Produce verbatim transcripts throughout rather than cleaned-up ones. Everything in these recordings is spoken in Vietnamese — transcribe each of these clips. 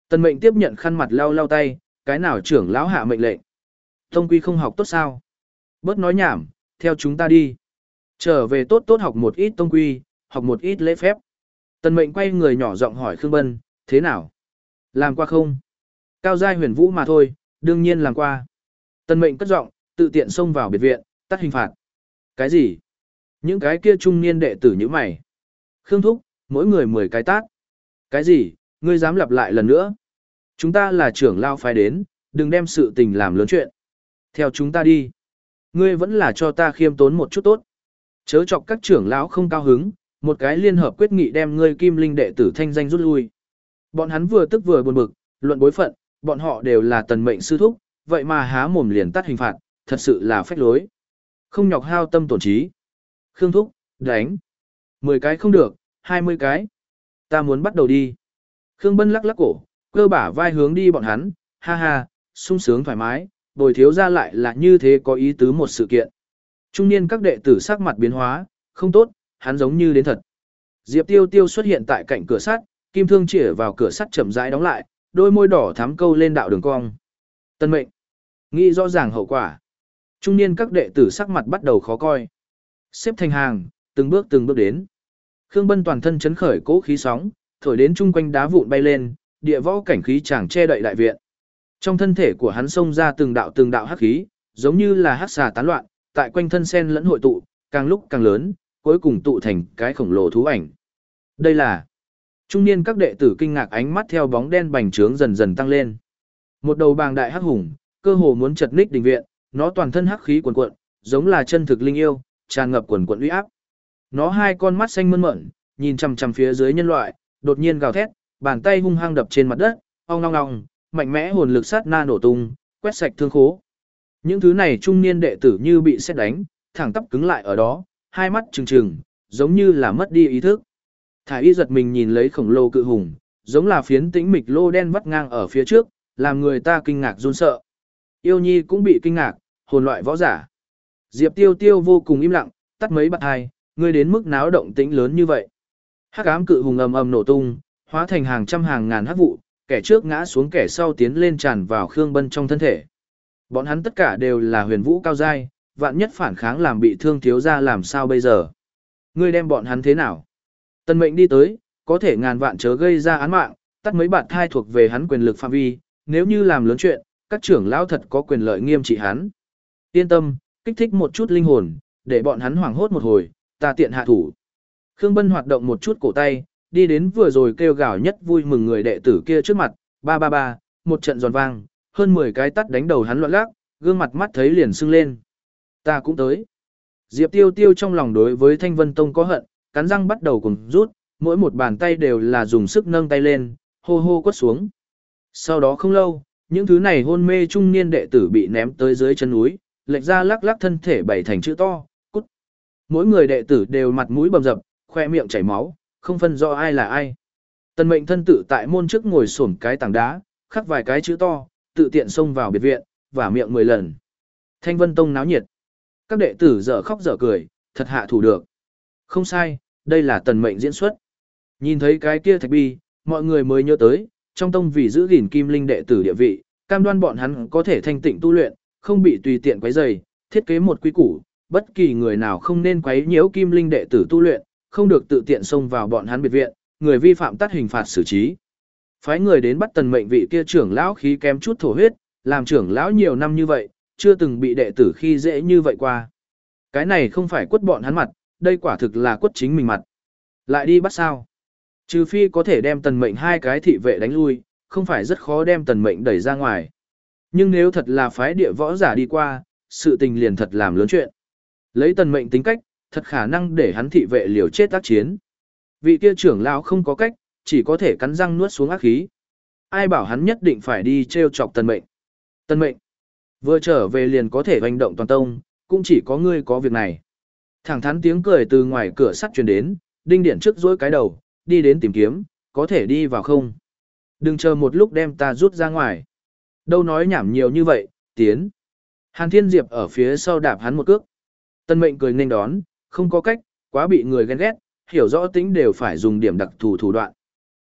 Tần Mệnh tiếp nhận khăn mặt lau lau tay, cái nào trưởng lão hạ mệnh lệnh. Tông quy không học tốt sao? Bớt nói nhảm, theo chúng ta đi. Trở về tốt tốt học một ít tông quy, học một ít lễ phép. Tần Mệnh quay người nhỏ giọng hỏi Khương Bân, thế nào? Làm qua không? Cao giai huyền vũ mà thôi, đương nhiên làm qua. Tần Mệnh cất giọng, tự tiện xông vào biệt viện, tắt hình phạt. Cái gì? Những cái kia trung niên đệ tử như mày. Khương Thúc, mỗi người mười cái tát. Cái gì? Ngươi dám lặp lại lần nữa? Chúng ta là trưởng lao phái đến, đừng đem sự tình làm lớn chuyện. Theo chúng ta đi. Ngươi vẫn là cho ta khiêm tốn một chút tốt. Chớ chọc các trưởng lão không cao hứng, một cái liên hợp quyết nghị đem ngươi kim linh đệ tử thanh danh rút lui. Bọn hắn vừa tức vừa buồn bực, luận bối phận, bọn họ đều là Tần Mệnh sư thúc, vậy mà há mồm liền tắt hình phạt, thật sự là phách lối. Không nhọc hao tâm tổn trí. Khương Thúc, đánh. Mười cái không được, hai mươi cái. Ta muốn bắt đầu đi. Khương Bân lắc lắc cổ, cơ bả vai hướng đi bọn hắn, ha ha, sung sướng thoải mái, bồi thiếu ra lại là như thế có ý tứ một sự kiện. Trung niên các đệ tử sắc mặt biến hóa, không tốt, hắn giống như đến thật. Diệp Tiêu Tiêu xuất hiện tại cạnh cửa sắt, kim thương chĩa vào cửa sắt chậm rãi đóng lại, đôi môi đỏ thắm câu lên đạo đường cong. Tần Mệnh, nghĩ rõ ràng hậu quả. Trung niên các đệ tử sắc mặt bắt đầu khó coi. Xếp thành hàng, từng bước từng bước đến. Khương Bân toàn thân chấn khởi cố khí sóng, thổi đến chung quanh đá vụn bay lên, địa võ cảnh khí chàng che đậy đại viện. Trong thân thể của hắn xông ra từng đạo từng đạo hắc khí, giống như là hắc xà tán loạn, tại quanh thân sen lẫn hội tụ, càng lúc càng lớn, cuối cùng tụ thành cái khổng lồ thú ảnh. Đây là trung niên các đệ tử kinh ngạc ánh mắt theo bóng đen bành trướng dần dần tăng lên. Một đầu bàng đại hắc hùng, cơ hồ muốn chật ních đình viện, nó toàn thân hắc khí cuồn cuộn, giống là chân thực linh yêu, tràn ngập quần quần uy áp. Nó hai con mắt xanh mơn mởn, nhìn chằm chằm phía dưới nhân loại, đột nhiên gào thét, bàn tay hung hăng đập trên mặt đất, ong ong ong, mạnh mẽ hồn lực sát na nổ tung, quét sạch thương khố. Những thứ này trung niên đệ tử như bị sét đánh, thẳng tắp cứng lại ở đó, hai mắt trừng trừng, giống như là mất đi ý thức. Thải Y giật mình nhìn lấy khổng lồ cự hùng, giống là phiến tĩnh mịch lô đen vắt ngang ở phía trước, làm người ta kinh ngạc run sợ. Yêu Nhi cũng bị kinh ngạc, hồn loại võ giả. Diệp Tiêu Tiêu vô cùng im lặng, tắt mấy bạt hai, ngươi đến mức náo động tĩnh lớn như vậy. Hắc ám cự hùng ầm ầm nổ tung, hóa thành hàng trăm hàng ngàn hắc vụ, kẻ trước ngã xuống kẻ sau tiến lên tràn vào Khương Bân trong thân thể. Bọn hắn tất cả đều là huyền vũ cao giai, vạn nhất phản kháng làm bị thương thiếu gia làm sao bây giờ? Ngươi đem bọn hắn thế nào? Tần Mệnh đi tới, có thể ngàn vạn chớ gây ra án mạng, tắt mấy bạt thai thuộc về hắn quyền lực phạm vi, nếu như làm lớn chuyện, các trưởng lão thật có quyền lợi nghiêm trị hắn. Yên tâm, kích thích một chút linh hồn, để bọn hắn hoảng hốt một hồi, ta tiện hạ thủ. Khương Bân hoạt động một chút cổ tay, đi đến vừa rồi kêu gào nhất vui mừng người đệ tử kia trước mặt, ba ba ba, một trận giòn vang, hơn mười cái tát đánh đầu hắn loạn lắc, gương mặt mắt thấy liền sưng lên. Ta cũng tới. Diệp Tiêu Tiêu trong lòng đối với Thanh Vân Tông có hận, cắn răng bắt đầu cùng rút, mỗi một bàn tay đều là dùng sức nâng tay lên, hô hô quất xuống. Sau đó không lâu, những thứ này hôn mê trung niên đệ tử bị ném tới dưới chân núi, lệch ra lắc lắc thân thể bảy thành chữ to, cút. Mỗi người đệ tử đều mặt mũi bầm dập, khoe miệng chảy máu, không phân rõ ai là ai. Tần Mệnh thân tự tại môn trước ngồi xổm cái tảng đá, khắc vài cái chữ to, tự tiện xông vào biệt viện, và miệng mười lần. Thanh Vân Tông náo nhiệt. Các đệ tử dở khóc dở cười, thật hạ thủ được. Không sai, đây là Tần Mệnh diễn xuất. Nhìn thấy cái kia thạch bi, mọi người mới nhớ tới, trong tông vì giữ gìn kim linh đệ tử địa vị, cam đoan bọn hắn có thể thanh tịnh tu luyện, không bị tùy tiện quấy rầy, thiết kế một quy củ, bất kỳ người nào không nên quấy nhiễu kim linh đệ tử tu luyện, không được tự tiện xông vào bọn hắn biệt viện, người vi phạm tắt hình phạt xử trí. Phái người đến bắt Tần Mệnh vị kia trưởng lão khí kém chút thổ huyết, làm trưởng lão nhiều năm như vậy, chưa từng bị đệ tử khi dễ như vậy qua. Cái này không phải quất bọn hắn mặt, đây quả thực là quất chính mình mặt. Lại đi bắt sao? Trừ phi có thể đem Tần Mệnh hai cái thị vệ đánh lui, không phải rất khó đem Tần Mệnh đẩy ra ngoài. Nhưng nếu thật là phái địa võ giả đi qua, sự tình liền thật làm lớn chuyện. Lấy Tần Mệnh tính cách, thật khả năng để hắn thị vệ liều chết tác chiến. Vị kia trưởng lão không có cách, chỉ có thể cắn răng nuốt xuống ác khí. Ai bảo hắn nhất định phải đi trêu chọc Tần Mệnh. Tần Mệnh, vừa trở về liền có thể hành động toàn tông, cũng chỉ có ngươi có việc này. Thẳng thắn tiếng cười từ ngoài cửa sắt truyền đến, Đinh Điển trước dối cái đầu, đi đến tìm kiếm, có thể đi vào không? Đừng chờ một lúc đem ta rút ra ngoài. Đâu nói nhảm nhiều như vậy, tiến. Hàn Thiên Diệp ở phía sau đạp hắn một cước. Tần Mệnh cười nên đón, không có cách, quá bị người ghen ghét, hiểu rõ tính đều phải dùng điểm đặc thù thủ đoạn.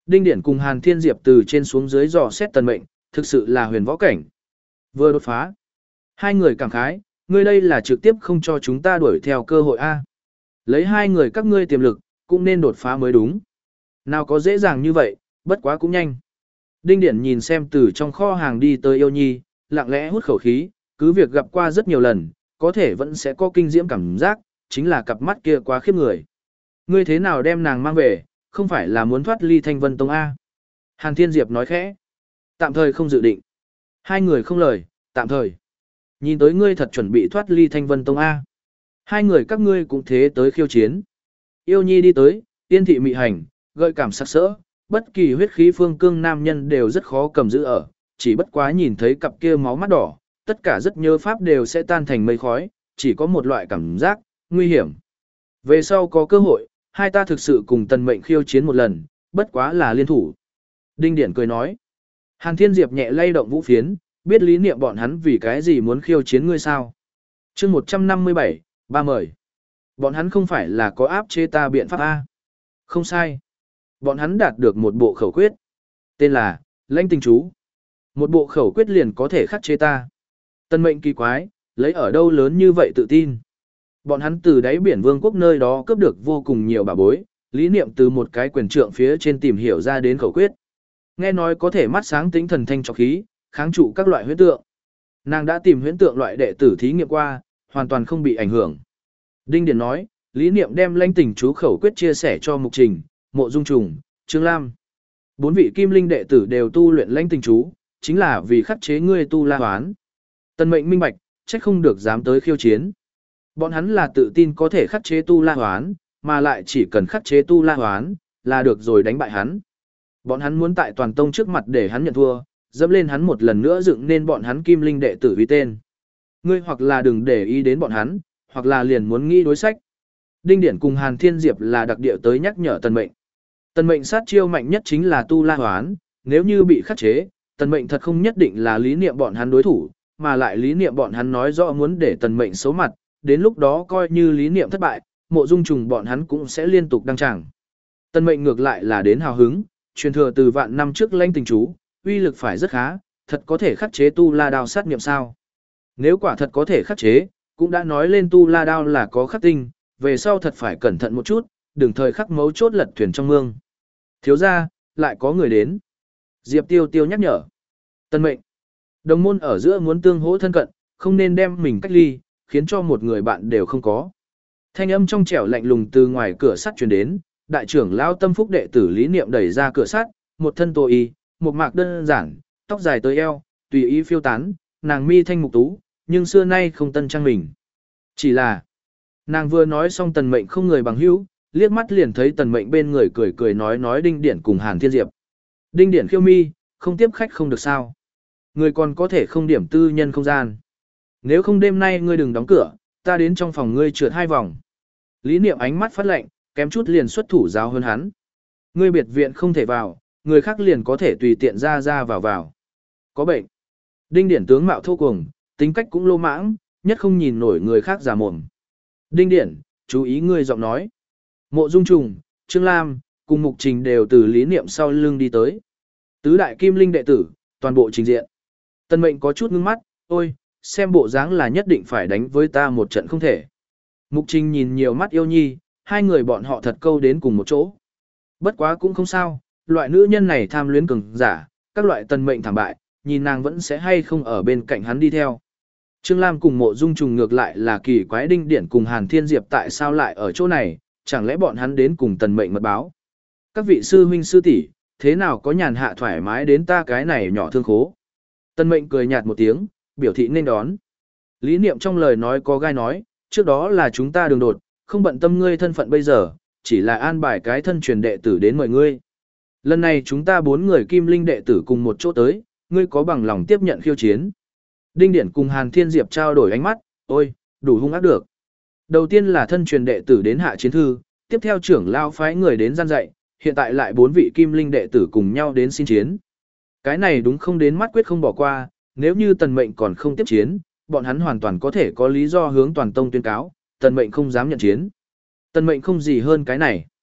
Đinh Điển cùng Hàn Thiên Diệp từ trên xuống dưới dò xét tần mệnh, thực sự là huyền võ cảnh. Vừa đột phá. Hai người cảm khái, ngươi đây là trực tiếp không cho chúng ta đuổi theo cơ hội A. Lấy hai người các ngươi tiềm lực, cũng nên đột phá mới đúng. Nào có dễ dàng như vậy, bất quá cũng nhanh. Đinh Điển nhìn xem từ trong kho hàng đi tới Yêu Nhi, lặng lẽ hút khẩu khí, cứ việc gặp qua rất nhiều lần, có thể vẫn sẽ có kinh diễm cảm giác, chính là cặp mắt kia quá khiếp người. Ngươi thế nào đem nàng mang về, không phải là muốn thoát ly Thanh Vân Tông A. Hàn Thiên Diệp nói khẽ. Tạm thời không dự định. Hai người không lời, tạm thời. Nhìn tới ngươi thật chuẩn bị thoát ly Thanh Vân Tông A. Hai người các ngươi cũng thế tới khiêu chiến. Yêu Nhi đi tới, tiên thị mị hành, gợi cảm sắc sỡ, bất kỳ huyết khí phương cương nam nhân đều rất khó cầm giữ ở, chỉ bất quá nhìn thấy cặp kia máu mắt đỏ, tất cả rất nhớ pháp đều sẽ tan thành mây khói, chỉ có một loại cảm giác, nguy hiểm. Về sau có cơ hội, hai ta thực sự cùng tần mệnh khiêu chiến một lần, bất quá là liên thủ. Đinh Điển cười nói. Hàn Thiên Diệp nhẹ lay động vũ phiến, biết lý niệm bọn hắn vì cái gì muốn khiêu chiến ngươi sao. chương một trăm năm mươi bảy, ba mời. Bọn hắn không phải là có áp chế ta biện pháp A. Không sai. Bọn hắn đạt được một bộ khẩu quyết. Tên là, lãnh tình chú. Một bộ khẩu quyết liền có thể khắc chế ta. Tân mệnh kỳ quái, lấy ở đâu lớn như vậy tự tin. Bọn hắn từ đáy biển vương quốc nơi đó cướp được vô cùng nhiều bà bối, lý niệm từ một cái quyền trượng phía trên tìm hiểu ra đến khẩu quyết. Nghe nói có thể mắt sáng tính thần thanh trọc khí, kháng trụ các loại huyễn tượng. Nàng đã tìm huyễn tượng loại đệ tử thí nghiệm qua, hoàn toàn không bị ảnh hưởng. Đinh Điển nói, lý niệm đem lãnh tình chú khẩu quyết chia sẻ cho Mục Trình, Mộ Dung Trùng, Trương Lam. Bốn vị kim linh đệ tử đều tu luyện lãnh tình chú, chính là vì khắc chế ngươi tu la hoán. Tân mệnh minh bạch, trách không được dám tới khiêu chiến. Bọn hắn là tự tin có thể khắc chế tu la hoán, mà lại chỉ cần khắc chế tu la hoán, là được rồi đánh bại hắn. Bọn hắn muốn tại toàn tông trước mặt để hắn nhận thua, dẫm lên hắn một lần nữa dựng nên bọn hắn kim linh đệ tử uy tên. Ngươi hoặc là đừng để ý đến bọn hắn, hoặc là liền muốn nghĩ đối sách. Đinh Điển cùng Hàn Thiên Diệp là đặc địa tới nhắc nhở tần mệnh. Tần mệnh sát chiêu mạnh nhất chính là tu la hoán, nếu như bị khắc chế, tần mệnh thật không nhất định là lý niệm bọn hắn đối thủ, mà lại lý niệm bọn hắn nói rõ muốn để tần mệnh xấu mặt, đến lúc đó coi như lý niệm thất bại, Mộ Dung Trùng bọn hắn cũng sẽ liên tục đăng tràng. Tần mệnh ngược lại là đến hào hứng, truyền thừa từ vạn năm trước lãnh tình chú, uy lực phải rất khá, thật có thể khắc chế tu la đao sát niệm sao? Nếu quả thật có thể khắc chế, cũng đã nói lên tu la đao là có khắc tinh, về sau thật phải cẩn thận một chút, đừng thời khắc mấu chốt lật thuyền trong mương. Thiếu gia, lại có người đến. Diệp Tiêu Tiêu nhắc nhở. Tân mệnh. Đồng môn ở giữa muốn tương hỗ thân cận, không nên đem mình cách ly, khiến cho một người bạn đều không có. Thanh âm trong trẻo lạnh lùng từ ngoài cửa sắt truyền đến, đại trưởng lão Tâm Phúc đệ tử Lý Niệm đẩy ra cửa sắt, một thân tô y, một mạc đơn giản, tóc dài tới eo, tùy ý phiêu tán, nàng mi thanh mục tú, nhưng xưa nay không tân trang mình. Chỉ là, nàng vừa nói xong tần mệnh không người bằng hữu, liếc mắt liền thấy tần mệnh bên người cười cười nói nói Đinh Điển cùng Hàn Thiên Diệp. Đinh Điển khiêu mi, không tiếp khách không được sao. Người còn có thể không điểm tư nhân không gian. Nếu không đêm nay ngươi đừng đóng cửa, ta đến trong phòng ngươi trượt hai vòng. Lý Niệm ánh mắt phát lạnh, kém chút liền xuất thủ giáo hơn hắn. Ngươi biệt viện không thể vào, người khác liền có thể tùy tiện ra ra vào vào. Có bệnh. Đinh Điển tướng mạo thô cuồng, tính cách cũng lô mãng, nhất không nhìn nổi người khác già mồm. Đinh Điển, chú ý ngươi giọng nói. Mộ Dung Trùng, Trương Lam, cùng Mục Trình đều từ Lý Niệm sau lưng đi tới. Tứ đại kim linh đệ tử, toàn bộ trình diện. Tân mệnh có chút ngưng mắt, ôi, xem bộ dáng là nhất định phải đánh với ta một trận không thể. Mục Trình nhìn nhiều mắt yêu nhi, hai người bọn họ thật câu đến cùng một chỗ. Bất quá cũng không sao, loại nữ nhân này tham luyến cường giả, các loại tân mệnh thảm bại, nhìn nàng vẫn sẽ hay không ở bên cạnh hắn đi theo. Trương Lam cùng Mộ Dung Trùng ngược lại là kỳ quái Đinh Điển cùng Hàn Thiên Diệp tại sao lại ở chỗ này, chẳng lẽ bọn hắn đến cùng tần mệnh mật báo. Các vị sư huynh sư tỷ, thế nào có nhàn hạ thoải mái đến ta cái này nhỏ thương khố. Tần mệnh cười nhạt một tiếng, biểu thị nên đón. Lý Niệm trong lời nói có gai nói, trước đó là chúng ta đường đột, không bận tâm ngươi thân phận bây giờ, chỉ là an bài cái thân truyền đệ tử đến mời ngươi. Lần này chúng ta bốn người kim linh đệ tử cùng một chỗ tới, ngươi có bằng lòng tiếp nhận khiêu chiến. Đinh Điển cùng Hàn Thiên Diệp trao đổi ánh mắt, ôi, đủ hung ác được. Đầu tiên là thân truyền đệ tử đến hạ chiến thư, tiếp theo trưởng lao phái người đến gian dạy, hiện tại lại bốn vị kim linh đệ tử cùng nhau đến xin chiến. Cái này đúng không đến mắt quyết không bỏ qua, nếu như tần mệnh còn không tiếp chiến, bọn hắn hoàn toàn có thể có lý do hướng toàn tông tuyên cáo, tần mệnh không dám nhận chiến. Tần mệnh không gì hơn cái này.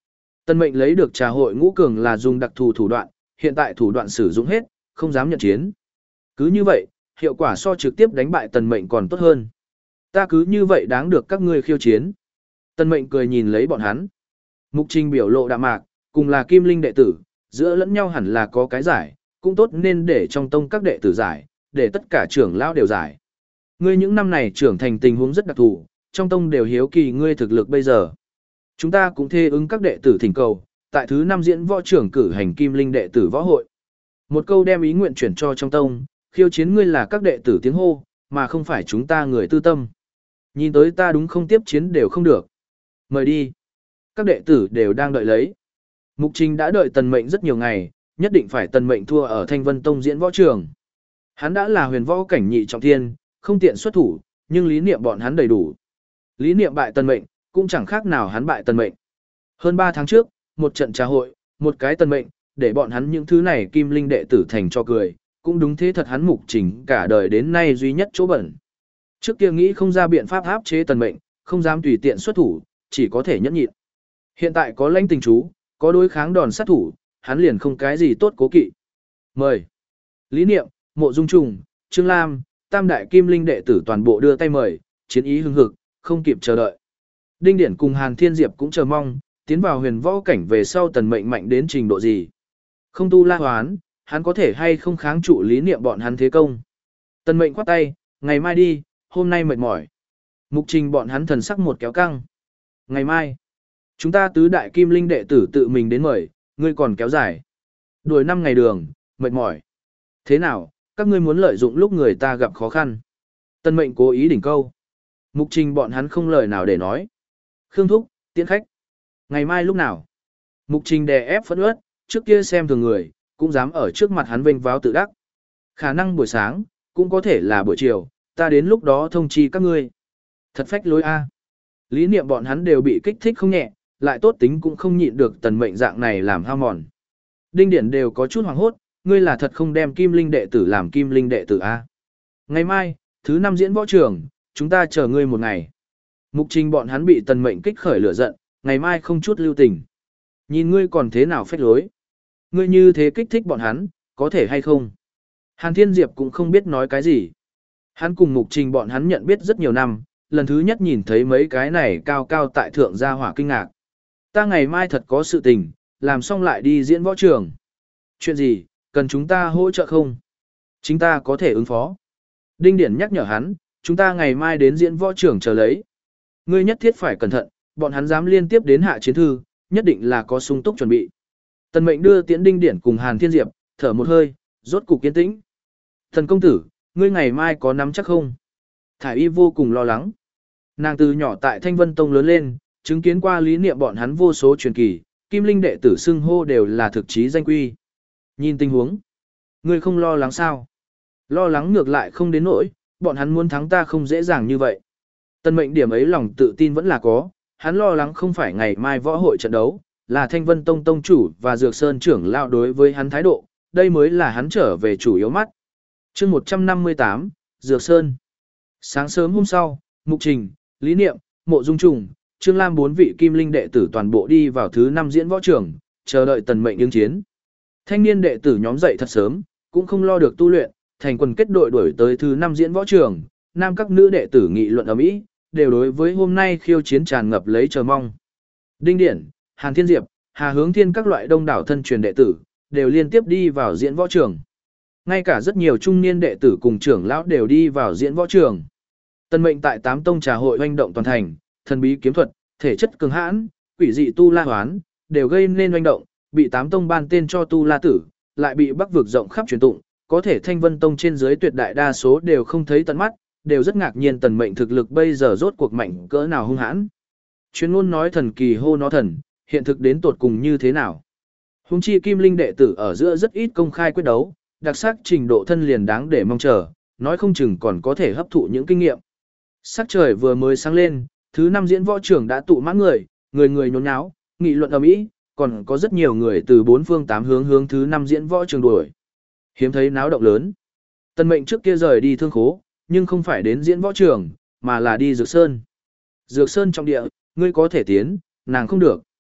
Tân mệnh lấy được trà hội ngũ cường là dùng đặc thù thủ đoạn, hiện tại thủ đoạn sử dụng hết, không dám nhận chiến. Cứ như vậy, hiệu quả so trực tiếp đánh bại tần mệnh còn tốt hơn. Ta cứ như vậy đáng được các ngươi khiêu chiến. Tân mệnh cười nhìn lấy bọn hắn. Mục Trình biểu lộ đạm mạc, cùng là kim linh đệ tử, giữa lẫn nhau hẳn là có cái giải, cũng tốt nên để trong tông các đệ tử giải, để tất cả trưởng lão đều giải. Ngươi những năm này trưởng thành tình huống rất đặc thù, trong tông đều hiếu kỳ ngươi thực lực bây giờ. Chúng ta cũng thê ứng các đệ tử thỉnh cầu, tại thứ năm diễn võ trưởng cử hành kim linh đệ tử võ hội. Một câu đem ý nguyện chuyển cho trong tông, khiêu chiến ngươi là các đệ tử tiếng hô, mà không phải chúng ta người tư tâm. Nhìn tới ta đúng không tiếp chiến đều không được. Mời đi. Các đệ tử đều đang đợi lấy. Mục Trình đã đợi tần mệnh rất nhiều ngày, nhất định phải tần mệnh thua ở Thanh Vân Tông diễn võ trường. Hắn đã là huyền võ cảnh nhị trọng thiên, không tiện xuất thủ, nhưng lý niệm bọn hắn đầy đủ. Lý niệm bại tần mệnh, cũng chẳng khác nào hắn bại tần mệnh. Hơn ba tháng trước, một trận trà hội, một cái tần mệnh, để bọn hắn những thứ này kim linh đệ tử thành cho cười, cũng đúng thế thật hắn Mục Trình cả đời đến nay duy nhất chỗ bẩn. Trước kia nghĩ không ra biện pháp áp chế tần mệnh, không dám tùy tiện xuất thủ, chỉ có thể nhẫn nhịn. Hiện tại có lãnh tình chú, có đối kháng đòn sát thủ, hắn liền không cái gì tốt cố kỵ. Mời. Lý Niệm, Mộ Dung Trùng, Trương Lam, tam đại kim linh đệ tử toàn bộ đưa tay mời, chiến ý hưng hực, không kịp chờ đợi. Đinh Điển cùng Hàn Thiên Diệp cũng chờ mong, tiến vào huyền võ cảnh về sau tần mệnh mạnh đến trình độ gì. Không tu la hoán, hắn có thể hay không kháng trụ Lý Niệm bọn hắn thế công. Tần mệnh khoát tay, ngày mai đi, hôm nay mệt mỏi. Mục Trình bọn hắn thần sắc một kéo căng. Ngày mai, chúng ta tứ đại kim linh đệ tử tự mình đến mời, ngươi còn kéo dài. Đuổi năm ngày đường, mệt mỏi. Thế nào, các ngươi muốn lợi dụng lúc người ta gặp khó khăn. Tân mệnh cố ý đỉnh câu. Mục Trình bọn hắn không lời nào để nói. Khương Thúc, tiễn khách. Ngày mai lúc nào? Mục Trình đè ép phẫn uất, trước kia xem thường người, cũng dám ở trước mặt hắn vênh váo tự đắc. Khả năng buổi sáng, cũng có thể là buổi chiều, ta đến lúc đó thông chi các ngươi. Thật phách lối a. Lý niệm bọn hắn đều bị kích thích không nhẹ, lại tốt tính cũng không nhịn được tần mệnh dạng này làm hao mòn. Đinh Điển đều có chút hoảng hốt, ngươi là thật không đem kim linh đệ tử làm kim linh đệ tử a? Ngày mai, thứ năm diễn võ trường, chúng ta chờ ngươi một ngày. Mục Trình bọn hắn bị tần mệnh kích khởi lửa giận, ngày mai không chút lưu tình. Nhìn ngươi còn thế nào phách lối. Ngươi như thế kích thích bọn hắn, có thể hay không? Hàn Thiên Diệp cũng không biết nói cái gì. Hắn cùng Mục Trình bọn hắn nhận biết rất nhiều năm, lần thứ nhất nhìn thấy mấy cái này cao cao tại thượng gia hỏa kinh ngạc. Ta ngày mai thật có sự tình, làm xong lại đi diễn võ trường. Chuyện gì, cần chúng ta hỗ trợ không? Chính ta có thể ứng phó. Đinh Điển nhắc nhở hắn, chúng ta ngày mai đến diễn võ trường chờ lấy. Ngươi nhất thiết phải cẩn thận, bọn hắn dám liên tiếp đến hạ chiến thư, nhất định là có sung túc chuẩn bị. Tần mệnh đưa tiễn Đinh Điển cùng Hàn Thiên Diệp, thở một hơi, rốt cục kiên tĩnh. Thần công tử, ngươi ngày mai có nắm chắc không? Thải Y vô cùng lo lắng. Nàng từ nhỏ tại Thanh Vân Tông lớn lên, chứng kiến qua lý niệm bọn hắn vô số truyền kỳ, kim linh đệ tử xưng hô đều là thực chí danh quy. Nhìn tình huống, ngươi không lo lắng sao? Lo lắng ngược lại không đến nỗi, bọn hắn muốn thắng ta không dễ dàng như vậy. Tân mệnh điểm ấy lòng tự tin vẫn là có, hắn lo lắng không phải ngày mai võ hội trận đấu, là Thanh Vân Tông tông chủ và Dược Sơn trưởng lão đối với hắn thái độ, đây mới là hắn trở về chủ yếu mắt. Chương một trăm năm mươi tám, Dược Sơn. Sáng sớm hôm sau, Mục Trình, Lý Niệm, Mộ Dung Trùng, Trương Lam bốn vị kim linh đệ tử toàn bộ đi vào thứ năm diễn võ trường, chờ đợi tần mệnh ứng chiến. Thanh niên đệ tử nhóm dậy thật sớm, cũng không lo được tu luyện, thành quần kết đội đuổi tới thứ năm diễn võ trường, nam các nữ đệ tử nghị luận ầm ĩ, đều đối với hôm nay khiêu chiến tràn ngập lấy chờ mong. Đinh Điển, Hàn Thiên Diệp, Hà Hướng Thiên các loại đông đảo thân truyền đệ tử, đều liên tiếp đi vào diễn võ trường. Ngay cả rất nhiều trung niên đệ tử cùng trưởng lão đều đi vào diễn võ trường. Tần mệnh tại tám tông trà hội hoành động toàn thành, thần bí kiếm thuật, thể chất cường hãn, quỷ dị tu la hoán, đều gây nên hoành động, bị tám tông ban tên cho tu la tử, lại bị bắc vực rộng khắp truyền tụng, có thể Thanh Vân Tông trên dưới tuyệt đại đa số đều không thấy tận mắt, đều rất ngạc nhiên tần mệnh thực lực bây giờ rốt cuộc mạnh cỡ nào hung hãn. Chuyên ngôn nói thần kỳ hô nó thần, hiện thực đến tột cùng như thế nào. Hùng chi kim linh đệ tử ở giữa rất ít công khai quyết đấu, đặc sắc trình độ thân liền đáng để mong chờ, nói không chừng còn có thể hấp thụ những kinh nghiệm. Sắc trời vừa mới sáng lên, thứ năm diễn võ trường đã tụ mãn người, người người nhốn nháo, nghị luận ầm ĩ, còn có rất nhiều người từ bốn phương tám hướng hướng thứ năm diễn võ trường đuổi. Hiếm thấy náo động lớn. Tần mệnh trước kia rời đi thương khố, nhưng không phải đến diễn võ trường, mà là đi Dược Sơn. Dược Sơn trong địa, ngươi có thể tiến, nàng không được.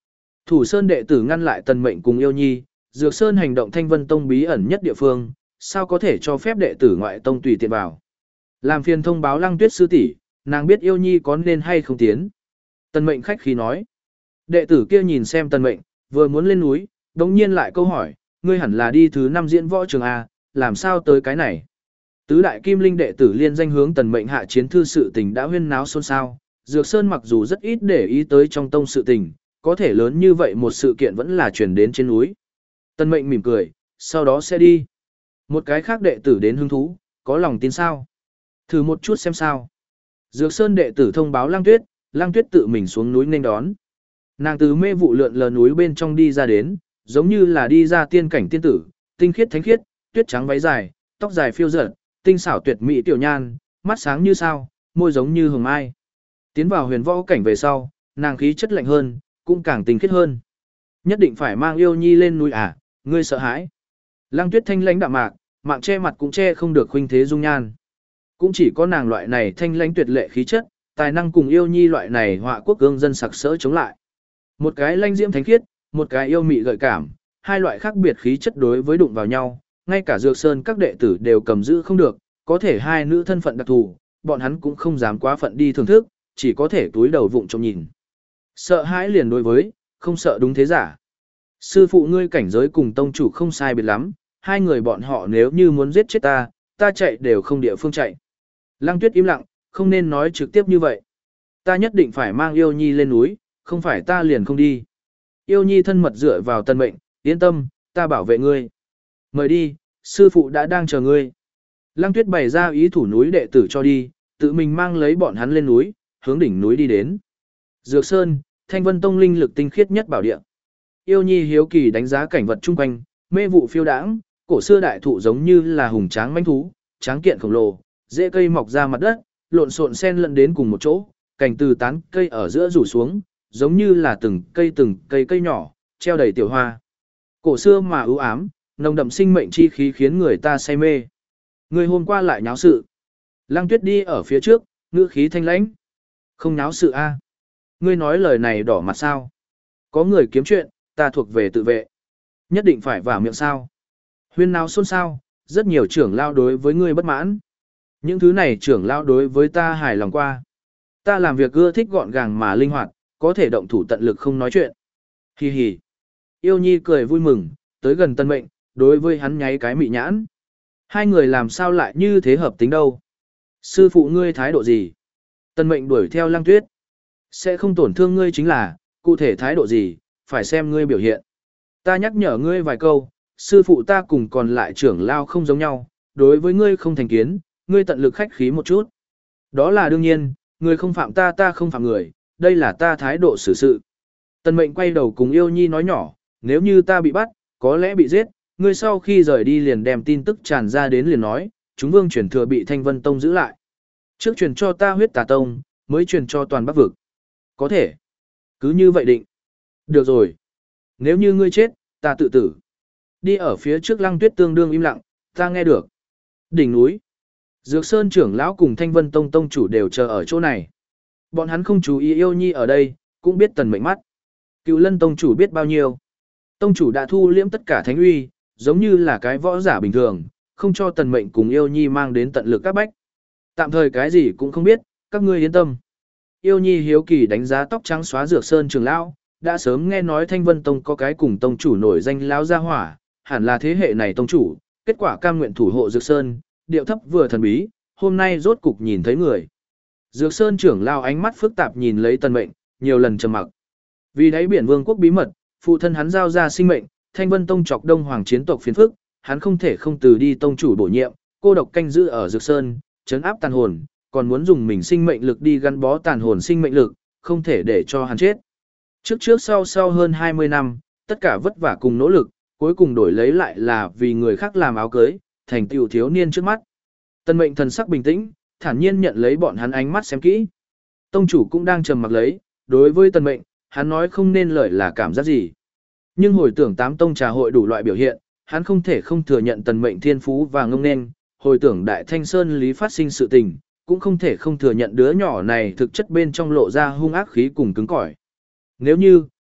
Thủ Sơn đệ tử ngăn lại Tần Mệnh cùng Yêu Nhi, Dược Sơn hành động Thanh Vân Tông bí ẩn nhất địa phương, sao có thể cho phép đệ tử ngoại tông tùy tiện vào. Làm phiền thông báo Lăng Tuyết sư tỷ, nàng biết Yêu Nhi có nên hay không tiến. Tần Mệnh khách khí nói. Đệ tử kia nhìn xem Tần Mệnh, vừa muốn lên núi, đống nhiên lại câu hỏi, ngươi hẳn là đi thứ năm diễn võ trường A, làm sao tới cái này? Tứ đại kim linh đệ tử liên danh hướng Tần Mệnh hạ chiến thư sự tình đã huyên náo xôn xao, Dược Sơn mặc dù rất ít để ý tới trong tông sự tình, có thể lớn như vậy một sự kiện vẫn là truyền đến trên núi. Tần Mệnh mỉm cười, sau đó sẽ đi. Một cái khác đệ tử đến hứng thú, có lòng tin sao? Thử một chút xem sao. Dược Sơn đệ tử thông báo Lăng Tuyết, Lăng Tuyết tự mình xuống núi nên đón. Nàng từ mê vụ lượn lờ núi bên trong đi ra đến, giống như là đi ra tiên cảnh tiên tử, tinh khiết thánh khiết, tuyết trắng váy dài, tóc dài phiêu dật, tinh xảo tuyệt mỹ tiểu nhan, mắt sáng như sao, môi giống như hồng mai. Tiến vào huyền võ cảnh về sau, nàng khí chất lạnh hơn, cũng càng tinh khiết hơn. Nhất định phải mang Yêu Nhi lên núi à, ngươi sợ hãi. Lăng Tuyết thanh lãnh đạm mạc, mạng che mặt cũng che không được khuynh thế dung nhan. Cũng chỉ có nàng loại này thanh lãnh tuyệt lệ khí chất, tài năng cùng Yêu Nhi loại này họa quốc cương dân sặc sỡ chống lại. Một cái lãnh diễm thánh khiết, một cái yêu mị gợi cảm, hai loại khác biệt khí chất đối với đụng vào nhau, ngay cả Dược Sơn các đệ tử đều cầm giữ không được, có thể hai nữ thân phận đặc thù, bọn hắn cũng không dám quá phận đi thưởng thức, chỉ có thể túi đầu vụng trông nhìn. Sợ hãi liền đối với, không sợ đúng thế giả. Sư phụ ngươi cảnh giới cùng tông chủ không sai biệt lắm, hai người bọn họ nếu như muốn giết chết ta, ta chạy đều không địa phương chạy. Lăng Tuyết im lặng, không nên nói trực tiếp như vậy. Ta nhất định phải mang Yêu Nhi lên núi, không phải ta liền không đi. Yêu Nhi thân mật dựa vào Tần Mệnh, yên tâm, ta bảo vệ ngươi. Mời đi, sư phụ đã đang chờ ngươi. Lăng Tuyết bày ra ý thủ núi đệ tử cho đi, tự mình mang lấy bọn hắn lên núi, hướng đỉnh núi đi đến. Dược Sơn, Thanh Vân Tông linh lực tinh khiết nhất bảo địa. Yêu Nhi hiếu kỳ đánh giá cảnh vật chung quanh, mê vụ phiêu đãng, cổ xưa đại thụ giống như là hùng tráng mãnh thú, tráng kiện khổng lồ, rễ cây mọc ra mặt đất, lộn xộn xen lẫn đến cùng một chỗ, cành từ tán cây ở giữa rủ xuống, giống như là từng cây từng cây cây nhỏ, treo đầy tiểu hoa. Cổ xưa mà ưu ám, nồng đậm sinh mệnh chi khí khiến người ta say mê. Người hôm qua lại nháo sự. Lăng Tuyết đi ở phía trước, ngữ khí thanh lãnh. Không nháo sự a? Ngươi nói lời này đỏ mặt sao? Có người kiếm chuyện, ta thuộc về tự vệ. Nhất định phải vào miệng sao? Huyên náo xôn xao, rất nhiều trưởng lao đối với ngươi bất mãn. Những thứ này trưởng lao đối với ta hài lòng qua. Ta làm việc ưa thích gọn gàng mà linh hoạt, có thể động thủ tận lực không nói chuyện. Hi hi. Yêu Nhi cười vui mừng, tới gần Tần Mệnh, đối với hắn nháy cái mị nhãn. Hai người làm sao lại như thế hợp tính đâu? Sư phụ ngươi thái độ gì? Tần Mệnh đuổi theo Lăng Tuyết. Sẽ không tổn thương ngươi chính là, cụ thể thái độ gì, phải xem ngươi biểu hiện. Ta nhắc nhở ngươi vài câu, sư phụ ta cùng còn lại trưởng lao không giống nhau, đối với ngươi không thành kiến, ngươi tận lực khách khí một chút. Đó là đương nhiên, ngươi không phạm ta ta không phạm người, đây là ta thái độ xử sự. Tần Mệnh quay đầu cùng Yêu Nhi nói nhỏ, nếu như ta bị bắt, có lẽ bị giết, ngươi sau khi rời đi liền đem tin tức tràn ra đến liền nói, chúng vương truyền thừa bị Thanh Vân Tông giữ lại. Trước truyền cho ta Huyết Tà Tông, mới truyền cho toàn Bắc vực. Có thể. Cứ như vậy định. Được rồi. Nếu như ngươi chết, ta tự tử. Đi ở phía trước Lăng Tuyết tương đương im lặng, ta nghe được. Đỉnh núi. Dược Sơn trưởng lão cùng Thanh Vân Tông tông chủ đều chờ ở chỗ này. Bọn hắn không chú ý Yêu Nhi ở đây, cũng biết Tần Mệnh mắt. Cựu Lân tông chủ biết bao nhiêu. Tông chủ đã thu liễm tất cả thánh uy, giống như là cái võ giả bình thường, không cho Tần Mệnh cùng Yêu Nhi mang đến tận lực các bách. Tạm thời cái gì cũng không biết, các ngươi yên tâm. Yêu Nhi hiếu kỳ đánh giá tóc trắng xóa Dược Sơn trưởng lão, đã sớm nghe nói Thanh Vân Tông có cái cùng tông chủ nổi danh lão gia hỏa, hẳn là thế hệ này tông chủ, kết quả cam nguyện thủ hộ Dược Sơn, điệu thấp vừa thần bí, hôm nay rốt cục nhìn thấy người. Dược Sơn trưởng lão ánh mắt phức tạp nhìn lấy Tần Mệnh, nhiều lần trầm mặc. Vì đáy biển vương quốc bí mật, phụ thân hắn giao ra sinh mệnh, Thanh Vân Tông chọc Đông Hoàng chiến tộc phiền phức, hắn không thể không từ đi tông chủ bổ nhiệm, cô độc canh giữ ở Dược Sơn, trấn áp tàn hồn, còn muốn dùng mình sinh mệnh lực đi gắn bó tàn hồn sinh mệnh lực, không thể để cho hắn chết. Trước trước sau sau hơn hai mươi năm, tất cả vất vả cùng nỗ lực, cuối cùng đổi lấy lại là vì người khác làm áo cưới, thành tựu thiếu niên trước mắt. Tần Mệnh thần sắc bình tĩnh, thản nhiên nhận lấy bọn hắn ánh mắt xem kỹ. Tông chủ cũng đang trầm mặc lấy, đối với Tần Mệnh, hắn nói không nên lời là cảm giác gì. Nhưng hồi tưởng tám tông trà hội đủ loại biểu hiện, hắn không thể không thừa nhận Tần Mệnh thiên phú và ngông nên, hồi tưởng Đại Thanh Sơn lý phát sinh sự tình, cũng không thể không thừa nhận đứa nhỏ này thực chất bên trong lộ ra hung ác khí cùng cứng cỏi. Nếu như,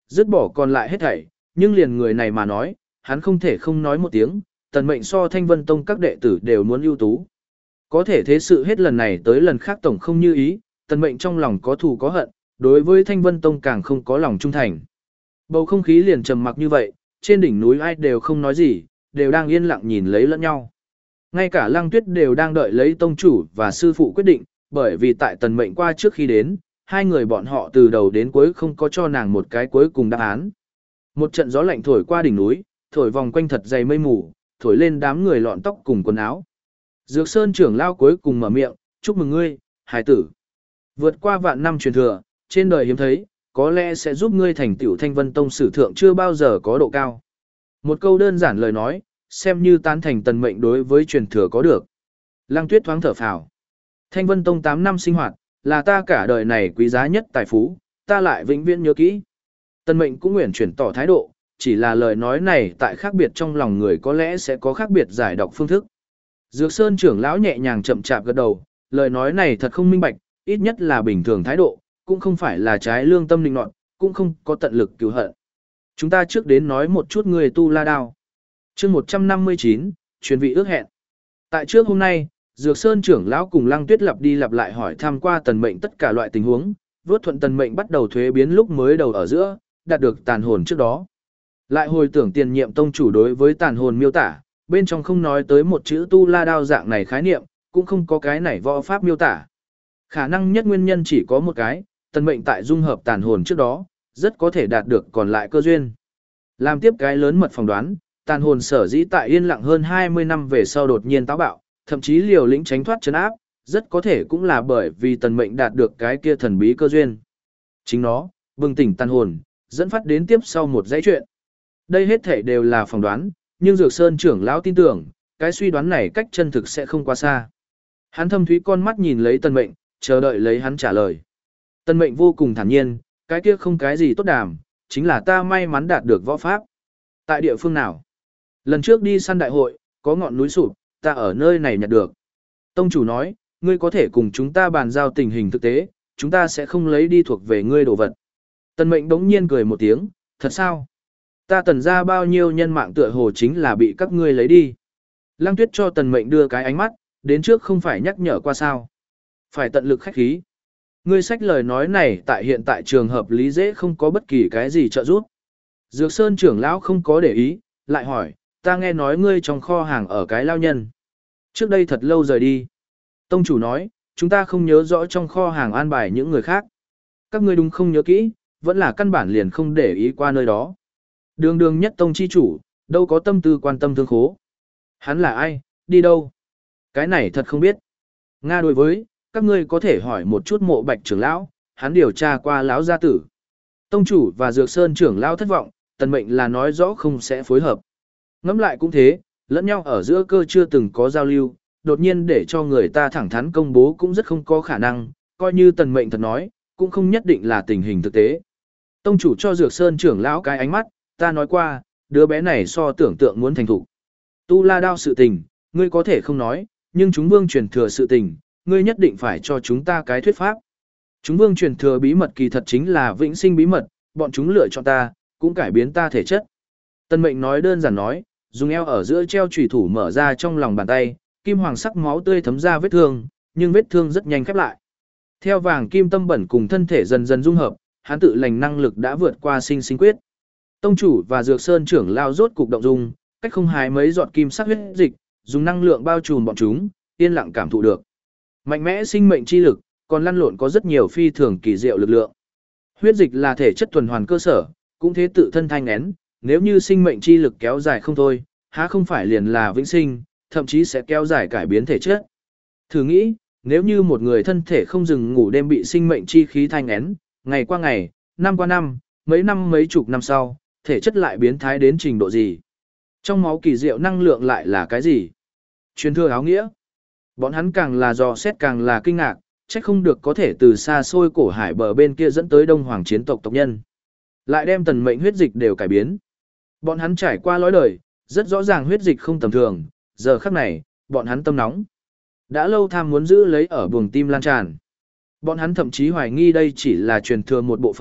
dứt bỏ còn lại hết thảy, nhưng liền người này mà nói, hắn không thể không nói một tiếng, tần mệnh so Thanh Vân Tông các đệ tử đều muốn ưu tú. Có thể thế sự hết lần này tới lần khác tổng không như ý, tần mệnh trong lòng có thù có hận, đối với Thanh Vân Tông càng không có lòng trung thành. Bầu không khí liền trầm mặc như vậy, trên đỉnh núi ai đều không nói gì, đều đang yên lặng nhìn lấy lẫn nhau. Ngay cả Lăng Tuyết đều đang đợi lấy tông chủ và sư phụ quyết định, bởi vì tại tần mệnh qua trước khi đến, hai người bọn họ từ đầu đến cuối không có cho nàng một cái cuối cùng đáp án. Một trận gió lạnh thổi qua đỉnh núi, thổi vòng quanh thật dày mây mù, thổi lên đám người lọn tóc cùng quần áo. Dược Sơn trưởng lao cuối cùng mở miệng, chúc mừng ngươi, hải tử. Vượt qua vạn năm truyền thừa, trên đời hiếm thấy, có lẽ sẽ giúp ngươi thành tựu Thanh Vân Tông sử thượng chưa bao giờ có độ cao. Một câu đơn giản lời nói, xem như tán thành tần mệnh đối với truyền thừa có được. Lăng Tuyết thoáng thở phào. Thanh Vân Tông tám năm sinh hoạt, là ta cả đời này quý giá nhất tài phú, ta lại vĩnh viễn nhớ kỹ. Tần mệnh cũng nguyện chuyển tỏ thái độ, chỉ là lời nói này tại khác biệt trong lòng người có lẽ sẽ có khác biệt giải đọc phương thức. Dược Sơn trưởng lão nhẹ nhàng chậm chạp gật đầu, lời nói này thật không minh bạch, ít nhất là bình thường thái độ, cũng không phải là trái lương tâm định nọt, cũng không có tận lực cứu hận. Chúng ta trước đến nói một chút người tu la đao. Chương một trăm năm mươi chín, truyền vị ước hẹn. Tại trước hôm nay, Dược Sơn trưởng lão cùng Lăng Tuyết lặp đi lặp lại hỏi thăm qua tần mệnh tất cả loại tình huống, vớt thuận tần mệnh bắt đầu thuế biến lúc mới đầu ở giữa, đạt được tàn hồn trước đó. Lại hồi tưởng tiền nhiệm tông chủ đối với tàn hồn miêu tả, bên trong không nói tới một chữ tu la đao dạng này khái niệm, cũng không có cái này võ pháp miêu tả. Khả năng nhất nguyên nhân chỉ có một cái, tần mệnh tại dung hợp tàn hồn trước đó, rất có thể đạt được còn lại cơ duyên. Làm tiếp cái lớn mật phỏng đoán, tàn hồn sở dĩ tại yên lặng hơn hai mươi năm về sau đột nhiên táo bạo, thậm chí liều lĩnh tránh thoát trấn áp, rất có thể cũng là bởi vì tần mệnh đạt được cái kia thần bí cơ duyên. Chính nó, bừng tỉnh tàn hồn, dẫn phát đến tiếp sau một dãy chuyện. Đây hết thể đều là phỏng đoán, nhưng Dược Sơn trưởng lão tin tưởng, cái suy đoán này cách chân thực sẽ không quá xa. Hắn thâm thúy con mắt nhìn lấy tần mệnh, chờ đợi lấy hắn trả lời. Tần mệnh vô cùng thản nhiên, cái kia không cái gì tốt đàm, chính là ta may mắn đạt được võ pháp. Tại địa phương nào? Lần trước đi săn đại hội, có ngọn núi sụp, ta ở nơi này nhặt được. Tông chủ nói, ngươi có thể cùng chúng ta bàn giao tình hình thực tế, chúng ta sẽ không lấy đi thuộc về ngươi đồ vật. Tần mệnh đống nhiên cười một tiếng, thật sao? Ta tần ra bao nhiêu nhân mạng tựa hồ chính là bị các ngươi lấy đi. Lăng Tuyết cho tần mệnh đưa cái ánh mắt, đến trước không phải nhắc nhở qua sao. Phải tận lực khách khí. Ngươi sách lời nói này tại hiện tại trường hợp lý dễ không có bất kỳ cái gì trợ giúp. Dược Sơn trưởng lão không có để ý, lại hỏi, ta nghe nói ngươi trong kho hàng ở cái lao nhân. Trước đây thật lâu rời đi. Tông chủ nói, chúng ta không nhớ rõ trong kho hàng an bài những người khác. Các ngươi đúng không nhớ kỹ, vẫn là căn bản liền không để ý qua nơi đó. Đường đường nhất tông chi chủ, đâu có tâm tư quan tâm thương khố. Hắn là ai, đi đâu? Cái này thật không biết. Nga đối với, các ngươi có thể hỏi một chút Mộ Bạch trưởng lão, hắn điều tra qua lão gia tử. Tông chủ và Dược Sơn trưởng lão thất vọng, tần mệnh là nói rõ không sẽ phối hợp. Ngẫm lại cũng thế, lẫn nhau ở giữa cơ chưa từng có giao lưu, đột nhiên để cho người ta thẳng thắn công bố cũng rất không có khả năng, coi như tần mệnh thật nói, cũng không nhất định là tình hình thực tế. Tông chủ cho Dược Sơn trưởng lão cái ánh mắt, ta nói qua, đứa bé này so tưởng tượng muốn thành thục. Tu la đao sự tình, ngươi có thể không nói, nhưng chúng vương truyền thừa sự tình, ngươi nhất định phải cho chúng ta cái thuyết pháp. Chúng vương truyền thừa bí mật kỳ thật chính là vĩnh sinh bí mật, bọn chúng lựa chọn ta, cũng cải biến ta thể chất. Tân mệnh nói đơn giản nói, dùng eo ở giữa treo chùy thủ mở ra trong lòng bàn tay, kim hoàng sắc máu tươi thấm ra vết thương, nhưng vết thương rất nhanh khép lại. Theo vàng kim tâm bẩn cùng thân thể dần dần dung hợp, hắn tự lành năng lực đã vượt qua sinh sinh quyết. Tông chủ và Dược Sơn trưởng lao rốt cục động dung, cách không hái mấy giọt kim sắc huyết dịch, dùng năng lượng bao trùm bọn chúng, yên lặng cảm thụ được. Mạnh mẽ sinh mệnh chi lực, còn lăn lộn có rất nhiều phi thường kỳ diệu lực lượng. Huyết dịch là thể chất tuần hoàn cơ sở, cũng thế tự thân thanh én, nếu như sinh mệnh chi lực kéo dài không thôi, há không phải liền là vĩnh sinh, thậm chí sẽ kéo dài cải biến thể chất. Thử nghĩ, nếu như một người thân thể không dừng ngủ đêm bị sinh mệnh chi khí thanh én, ngày qua ngày, năm qua năm, mấy năm mấy chục năm sau, thể chất lại biến thái đến trình độ gì? Trong máu kỳ diệu năng lượng lại là cái gì? Truyền thừa áo nghĩa. Bọn hắn càng là dò xét càng là kinh ngạc, chắc không được có thể từ xa xôi cổ hải bờ bên kia dẫn tới Đông Hoàng chiến tộc tộc nhân. Lại đem tần mệnh huyết dịch đều cải biến. Bọn hắn trải qua lối đời, rất rõ ràng huyết dịch không tầm thường, giờ khắc này, bọn hắn tâm nóng. Đã lâu tham muốn giữ lấy ở buồng tim lan tràn. Bọn hắn thậm chí hoài nghi đây chỉ là truyền thừa một bộ phận,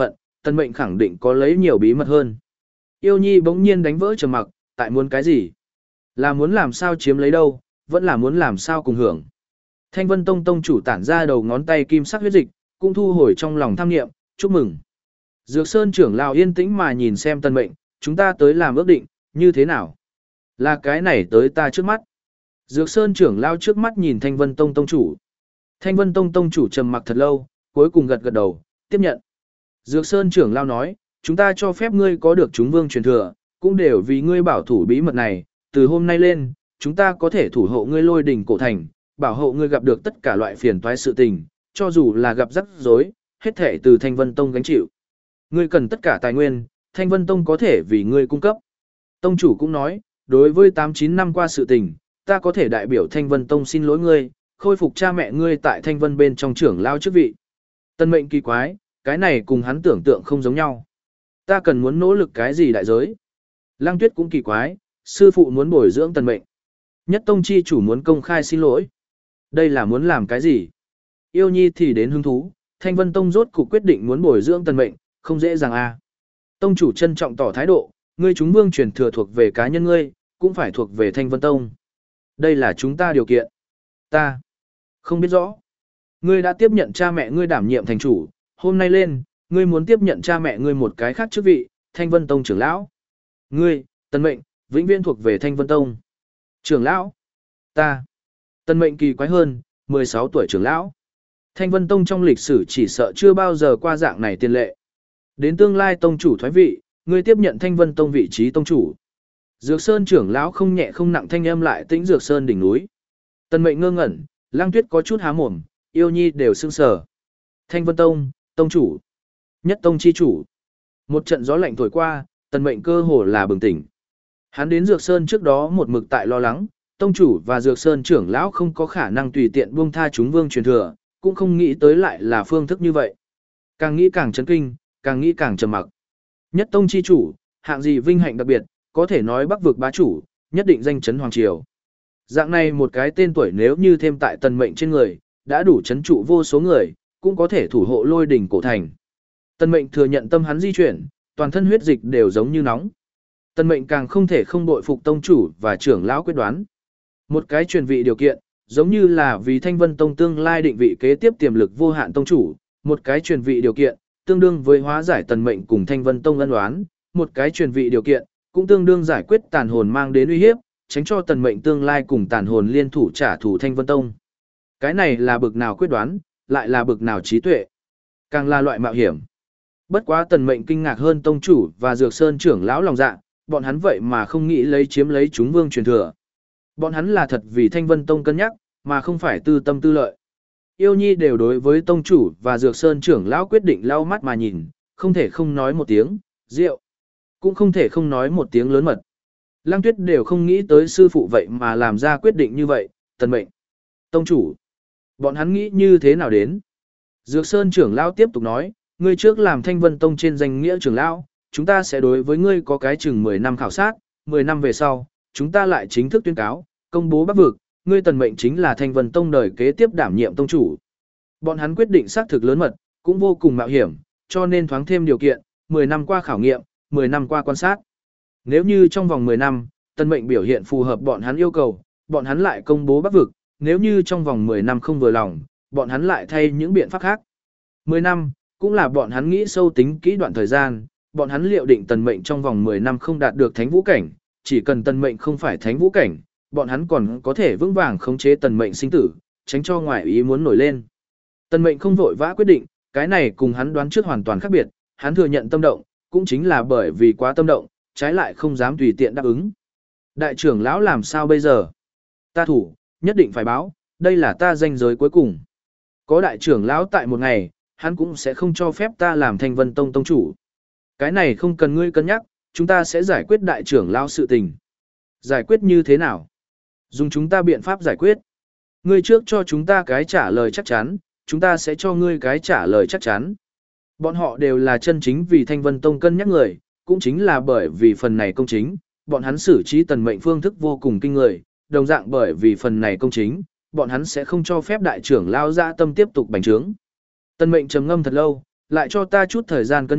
Tần Mệnh khẳng định có lấy nhiều bí mật hơn. Yêu Nhi bỗng nhiên đánh vỡ trầm mặc, tại muốn cái gì? Là muốn làm sao chiếm lấy đâu, vẫn là muốn làm sao cùng hưởng. Thanh Vân Tông tông chủ tản ra đầu ngón tay kim sắc huyết dịch, cũng thu hồi trong lòng tham niệm, chúc mừng. Dược Sơn trưởng lão yên tĩnh mà nhìn xem Tần Mệnh, chúng ta tới làm ước định, như thế nào? Là cái này tới ta trước mắt. Dược Sơn trưởng lão trước mắt nhìn Thanh Vân Tông tông chủ. Thanh Vân Tông tông chủ trầm mặc thật lâu, cuối cùng gật gật đầu, tiếp nhận. Dược Sơn trưởng lão nói, chúng ta cho phép ngươi có được chúng vương truyền thừa, cũng đều vì ngươi bảo thủ bí mật này, từ hôm nay lên, chúng ta có thể thủ hộ ngươi lôi đỉnh cổ thành, bảo hộ ngươi gặp được tất cả loại phiền toái sự tình, cho dù là gặp rắc rối, hết thể từ Thanh Vân Tông gánh chịu. Ngươi cần tất cả tài nguyên, Thanh Vân Tông có thể vì ngươi cung cấp. Tông chủ cũng nói, đối với tám chín năm qua sự tình, ta có thể đại biểu Thanh Vân Tông xin lỗi ngươi, khôi phục cha mẹ ngươi tại Thanh Vân bên trong trưởng lao chức vị. Tân Mệnh kỳ quái, cái này cùng hắn tưởng tượng không giống nhau. Ta cần muốn nỗ lực cái gì đại giới? Lăng Tuyết cũng kỳ quái, sư phụ muốn bồi dưỡng Tần Mệnh. Nhất tông chi chủ muốn công khai xin lỗi. Đây là muốn làm cái gì? Yêu Nhi thì đến hứng thú, Thanh Vân Tông rốt cuộc quyết định muốn bồi dưỡng Tần Mệnh, không dễ dàng à. Tông chủ trân trọng tỏ thái độ, ngươi chúng vương truyền thừa thuộc về cá nhân ngươi, cũng phải thuộc về Thanh Vân Tông. Đây là chúng ta điều kiện. Ta không biết rõ. Ngươi đã tiếp nhận cha mẹ ngươi đảm nhiệm thành chủ, hôm nay lên, ngươi muốn tiếp nhận cha mẹ ngươi một cái khác chức vị, Thanh Vân Tông trưởng lão. Ngươi, Tần Mệnh, vĩnh viễn thuộc về Thanh Vân Tông. Trưởng lão. Ta. Tần Mệnh kỳ quái hơn, mười sáu tuổi trưởng lão. Thanh Vân Tông trong lịch sử chỉ sợ chưa bao giờ qua dạng này tiền lệ. Đến tương lai tông chủ thoái vị, ngươi tiếp nhận Thanh Vân Tông vị trí tông chủ. Dược Sơn trưởng lão không nhẹ không nặng thanh âm lại tĩnh Dược Sơn đỉnh núi. Tần Mệnh ngơ ngẩn, Lăng Tuyết có chút há mồm, Yêu Nhi đều sững sờ. Thanh Vân Tông, tông chủ, nhất tông chi chủ. Một trận gió lạnh thổi qua, Tần Mệnh cơ hồ là bừng tỉnh. Hắn đến Dược Sơn trước đó một mực tại lo lắng, tông chủ và Dược Sơn trưởng lão không có khả năng tùy tiện buông tha chúng vương truyền thừa, cũng không nghĩ tới lại là phương thức như vậy. Càng nghĩ càng chấn kinh, càng nghĩ càng trầm mặc. Nhất tông chi chủ, hạng gì vinh hạnh đặc biệt, có thể nói Bắc vực bá chủ, nhất định danh chấn hoàng triều. Dạng này một cái tên tuổi nếu như thêm tại Tần Mệnh trên người, đã đủ chấn trụ vô số người, cũng có thể thủ hộ lôi đỉnh cổ thành. Tần Mệnh thừa nhận tâm hắn di chuyển, toàn thân huyết dịch đều giống như nóng. Tần Mệnh càng không thể không bội phục tông chủ và trưởng lão quyết đoán. Một cái truyền vị điều kiện, giống như là vì Thanh Vân Tông tương lai định vị kế tiếp tiềm lực vô hạn tông chủ, một cái truyền vị điều kiện, tương đương với hóa giải Tần Mệnh cùng Thanh Vân Tông ân oán, một cái truyền vị điều kiện, cũng tương đương giải quyết tàn hồn mang đến uy hiếp, tránh cho Tần Mệnh tương lai cùng tàn hồn liên thủ trả thù Thanh Vân Tông. Cái này là bực nào quyết đoán, lại là bực nào trí tuệ, càng là loại mạo hiểm. Bất quá Tần Mệnh kinh ngạc hơn tông chủ và Dược Sơn trưởng lão lòng dạ, bọn hắn vậy mà không nghĩ lấy chiếm lấy chúng vương truyền thừa. Bọn hắn là thật vì Thanh Vân Tông cân nhắc, mà không phải tư tâm tư lợi. Yêu Nhi đều đối với tông chủ và Dược Sơn trưởng lão quyết định lau mắt mà nhìn, không thể không nói một tiếng, rượu. Cũng không thể không nói một tiếng lớn mật. Lăng Tuyết đều không nghĩ tới sư phụ vậy mà làm ra quyết định như vậy, Tần Mệnh. Tông chủ. Bọn hắn nghĩ như thế nào đến? Dược Sơn trưởng lão tiếp tục nói, ngươi trước làm Thanh Vân Tông trên danh nghĩa trưởng lão, chúng ta sẽ đối với ngươi có cái chừng mười năm khảo sát, mười năm về sau, chúng ta lại chính thức tuyên cáo, công bố Bắc vực, ngươi Tần Mệnh chính là Thanh Vân Tông đời kế tiếp đảm nhiệm tông chủ. Bọn hắn quyết định xác thực lớn mật, cũng vô cùng mạo hiểm, cho nên thoáng thêm điều kiện, mười năm qua khảo nghiệm, mười năm qua quan sát. Nếu như trong vòng mười năm, Tần Mệnh biểu hiện phù hợp bọn hắn yêu cầu, bọn hắn lại công bố Bắc vực, nếu như trong vòng mười năm không vừa lòng, bọn hắn lại thay những biện pháp khác. mười năm, cũng là bọn hắn nghĩ sâu tính kỹ đoạn thời gian, bọn hắn liệu định Tần Mệnh trong vòng mười năm không đạt được thánh vũ cảnh, chỉ cần Tần Mệnh không phải thánh vũ cảnh, bọn hắn còn có thể vững vàng khống chế Tần Mệnh sinh tử, tránh cho ngoại ý muốn nổi lên. Tần Mệnh không vội vã quyết định, cái này cùng hắn đoán trước hoàn toàn khác biệt, hắn thừa nhận tâm động, cũng chính là bởi vì quá tâm động, trái lại không dám tùy tiện đáp ứng. Đại trưởng lão làm sao bây giờ? Ta thủ, nhất định phải báo, đây là ta danh giới cuối cùng. Có đại trưởng lão tại một ngày, hắn cũng sẽ không cho phép ta làm Thanh Vân Tông tông chủ. Cái này không cần ngươi cân nhắc, chúng ta sẽ giải quyết đại trưởng lão sự tình. Giải quyết như thế nào? Dùng chúng ta biện pháp giải quyết. Ngươi trước cho chúng ta cái trả lời chắc chắn, chúng ta sẽ cho ngươi cái trả lời chắc chắn. Bọn họ đều là chân chính vì Thanh Vân Tông cân nhắc người, cũng chính là bởi vì phần này công chính, bọn hắn xử trí Tần Mệnh phương thức vô cùng kinh người, đồng dạng bởi vì phần này công chính, bọn hắn sẽ không cho phép đại trưởng lão dã tâm tiếp tục bành trướng. Tần Mệnh trầm ngâm thật lâu, lại cho ta chút thời gian cân nhắc,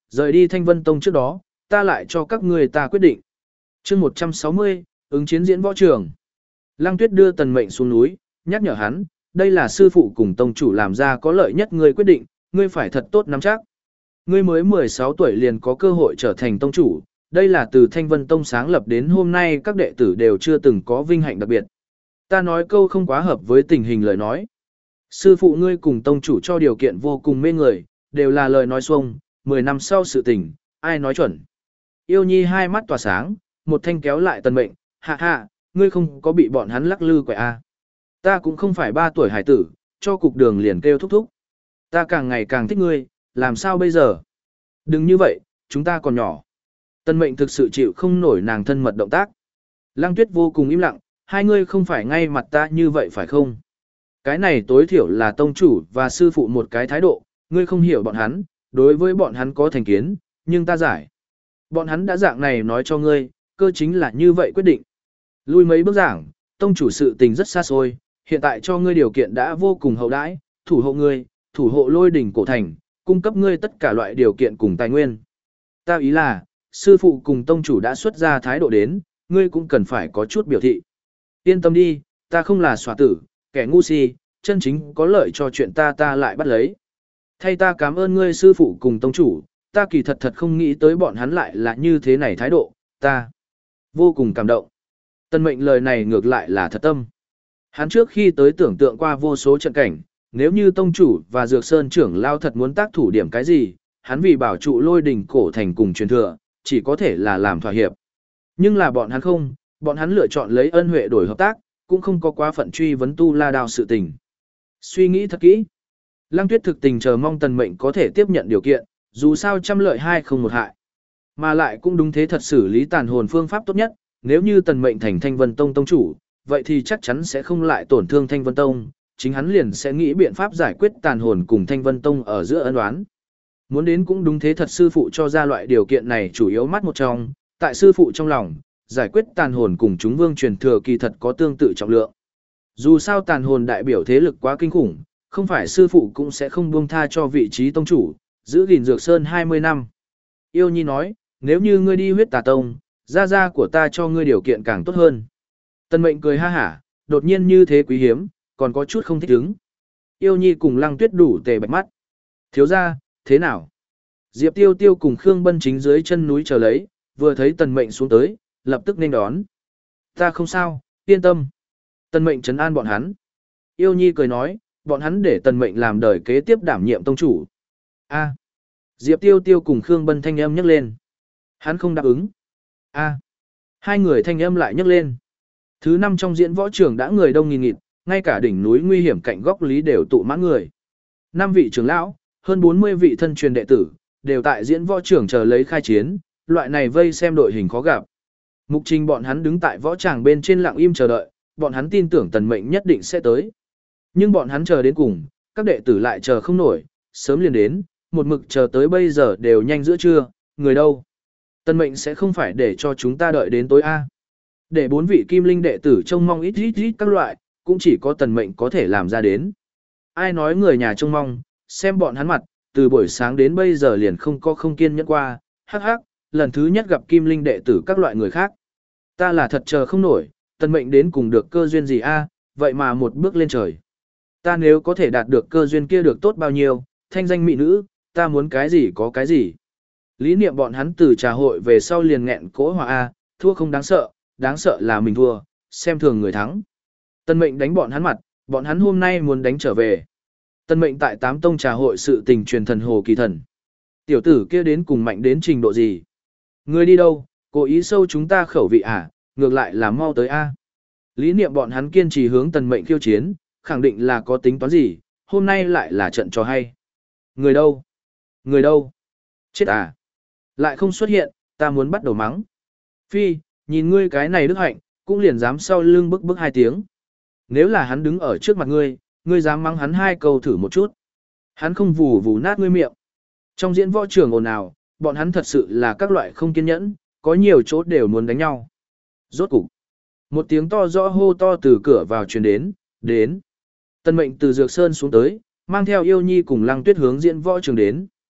rời đi Thanh Vân Tông trước đó, ta lại cho các ngươi ta quyết định. chương một trăm sáu mươi, ứng chiến diễn võ trường. Lăng Tuyết đưa Tần Mệnh xuống núi, nhắc nhở hắn, đây là sư phụ cùng tông chủ làm ra có lợi nhất ngươi quyết định, ngươi phải thật tốt nắm chắc. Ngươi mới mười sáu tuổi liền có cơ hội trở thành tông chủ, đây là từ Thanh Vân Tông sáng lập đến hôm nay các đệ tử đều chưa từng có vinh hạnh đặc biệt. Ta nói câu không quá hợp với tình hình lời nói. Sư phụ ngươi cùng tông chủ cho điều kiện vô cùng mê người, đều là lời nói xuông, mười năm sau sự tình, ai nói chuẩn. Yêu Nhi hai mắt tỏa sáng, một thanh kéo lại Tần Mệnh, hạ hạ, ngươi không có bị bọn hắn lắc lư quậy à. Ta cũng không phải ba tuổi hải tử, cho cục đường liền kêu thúc thúc. Ta càng ngày càng thích ngươi, làm sao bây giờ? Đừng như vậy, chúng ta còn nhỏ. Tần Mệnh thực sự chịu không nổi nàng thân mật động tác. Lăng Tuyết vô cùng im lặng, hai ngươi không phải ngay mặt ta như vậy phải không? Cái này tối thiểu là tông chủ và sư phụ một cái thái độ, ngươi không hiểu bọn hắn, đối với bọn hắn có thành kiến, nhưng ta giải. Bọn hắn đã dạng này nói cho ngươi, cơ chính là như vậy quyết định. Lui mấy bước giảng, tông chủ sự tình rất xa xôi, hiện tại cho ngươi điều kiện đã vô cùng hậu đãi, thủ hộ ngươi, thủ hộ lôi đỉnh cổ thành, cung cấp ngươi tất cả loại điều kiện cùng tài nguyên. Ta ý là, sư phụ cùng tông chủ đã xuất ra thái độ đến, ngươi cũng cần phải có chút biểu thị. Yên tâm đi, ta không là xóa tử, kẻ ngu si, chân chính có lợi cho chuyện ta ta lại bắt lấy. Thay ta cảm ơn ngươi sư phụ cùng tông chủ, ta kỳ thật thật không nghĩ tới bọn hắn lại là như thế này thái độ, ta vô cùng cảm động. Tần Mệnh lời này ngược lại là thật tâm. Hắn trước khi tới tưởng tượng qua vô số trận cảnh, nếu như tông chủ và Dược Sơn trưởng lao thật muốn tác thủ điểm cái gì, hắn vì bảo trụ lôi đỉnh cổ thành cùng truyền thừa, chỉ có thể là làm thỏa hiệp. Nhưng là bọn hắn không, bọn hắn lựa chọn lấy ân huệ đổi hợp tác, cũng không có quá phận truy vấn tu la đao sự tình. Suy nghĩ thật kỹ. Lăng Tuyết thực tình chờ mong Tần Mệnh có thể tiếp nhận điều kiện, dù sao trăm lợi hai không một hại. Mà lại cũng đúng thế thật xử lý tàn hồn phương pháp tốt nhất, nếu như Tần Mệnh thành Thanh Vân Tông tông chủ, vậy thì chắc chắn sẽ không lại tổn thương Thanh Vân Tông, chính hắn liền sẽ nghĩ biện pháp giải quyết tàn hồn cùng Thanh Vân Tông ở giữa ân oán. Muốn đến cũng đúng thế thật sư phụ cho ra loại điều kiện này chủ yếu mắt một trong, tại sư phụ trong lòng, giải quyết tàn hồn cùng chúng vương truyền thừa kỳ thật có tương tự trọng lượng. Dù sao tàn hồn đại biểu thế lực quá kinh khủng, không phải sư phụ cũng sẽ không buông tha cho vị trí tông chủ, giữ gìn Dược Sơn hai mươi năm. Yêu Nhi nói, nếu như ngươi đi huyết tà tông, gia gia của ta cho ngươi điều kiện càng tốt hơn. Tần Mệnh cười ha hả, đột nhiên như thế quý hiếm, còn có chút không thích ứng. Yêu Nhi cùng Lăng Tuyết đủ tề bạch mắt. Thiếu gia, thế nào? Diệp Tiêu Tiêu cùng Khương Bân chính dưới chân núi chờ lấy, vừa thấy Tần Mệnh xuống tới, lập tức nên đón. Ta không sao, yên tâm. Tần Mệnh trấn an bọn hắn. Yêu Nhi cười nói, bọn hắn để Tần Mệnh làm đời kế tiếp đảm nhiệm tông chủ. A. Diệp Tiêu Tiêu cùng Khương Bân thanh âm nhắc lên. Hắn không đáp ứng. A. Hai người thanh âm lại nhắc lên. Thứ năm trong diễn võ trường đã người đông nghìn nghịt, ngay cả đỉnh núi nguy hiểm cạnh góc lý đều tụ mãn người. Năm vị trưởng lão, hơn bốn mươi vị thân truyền đệ tử, đều tại diễn võ trường chờ lấy khai chiến, loại này vây xem đội hình khó gặp. Mục Trình bọn hắn đứng tại võ tràng bên trên lặng im chờ đợi, bọn hắn tin tưởng Tần Mệnh nhất định sẽ tới. Nhưng bọn hắn chờ đến cùng, các đệ tử lại chờ không nổi, sớm liền đến, một mực chờ tới bây giờ đều nhanh giữa trưa, người đâu? Tần Mệnh sẽ không phải để cho chúng ta đợi đến tối a. Để bốn vị kim linh đệ tử trông mong ít ít ít các loại, cũng chỉ có Tần Mệnh có thể làm ra đến. Ai nói người nhà trông mong, xem bọn hắn mặt, từ buổi sáng đến bây giờ liền không có không kiên nhẫn qua, hắc hắc, lần thứ nhất gặp kim linh đệ tử các loại người khác. Ta là thật chờ không nổi, Tần Mệnh đến cùng được cơ duyên gì a, vậy mà một bước lên trời. Ta nếu có thể đạt được cơ duyên kia được tốt bao nhiêu, thanh danh mỹ nữ, ta muốn cái gì có cái gì. Lý niệm bọn hắn từ trà hội về sau liền nghẹn cỗ hòa a, thua không đáng sợ, đáng sợ là mình thua, xem thường người thắng. Tần Mệnh đánh bọn hắn mặt, bọn hắn hôm nay muốn đánh trở về. Tần Mệnh tại tám tông trà hội sự tình truyền thần hồ kỳ thần. Tiểu tử kia đến cùng mạnh đến trình độ gì? Người đi đâu, cố ý sâu chúng ta khẩu vị à, ngược lại là mau tới a. Lý niệm bọn hắn kiên trì hướng Tần Mệnh khiêu chiến, khẳng định là có tính toán gì, hôm nay lại là trận trò hay. Người đâu? Người đâu? Chết à? Lại không xuất hiện, ta muốn bắt đầu mắng. Phi, nhìn ngươi cái này đức hạnh, cũng liền dám sau lưng bức bức hai tiếng. Nếu là hắn đứng ở trước mặt ngươi, ngươi dám mắng hắn hai câu thử một chút. Hắn không vù vù nát ngươi miệng. Trong diễn võ trường ồn ào, bọn hắn thật sự là các loại không kiên nhẫn, có nhiều chỗ đều muốn đánh nhau. Rốt cục, một tiếng to rõ hô to từ cửa vào truyền đến, đến. Tần Mệnh từ Dược Sơn xuống tới, mang theo Yêu Nhi cùng Lăng Tuyết hướng diễn võ trường đến.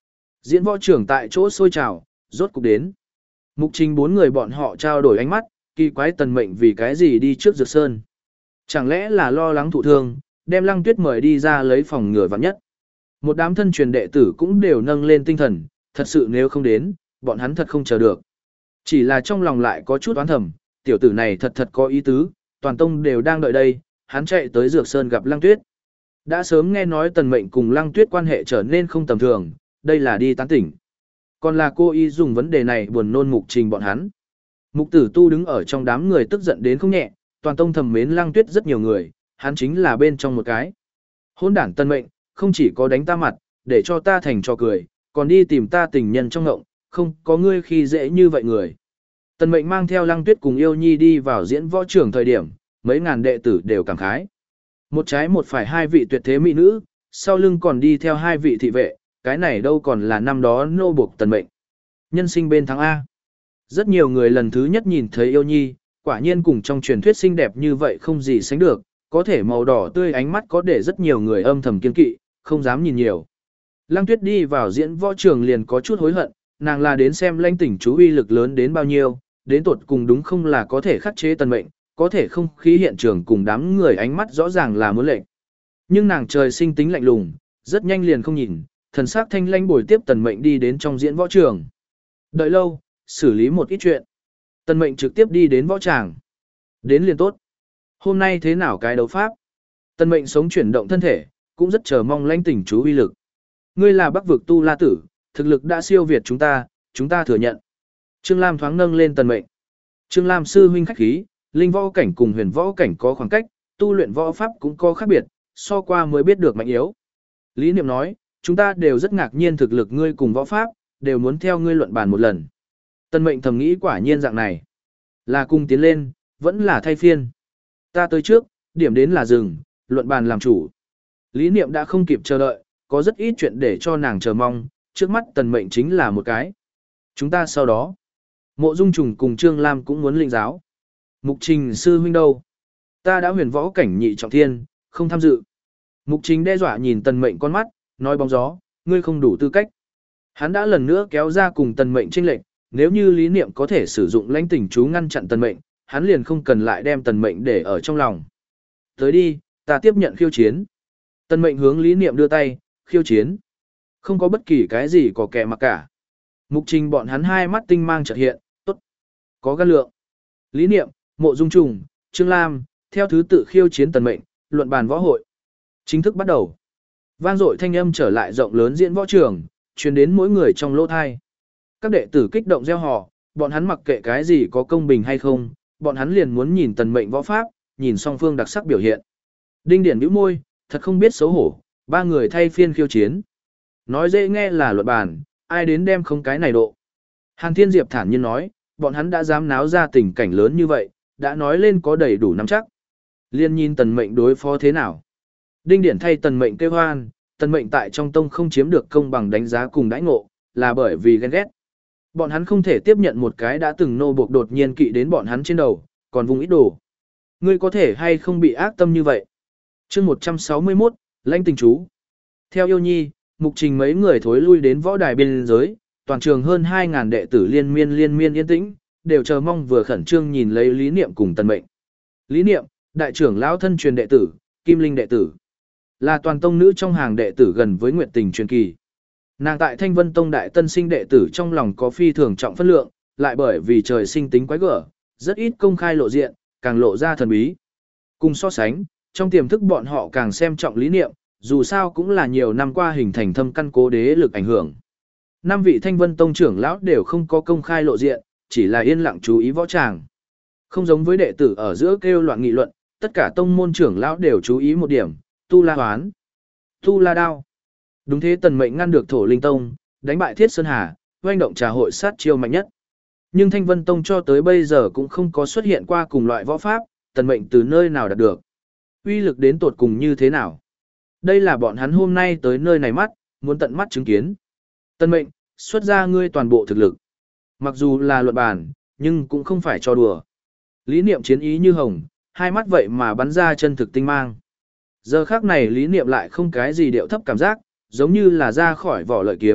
Diễn võ trưởng tại chỗ sôi trào, rốt cục đến. Mục Trình bốn người bọn họ trao đổi ánh mắt, kỳ quái Tần Mệnh vì cái gì đi trước Dược Sơn. Chẳng lẽ là lo lắng thụ thương, đem Lăng Tuyết mời đi ra lấy phòng ngừa vạn nhất. Một đám thân truyền đệ tử cũng đều nâng lên tinh thần, thật sự nếu không đến, bọn hắn thật không chờ được. Chỉ là trong lòng lại có chút oán thầm, tiểu tử này thật thật có ý tứ, toàn tông đều đang đợi đây, hắn chạy tới Dược Sơn gặp Lăng Tuyết. Đã sớm nghe nói Tần Mệnh cùng Lăng Tuyết quan hệ trở nên không tầm thường, đây là đi tán tỉnh. Còn là cô y dùng vấn đề này buồn nôn Mục Trình bọn hắn. Mục Tử Tu đứng ở trong đám người tức giận đến không nhẹ, toàn tông thầm mến Lăng Tuyết rất nhiều người, hắn chính là bên trong một cái. Hôn đản Tần Mệnh, không chỉ có đánh ta mặt, để cho ta thành trò cười, còn đi tìm ta tình nhân trong ngộng, không có ngươi khi dễ như vậy người. Tần Mệnh mang theo Lăng Tuyết cùng Yêu Nhi đi vào diễn võ trường thời điểm, mấy ngàn đệ tử đều cảm khái. Một trái một phải hai vị tuyệt thế mỹ nữ, sau lưng còn đi theo hai vị thị vệ, cái này đâu còn là năm đó nô buộc Tần Mệnh. Nhân sinh bên thắng A. Rất nhiều người lần thứ nhất nhìn thấy Yêu Nhi, quả nhiên cùng trong truyền thuyết xinh đẹp như vậy không gì sánh được, có thể màu đỏ tươi ánh mắt có để rất nhiều người âm thầm kiên kỵ, không dám nhìn nhiều. Lăng Tuyết đi vào diễn võ trường liền có chút hối hận, nàng là đến xem Lãnh Tỉnh chú uy lực lớn đến bao nhiêu, đến tột cùng đúng không là có thể khắc chế Tần Mệnh, có thể không khí hiện trường cùng đám người ánh mắt rõ ràng là muốn lệnh. Nhưng nàng trời sinh tính lạnh lùng, rất nhanh liền không nhìn, thần sắc thanh lãnh bồi tiếp Tần Mệnh đi đến trong diễn võ trường. Đợi lâu, xử lý một ít chuyện. Tần Mệnh trực tiếp đi đến võ tràng. Đến liền tốt. Hôm nay thế nào cái đấu pháp? Tần Mệnh sống chuyển động thân thể, cũng rất chờ mong Lãnh Tỉnh chú uy lực. Ngươi là Bắc vực Tu La tử, thực lực đã siêu việt chúng ta, chúng ta thừa nhận. Trương Lam thoáng nâng lên Tần Mệnh. Trương Lam sư huynh khách khí, linh võ cảnh cùng huyền võ cảnh có khoảng cách, tu luyện võ pháp cũng có khác biệt, so qua mới biết được mạnh yếu. Lý Niệm nói, chúng ta đều rất ngạc nhiên thực lực ngươi cùng võ pháp, đều muốn theo ngươi luận bàn một lần. Tần Mệnh thầm nghĩ quả nhiên dạng này. Là cùng tiến lên, vẫn là thay phiên. Ta tới trước, điểm đến là dừng, luận bàn làm chủ. Lý Niệm đã không kịp chờ đợi, có rất ít chuyện để cho nàng chờ mong, trước mắt Tần Mệnh chính là một cái. Chúng ta sau đó, Mộ Dung Trùng cùng Trương Lam cũng muốn lĩnh giáo. Mục Trình sư huynh đâu? Ta đã huyền võ cảnh nhị trọng thiên, không tham dự. Mục Trình đe dọa nhìn Tần Mệnh con mắt, nói bóng gió, ngươi không đủ tư cách. Hắn đã lần nữa kéo ra cùng Tần Mệnh chênh lệch, nếu như Lý Niệm có thể sử dụng Lãnh Tỉnh chú ngăn chặn Tần Mệnh, hắn liền không cần lại đem Tần Mệnh để ở trong lòng. Tới đi, ta tiếp nhận khiêu chiến. Tần Mệnh hướng Lý Niệm đưa tay, khiêu chiến. Không có bất kỳ cái gì có kẻ mặc cả. Mục Trình bọn hắn hai mắt tinh mang chợt hiện, tốt. Có gan lượng. Lý Niệm, Mộ Dung Trùng, Trương Lam, theo thứ tự khiêu chiến Tần Mệnh, luận bàn võ hội. Chính thức bắt đầu. Vang dội thanh âm trở lại rộng lớn diễn võ trường, truyền đến mỗi người trong lỗ thai. Các đệ tử kích động reo hò, bọn hắn mặc kệ cái gì có công bình hay không, bọn hắn liền muốn nhìn Tần Mệnh võ pháp, nhìn song phương đặc sắc biểu hiện. Đinh Điển bĩu môi, thật không biết xấu hổ, ba người thay phiên khiêu chiến. Nói dễ nghe là luận bàn, ai đến đem không cái này độ. Hàn Thiên Diệp thản nhiên nói, bọn hắn đã dám náo ra tình cảnh lớn như vậy, đã nói lên có đầy đủ nắm chắc. Liên nhìn Tần Mệnh đối phó thế nào. Đinh Điển thay Tần Mệnh kêu hoan, Tần Mệnh tại trong tông không chiếm được công bằng đánh giá cùng đãi ngộ, là bởi vì ghen ghét. Bọn hắn không thể tiếp nhận một cái đã từng nô buộc đột nhiên kỵ đến bọn hắn trên đầu, còn vùng ít đồ. Ngươi có thể hay không bị ác tâm như vậy? Chương một trăm sáu mươi mốt, Lãnh Tình chú. Theo Yêu Nhi, Mục Trình mấy người thối lui đến võ đài biên giới, toàn trường hơn hai ngàn đệ tử liên miên liên miên yên tĩnh, đều chờ mong vừa khẩn trương nhìn lấy Lý Niệm cùng Tần Mệnh. Lý Niệm, đại trưởng lão thân truyền đệ tử, Kim Linh đệ tử, là toàn tông nữ trong hàng đệ tử gần với Nguyệt Tình truyền kỳ. Nàng tại Thanh Vân Tông đại tân sinh đệ tử trong lòng có phi thường trọng phân lượng, lại bởi vì trời sinh tính quái gở, rất ít công khai lộ diện, càng lộ ra thần bí. Cùng so sánh, trong tiềm thức bọn họ càng xem trọng Lý Niệm, dù sao cũng là nhiều năm qua hình thành thâm căn cố đế lực ảnh hưởng. Năm vị Thanh Vân Tông trưởng lão đều không có công khai lộ diện, chỉ là yên lặng chú ý võ tràng. Không giống với đệ tử ở giữa kêu loạn nghị luận, tất cả tông môn trưởng lão đều chú ý một điểm, Tu La Hoán, Tu La Đao. Đúng thế, Tần Mệnh ngăn được Thổ Linh Tông, đánh bại Thiết Sơn Hà, oanh động trà hội sát chiêu mạnh nhất. Nhưng Thanh Vân Tông cho tới bây giờ cũng không có xuất hiện qua cùng loại võ pháp, Tần Mệnh từ nơi nào đạt được, uy lực đến tột cùng như thế nào. Đây là bọn hắn hôm nay tới nơi này mắt, muốn tận mắt chứng kiến. Tần Mệnh, xuất ra ngươi toàn bộ thực lực. Mặc dù là luận bàn, nhưng cũng không phải cho đùa. Lý Niệm chiến ý như hồng, hai mắt vậy mà bắn ra chân thực tinh mang. Giờ khác này Lý Niệm lại không cái gì điệu thấp cảm giác, giống như là ra khỏi vỏ lợi kiếm,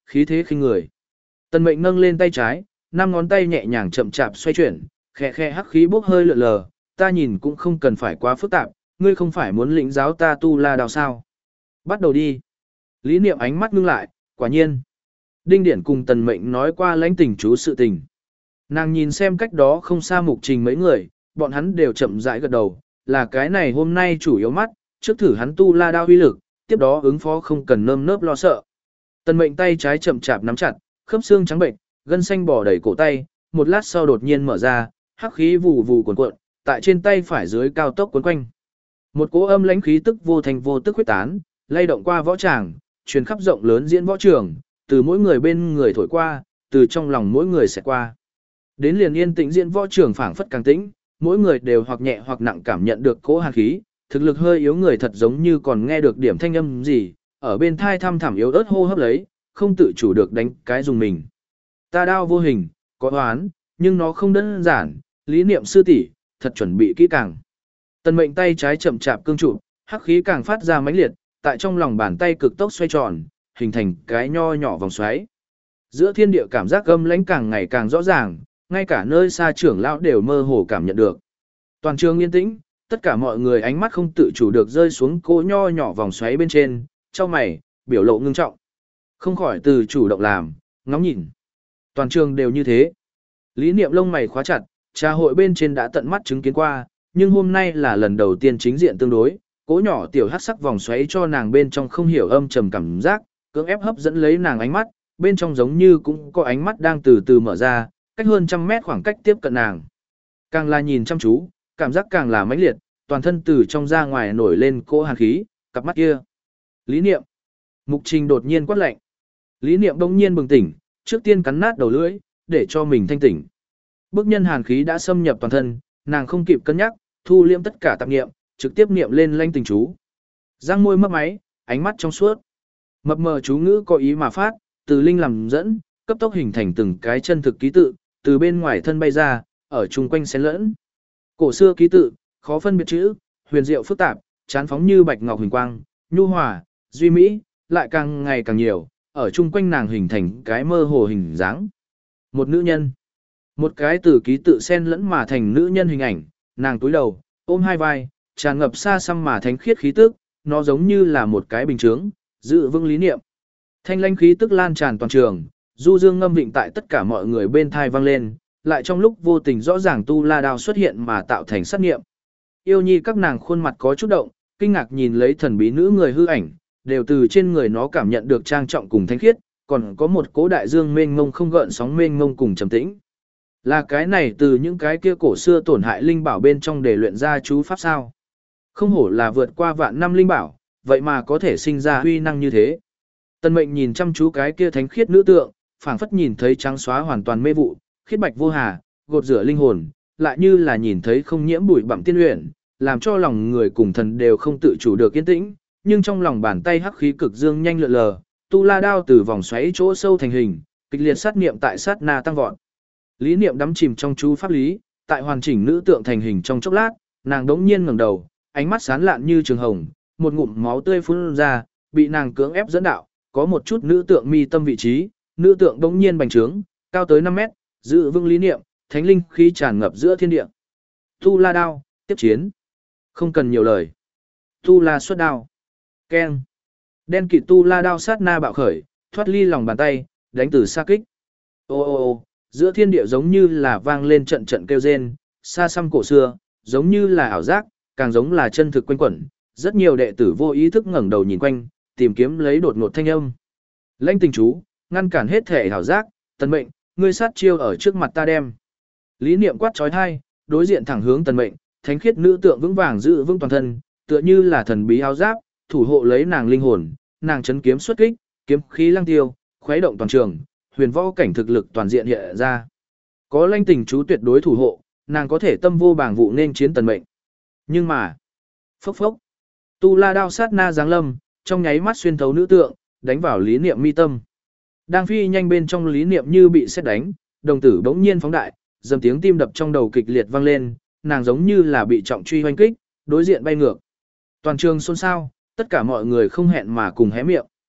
khí thế khinh người. Tần Mệnh nâng lên tay trái, năm ngón tay nhẹ nhàng chậm chạp xoay chuyển, khẽ khẽ hắc khí bốc hơi lượn lờ, ta nhìn cũng không cần phải quá phức tạp, ngươi không phải muốn lĩnh giáo ta tu la đao sao? Bắt đầu đi. Lý Niệm ánh mắt ngưng lại, quả nhiên. Đinh Điển cùng Tần Mệnh nói qua lãnh tình chú sự tình. Nàng nhìn xem cách đó không xa Mục Trình mấy người, bọn hắn đều chậm rãi gật đầu, là cái này hôm nay chủ yếu mắt, trước thử hắn tu la đao uy lực, tiếp đó ứng phó không cần nơm nớp lo sợ. Tần Mệnh tay trái chậm chạp nắm chặt, khớp xương trắng bệnh, gân xanh bò đầy cổ tay, một lát sau đột nhiên mở ra, hắc khí vù vù cuồn cuộn, tại trên tay phải dưới cao tốc cuốn quanh. Một cỗ âm lãnh khí tức vô thành vô tức huyết tán, lay động qua võ tràng, truyền khắp rộng lớn diễn võ trường, từ mỗi người bên người thổi qua, từ trong lòng mỗi người sẽ qua. Đến liền yên tĩnh diễn võ trường phảng phất càng tĩnh, mỗi người đều hoặc nhẹ hoặc nặng cảm nhận được cỗ hàn khí, thực lực hơi yếu người thật giống như còn nghe được điểm thanh âm gì, ở bên thai thăm thẳm yếu ớt hô hấp lấy, không tự chủ được đánh cái dùng mình. Ta đao vô hình, có oán, nhưng nó không đơn giản, Lý Niệm sư tỷ, thật chuẩn bị kỹ càng. Tần Mệnh tay trái chậm chạp cương trụ, hắc khí càng phát ra mãnh liệt, tại trong lòng bàn tay cực tốc xoay tròn, hình thành cái nho nhỏ vòng xoáy. Giữa thiên địa cảm giác âm lãnh càng ngày càng rõ ràng, ngay cả nơi xa trưởng lão đều mơ hồ cảm nhận được. Toàn trường yên tĩnh, tất cả mọi người ánh mắt không tự chủ được rơi xuống cô nho nhỏ vòng xoáy bên trên, trong mày, biểu lộ ngưng trọng. Không khỏi từ chủ động làm, ngóng nhìn. Toàn trường đều như thế. Lý Niệm lông mày khóa chặt, trà hội bên trên đã tận mắt chứng kiến qua, nhưng hôm nay là lần đầu tiên chính diện tương đối, cố nhỏ tiểu hắc sắc vòng xoáy cho nàng bên trong không hiểu âm trầm cảm giác, cưỡng ép hấp dẫn lấy nàng ánh mắt, bên trong giống như cũng có ánh mắt đang từ từ mở ra, cách hơn trăm mét khoảng cách tiếp cận nàng. Càng là nhìn chăm chú, cảm giác càng là mãnh liệt, toàn thân từ trong ra ngoài nổi lên cỗ hàn khí, cặp mắt kia. Lý Niệm. Mục Trình đột nhiên quát lạnh. Lý Niệm bỗng nhiên bừng tỉnh, trước tiên cắn nát đầu lưỡi, để cho mình thanh tỉnh. Bức nhân hàn khí đã xâm nhập toàn thân, nàng không kịp cân nhắc, thu liễm tất cả tạp niệm, trực tiếp niệm lên lãnh tình chú. Răng môi mấp máy, ánh mắt trong suốt. Mập mờ chú ngữ có ý mà phát, từ linh làm dẫn, cấp tốc hình thành từng cái chân thực ký tự, từ bên ngoài thân bay ra, ở chung quanh xen lẫn. Cổ xưa ký tự, khó phân biệt chữ, huyền diệu phức tạp, chán phóng như bạch ngọc huỳnh quang, nhu hòa, duy mỹ, lại càng ngày càng nhiều, ở chung quanh nàng hình thành cái mơ hồ hình dáng. Một nữ nhân. Một cái từ ký tự xen lẫn mà thành nữ nhân hình ảnh, nàng túi đầu, ôm hai vai, tràn ngập xa xăm mà thánh khiết khí tức, nó giống như là một cái bình chướng, giữ vững lý niệm. Thanh lãnh khí tức lan tràn toàn trường, du dương ngâm vịnh tại tất cả mọi người bên thai vang lên, lại trong lúc vô tình rõ ràng tu la đao xuất hiện mà tạo thành sát niệm. Yêu nhi các nàng khuôn mặt có chút động, kinh ngạc nhìn lấy thần bí nữ người hư ảnh, đều từ trên người nó cảm nhận được trang trọng cùng thanh khiết, còn có một cố đại dương mênh mông không gợn sóng mênh mông cùng trầm tĩnh. Là cái này từ những cái kia cổ xưa tổn hại linh bảo bên trong để luyện ra chú pháp sao? Không hổ là vượt qua vạn năm linh bảo, vậy mà có thể sinh ra uy năng như thế. Tần Mệnh nhìn chăm chú cái kia thánh khiết nữ tượng, phảng phất nhìn thấy trắng xóa hoàn toàn mê vụ, khiết bạch vô hà, gột rửa linh hồn, lại như là nhìn thấy không nhiễm bụi bặm tiên uyển, làm cho lòng người cùng thần đều không tự chủ được yên tĩnh, nhưng trong lòng bàn tay hắc khí cực dương nhanh lượn lờ, tu la đao từ vòng xoáy chỗ sâu thành hình, kịch liệt sát niệm tại sát na tăng vọt. Lý Niệm đắm chìm trong chú pháp lý, tại hoàn chỉnh nữ tượng thành hình trong chốc lát, nàng đống nhiên ngẩng đầu, ánh mắt sáng lạn như trường hồng, một ngụm máu tươi phun ra, bị nàng cưỡng ép dẫn đạo, có một chút nữ tượng mi tâm vị trí, nữ tượng đống nhiên bành trướng, cao tới năm mét, giữ vững lý niệm, thánh linh khí tràn ngập giữa thiên địa. Tu la đao, tiếp chiến. Không cần nhiều lời. Tu la xuất đao. Keng. Đen kịt tu la đao sát na bạo khởi, thoát ly lòng bàn tay, đánh từ xa kích. Ô ô ô, giữa thiên địa giống như là vang lên trận trận kêu rên, xa xăm cổ xưa, giống như là ảo giác, càng giống là chân thực quanh quẩn. Rất nhiều đệ tử vô ý thức ngẩng đầu nhìn quanh, tìm kiếm lấy đột ngột thanh âm. Lãnh tình chú, ngăn cản hết thể ảo giác, Tần Mệnh, ngươi sát chiêu ở trước mặt ta đem. Lý Niệm quát chói tai, đối diện thẳng hướng Tần Mệnh, thánh khiết nữ tượng vững vàng giữ vững toàn thân, tựa như là thần bí áo giáp, thủ hộ lấy nàng linh hồn, nàng chấn kiếm xuất kích, kiếm khí lăng tiêu, khuấy động toàn trường, huyền võ cảnh thực lực toàn diện hiện ra. Có lãnh tình chú tuyệt đối thủ hộ, nàng có thể tâm vô bảng vụ nên chiến Tần Mệnh. Nhưng mà, phốc phốc, tu la đao sát na giáng lâm, trong nháy mắt xuyên thấu nữ tượng, đánh vào Lý Niệm mi tâm. Đang phi nhanh bên trong Lý Niệm như bị sét đánh, đồng tử bỗng nhiên phóng đại, dầm tiếng tim đập trong đầu kịch liệt vang lên, nàng giống như là bị trọng truy hoành kích, đối diện bay ngược. Toàn trường xôn xao, tất cả mọi người không hẹn mà cùng hé miệng.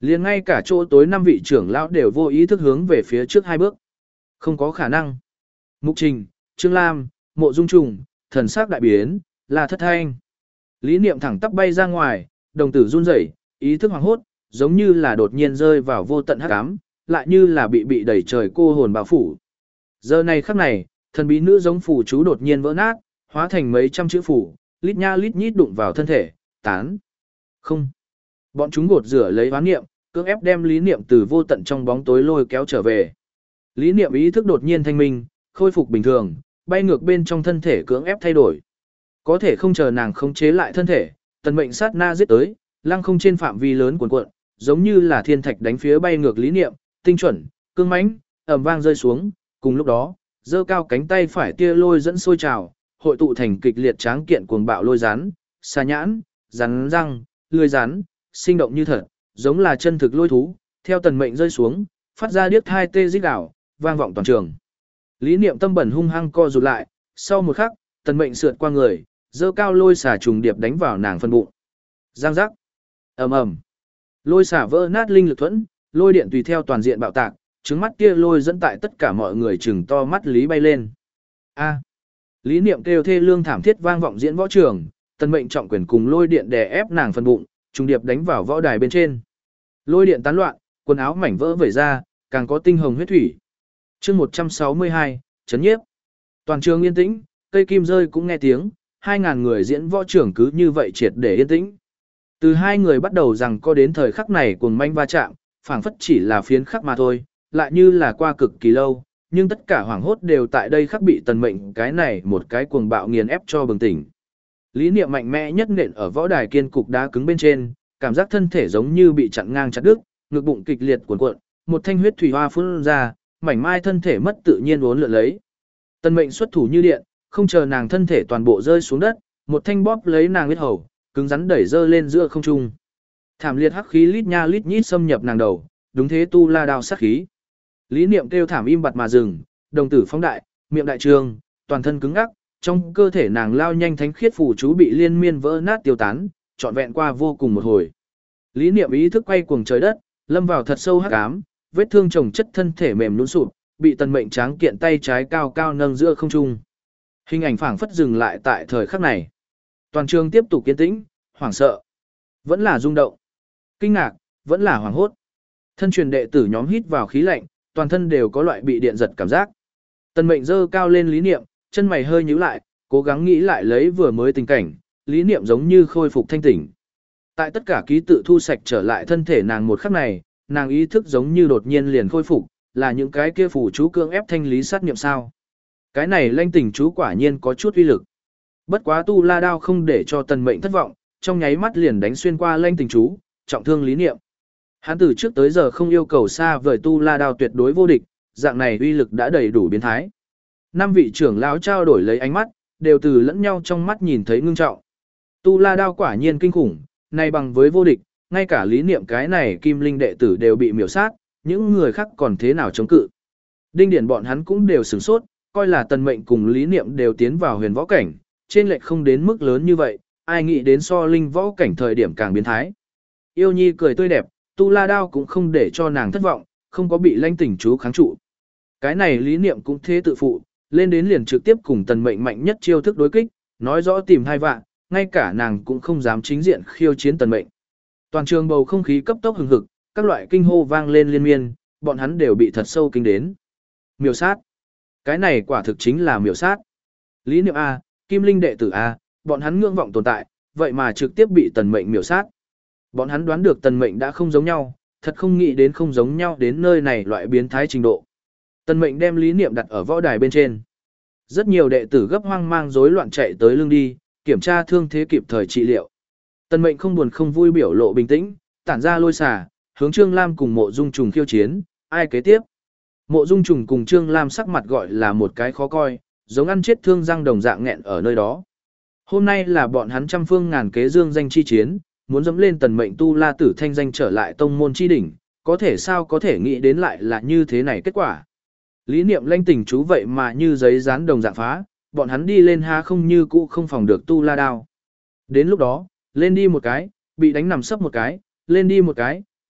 Liền ngay cả chỗ tối năm vị trưởng lão đều vô ý thức hướng về phía trước hai bước. Không có khả năng. Mục Trình, Trương Lam, Mộ Dung Trùng, thần sắc đại biến, là Thất Thanh. Lý niệm thẳng tắp bay ra ngoài, đồng tử run rẩy, ý thức hoảng hốt, giống như là đột nhiên rơi vào vô tận hắc ám, lại như là bị bị đẩy trời cô hồn bao phủ. Giờ này khắc này, thần bí nữ giống phủ chú đột nhiên vỡ nát, hóa thành mấy trăm chữ phủ, lít nha lít nhít đụng vào thân thể, tán. Không. Bọn chúng gột rửa lấy hoán niệm, cưỡng ép đem lý niệm từ vô tận trong bóng tối lôi kéo trở về. Lý niệm ý thức đột nhiên thanh minh, khôi phục bình thường, bay ngược bên trong thân thể cưỡng ép thay đổi. Có thể không chờ nàng khống chế lại thân thể, tần mệnh sát na giết tới, lăng không trên phạm vi lớn cuộn cuộn, giống như là thiên thạch đánh phía bay ngược lý niệm, tinh chuẩn, cương mãnh, ầm vang rơi xuống, cùng lúc đó, giơ cao cánh tay phải tia lôi dẫn sôi trào, hội tụ thành kịch liệt tráng kiện cuồng bạo lôi rắn, xà nhãn, rắn răng, lưỡi rắn, sinh động như thật, giống là chân thực lôi thú, theo tần mệnh rơi xuống, phát ra điếc hai tê rít đảo, vang vọng toàn trường. Lý niệm tâm bẩn hung hăng co rụt lại, sau một khắc, tần mệnh sượt qua người, giơ cao lôi xà trùng điệp đánh vào nàng phân bụng. Giang giác, ầm ầm, lôi xà vỡ nát linh lực thuẫn, lôi điện tùy theo toàn diện bạo tạc, trứng mắt kia lôi dẫn tại tất cả mọi người chừng to mắt lý bay lên. A, lý niệm kêu thê lương thảm thiết vang vọng diễn võ trường, tần mệnh trọng quyền cùng lôi điện đè ép nàng phân bụng, trùng điệp đánh vào võ đài bên trên. Lôi điện tán loạn, quần áo mảnh vỡ vẩy ra, càng có tinh hồng huyết thủy. Chương một trăm sáu mươi hai, chấn nhiếp. Toàn trường yên tĩnh, cây kim rơi cũng nghe tiếng, hai ngàn người diễn võ trưởng cứ như vậy triệt để yên tĩnh. Từ hai người bắt đầu rằng có đến thời khắc này cuồng manh va chạm, phảng phất chỉ là phiến khắc mà thôi, lại như là qua cực kỳ lâu, nhưng tất cả hoảng hốt đều tại đây khắc bị tần mệnh cái này một cái cuồng bạo nghiền ép cho bừng tỉnh. Lý niệm mạnh mẽ nhất nện ở võ đài kiên cục đá cứng bên trên, cảm giác thân thể giống như bị chặn ngang chặt đứt, ngực bụng kịch liệt cuộn cuộn, một thanh huyết thủy hoa phun ra, mảnh mai thân thể mất tự nhiên uốn lượn lấy. Tần mệnh xuất thủ như điện, không chờ nàng thân thể toàn bộ rơi xuống đất, một thanh bóp lấy nàng huyết hầu, cứng rắn đẩy dơ lên giữa không trung. Thảm liệt hắc khí lít nha lít nhít xâm nhập nàng đầu, đúng thế tu la đao sát khí. Lý niệm kêu thảm im bặt mà dừng, đồng tử phóng đại, miệng đại trường, toàn thân cứng ngắc, trong cơ thể nàng lao nhanh thánh khiết phù chú bị liên miên vỡ nát tiêu tán, trọn vẹn qua vô cùng một hồi. Lý niệm ý thức quay cuồng trời đất, lâm vào thật sâu hắc ám, vết thương chồng chất thân thể mềm nhũn sụp, bị tần mệnh tráng kiện tay trái cao cao nâng giữa không trung. Hình ảnh phảng phất dừng lại tại thời khắc này. Toàn trường tiếp tục yên tĩnh, hoảng sợ, vẫn là rung động, kinh ngạc, vẫn là hoảng hốt. Thân truyền đệ tử nhóm hít vào khí lạnh, toàn thân đều có loại bị điện giật cảm giác. Tần mệnh giơ cao lên lý niệm, chân mày hơi nhíu lại, cố gắng nghĩ lại lấy vừa mới tình cảnh, lý niệm giống như khôi phục thanh tỉnh. Tại tất cả ký tự thu sạch trở lại thân thể nàng một khắc này, nàng ý thức giống như đột nhiên liền khôi phục, là những cái kia phù chú cưỡng ép thanh lý sát niệm sao. Cái này lanh tỉnh chú quả nhiên có chút uy lực. Bất quá tu la đao không để cho tần mệnh thất vọng, trong nháy mắt liền đánh xuyên qua lanh tỉnh chú, trọng thương lý niệm. Hắn từ trước tới giờ không yêu cầu xa vời tu la đao tuyệt đối vô địch, dạng này uy lực đã đầy đủ biến thái. Năm vị trưởng lão trao đổi lấy ánh mắt, đều từ lẫn nhau trong mắt nhìn thấy ngưng trọng. Tu la đao quả nhiên kinh khủng, nay bằng với vô địch, ngay cả lý niệm cái này kim linh đệ tử đều bị miểu sát, những người khác còn thế nào chống cự. Đinh điển bọn hắn cũng đều sửng sốt, coi là tần mệnh cùng lý niệm đều tiến vào huyền võ cảnh, trên lệch không đến mức lớn như vậy, ai nghĩ đến so linh võ cảnh thời điểm càng biến thái. Yêu nhi cười tươi đẹp, tu la đao cũng không để cho nàng thất vọng, không có bị lanh tỉnh chú kháng trụ. Cái này lý niệm cũng thế tự phụ, lên đến liền trực tiếp cùng tần mệnh mạnh nhất chiêu thức đối kích, nói rõ tìm hai vạn, ngay cả nàng cũng không dám chính diện khiêu chiến tần mệnh. Toàn trường bầu không khí cấp tốc hừng hực, các loại kinh hô vang lên liên miên, bọn hắn đều bị thật sâu kinh đến. Miểu sát. Cái này quả thực chính là miểu sát. Lý niệm A, Kim Linh đệ tử A, bọn hắn ngưỡng vọng tồn tại, vậy mà trực tiếp bị tần mệnh miểu sát. Bọn hắn đoán được tần mệnh đã không giống nhau, thật không nghĩ đến không giống nhau đến nơi này loại biến thái trình độ. Tần mệnh đem lý niệm đặt ở võ đài bên trên. Rất nhiều đệ tử gấp hoang mang rối loạn chạy tới lưng đi, kiểm tra thương thế kịp thời trị liệu. Tần mệnh không buồn không vui biểu lộ bình tĩnh, tản ra lôi xả, hướng Trương Lam cùng Mộ Dung Trùng khiêu chiến, ai kế tiếp. Mộ Dung Trùng cùng Trương Lam sắc mặt gọi là một cái khó coi, giống ăn chết thương răng đồng dạng nghẹn ở nơi đó. Hôm nay là bọn hắn trăm phương ngàn kế dương danh chi chiến, muốn dẫm lên tần mệnh tu la tử thanh danh trở lại tông môn chi đỉnh, có thể sao có thể nghĩ đến lại là như thế này kết quả. Lý niệm lanh tình chú vậy mà như giấy dán đồng dạng phá, bọn hắn đi lên ha không như cũ không phòng được tu la đao. Đến lúc đó, lên đi một cái, bị đánh nằm sấp một cái, lên đi một cái,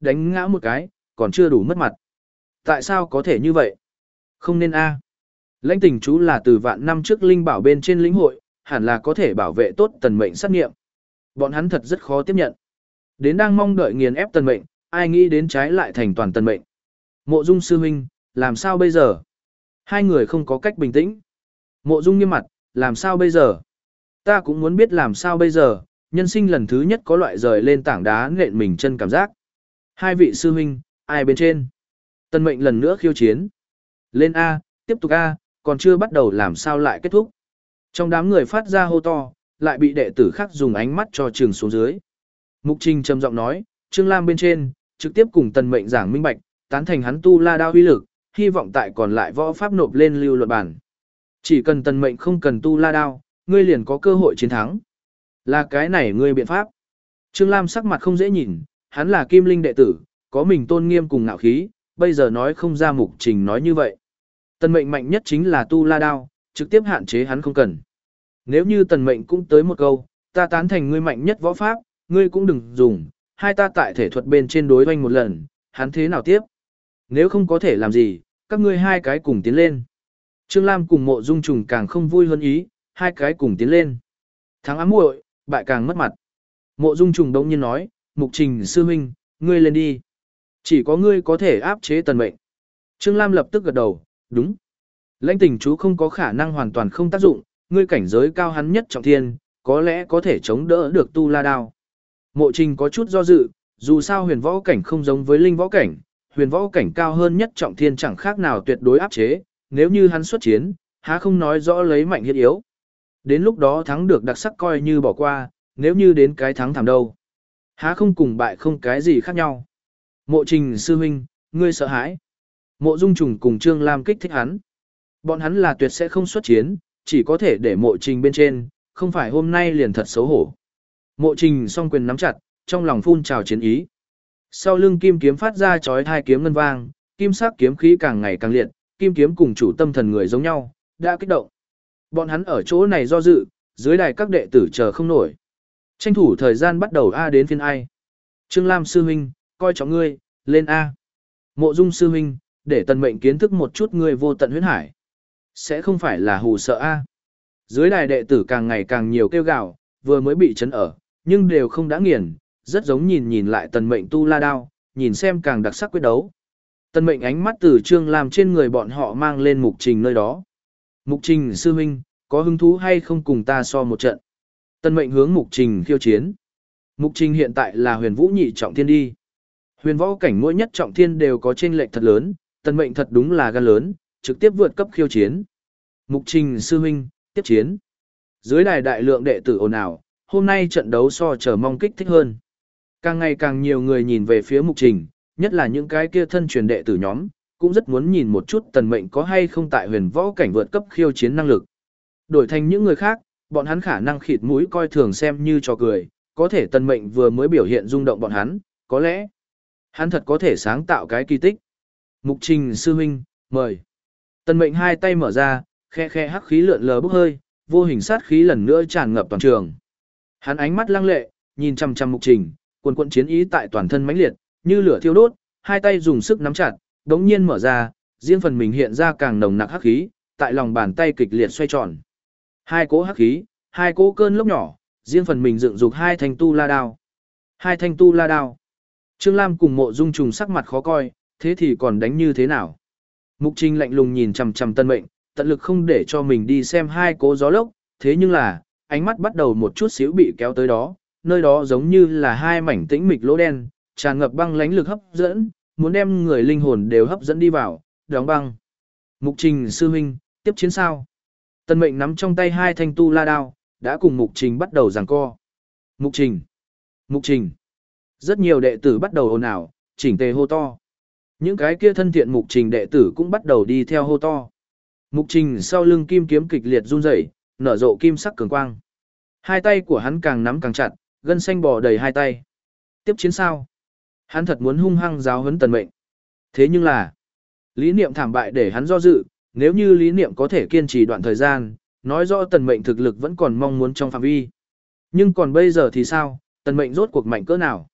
đánh ngã một cái, còn chưa đủ mất mặt. Tại sao có thể như vậy? Không nên a. Lãnh Tình chú là từ vạn năm trước linh bảo bên trên lĩnh hội, hẳn là có thể bảo vệ tốt tần mệnh sát nghiệm. Bọn hắn thật rất khó tiếp nhận. Đến đang mong đợi nghiền ép tần mệnh, ai nghĩ đến trái lại thành toàn tần mệnh. Mộ Dung sư huynh, làm sao bây giờ? Hai người không có cách bình tĩnh. Mộ Dung nghiêm mặt, làm sao bây giờ? Ta cũng muốn biết làm sao bây giờ, nhân sinh lần thứ nhất có loại rời lên tảng đá nện mình chân cảm giác. Hai vị sư huynh, ai bên trên? Tần mệnh lần nữa khiêu chiến. Lên A, tiếp tục A, còn chưa bắt đầu làm sao lại kết thúc. Trong đám người phát ra hô to, lại bị đệ tử khác dùng ánh mắt cho trường xuống dưới. Mục Trình trầm giọng nói, Trương Lam bên trên, trực tiếp cùng tần mệnh giảng minh bạch, tán thành hắn tu la đao uy lực, hy vọng tại còn lại võ pháp nộp lên lưu luận bản. Chỉ cần tần mệnh không cần tu la đao, ngươi liền có cơ hội chiến thắng. Là cái này ngươi biện pháp. Trương Lam sắc mặt không dễ nhìn, hắn là kim linh đệ tử, có mình tôn nghiêm cùng ngạo khí, bây giờ nói không ra Mục Trình nói như vậy. Tần mệnh mạnh nhất chính là tu la đao, trực tiếp hạn chế hắn không cần. Nếu như tần mệnh cũng tới một câu, ta tán thành ngươi mạnh nhất võ pháp, ngươi cũng đừng dùng, hai ta tại thể thuật bên trên đối oanh một lần, hắn thế nào tiếp? Nếu không có thể làm gì, các ngươi hai cái cùng tiến lên. Trương Lam cùng Mộ Dung Trùng càng không vui hơn ý, hai cái cùng tiến lên. Thắng ám muội, bại càng mất mặt. Mộ Dung Trùng đống nhiên nói, Mục Trình sư huynh, ngươi lên đi. Chỉ có ngươi có thể áp chế tần mệnh. Trương Lam lập tức gật đầu, đúng. Lãnh Tình chú không có khả năng hoàn toàn không tác dụng, ngươi cảnh giới cao hắn nhất trọng thiên, có lẽ có thể chống đỡ được tu la đao. Mộ Trình có chút do dự, dù sao huyền võ cảnh không giống với linh võ cảnh, huyền võ cảnh cao hơn nhất trọng thiên chẳng khác nào tuyệt đối áp chế, nếu như hắn xuất chiến, há không nói rõ lấy mạnh hiết yếu. Đến lúc đó thắng được đặc sắc coi như bỏ qua, nếu như đến cái thắng thảm đâu. Há không cùng bại không cái gì khác nhau. Mộ Trình sư huynh, ngươi sợ hãi. Mộ Dung Trùng cùng Trương Lam kích thích hắn. Bọn hắn là tuyệt sẽ không xuất chiến, chỉ có thể để Mộ Trình bên trên, không phải hôm nay liền thật xấu hổ. Mộ Trình song quyền nắm chặt, trong lòng phun trào chiến ý. Sau lưng kim kiếm phát ra chói tai kiếm ngân vang, kim sắc kiếm khí càng ngày càng liệt, kim kiếm cùng chủ tâm thần người giống nhau, đã kích động. Bọn hắn ở chỗ này do dự, dưới đài các đệ tử chờ không nổi. Tranh thủ thời gian bắt đầu A đến phiên ai. Trương Lam sư huynh, coi trọng ngươi, lên A. Mộ Dung sư huynh, để tần mệnh kiến thức một chút ngươi vô tận huyễn hải. Sẽ không phải là hù sợ A. Dưới đài đệ tử càng ngày càng nhiều kêu gào, vừa mới bị chấn ở, nhưng đều không đã nghiền, rất giống nhìn nhìn lại tần mệnh tu la đao, nhìn xem càng đặc sắc quyết đấu. Tần mệnh ánh mắt từ Trương Lam trên người bọn họ mang lên Mục Trình nơi đó. Mục Trình sư huynh, có hứng thú hay không cùng ta so một trận? Tần mệnh hướng Mục Trình khiêu chiến. Mục Trình hiện tại là huyền vũ nhị trọng thiên đi. Huyền võ cảnh mỗi nhất trọng thiên đều có chênh lệch thật lớn, tần mệnh thật đúng là gan lớn, trực tiếp vượt cấp khiêu chiến. Mục Trình sư huynh, tiếp chiến. Dưới đài đại lượng đệ tử ồn ào, hôm nay trận đấu so chờ mong kích thích hơn. Càng ngày càng nhiều người nhìn về phía Mục Trình, nhất là những cái kia thân truyền đệ tử nhóm, cũng rất muốn nhìn một chút tần mệnh có hay không tại huyền võ cảnh vượt cấp khiêu chiến năng lực. Đổi thành những người khác, bọn hắn khả năng khịt mũi coi thường xem như trò cười, có thể tần mệnh vừa mới biểu hiện rung động bọn hắn, có lẽ hắn thật có thể sáng tạo cái kỳ tích. Mục Trình sư huynh, mời. Tần mệnh hai tay mở ra, khe khe hắc khí lượn lờ bốc hơi, vô hình sát khí lần nữa tràn ngập toàn trường. Hắn ánh mắt lăng lệ, nhìn chăm chăm Mục Trình, quần quần chiến ý tại toàn thân mãnh liệt, như lửa thiêu đốt, hai tay dùng sức nắm chặt, đống nhiên mở ra, riêng phần mình hiện ra càng nồng nặc hắc khí, tại lòng bàn tay kịch liệt xoay tròn. Hai cỗ hắc khí, hai cỗ cơn lốc nhỏ, riêng phần mình dựng dục hai thanh tu la đao. Hai thanh tu la đao. Trương Lam cùng Mộ Dung Trùng sắc mặt khó coi, thế thì còn đánh như thế nào? Mục Trình lạnh lùng nhìn chằm chằm Tân Mệnh, tận lực không để cho mình đi xem hai cỗ gió lốc, thế nhưng là, ánh mắt bắt đầu một chút xíu bị kéo tới đó, nơi đó giống như là hai mảnh tĩnh mịch lỗ đen, tràn ngập băng lãnh lực hấp dẫn, muốn đem người linh hồn đều hấp dẫn đi vào, đóng băng. Mục Trình sư huynh, tiếp chiến sao? Tân Mệnh nắm trong tay hai thanh tu la đao, đã cùng Mục Trình bắt đầu giằng co. Mục Trình, Mục Trình. Rất nhiều đệ tử bắt đầu ồn ào, chỉnh tề hô to. Những cái kia thân thiện Mục Trình đệ tử cũng bắt đầu đi theo hô to. Mục Trình sau lưng kim kiếm kịch liệt run rẩy, nở rộ kim sắc cường quang. Hai tay của hắn càng nắm càng chặt, gân xanh bò đầy hai tay. Tiếp chiến sao? Hắn thật muốn hung hăng giáo huấn Tần Mệnh. Thế nhưng là, lý niệm thảm bại để hắn do dự, nếu như lý niệm có thể kiên trì đoạn thời gian, nói rõ Tần Mệnh thực lực vẫn còn mong muốn trong phạm vi. Nhưng còn bây giờ thì sao, Tần Mệnh rốt cuộc mạnh cỡ nào?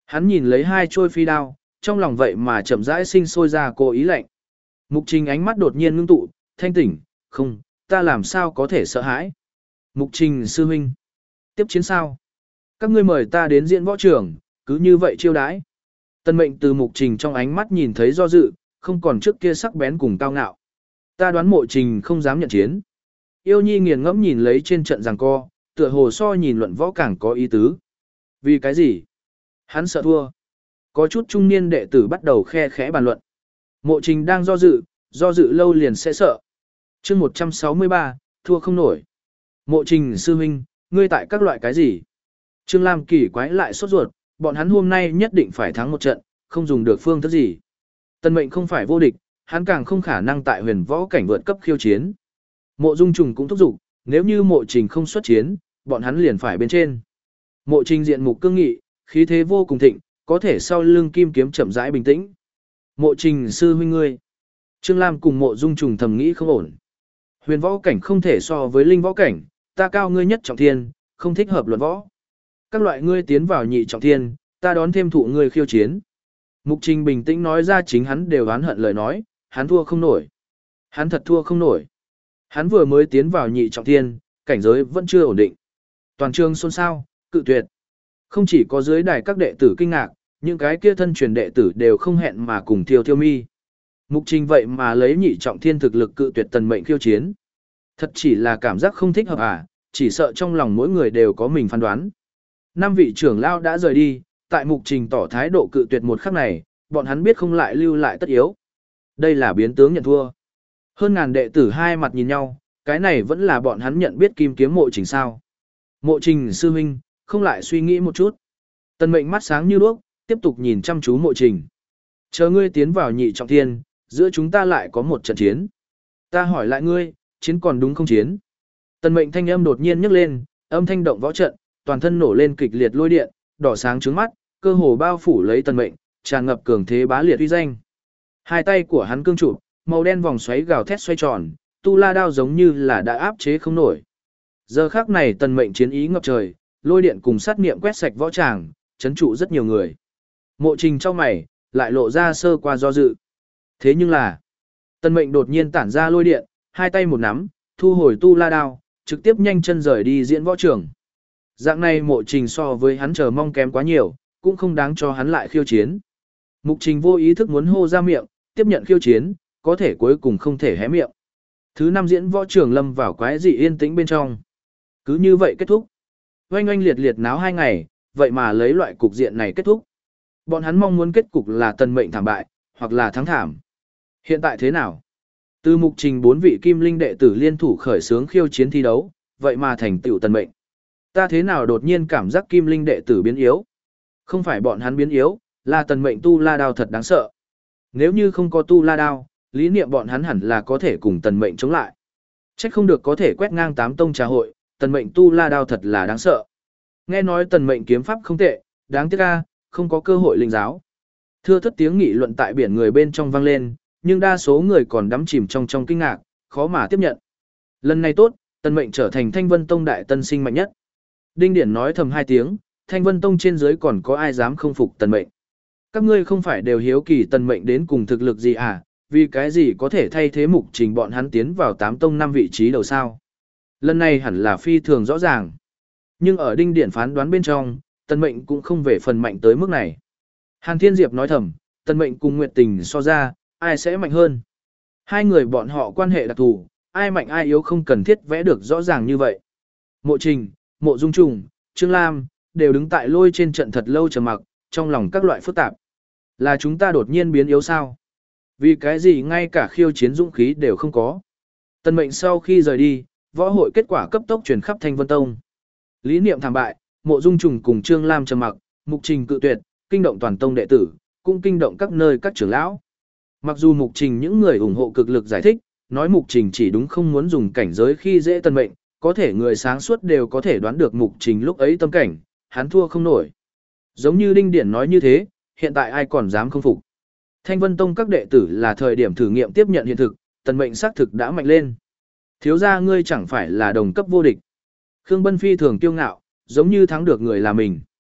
Hắn nhìn lấy hai trôi phi đao, trong lòng vậy mà chậm rãi sinh sôi ra cô ý lạnh. Mục Trình ánh mắt đột nhiên ngưng tụ, thanh tỉnh, không, ta làm sao có thể sợ hãi. Mục Trình sư huynh, tiếp chiến sao? Các ngươi mời ta đến diễn võ trường, cứ như vậy chiêu đãi. Tân mệnh từ Mục Trình trong ánh mắt nhìn thấy do dự, không còn trước kia sắc bén cùng cao ngạo. Ta đoán Mộ Trình không dám nhận chiến. Yêu Nhi nghiền ngẫm nhìn lấy trên trận giằng co, tựa hồ so nhìn luận võ càng có ý tứ. Vì cái gì? Hắn sợ thua. Có chút trung niên đệ tử bắt đầu khe khẽ bàn luận. Mộ Trình đang do dự, do dự lâu liền sẽ sợ. Chương một trăm sáu mươi ba, thua không nổi. Mộ Trình sư huynh, ngươi tại các loại cái gì? Trương Lam kỳ quái lại sốt ruột, bọn hắn hôm nay nhất định phải thắng một trận, không dùng được phương thức gì. Tân mệnh không phải vô địch, hắn càng không khả năng tại huyền võ cảnh vượt cấp khiêu chiến. Mộ Dung Trùng cũng thúc giục, nếu như Mộ Trình không xuất chiến, bọn hắn liền phải bên trên. Mộ Trình diện mục cương nghị, khí thế vô cùng thịnh, có thể sau lưng kim kiếm chậm rãi bình tĩnh. Mộ Trình sư huynh ngươi. Trương Lam cùng Mộ Dung Trùng thầm nghĩ không ổn. Huyền võ cảnh không thể so với linh võ cảnh, ta cao ngươi nhất trọng thiên, không thích hợp luận võ. Các loại ngươi tiến vào nhị trọng thiên, ta đón thêm thụ ngươi khiêu chiến. Mục Trình bình tĩnh nói ra chính hắn đều oán hận lời nói, hắn thua không nổi. Hắn thật thua không nổi. Hắn vừa mới tiến vào nhị trọng thiên, cảnh giới vẫn chưa ổn định. Toàn trường xôn xao, cự tuyệt. Không chỉ có dưới đài các đệ tử kinh ngạc, những cái kia thân truyền đệ tử đều không hẹn mà cùng thiêu thiêu mi. Mục Trình vậy mà lấy nhị trọng thiên thực lực cự tuyệt tần mệnh khiêu chiến. Thật chỉ là cảm giác không thích hợp à, chỉ sợ trong lòng mỗi người đều có mình phán đoán. Năm vị trưởng lao đã rời đi, tại Mục Trình tỏ thái độ cự tuyệt một khắc này, bọn hắn biết không lại lưu lại tất yếu. Đây là biến tướng nhận thua. Hơn ngàn đệ tử hai mặt nhìn nhau, cái này vẫn là bọn hắn nhận biết kim kiếm Mộ Trình sao. Mộ Trình sư huynh, không lại suy nghĩ một chút. Tần mệnh mắt sáng như đuốc, tiếp tục nhìn chăm chú Mộ Trình. Chờ ngươi tiến vào nhị trọng thiên, giữa chúng ta lại có một trận chiến. Ta hỏi lại ngươi, chiến còn đúng không chiến? Tần mệnh thanh âm đột nhiên nhấc lên, âm thanh động võ trận, toàn thân nổ lên kịch liệt lôi điện, đỏ sáng trướng mắt, cơ hồ bao phủ lấy tần mệnh, tràn ngập cường thế bá liệt uy danh. Hai tay của hắn cương trụ, màu đen vòng xoáy gào thét xoay tròn, tu la đao giống như là đã áp chế không nổi. Giờ khắc này tần mệnh chiến ý ngập trời, lôi điện cùng sát niệm quét sạch võ tràng, chấn trụ rất nhiều người. Mộ Trình trong mày, lại lộ ra sơ qua do dự. Thế nhưng là, tần mệnh đột nhiên tản ra lôi điện, hai tay một nắm, thu hồi tu la đao, trực tiếp nhanh chân rời đi diễn võ trường. Dạng này Mộ Trình so với hắn chờ mong kém quá nhiều, cũng không đáng cho hắn lại khiêu chiến. Mục Trình vô ý thức muốn hô ra miệng, tiếp nhận khiêu chiến, có thể cuối cùng không thể hé miệng. Thứ năm diễn võ trường lâm vào quái dị yên tĩnh bên trong. Cứ như vậy kết thúc. Oanh oanh liệt liệt náo hai ngày, vậy mà lấy loại cục diện này kết thúc. Bọn hắn mong muốn kết cục là tần mệnh thảm bại, hoặc là thắng thảm. Hiện tại thế nào? Từ Mục Trình bốn vị kim linh đệ tử liên thủ khởi xướng khiêu chiến thi đấu, vậy mà thành tựu tần mệnh. Ta thế nào đột nhiên cảm giác kim linh đệ tử biến yếu? Không phải bọn hắn biến yếu, là tần mệnh tu la đao thật đáng sợ. Nếu như không có tu la đao, lý niệm bọn hắn hẳn là có thể cùng tần mệnh chống lại. Trách không được có thể quét ngang tám tông trà hội, tần mệnh tu la đao thật là đáng sợ. Nghe nói tần mệnh kiếm pháp không tệ, đáng tiếc a, không có cơ hội linh giáo. Thưa thất tiếng nghị luận tại biển người bên trong vang lên, nhưng đa số người còn đắm chìm trong trong kinh ngạc, khó mà tiếp nhận. Lần này tốt, tần mệnh trở thành Thanh Vân Tông đại tân sinh mạnh nhất. Đinh Điển nói thầm hai tiếng, Thanh Vân Tông trên dưới còn có ai dám không phục tần mệnh. Các ngươi không phải đều hiếu kỳ tần mệnh đến cùng thực lực gì à, vì cái gì có thể thay thế Mục Trình bọn hắn tiến vào tám tông năm vị trí đầu sao. Lần này hẳn là phi thường rõ ràng. Nhưng ở Đinh Điển phán đoán bên trong, tần mệnh cũng không về phần mạnh tới mức này. Hàn Thiên Diệp nói thầm, tần mệnh cùng Nguyệt Tình so ra, ai sẽ mạnh hơn. Hai người bọn họ quan hệ đặc thù, ai mạnh ai yếu không cần thiết vẽ được rõ ràng như vậy. Mộ Trình, Mộ Dung Trùng, Trương Lam, đều đứng tại lôi trên trận thật lâu trầm mặc, trong lòng các loại phức tạp. Là chúng ta đột nhiên biến yếu sao? Vì cái gì ngay cả khiêu chiến dũng khí đều không có. Tần mệnh sau khi rời đi, võ hội kết quả cấp tốc truyền khắp Thanh Vân Tông. Lý niệm thảm bại, Mộ Dung Trùng cùng Trương Lam trầm mặc, Mục Trình cự tuyệt, kinh động toàn tông đệ tử, cũng kinh động các nơi các trưởng lão. Mặc dù Mục Trình những người ủng hộ cực lực giải thích, nói Mục Trình chỉ đúng không muốn dùng cảnh giới khi dễ tần mệnh, có thể người sáng suốt đều có thể đoán được Mục Trình lúc ấy tâm cảnh, hắn thua không nổi. Giống như Đinh Điển nói như thế, hiện tại ai còn dám không phục. Thanh Vân Tông các đệ tử là thời điểm thử nghiệm tiếp nhận hiện thực, tần mệnh xác thực đã mạnh lên. Thiếu gia ngươi chẳng phải là đồng cấp vô địch. Khương Bân phi thường kiêu ngạo, giống như thắng được người là mình.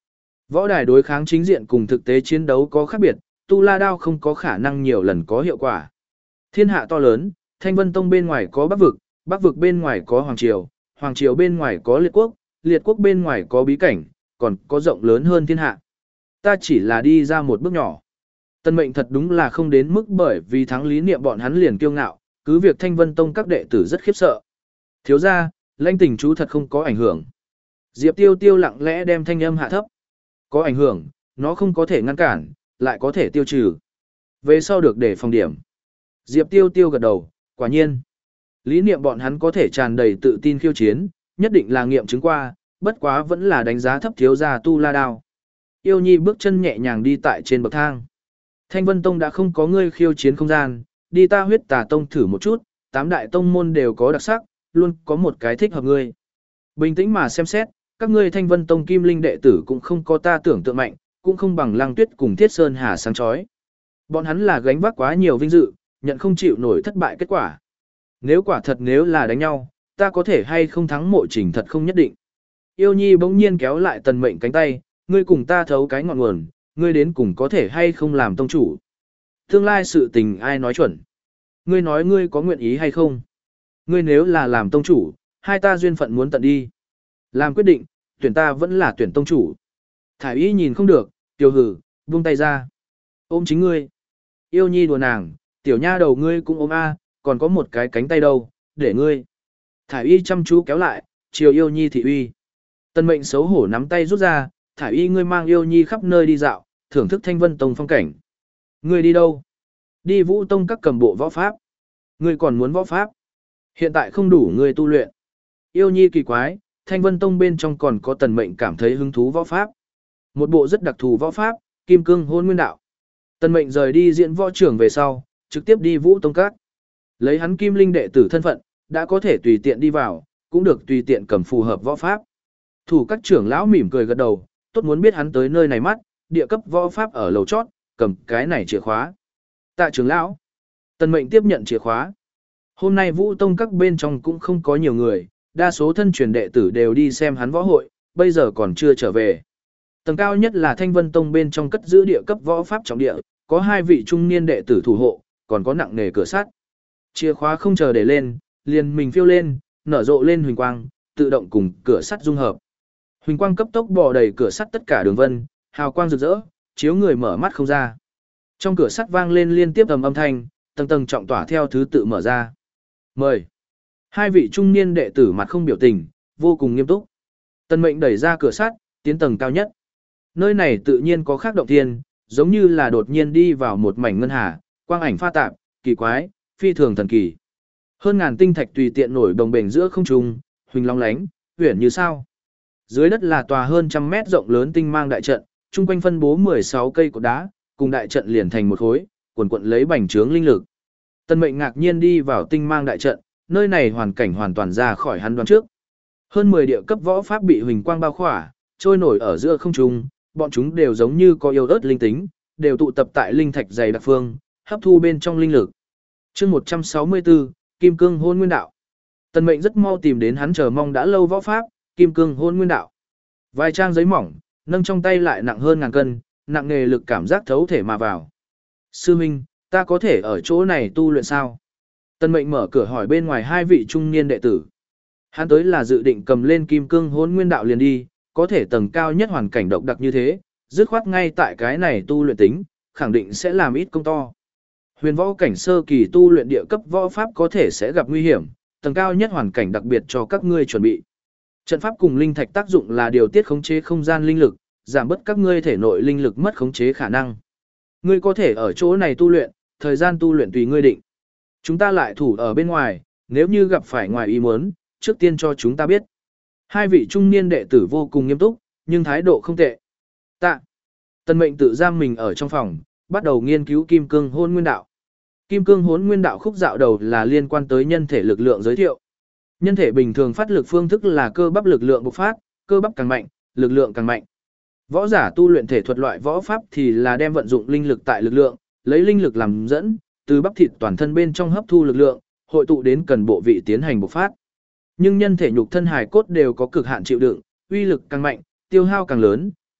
Võ đài đối kháng chính diện cùng thực tế chiến đấu có khác biệt, tu la đao không có khả năng nhiều lần có hiệu quả. Thiên hạ to lớn, Thanh Vân Tông bên ngoài có Bắc vực, Bắc vực bên ngoài có Hoàng triều, Hoàng triều bên ngoài có Liệt quốc, Liệt quốc bên ngoài có bí cảnh, còn có rộng lớn hơn thiên hạ. Ta chỉ là đi ra một bước nhỏ. Tân Mệnh thật đúng là không đến mức bởi vì thắng lý niệm bọn hắn liền kiêu ngạo, cứ việc Thanh Vân Tông các đệ tử rất khiếp sợ. Thiếu gia, Lãnh tình chú thật không có ảnh hưởng. Diệp Tiêu Tiêu lặng lẽ đem thanh âm hạ thấp. Có ảnh hưởng, nó không có thể ngăn cản, lại có thể tiêu trừ. Về sau được để phòng điểm. Diệp Tiêu Tiêu gật đầu, quả nhiên. Lý niệm bọn hắn có thể tràn đầy tự tin khiêu chiến, nhất định là nghiệm chứng qua, bất quá vẫn là đánh giá thấp thiếu gia tu la đao. Yêu Nhi bước chân nhẹ nhàng đi tại trên bậc thang. Thanh Vân Tông đã không có ngươi khiêu chiến không gian, đi ta Huyết Tà Tông thử một chút, tám đại tông môn đều có đặc sắc, luôn có một cái thích hợp ngươi. Bình tĩnh mà xem xét, các ngươi Thanh Vân Tông Kim Linh đệ tử cũng không có ta tưởng tượng mạnh, cũng không bằng Lăng Tuyết cùng Thiết Sơn Hà sáng chói. Bọn hắn là gánh vác quá nhiều vinh dự, nhận không chịu nổi thất bại kết quả. Nếu quả thật nếu là đánh nhau, ta có thể hay không thắng Mộ Trình thật không nhất định. Yêu Nhi bỗng nhiên kéo lại Tần Mệnh cánh tay, ngươi cùng ta thấu cái ngọn nguồn, ngươi đến cùng có thể hay không làm tông chủ. Tương lai sự tình ai nói chuẩn. Ngươi nói ngươi có nguyện ý hay không. Ngươi nếu là làm tông chủ, hai ta duyên phận muốn tận đi. Làm quyết định, tuyển ta vẫn là tuyển tông chủ. Thải Y nhìn không được, tiểu hử, buông tay ra. Ôm chính ngươi. Yêu Nhi đùa nàng, tiểu nha đầu ngươi cũng ôm a, còn có một cái cánh tay đâu, để ngươi. Thải Y chăm chú kéo lại, chiều Yêu Nhi thị uy. Tân Mệnh xấu hổ nắm tay rút ra, Thải Y ngươi mang Yêu Nhi khắp nơi đi dạo, thưởng thức Thanh Vân Tông phong cảnh. Ngươi đi đâu? Đi Vũ Tông các cầm bộ võ pháp. Ngươi còn muốn võ pháp? Hiện tại không đủ ngươi tu luyện. Yêu Nhi kỳ quái, Thanh Vân Tông bên trong còn có Tần Mệnh cảm thấy hứng thú võ pháp. Một bộ rất đặc thù võ pháp, Kim Cương Hôn Nguyên Đạo. Tần Mệnh rời đi diễn võ trưởng về sau, trực tiếp đi Vũ Tông các. Lấy hắn Kim Linh đệ tử thân phận, đã có thể tùy tiện đi vào, cũng được tùy tiện cầm phù hợp võ pháp. Thủ các trưởng lão mỉm cười gật đầu, tốt muốn biết hắn tới nơi này mắt, địa cấp võ pháp ở lầu chót, cầm cái này chìa khóa. Tạ trưởng lão. Tần Mệnh tiếp nhận chìa khóa. Hôm nay Vũ Tông các bên trong cũng không có nhiều người, đa số thân truyền đệ tử đều đi xem hắn võ hội, bây giờ còn chưa trở về. Tầng cao nhất là Thanh Vân Tông bên trong cất giữ địa cấp võ pháp trọng địa, có hai vị trung niên đệ tử thủ hộ, còn có nặng nề cửa sắt. Chìa khóa không chờ để lên, liền mình phiêu lên, nở rộ lên huỳnh quang, tự động cùng cửa sắt dung hợp. Huỳnh quang cấp tốc bò đầy cửa sắt tất cả đường vân, hào quang rực rỡ, chiếu người mở mắt không ra. Trong cửa sắt vang lên liên tiếp ầm âm thanh, tầng tầng trọng tỏa theo thứ tự mở ra. Mời. Hai vị trung niên đệ tử mặt không biểu tình, vô cùng nghiêm túc. Tần Mệnh đẩy ra cửa sắt, tiến tầng cao nhất. Nơi này tự nhiên có khác động thiên, giống như là đột nhiên đi vào một mảnh ngân hà, quang ảnh pha tạp, kỳ quái, phi thường thần kỳ. Hơn ngàn tinh thạch tùy tiện nổi đồng bềnh giữa không trung, huỳnh long lánh, huyền như sao. Dưới đất là tòa hơn trăm mét rộng lớn tinh mang đại trận, chung quanh phân bố mười sáu cây cột đá, cùng đại trận liền thành một khối, quần quận lấy bành trướng linh lực. Tần Mệnh ngạc nhiên đi vào tinh mang đại trận, nơi này hoàn cảnh hoàn toàn ra khỏi hắn đoán trước. Hơn mười địa cấp võ pháp bị huỳnh quang bao khỏa, trôi nổi ở giữa không trung, bọn chúng đều giống như có yêu ớt linh tính, đều tụ tập tại linh thạch dày đặc phương, hấp thu bên trong linh lực. Chương một trăm sáu mươi tư, Kim Cương Hôn Nguyên Đạo. Tần Mệnh rất mau tìm đến hắn chờ mong đã lâu võ pháp, Kim Cương Hôn Nguyên Đạo. Vài trang giấy mỏng, nâng trong tay lại nặng hơn ngàn cân, nặng nghề lực cảm giác thấu thể mà vào. Sư Minh, ta có thể ở chỗ này tu luyện sao? Tần Mệnh mở cửa hỏi bên ngoài hai vị trung niên đệ tử. Hắn tới là dự định cầm lên Kim Cương Hôn Nguyên Đạo liền đi, có thể tầng cao nhất hoàn cảnh độc đặc như thế, dứt khoát ngay tại cái này tu luyện tính, khẳng định sẽ làm ít công to. Huyền võ cảnh sơ kỳ tu luyện địa cấp võ pháp có thể sẽ gặp nguy hiểm, tầng cao nhất hoàn cảnh đặc biệt cho các ngươi chuẩn bị. Trận pháp cùng linh thạch tác dụng là điều tiết khống chế không gian linh lực, giảm bớt các ngươi thể nội linh lực mất khống chế khả năng. Ngươi có thể ở chỗ này tu luyện, thời gian tu luyện tùy ngươi định. Chúng ta lại thủ ở bên ngoài, nếu như gặp phải ngoài ý muốn, trước tiên cho chúng ta biết. Hai vị trung niên đệ tử vô cùng nghiêm túc, nhưng thái độ không tệ. Tạ. Tần Mệnh tự giam mình ở trong phòng, bắt đầu nghiên cứu Kim Cương Hôn Nguyên Đạo. Kim Cương Hôn Nguyên Đạo khúc dạo đầu là liên quan tới nhân thể lực lượng giới thiệu. Nhân thể bình thường phát lực phương thức là cơ bắp lực lượng bộc phát, cơ bắp càng mạnh, lực lượng càng mạnh. Võ giả tu luyện thể thuật loại võ pháp thì là đem vận dụng linh lực tại lực lượng, lấy linh lực làm dẫn, từ bắp thịt toàn thân bên trong hấp thu lực lượng, hội tụ đến cần bộ vị tiến hành bộc phát. Nhưng nhân thể nhục thân hài cốt đều có cực hạn chịu đựng, uy lực càng mạnh, tiêu hao càng lớn,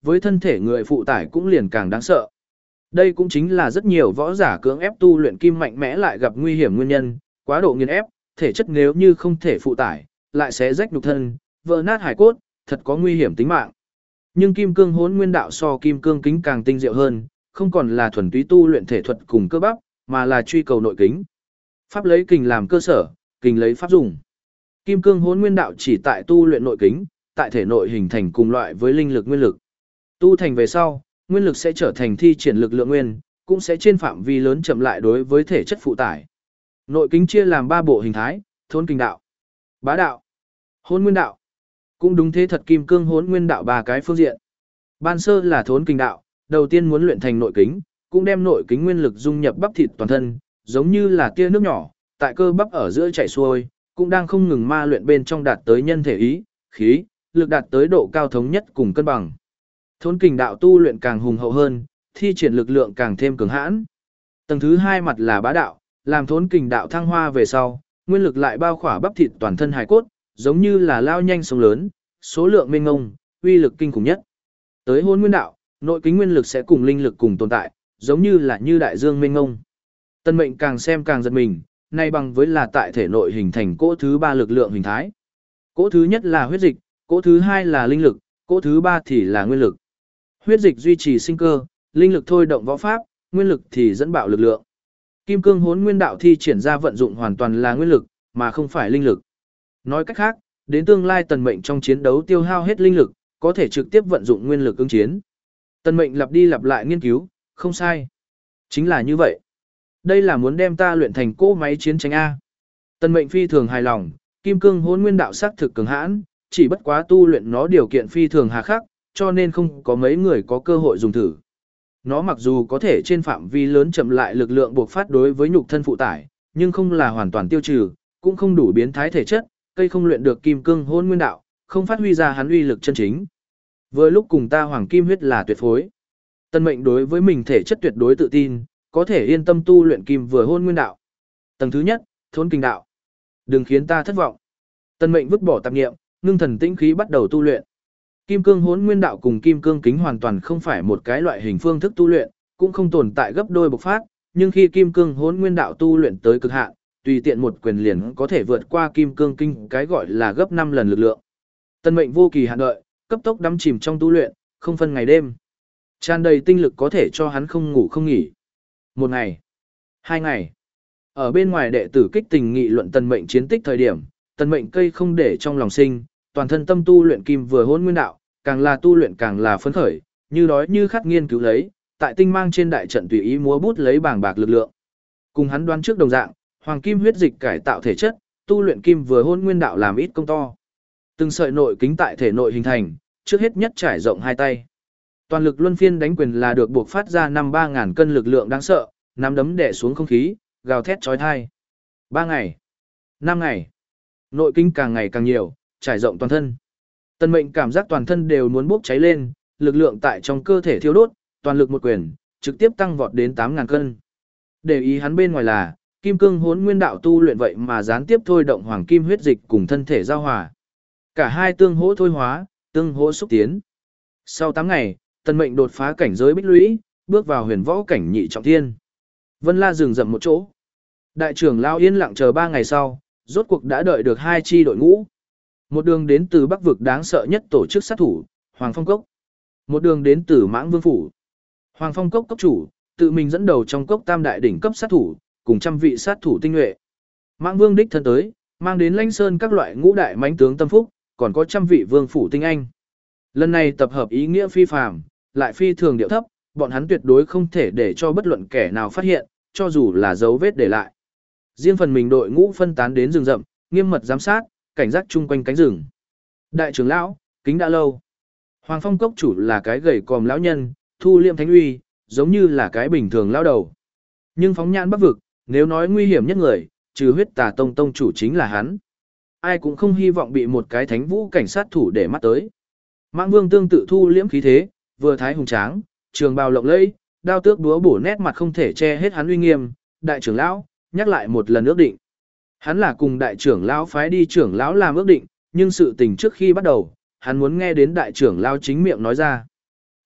với thân thể người phụ tải cũng liền càng đáng sợ. Đây cũng chính là rất nhiều võ giả cưỡng ép tu luyện kim mạnh mẽ lại gặp nguy hiểm nguyên nhân, quá độ nghiền ép, thể chất nếu như không thể phụ tải, lại sẽ rách nhục thân, vỡ nát hải cốt, thật có nguy hiểm tính mạng. Nhưng kim cương hỗn nguyên đạo so kim cương kính càng tinh diệu hơn, không còn là thuần túy tu luyện thể thuật cùng cơ bắp, mà là truy cầu nội kính. Pháp lấy kình làm cơ sở, kình lấy pháp dùng. Kim cương hỗn nguyên đạo chỉ tại tu luyện nội kính, tại thể nội hình thành cùng loại với linh lực nguyên lực. Tu thành về sau, nguyên lực sẽ trở thành thi triển lực lượng nguyên, cũng sẽ trên phạm vi lớn chậm lại đối với thể chất phụ tải. Nội kính chia làm ba bộ hình thái: thôn kình đạo, bá đạo, hỗn nguyên đạo. Cũng đúng thế thật, kim cương hỗn nguyên đạo ba cái phương diện. Ban sơ là thốn kình đạo, đầu tiên muốn luyện thành nội kính, cũng đem nội kính nguyên lực dung nhập bắp thịt toàn thân, giống như là tia nước nhỏ, tại cơ bắp ở giữa chảy xuôi, cũng đang không ngừng ma luyện bên trong đạt tới nhân thể ý, khí, lực đạt tới độ cao thống nhất cùng cân bằng. Thốn kình đạo tu luyện càng hùng hậu hơn, thi triển lực lượng càng thêm cường hãn. Tầng thứ hai mặt là bá đạo, làm thốn kình đạo thăng hoa về sau, nguyên lực lại bao khỏa bắp thịt toàn thân hài cốt, giống như là lao nhanh sông lớn, số lượng mênh mông, uy lực kinh khủng nhất. Tới hôn nguyên đạo, nội kính nguyên lực sẽ cùng linh lực cùng tồn tại, giống như là như đại dương mênh mông. Tân Mệnh càng xem càng giật mình, nay bằng với là tại thể nội hình thành cỗ thứ ba lực lượng hình thái. Cỗ thứ nhất là huyết dịch, cỗ thứ hai là linh lực, cỗ thứ ba thì là nguyên lực. Huyết dịch duy trì sinh cơ, linh lực thôi động võ pháp, nguyên lực thì dẫn bạo lực lượng. Kim cương hỗn nguyên đạo thi triển ra vận dụng hoàn toàn là nguyên lực, mà không phải linh lực. Nói cách khác, đến tương lai Tần Mệnh trong chiến đấu tiêu hao hết linh lực, có thể trực tiếp vận dụng nguyên lực ứng chiến. Tần Mệnh lặp đi lặp lại nghiên cứu, không sai. Chính là như vậy. Đây là muốn đem ta luyện thành cỗ máy chiến tranh A. Tần Mệnh phi thường hài lòng, kim cương hỗn nguyên đạo sắc thực cường hãn, chỉ bất quá tu luyện nó điều kiện phi thường hà khắc, cho nên không có mấy người có cơ hội dùng thử. Nó mặc dù có thể trên phạm vi lớn chậm lại lực lượng buộc phát đối với nhục thân phụ tải, nhưng không là hoàn toàn tiêu trừ, cũng không đủ biến thái thể chất, cây không luyện được kim cương hỗn nguyên đạo, không phát huy ra hắn uy lực chân chính. Với lúc cùng ta hoàng kim huyết là tuyệt phối. Tân Mệnh đối với mình thể chất tuyệt đối tự tin, có thể yên tâm tu luyện kim vừa hỗn nguyên đạo. Tầng thứ nhất, thốn kình đạo. Đừng khiến ta thất vọng. Tân Mệnh vứt bỏ tạp niệm, ngưng thần tĩnh khí bắt đầu tu luyện. Kim cương hỗn nguyên đạo cùng kim cương kính hoàn toàn không phải một cái loại hình phương thức tu luyện, cũng không tồn tại gấp đôi bộc phát, nhưng khi kim cương hỗn nguyên đạo tu luyện tới cực hạn, tùy tiện một quyền liền có thể vượt qua kim cương kinh, cái gọi là gấp năm lần lực lượng. Tân Mệnh vô kỳ hạn đợi, cấp tốc đắm chìm trong tu luyện, không phân ngày đêm. Tràn đầy tinh lực có thể cho hắn không ngủ không nghỉ. Một ngày, hai ngày. Ở bên ngoài đệ tử kích tình nghị luận Tần Mệnh chiến tích thời điểm, Tần Mệnh cây không để trong lòng sinh, toàn thân tâm tu luyện kim vừa hỗn nguyên đạo, càng là tu luyện càng là phấn khởi, như đói như khát nghiên cứu lấy, tại tinh mang trên đại trận tùy ý múa bút lấy bảng bạc lực lượng. Cùng hắn đoán trước đồng dạng, hoàng kim huyết dịch cải tạo thể chất, tu luyện kim vừa hỗn nguyên đạo làm ít công to. Từng sợi nội kính tại thể nội hình thành, trước hết nhất trải rộng hai tay. Toàn lực luân phiên đánh quyền là được buộc phát ra năm ba ngàn cân lực lượng đáng sợ, nắm đấm đè xuống không khí, gào thét chói tai. Ba ngày, năm ngày, nội kính càng ngày càng nhiều, trải rộng toàn thân. Tần Mệnh cảm giác toàn thân đều muốn bốc cháy lên, lực lượng tại trong cơ thể thiêu đốt, toàn lực một quyền, trực tiếp tăng vọt đến tám ngàn cân. Để ý hắn bên ngoài là, kim cương hỗn nguyên đạo tu luyện vậy mà gián tiếp thôi động hoàng kim huyết dịch cùng thân thể giao hòa. Cả hai tương hỗ thôi hóa, tương hỗ xúc tiến. Sau tám ngày, Tần Mệnh đột phá cảnh giới bích lũy, bước vào huyền võ cảnh nhị trọng thiên. Vân La dừng dậm một chỗ. Đại trưởng lão yên lặng chờ ba ngày sau, rốt cuộc đã đợi được hai chi đội ngũ. Một đường đến từ Bắc vực đáng sợ nhất tổ chức sát thủ, Hoàng Phong Cốc. Một đường đến từ Mãng Vương phủ. Hoàng Phong Cốc cốc chủ, tự mình dẫn đầu trong cốc tam đại đỉnh cấp sát thủ, cùng trăm vị sát thủ tinh nhuệ. Mãng Vương đích thân tới, mang đến Lãnh Sơn các loại ngũ đại mãnh tướng tâm phúc, còn có trăm vị vương phủ tinh anh. Lần này tập hợp ý nghĩa phi phàm, lại phi thường điệu thấp, bọn hắn tuyệt đối không thể để cho bất luận kẻ nào phát hiện, cho dù là dấu vết để lại. Riêng phần mình đội ngũ phân tán đến rừng rậm, nghiêm mật giám sát, cảnh giác chung quanh cánh rừng. Đại trưởng lão, kính đã lâu. Hoàng Phong Cốc chủ là cái gầy còm lão nhân, thu liêm thánh uy, giống như là cái bình thường lão đầu. Nhưng phóng nhãn Bắc vực, nếu nói nguy hiểm nhất người, trừ huyết tà tông tông chủ chính là hắn. Ai cũng không hy vọng bị một cái thánh vũ cảnh sát thủ để mắt tới. Mãng Vương tương tự thu liễm khí thế, vừa thái hùng tráng, trường bào lộng lẫy, đao tước búa bổ nét mặt không thể che hết hắn uy nghiêm. Đại trưởng lão, nhắc lại một lần ước định. Hắn là cùng đại trưởng lão phái đi trưởng lão làm ước định, nhưng sự tình trước khi bắt đầu, hắn muốn nghe đến đại trưởng lão chính miệng nói ra.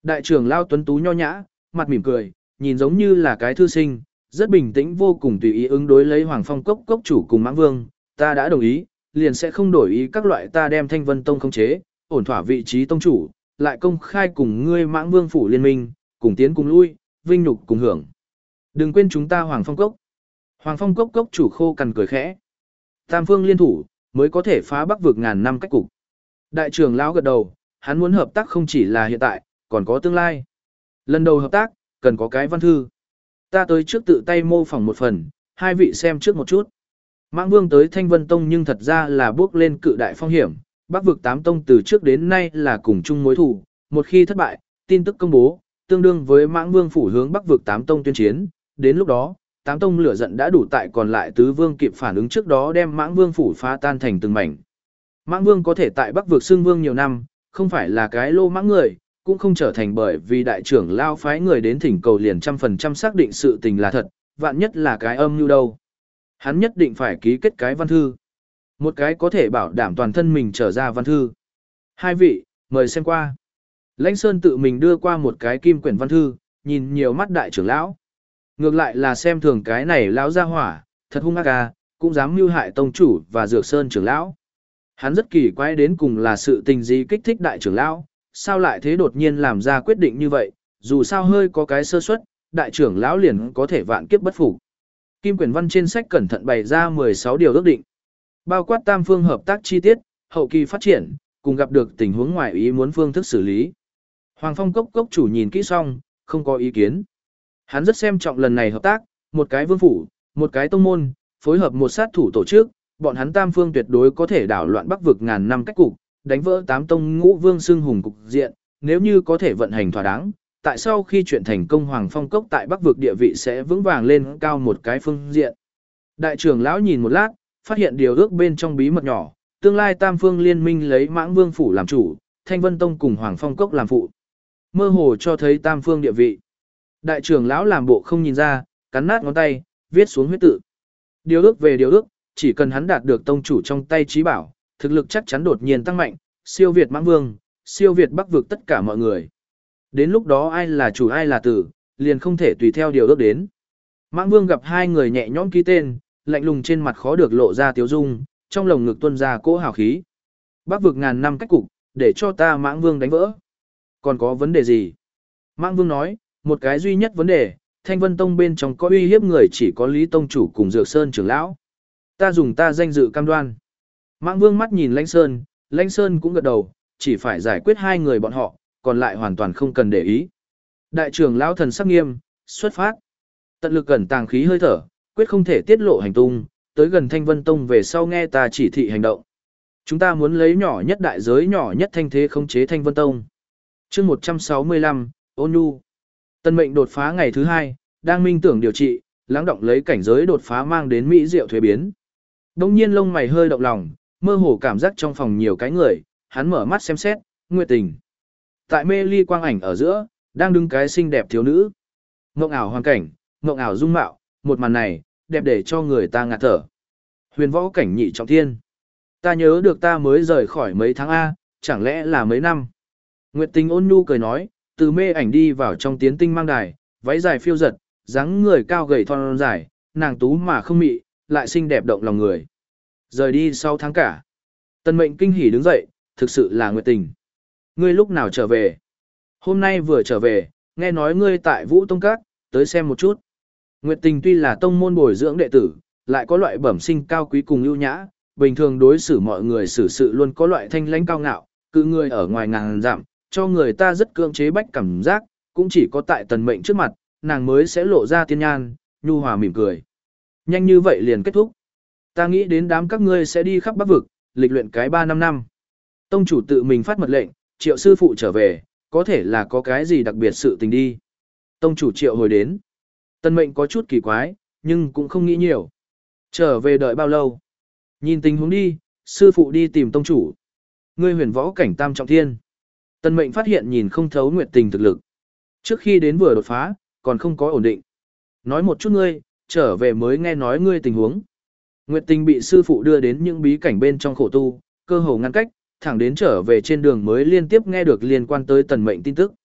Đại trưởng lao tuấn tú nho nhã, mặt mỉm cười, nhìn giống như là cái thư sinh, rất bình tĩnh vô cùng tùy ý ứng đối lấy Hoàng Phong Cốc cốc chủ cùng Mãng Vương, ta đã đồng ý, liền sẽ không đổi ý các loại ta đem Thanh Vân Tông khống chế, ổn thỏa vị trí tông chủ, lại công khai cùng ngươi Mãng Vương phủ liên minh, cùng tiến cùng lui, vinh nhục cùng hưởng. Đừng quên chúng ta Hoàng Phong Cốc. Hoàng Phong Cốc cốc chủ khô cằn cười khẽ. Tam phương liên thủ, mới có thể phá Bắc vực ngàn năm cách cục. Đại trưởng lão gật đầu, hắn muốn hợp tác không chỉ là hiện tại, còn có tương lai. Lần đầu hợp tác, cần có cái văn thư. Ta tới trước tự tay mô phỏng một phần, hai vị xem trước một chút. Mãng Vương tới Thanh Vân Tông nhưng thật ra là bước lên cự đại phong hiểm. Bắc vực tám tông từ trước đến nay là cùng chung mối thù, một khi thất bại, tin tức công bố, tương đương với Mãng Vương phủ hướng Bắc vực tám tông tuyên chiến. Đến lúc đó, tám tông lửa giận đã đủ tại, còn lại tứ vương kịp phản ứng trước đó đem Mãng Vương phủ phá tan thành từng mảnh. Mãng Vương có thể tại Bắc vực xưng vương nhiều năm, không phải là cái lô mãng người, cũng không trở thành bởi vì đại trưởng lao phái người đến thỉnh cầu liền trăm phần trăm xác định sự tình là thật, vạn nhất là cái âm như đâu. Hắn nhất định phải ký kết cái văn thư. Một cái có thể bảo đảm toàn thân mình trở ra văn thư. Hai vị, mời xem qua. Lãnh Sơn tự mình đưa qua một cái kim quyển văn thư, nhìn nhiều mắt đại trưởng lão. Ngược lại là xem thường cái này lão ra hỏa, thật hung ác à, cũng dám mưu hại tông chủ và Dược Sơn trưởng lão. Hắn rất kỳ quái đến cùng là sự tình gì kích thích đại trưởng lão, sao lại thế đột nhiên làm ra quyết định như vậy, dù sao hơi có cái sơ suất, đại trưởng lão liền có thể vạn kiếp bất phục. Kim quyển văn trên sách cẩn thận bày ra mười sáu điều ước định, bao quát tam phương hợp tác chi tiết, hậu kỳ phát triển, cùng gặp được tình huống ngoài ý muốn phương thức xử lý. Hoàng Phong Cốc cốc chủ nhìn kỹ xong, không có ý kiến. Hắn rất xem trọng lần này hợp tác, một cái vương phủ, một cái tông môn, phối hợp một sát thủ tổ chức, bọn hắn tam phương tuyệt đối có thể đảo loạn Bắc vực ngàn năm cách cục, đánh vỡ tám tông ngũ vương xưng hùng cục diện, nếu như có thể vận hành thỏa đáng, tại sao khi chuyện thành công Hoàng Phong Cốc tại Bắc vực địa vị sẽ vững vàng lên cao một cái phương diện. Đại trưởng lão nhìn một lát, phát hiện điều ước bên trong bí mật nhỏ, tương lai tam phương liên minh lấy Mãng Vương phủ làm chủ, Thanh Vân Tông cùng Hoàng Phong Cốc làm phụ. Mơ hồ cho thấy tam phương địa vị. Đại trưởng lão làm bộ không nhìn ra, cắn nát ngón tay, viết xuống huyết tự. Điều ước về điều ước, chỉ cần hắn đạt được tông chủ trong tay trí bảo, thực lực chắc chắn đột nhiên tăng mạnh, siêu việt Mãng Vương, siêu việt Bắc vực tất cả mọi người. Đến lúc đó ai là chủ ai là tử, liền không thể tùy theo điều ước đến. Mãng Vương gặp hai người nhẹ nhõm ký tên, lạnh lùng trên mặt khó được lộ ra tiếu dung, trong lồng ngực tuôn ra cỗ hào khí. Bắc vực ngàn năm cách cục, để cho ta Mãng Vương đánh vỡ. Còn có vấn đề gì? Mãng Vương nói, một cái duy nhất vấn đề, Thanh Vân Tông bên trong có uy hiếp người chỉ có Lý Tông chủ cùng Dược Sơn trưởng lão. Ta dùng ta danh dự cam đoan. Mãng Vương mắt nhìn Lãnh Sơn, Lãnh Sơn cũng gật đầu, chỉ phải giải quyết hai người bọn họ, còn lại hoàn toàn không cần để ý. Đại trưởng lão thần sắc nghiêm, xuất phát. Tận lực cẩn tàng khí hơi thở, quyết không thể tiết lộ hành tung, tới gần Thanh Vân Tông về sau nghe ta chỉ thị hành động. Chúng ta muốn lấy nhỏ nhất đại giới nhỏ nhất thanh thế khống chế Thanh Vân Tông. Chương một trăm sáu mươi lăm, Ôn Nhu. Tân mệnh đột phá ngày thứ hai, đang minh tưởng điều trị, lắng động lấy cảnh giới đột phá mang đến mỹ diệu thuế biến. Đông nhiên lông mày hơi động lòng, mơ hồ cảm giác trong phòng nhiều cái người, hắn mở mắt xem xét, Nguyệt Tình. Tại mê ly quang ảnh ở giữa, đang đứng cái xinh đẹp thiếu nữ. Mộng ảo hoàn cảnh, mộng ảo dung mạo, một màn này, đẹp để cho người ta ngạt thở. Huyền võ cảnh nhị trọng thiên. Ta nhớ được ta mới rời khỏi mấy tháng A, chẳng lẽ là mấy năm. Nguyệt Tình ôn nhu cười nói, từ mê ảnh đi vào trong tiến tinh mang đài, váy dài phiêu giật, dáng người cao gầy thon dài, nàng tú mà không mị, lại xinh đẹp động lòng người. Rời đi sau tháng cả. Tân mệnh kinh hỉ đứng dậy, thực sự là Nguyệt Tình. Ngươi lúc nào trở về? Hôm nay vừa trở về, nghe nói ngươi tại Vũ Tông Các, tới xem một chút. Nguyệt Tình tuy là tông môn bồi dưỡng đệ tử, lại có loại bẩm sinh cao quý cùng ưu nhã, bình thường đối xử mọi người xử sự luôn có loại thanh lãnh cao ngạo, cự người ở ngoài ngàn dặm, cho người ta rất cưỡng chế bách cảm giác, cũng chỉ có tại tần mệnh trước mặt, nàng mới sẽ lộ ra tiên nhan, nhu hòa mỉm cười. Nhanh như vậy liền kết thúc. Ta nghĩ đến đám các ngươi sẽ đi khắp Bắc vực, lịch luyện cái ba năm năm. Tông chủ tự mình phát mật lệnh, Triệu sư phụ trở về, có thể là có cái gì đặc biệt sự tình đi. Tông chủ Triệu hồi đến. Tân mệnh có chút kỳ quái, nhưng cũng không nghĩ nhiều. Trở về đợi bao lâu? Nhìn tình huống đi, sư phụ đi tìm tông chủ. Ngươi huyền võ cảnh tam trọng thiên. Tân mệnh phát hiện nhìn không thấu Nguyệt Tình thực lực. Trước khi đến vừa đột phá, còn không có ổn định. Nói một chút ngươi, trở về mới nghe nói ngươi tình huống. Nguyệt Tình bị sư phụ đưa đến những bí cảnh bên trong khổ tu, cơ hồ ngăn cách, thẳng đến trở về trên đường mới liên tiếp nghe được liên quan tới tần mệnh tin tức.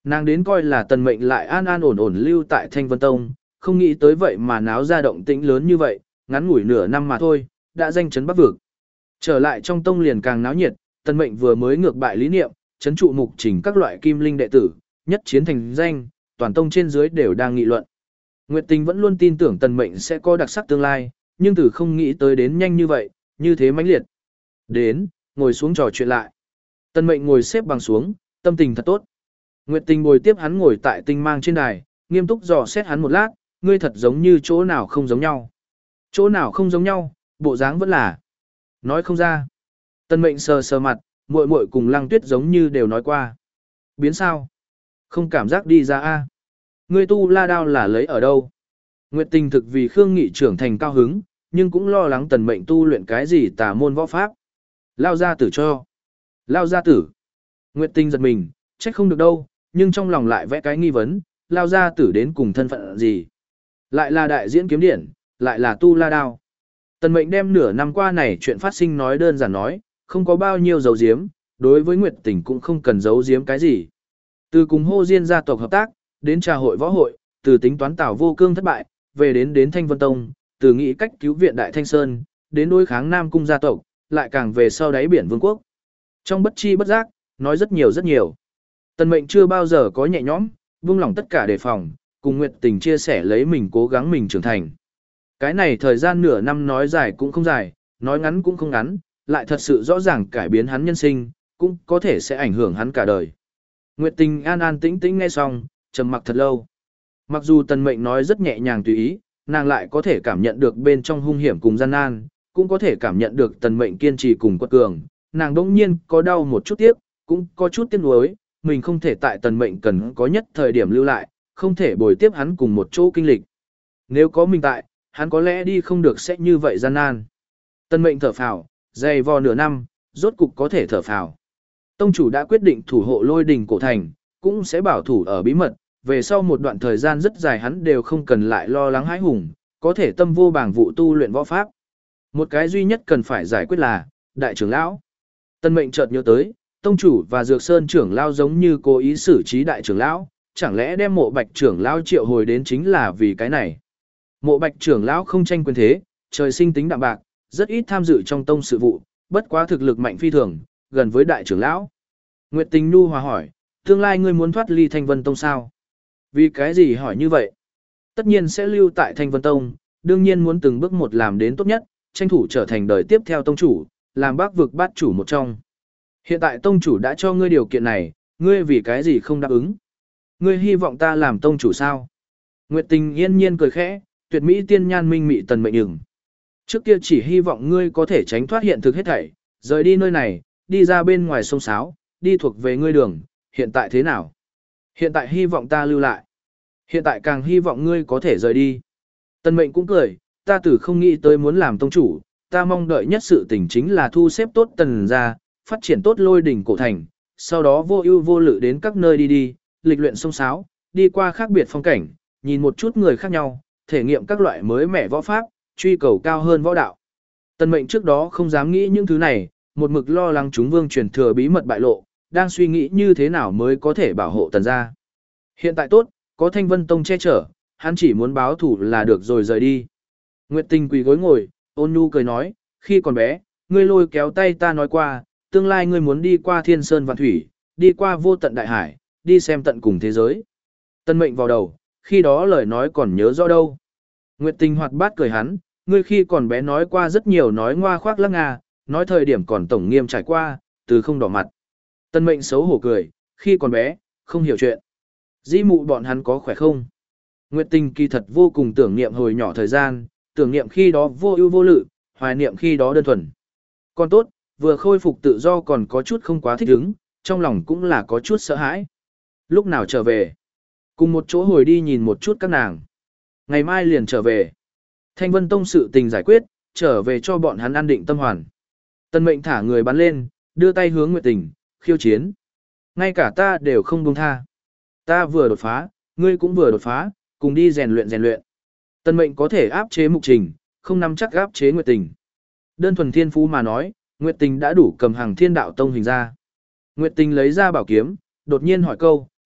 Nàng đến coi là Tần Mệnh lại an an ổn ổn lưu tại Thanh Vân Tông, không nghĩ tới vậy mà náo ra động tĩnh lớn như vậy, ngắn ngủi nửa năm mà thôi, đã danh chấn Bắc vực. Trở lại trong tông liền càng náo nhiệt, Tần Mệnh vừa mới ngược bại lý niệm, chấn trụ mục trình các loại kim linh đệ tử, nhất chiến thành danh, toàn tông trên dưới đều đang nghị luận. Nguyệt Tình vẫn luôn tin tưởng Tần Mệnh sẽ có đặc sắc tương lai, nhưng từ không nghĩ tới đến nhanh như vậy, như thế mãnh liệt. Đến, ngồi xuống trò chuyện lại. Tần Mệnh ngồi xếp bằng xuống, tâm tình thật tốt. Nguyệt Tình ngồi tiếp hắn ngồi tại tinh mang trên đài, nghiêm túc dò xét hắn một lát, ngươi thật giống như chỗ nào không giống nhau. Chỗ nào không giống nhau, bộ dáng vẫn là. Nói không ra. Tần Mệnh sờ sờ mặt, muội muội cùng Lăng Tuyết giống như đều nói qua. Biến sao? Không cảm giác đi ra a. Ngươi tu la đao là lấy ở đâu? Nguyệt Tình thực vì Khương Nghị trưởng thành cao hứng, nhưng cũng lo lắng Tần Mệnh tu luyện cái gì tà môn võ pháp. Lao gia tử cho. Lao gia tử. Nguyệt Tình giật mình, trách không được đâu, nhưng trong lòng lại vẽ cái nghi vấn, Lao gia tử đến cùng thân phận gì? Lại là đại diễn kiếm điển, lại là tu la đao. Tần Mệnh đem nửa năm qua này chuyện phát sinh nói đơn giản nói, không có bao nhiêu giấu giếm, đối với Nguyệt Tình cũng không cần giấu giếm cái gì. Từ cùng Hô Diên gia tộc hợp tác, đến trà hội võ hội, từ tính toán Tào Vô Cương thất bại, về đến đến Thanh Vân Tông, từ nghĩ cách cứu viện Đại Thanh Sơn, đến đối kháng Nam Cung gia tộc, lại càng về sau đáy biển vương quốc. Trong bất chi bất giác, nói rất nhiều rất nhiều. Tần Mệnh chưa bao giờ có nhẹ nhõm, buông lỏng tất cả đề phòng, cùng Nguyệt Tình chia sẻ lấy mình cố gắng mình trưởng thành. Cái này thời gian nửa năm nói dài cũng không dài, nói ngắn cũng không ngắn, lại thật sự rõ ràng cải biến hắn nhân sinh, cũng có thể sẽ ảnh hưởng hắn cả đời. Nguyệt Tình an an tĩnh tĩnh nghe xong, trầm mặc thật lâu. Mặc dù Tần Mệnh nói rất nhẹ nhàng tùy ý, nàng lại có thể cảm nhận được bên trong hung hiểm cùng gian nan, cũng có thể cảm nhận được Tần Mệnh kiên trì cùng quật cường. Nàng đỗng nhiên có đau một chút tiếc, cũng có chút tiếc nuối, mình không thể tại Tần Mệnh cần có nhất thời điểm lưu lại, không thể bồi tiếp hắn cùng một chỗ kinh lịch. Nếu có mình tại, hắn có lẽ đi không được sẽ như vậy gian nan. Tần Mệnh thở phào, dày vò nửa năm, rốt cục có thể thở phào. Tông chủ đã quyết định thủ hộ Lôi Đình cổ thành, cũng sẽ bảo thủ ở bí mật, về sau một đoạn thời gian rất dài hắn đều không cần lại lo lắng hãi hùng, có thể tâm vô bảng vụ tu luyện võ pháp. Một cái duy nhất cần phải giải quyết là, đại trưởng lão. Tần Mệnh chợt nhớ tới, tông chủ và Dược Sơn trưởng lão giống như cố ý xử trí đại trưởng lão, chẳng lẽ đem Mộ Bạch trưởng lão triệu hồi đến chính là vì cái này. Mộ Bạch trưởng lão không tranh quyền thế, trời sinh tính đạm bạc, rất ít tham dự trong tông sự vụ, bất quá thực lực mạnh phi thường, gần với đại trưởng lão. Nguyệt Tình nhu hòa hỏi, tương lai ngươi muốn thoát ly Thanh Vân Tông sao? Vì cái gì hỏi như vậy? Tất nhiên sẽ lưu tại Thanh Vân Tông, đương nhiên muốn từng bước một làm đến tốt nhất, tranh thủ trở thành đời tiếp theo tông chủ, làm Bắc vực bát chủ một trong. Hiện tại tông chủ đã cho ngươi điều kiện này, ngươi vì cái gì không đáp ứng? Ngươi hy vọng ta làm tông chủ sao? Nguyệt Tình yên nhiên cười khẽ, tuyệt mỹ tiên nhan minh mị Tần Mệnh ửng. Trước kia chỉ hy vọng ngươi có thể tránh thoát hiện thực hết thảy, rời đi nơi này, đi ra bên ngoài sông sáo, đi thuộc về ngươi đường, hiện tại thế nào? Hiện tại hy vọng ta lưu lại. Hiện tại càng hy vọng ngươi có thể rời đi. Tần Mệnh cũng cười, ta từ không nghĩ tới muốn làm tông chủ, ta mong đợi nhất sự tình chính là thu xếp tốt Tần gia, phát triển tốt Lôi Đỉnh cổ thành, sau đó vô ưu vô lự đến các nơi đi đi, lịch luyện sông sáo, đi qua khác biệt phong cảnh, nhìn một chút người khác nhau, thể nghiệm các loại mới mẻ võ pháp, truy cầu cao hơn võ đạo. Tần Mệnh trước đó không dám nghĩ những thứ này, một mực lo lắng chúng vương truyền thừa bí mật bại lộ, đang suy nghĩ như thế nào mới có thể bảo hộ Tần gia. Hiện tại tốt, có Thanh Vân Tông che chở, hắn chỉ muốn báo thủ là được rồi rời đi. Nguyệt Tình quỳ gối ngồi, ôn nhu cười nói, khi còn bé, ngươi lôi kéo tay ta nói qua, tương lai ngươi muốn đi qua thiên sơn vạn thủy, đi qua vô tận đại hải, đi xem tận cùng thế giới. Tần Mệnh vào đầu, khi đó lời nói còn nhớ rõ đâu. Nguyệt Tình hoạt bát cười hắn, ngươi khi còn bé nói qua rất nhiều nói ngoa khoác lác ngà, nói thời điểm còn tổng nghiêm trải qua, từ không đỏ mặt. Tần Mệnh xấu hổ cười, khi còn bé, không hiểu chuyện. Dĩ mụ bọn hắn có khỏe không? Nguyệt Tình kỳ thật vô cùng tưởng niệm hồi nhỏ thời gian, tưởng niệm khi đó vô ưu vô lự, hoài niệm khi đó đơn thuần. Còn tốt, vừa khôi phục tự do còn có chút không quá thích ứng, trong lòng cũng là có chút sợ hãi. Lúc nào trở về? Cùng một chỗ hồi đi nhìn một chút các nàng. Ngày mai liền trở về. Thanh Vân Tông sự tình giải quyết, trở về cho bọn hắn an định tâm hoàn. Tần Mệnh thả người bắn lên, đưa tay hướng Nguyệt Tình, khiêu chiến. Ngay cả ta đều không buông tha. Ta vừa đột phá, ngươi cũng vừa đột phá, cùng đi rèn luyện rèn luyện. Tần Mệnh có thể áp chế Mục Trình, không nắm chắc áp chế Nguyệt Tình. Đơn thuần thiên phú mà nói, Nguyệt Tình đã đủ cầm hàng Thiên Đạo Tông hình ra. Nguyệt Tình lấy ra bảo kiếm, đột nhiên hỏi câu,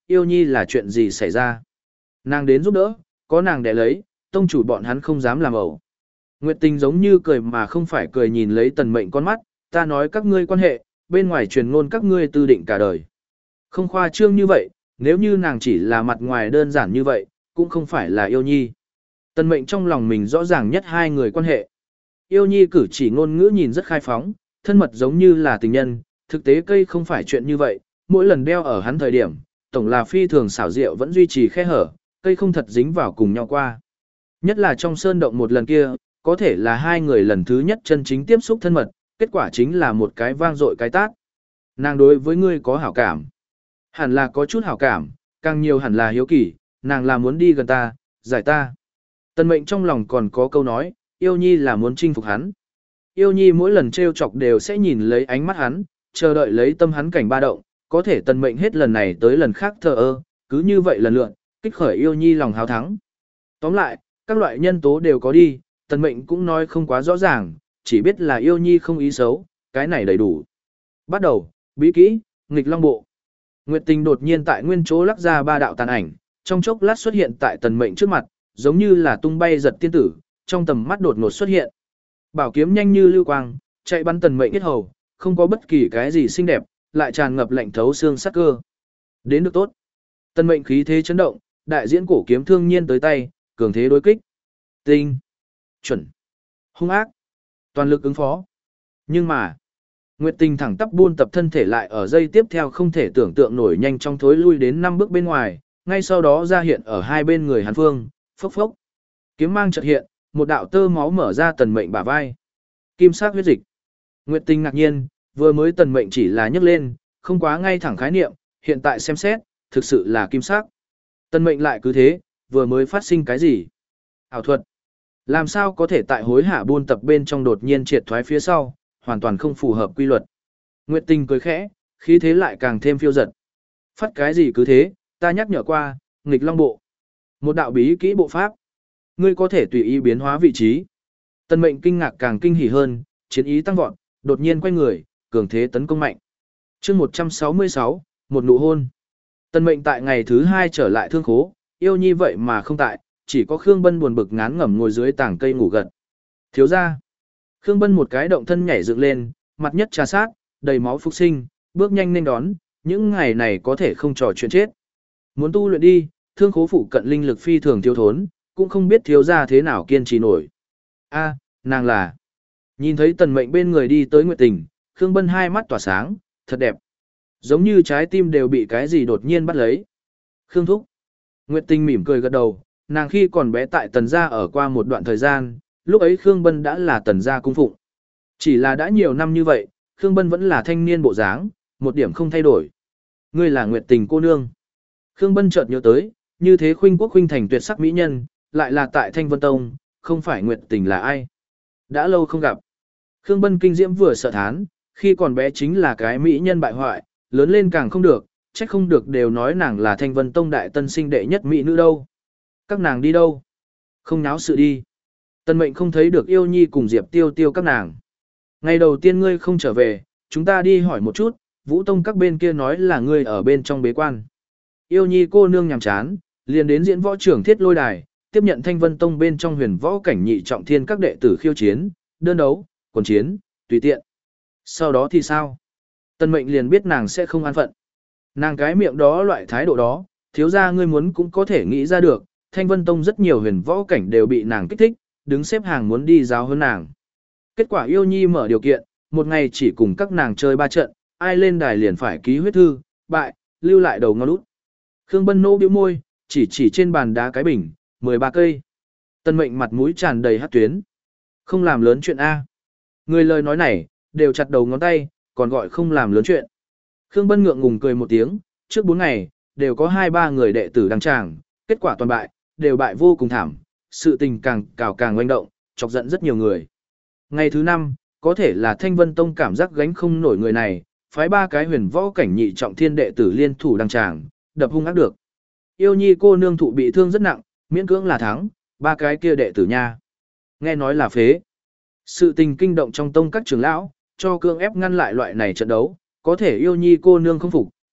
yêu nhi là chuyện gì xảy ra. Nàng đến giúp đỡ, có nàng để lấy, tông chủ bọn hắn không dám làm ẩu. Nguyệt Tình giống như cười mà không phải cười nhìn lấy tần mệnh con mắt, ta nói các ngươi quan hệ, bên ngoài truyền ngôn các ngươi tư định cả đời. Không khoa trương như vậy, nếu như nàng chỉ là mặt ngoài đơn giản như vậy, cũng không phải là yêu nhi. Tần mệnh trong lòng mình rõ ràng nhất hai người quan hệ. Yêu nhi cử chỉ ngôn ngữ nhìn rất khai phóng, thân mật giống như là tình nhân, thực tế cây không phải chuyện như vậy, mỗi lần đeo ở hắn thời điểm, tổng là phi thường xảo diệu vẫn duy trì khe hở, cây không thật dính vào cùng nhau qua. Nhất là trong sơn động một lần kia, có thể là hai người lần thứ nhất chân chính tiếp xúc thân mật, kết quả chính là một cái vang dội cái tát. Nàng đối với ngươi có hảo cảm. Hẳn là có chút hảo cảm, càng nhiều hẳn là hiếu kỳ, nàng là muốn đi gần ta, giải ta. Tần mệnh trong lòng còn có câu nói, yêu nhi là muốn chinh phục hắn. Yêu nhi mỗi lần trêu chọc đều sẽ nhìn lấy ánh mắt hắn, chờ đợi lấy tâm hắn cảnh ba động, có thể tần mệnh hết lần này tới lần khác thờ ơ, cứ như vậy lần lượn, kích khởi yêu nhi lòng háo thắng. Tóm lại, các loại nhân tố đều có đi, tần mệnh cũng nói không quá rõ ràng, chỉ biết là yêu nhi không ý xấu, cái này đầy đủ. Bắt đầu, bí kỹ, nghịch long bộ. Nguyệt Tình đột nhiên tại nguyên chỗ lắc ra ba đạo tàn ảnh, trong chốc lát xuất hiện tại tần mệnh trước mặt, giống như là tung bay giật tiên tử, trong tầm mắt đột ngột xuất hiện. Bảo kiếm nhanh như lưu quang, chạy bắn tần mệnh yết hầu, không có bất kỳ cái gì xinh đẹp, lại tràn ngập lạnh thấu xương sắc cơ. Đến được tốt. Tần mệnh khí thế chấn động, đại diễn cổ kiếm thương nhiên tới tay, cường thế đối kích. Tinh, chuẩn, hung ác, toàn lực ứng phó. Nhưng mà, Nguyệt Tình thẳng tắp buôn tập thân thể lại ở dây tiếp theo không thể tưởng tượng nổi nhanh trong thối lui đến năm bước bên ngoài, ngay sau đó ra hiện ở hai bên người Hàn Phương, phốc phốc. Kiếm mang chợt hiện, một đạo tơ máu mở ra tần mệnh bả vai. Kim sắc huyết dịch. Nguyệt Tình ngạc nhiên, vừa mới tần mệnh chỉ là nhấc lên, không quá ngay thẳng khái niệm, hiện tại xem xét, thực sự là kim sắc. Tần mệnh lại cứ thế, vừa mới phát sinh cái gì? Ảo thuật. Làm sao có thể tại hối hạ buôn tập bên trong đột nhiên triệt thoái phía sau, hoàn toàn không phù hợp quy luật. Nguyệt Tình cười khẽ, khí thế lại càng thêm phiêu dật. Phát cái gì cứ thế, ta nhắc nhở qua, nghịch long bộ. Một đạo bí kỹ bộ pháp. Ngươi có thể tùy ý biến hóa vị trí. Tần mệnh kinh ngạc càng kinh hỉ hơn, chiến ý tăng vọt, đột nhiên quay người, cường thế tấn công mạnh. chương một trăm sáu mươi sáu, một nụ hôn. Tần mệnh tại ngày thứ hai trở lại thương khố, yêu nhi vậy mà không tại, chỉ có Khương Bân buồn bực ngán ngẩm ngồi dưới tảng cây ngủ gật. Thiếu ra. Khương Bân một cái động thân nhảy dựng lên, mặt nhất trà sát, đầy máu phục sinh, bước nhanh nên đón, những ngày này có thể không trò chuyện chết. Muốn tu luyện đi, thương khố phụ cận linh lực phi thường thiếu thốn, cũng không biết thiếu ra thế nào kiên trì nổi. A, nàng là. Nhìn thấy tần mệnh bên người đi tới Nguyệt Tình, Khương Bân hai mắt tỏa sáng, thật đẹp. Giống như trái tim đều bị cái gì đột nhiên bắt lấy. Khương Thúc. Nguyệt Tình mỉm cười gật đầu, nàng khi còn bé tại tần gia ở qua một đoạn thời gian, lúc ấy Khương Bân đã là tần gia cung phụng. Chỉ là đã nhiều năm như vậy, Khương Bân vẫn là thanh niên bộ dáng, một điểm không thay đổi. Ngươi là Nguyệt Tình cô nương. Khương Bân chợt nhớ tới, như thế khuynh quốc khuynh thành tuyệt sắc mỹ nhân, lại là tại Thanh Vân Tông, không phải Nguyệt Tình là ai. Đã lâu không gặp. Khương Bân kinh diễm vừa sợ thán, khi còn bé chính là cái mỹ nhân bại hoại, lớn lên càng không được, trách không được đều nói nàng là Thanh Vân Tông đại tân sinh đệ nhất mỹ nữ đâu. Các nàng đi đâu? Không náo sự đi. Tần mệnh không thấy được yêu nhi cùng Diệp Tiêu Tiêu các nàng. Ngày đầu tiên ngươi không trở về, chúng ta đi hỏi một chút, Vũ Tông các bên kia nói là ngươi ở bên trong bế quan. Yêu nhi cô nương nhàm chán, liền đến diễn võ trưởng thiết lôi đài, tiếp nhận Thanh Vân Tông bên trong huyền võ cảnh nhị trọng thiên các đệ tử khiêu chiến, đơn đấu, quần chiến, tùy tiện. Sau đó thì sao? Tần mệnh liền biết nàng sẽ không an phận. Nàng cái miệng đó loại thái độ đó, thiếu ra ngươi muốn cũng có thể nghĩ ra được, Thanh Vân Tông rất nhiều huyền võ cảnh đều bị nàng kích thích, đứng xếp hàng muốn đi giáo hơn nàng. Kết quả yêu nhi mở điều kiện, một ngày chỉ cùng các nàng chơi ba trận, ai lên đài liền phải ký huyết thư, bại, lưu lại đầu ngon út. Khương Bân nô bĩu môi, chỉ chỉ trên bàn đá cái bình, mười ba cây. Tân mệnh mặt mũi tràn đầy hát tuyến. Không làm lớn chuyện A. Người lời nói này, đều chặt đầu ngón tay, còn gọi không làm lớn chuyện. Khương Bân ngượng ngùng cười một tiếng, trước bốn ngày, đều có hai ba người đệ tử đăng tràng, kết quả toàn bại, đều bại vô cùng thảm, sự tình càng cào càng oanh động, chọc giận rất nhiều người. Ngày thứ năm, có thể là Thanh Vân Tông cảm giác gánh không nổi người này, phái ba cái huyền võ cảnh nhị trọng thiên đệ tử liên thủ đăng tràng, đập hung ác được. Yêu nhi cô nương thụ bị thương rất nặng, miễn cưỡng là thắng, ba cái kia đệ tử nha. Nghe nói là phế. Sự tình kinh động trong tông các trưởng lão, cho cưỡng ép ngăn lại loại này trận đấu, có thể yêu nhi cô nương không phục,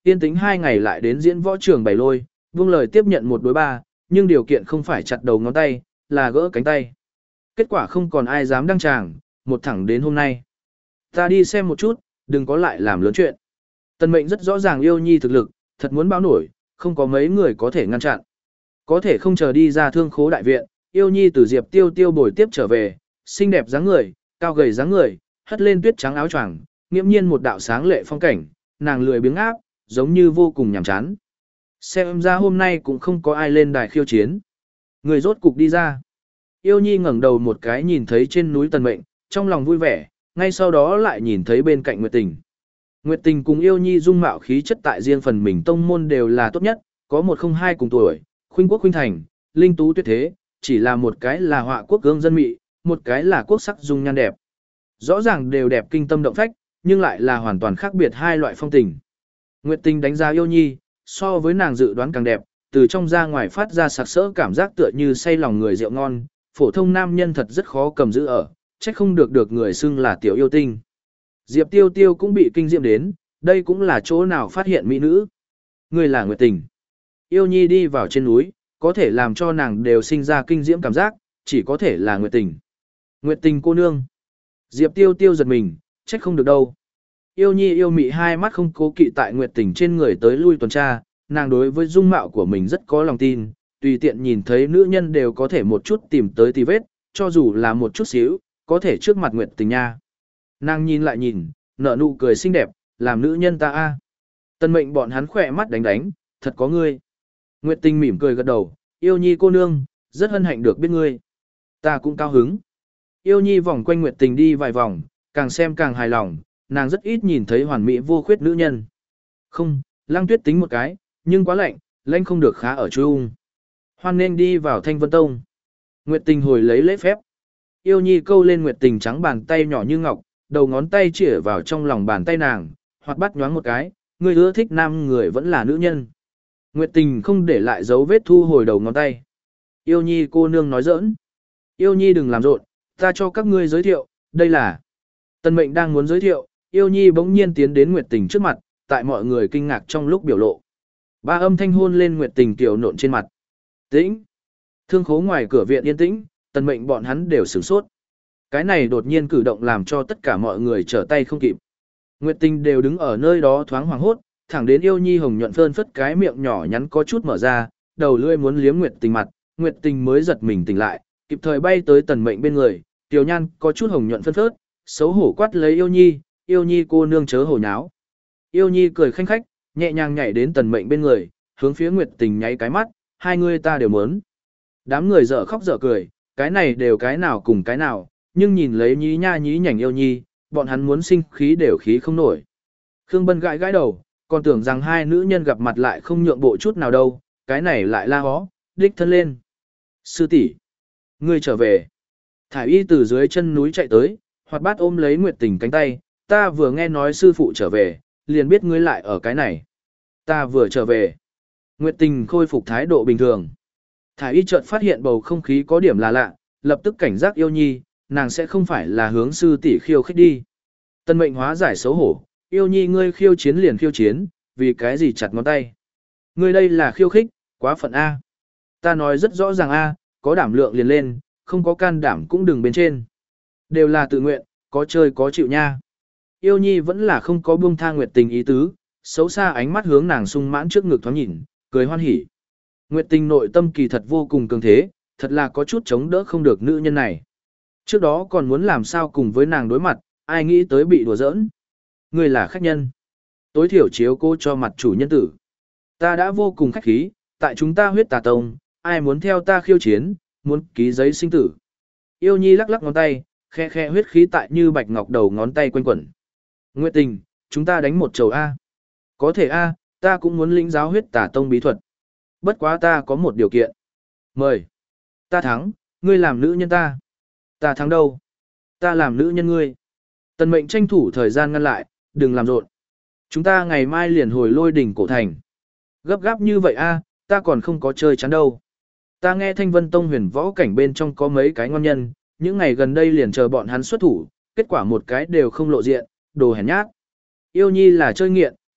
Yên tĩnh hai ngày lại đến diễn võ trường bày lôi, vương lời tiếp nhận một đối ba, nhưng điều kiện không phải chặt đầu ngón tay, là gỡ cánh tay. Kết quả không còn ai dám đăng tràng, một thẳng đến hôm nay. Ta đi xem một chút, đừng có lại làm lớn chuyện. Tần Mệnh rất rõ ràng Yêu Nhi thực lực, thật muốn báo nổi, không có mấy người có thể ngăn chặn. Có thể không chờ đi ra thương khố đại viện, Yêu Nhi từ Diệp Tiêu Tiêu bồi tiếp trở về, xinh đẹp dáng người, cao gầy dáng người, hất lên tuyết trắng áo choàng, nghiễm nhiên một đạo sáng lệ phong cảnh, nàng lười biếng áp, giống như vô cùng nhàm chán. Xem ra hôm nay cũng không có ai lên đài khiêu chiến. Người rốt cục đi ra. Yêu Nhi ngẩng đầu một cái nhìn thấy trên núi Tần Mệnh, trong lòng vui vẻ, ngay sau đó lại nhìn thấy bên cạnh Nguyệt Tình. Nguyệt Tình cùng Yêu Nhi dung mạo khí chất tại riêng phần mình tông môn đều là tốt nhất, có một không hai cùng tuổi, khuynh quốc khuynh thành, linh tú tuyệt thế, chỉ là một cái là họa quốc gương dân mị, một cái là quốc sắc dung nhan đẹp. Rõ ràng đều đẹp kinh tâm động phách, nhưng lại là hoàn toàn khác biệt hai loại phong tình. Nguyệt Tình đánh giá Yêu Nhi, so với nàng dự đoán càng đẹp, từ trong ra ngoài phát ra sặc sỡ cảm giác tựa như say lòng người rượu ngon, phổ thông nam nhân thật rất khó cầm giữ ở, trách không được được người xưng là tiểu yêu tinh. Diệp Tiêu Tiêu cũng bị kinh diệm đến, đây cũng là chỗ nào phát hiện mỹ nữ. Người là Nguyệt Tình. Yêu Nhi đi vào trên núi, có thể làm cho nàng đều sinh ra kinh diễm cảm giác, chỉ có thể là Nguyệt Tình. Nguyệt Tình cô nương. Diệp Tiêu Tiêu giật mình, trách không được đâu. Yêu Nhi yêu mị hai mắt không cố kỵ tại Nguyệt Tình trên người tới lui tuần tra, nàng đối với dung mạo của mình rất có lòng tin, tùy tiện nhìn thấy nữ nhân đều có thể một chút tìm tới tì vết, cho dù là một chút xíu, có thể trước mặt Nguyệt Tình nha. Nàng nhìn lại nhìn, nở nụ cười xinh đẹp, làm nữ nhân ta a. Tần Mệnh bọn hắn khỏe mắt đánh đánh, thật có ngươi. Nguyệt Tình mỉm cười gật đầu, Yêu Nhi cô nương, rất hân hạnh được biết ngươi. Ta cũng cao hứng. Yêu Nhi vòng quanh Nguyệt Tình đi vài vòng, càng xem càng hài lòng, nàng rất ít nhìn thấy hoàn mỹ vô khuyết nữ nhân. Không, Lăng Tuyết tính một cái, nhưng quá lạnh, lãnh không được khá ở chung. Hoan nên đi vào Thanh Vân Tông. Nguyệt Tình hồi lấy lễ phép. Yêu Nhi câu lên Nguyệt Tình trắng bàn tay nhỏ như ngọc, đầu ngón tay chĩa vào trong lòng bàn tay nàng, hoặc bắt nhoáng một cái, người ưa thích nam người vẫn là nữ nhân. Nguyệt Tình không để lại dấu vết thu hồi đầu ngón tay. Yêu Nhi cô nương nói giỡn. Yêu Nhi đừng làm rộn, ta cho các ngươi giới thiệu, đây là. Tần Mệnh đang muốn giới thiệu, Yêu Nhi bỗng nhiên tiến đến Nguyệt Tình trước mặt, tại mọi người kinh ngạc trong lúc biểu lộ. Ba âm thanh hôn lên Nguyệt Tình tiểu nộn trên mặt. Tĩnh. Thương khố ngoài cửa viện yên tĩnh, Tần Mệnh bọn hắn đều sửng sốt. Cái này đột nhiên cử động làm cho tất cả mọi người trở tay không kịp. Nguyệt Tình đều đứng ở nơi đó thoáng hoàng hốt, thẳng đến Yêu Nhi hồng nhuận phơn phất cái miệng nhỏ nhắn có chút mở ra, đầu lưỡi muốn liếm Nguyệt Tình mặt, Nguyệt Tình mới giật mình tỉnh lại, kịp thời bay tới Tần Mệnh bên người, tiểu nhan có chút hồng nhuận phơn phớt, xấu hổ quát lấy Yêu Nhi, Yêu Nhi cô nương chớ hổ nháo. Yêu Nhi cười khanh khách, nhẹ nhàng nhảy đến Tần Mệnh bên người, hướng phía Nguyệt Tình nháy cái mắt, hai người ta đều muốn. Đám người dở khóc dở cười, cái này đều cái nào cùng cái nào, nhưng nhìn lấy nhí nha nhí nhảnh Yêu Nhi, bọn hắn muốn sinh khí đều khí không nổi. Khương Bân gãi gãi đầu, còn tưởng rằng hai nữ nhân gặp mặt lại không nhượng bộ chút nào đâu, cái này lại la hó, đích thân lên. Sư tỷ, ngươi trở về. Thải Y từ dưới chân núi chạy tới, hoạt bát ôm lấy Nguyệt Tình cánh tay, ta vừa nghe nói sư phụ trở về, liền biết ngươi lại ở cái này. Ta vừa trở về. Nguyệt Tình khôi phục thái độ bình thường. Thải Y chợt phát hiện bầu không khí có điểm là lạ, lập tức cảnh giác Yêu Nhi, nàng sẽ không phải là hướng sư tỷ khiêu khích đi. Tần Mệnh hóa giải xấu hổ, Yêu Nhi ngươi khiêu chiến liền khiêu chiến, vì cái gì chặt ngón tay. Ngươi đây là khiêu khích, quá phận A. Ta nói rất rõ ràng A, có đảm lượng liền lên, không có can đảm cũng đừng bên trên. Đều là tự nguyện, có chơi có chịu nha. Yêu Nhi vẫn là không có buông tha Nguyệt Tình ý tứ, xấu xa ánh mắt hướng nàng sung mãn trước ngực thoáng nhìn, cười hoan hỉ. Nguyệt Tình nội tâm kỳ thật vô cùng cường thế, thật là có chút chống đỡ không được nữ nhân này. Trước đó còn muốn làm sao cùng với nàng đối mặt, ai nghĩ tới bị đùa giỡn. Người là khách nhân. Tối thiểu chiếu cô cho mặt chủ nhân tử. Ta đã vô cùng khách khí, tại chúng ta huyết tà tông, ai muốn theo ta khiêu chiến, muốn ký giấy sinh tử. Yêu Nhi lắc lắc ngón tay, khe khe huyết khí tại như bạch ngọc đầu ngón tay quanh quẩn. Nguyệt Tình, chúng ta đánh một chầu A. Có thể A, ta cũng muốn lĩnh giáo huyết tà tông bí thuật. Bất quá ta có một điều kiện. Mời. Ta thắng, ngươi làm nữ nhân ta. Ta thắng đâu? Ta làm nữ nhân ngươi. Tần Mệnh tranh thủ thời gian ngăn lại, đừng làm rộn. Chúng ta ngày mai liền hồi Lôi đỉnh cổ thành. Gấp gáp như vậy a, ta còn không có chơi chán đâu. Ta nghe Thanh Vân Tông huyền võ cảnh bên trong có mấy cái ngon nhân, những ngày gần đây liền chờ bọn hắn xuất thủ, kết quả một cái đều không lộ diện, đồ hèn nhát. Yêu Nhi là chơi nghiện,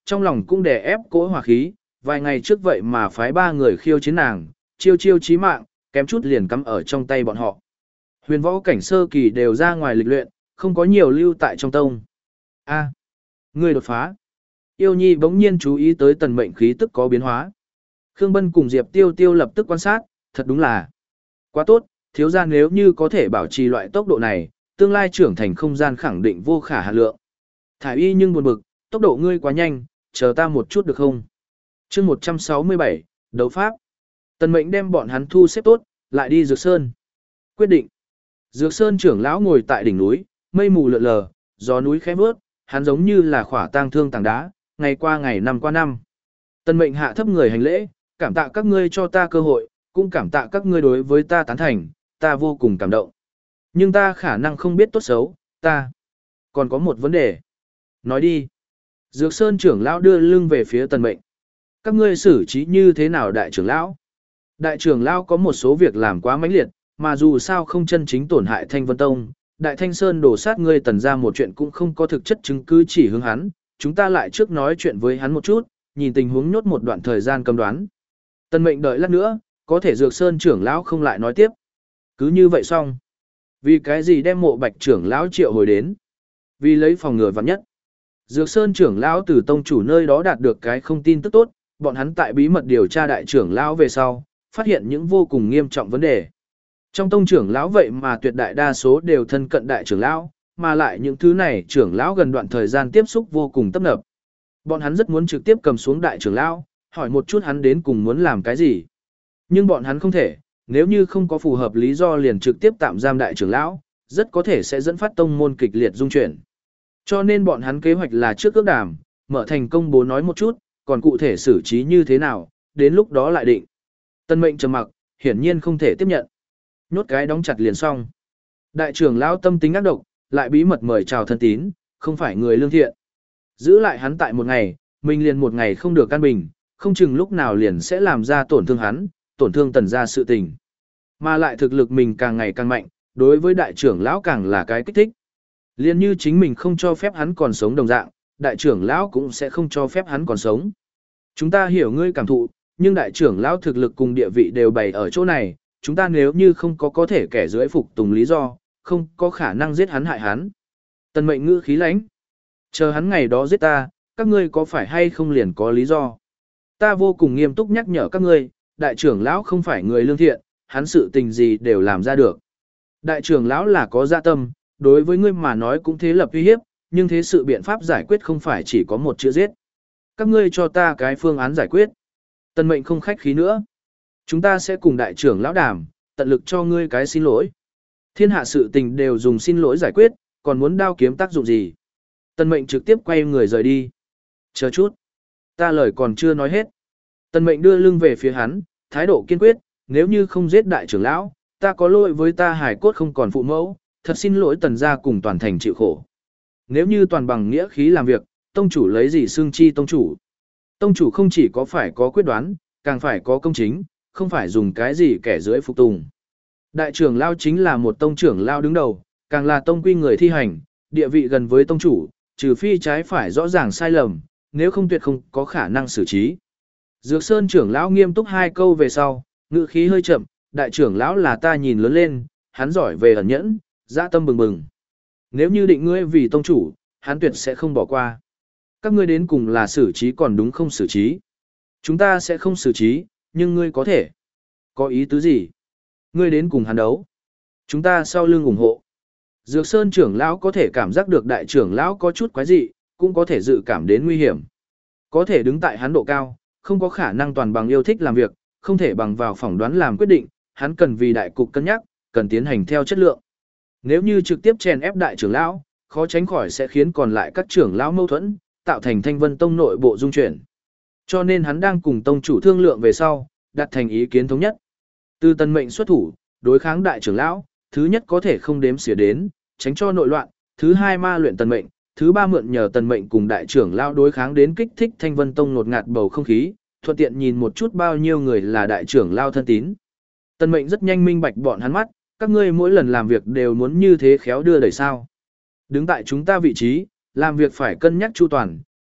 trong lòng cũng đè ép cỗ hỏa khí, vài ngày trước vậy mà phái ba người khiêu chiến nàng, chiêu chiêu chí mạng, kém chút liền cắm ở trong tay bọn họ. Huyền võ cảnh sơ kỳ đều ra ngoài lịch luyện, không có nhiều lưu tại trong tông. A, người đột phá. Yêu Nhi bỗng nhiên chú ý tới tần mệnh khí tức có biến hóa. Khương Bân cùng Diệp Tiêu Tiêu lập tức quan sát, thật đúng là quá tốt, thiếu gia nếu như có thể bảo trì loại tốc độ này, tương lai trưởng thành không gian khẳng định vô khả hạn lượng. Thải Y nhưng buồn bực, tốc độ ngươi quá nhanh, chờ ta một chút được không? Chương một trăm sáu mươi bảy, đấu pháp. Tần Mệnh đem bọn hắn thu xếp tốt, lại đi Dược Sơn. Quyết định. Dược Sơn trưởng lão ngồi tại đỉnh núi, mây mù lượn lờ, gió núi khẽ vớt, hắn giống như là khỏa tang thương tảng đá, ngày qua ngày năm qua năm. Tần Mệnh hạ thấp người hành lễ, cảm tạ các ngươi cho ta cơ hội, cũng cảm tạ các ngươi đối với ta tán thành, ta vô cùng cảm động. Nhưng ta khả năng không biết tốt xấu, ta còn có một vấn đề. Nói đi. Dược Sơn trưởng lão đưa lưng về phía Tần Mệnh. Các ngươi xử trí như thế nào đại trưởng lão? Đại trưởng lão có một số việc làm quá mãnh liệt, mà dù sao không chân chính tổn hại Thanh Vân Tông, Đại Thanh Sơn đổ sát ngươi Tần ra một chuyện cũng không có thực chất chứng cứ chỉ hướng hắn, chúng ta lại trước nói chuyện với hắn một chút, nhìn tình huống nhốt một đoạn thời gian cầm đoán. Tần Mệnh đợi lát nữa, có thể Dược Sơn trưởng lão không lại nói tiếp. Cứ như vậy xong. Vì cái gì đem Mộ Bạch trưởng lão triệu hồi đến? Vì lấy phòng ngừa vạn nhất. Dược Sơn trưởng lão từ tông chủ nơi đó đạt được cái không tin tức tốt, bọn hắn tại bí mật điều tra đại trưởng lão về sau, phát hiện những vô cùng nghiêm trọng vấn đề. Trong tông trưởng lão vậy mà tuyệt đại đa số đều thân cận đại trưởng lão, mà lại những thứ này trưởng lão gần đoạn thời gian tiếp xúc vô cùng tấp nập. Bọn hắn rất muốn trực tiếp cầm xuống đại trưởng lão, hỏi một chút hắn đến cùng muốn làm cái gì. Nhưng bọn hắn không thể, nếu như không có phù hợp lý do liền trực tiếp tạm giam đại trưởng lão, rất có thể sẽ dẫn phát tông môn kịch liệt dung chuyển. Cho nên bọn hắn kế hoạch là trước ước đàm, mở thành công bố nói một chút, còn cụ thể xử trí như thế nào, đến lúc đó lại định. Tân Mệnh trầm mặc, hiển nhiên không thể tiếp nhận. Nhốt cái đóng chặt liền xong. Đại trưởng lão tâm tính ác độc, lại bí mật mời chào thân tín, không phải người lương thiện. Giữ lại hắn tại một ngày, mình liền một ngày không được căn bình, không chừng lúc nào liền sẽ làm ra tổn thương hắn, tổn thương Tần gia sự tình. Mà lại thực lực mình càng ngày càng mạnh, đối với đại trưởng lão càng là cái kích thích. Liên như chính mình không cho phép hắn còn sống đồng dạng, đại trưởng lão cũng sẽ không cho phép hắn còn sống. Chúng ta hiểu ngươi cảm thụ, nhưng đại trưởng lão thực lực cùng địa vị đều bày ở chỗ này, chúng ta nếu như không có có thể kẻ dưới phục tùng lý do, không có khả năng giết hắn hại hắn. Tần Mệnh ngữ khí lãnh. Chờ hắn ngày đó giết ta, các ngươi có phải hay không liền có lý do. Ta vô cùng nghiêm túc nhắc nhở các ngươi, đại trưởng lão không phải người lương thiện, hắn sự tình gì đều làm ra được. Đại trưởng lão là có dạ tâm, đối với ngươi mà nói cũng thế lập uy hiếp, nhưng thế sự biện pháp giải quyết không phải chỉ có một chữ giết. Các ngươi cho ta cái phương án giải quyết. Tần Mệnh không khách khí nữa. Chúng ta sẽ cùng đại trưởng lão đàm, tận lực cho ngươi cái xin lỗi. Thiên hạ sự tình đều dùng xin lỗi giải quyết, còn muốn đao kiếm tác dụng gì. Tần Mệnh trực tiếp quay người rời đi. Chờ chút. Ta lời còn chưa nói hết. Tần Mệnh đưa lưng về phía hắn, thái độ kiên quyết, nếu như không giết đại trưởng lão, ta có lỗi với ta hải cốt không còn phụ mẫu, thật xin lỗi Tần gia cùng toàn thành chịu khổ. Nếu như toàn bằng nghĩa khí làm việc, tông chủ lấy gì xưng chi tông chủ? Tông chủ không chỉ có phải có quyết đoán, càng phải có công chính, không phải dùng cái gì kẻ dưới phục tùng. Đại trưởng lão chính là một tông trưởng lão đứng đầu, càng là tông quy người thi hành, địa vị gần với tông chủ, trừ phi trái phải rõ ràng sai lầm, nếu không tuyệt không có khả năng xử trí. Dược Sơn trưởng lão nghiêm túc hai câu về sau, ngữ khí hơi chậm, đại trưởng lão là ta nhìn lớn lên, hắn giỏi về ẩn nhẫn, dã tâm bừng bừng. Nếu như định ngươi vì tông chủ, hắn tuyệt sẽ không bỏ qua. Các ngươi đến cùng là xử trí còn đúng không xử trí. Chúng ta sẽ không xử trí, nhưng ngươi có thể. Có ý tứ gì? Ngươi đến cùng hắn đấu. Chúng ta sau lưng ủng hộ. Dược Sơn trưởng lão có thể cảm giác được đại trưởng lão có chút quái dị, cũng có thể dự cảm đến nguy hiểm. Có thể đứng tại hắn độ cao, không có khả năng toàn bằng yêu thích làm việc, không thể bằng vào phỏng đoán làm quyết định, hắn cần vì đại cục cân nhắc, cần tiến hành theo chất lượng. Nếu như trực tiếp chèn ép đại trưởng lão, khó tránh khỏi sẽ khiến còn lại các trưởng lão mâu thuẫn, tạo thành Thanh Vân Tông nội bộ dung chuyển. Cho nên hắn đang cùng tông chủ thương lượng về sau, đạt thành ý kiến thống nhất. Từ Tần Mệnh xuất thủ, đối kháng đại trưởng lão, thứ nhất có thể không đếm xỉa đến, tránh cho nội loạn, thứ hai ma luyện Tần Mệnh, thứ ba mượn nhờ Tần Mệnh cùng đại trưởng lão đối kháng đến kích thích Thanh Vân Tông ngột ngạt bầu không khí, thuận tiện nhìn một chút bao nhiêu người là đại trưởng lão thân tín. Tần Mệnh rất nhanh minh bạch bọn hắn mắt, các ngươi mỗi lần làm việc đều muốn như thế khéo đưa đẩy sao. Đứng tại chúng ta vị trí, làm việc phải cân nhắc chu toàn,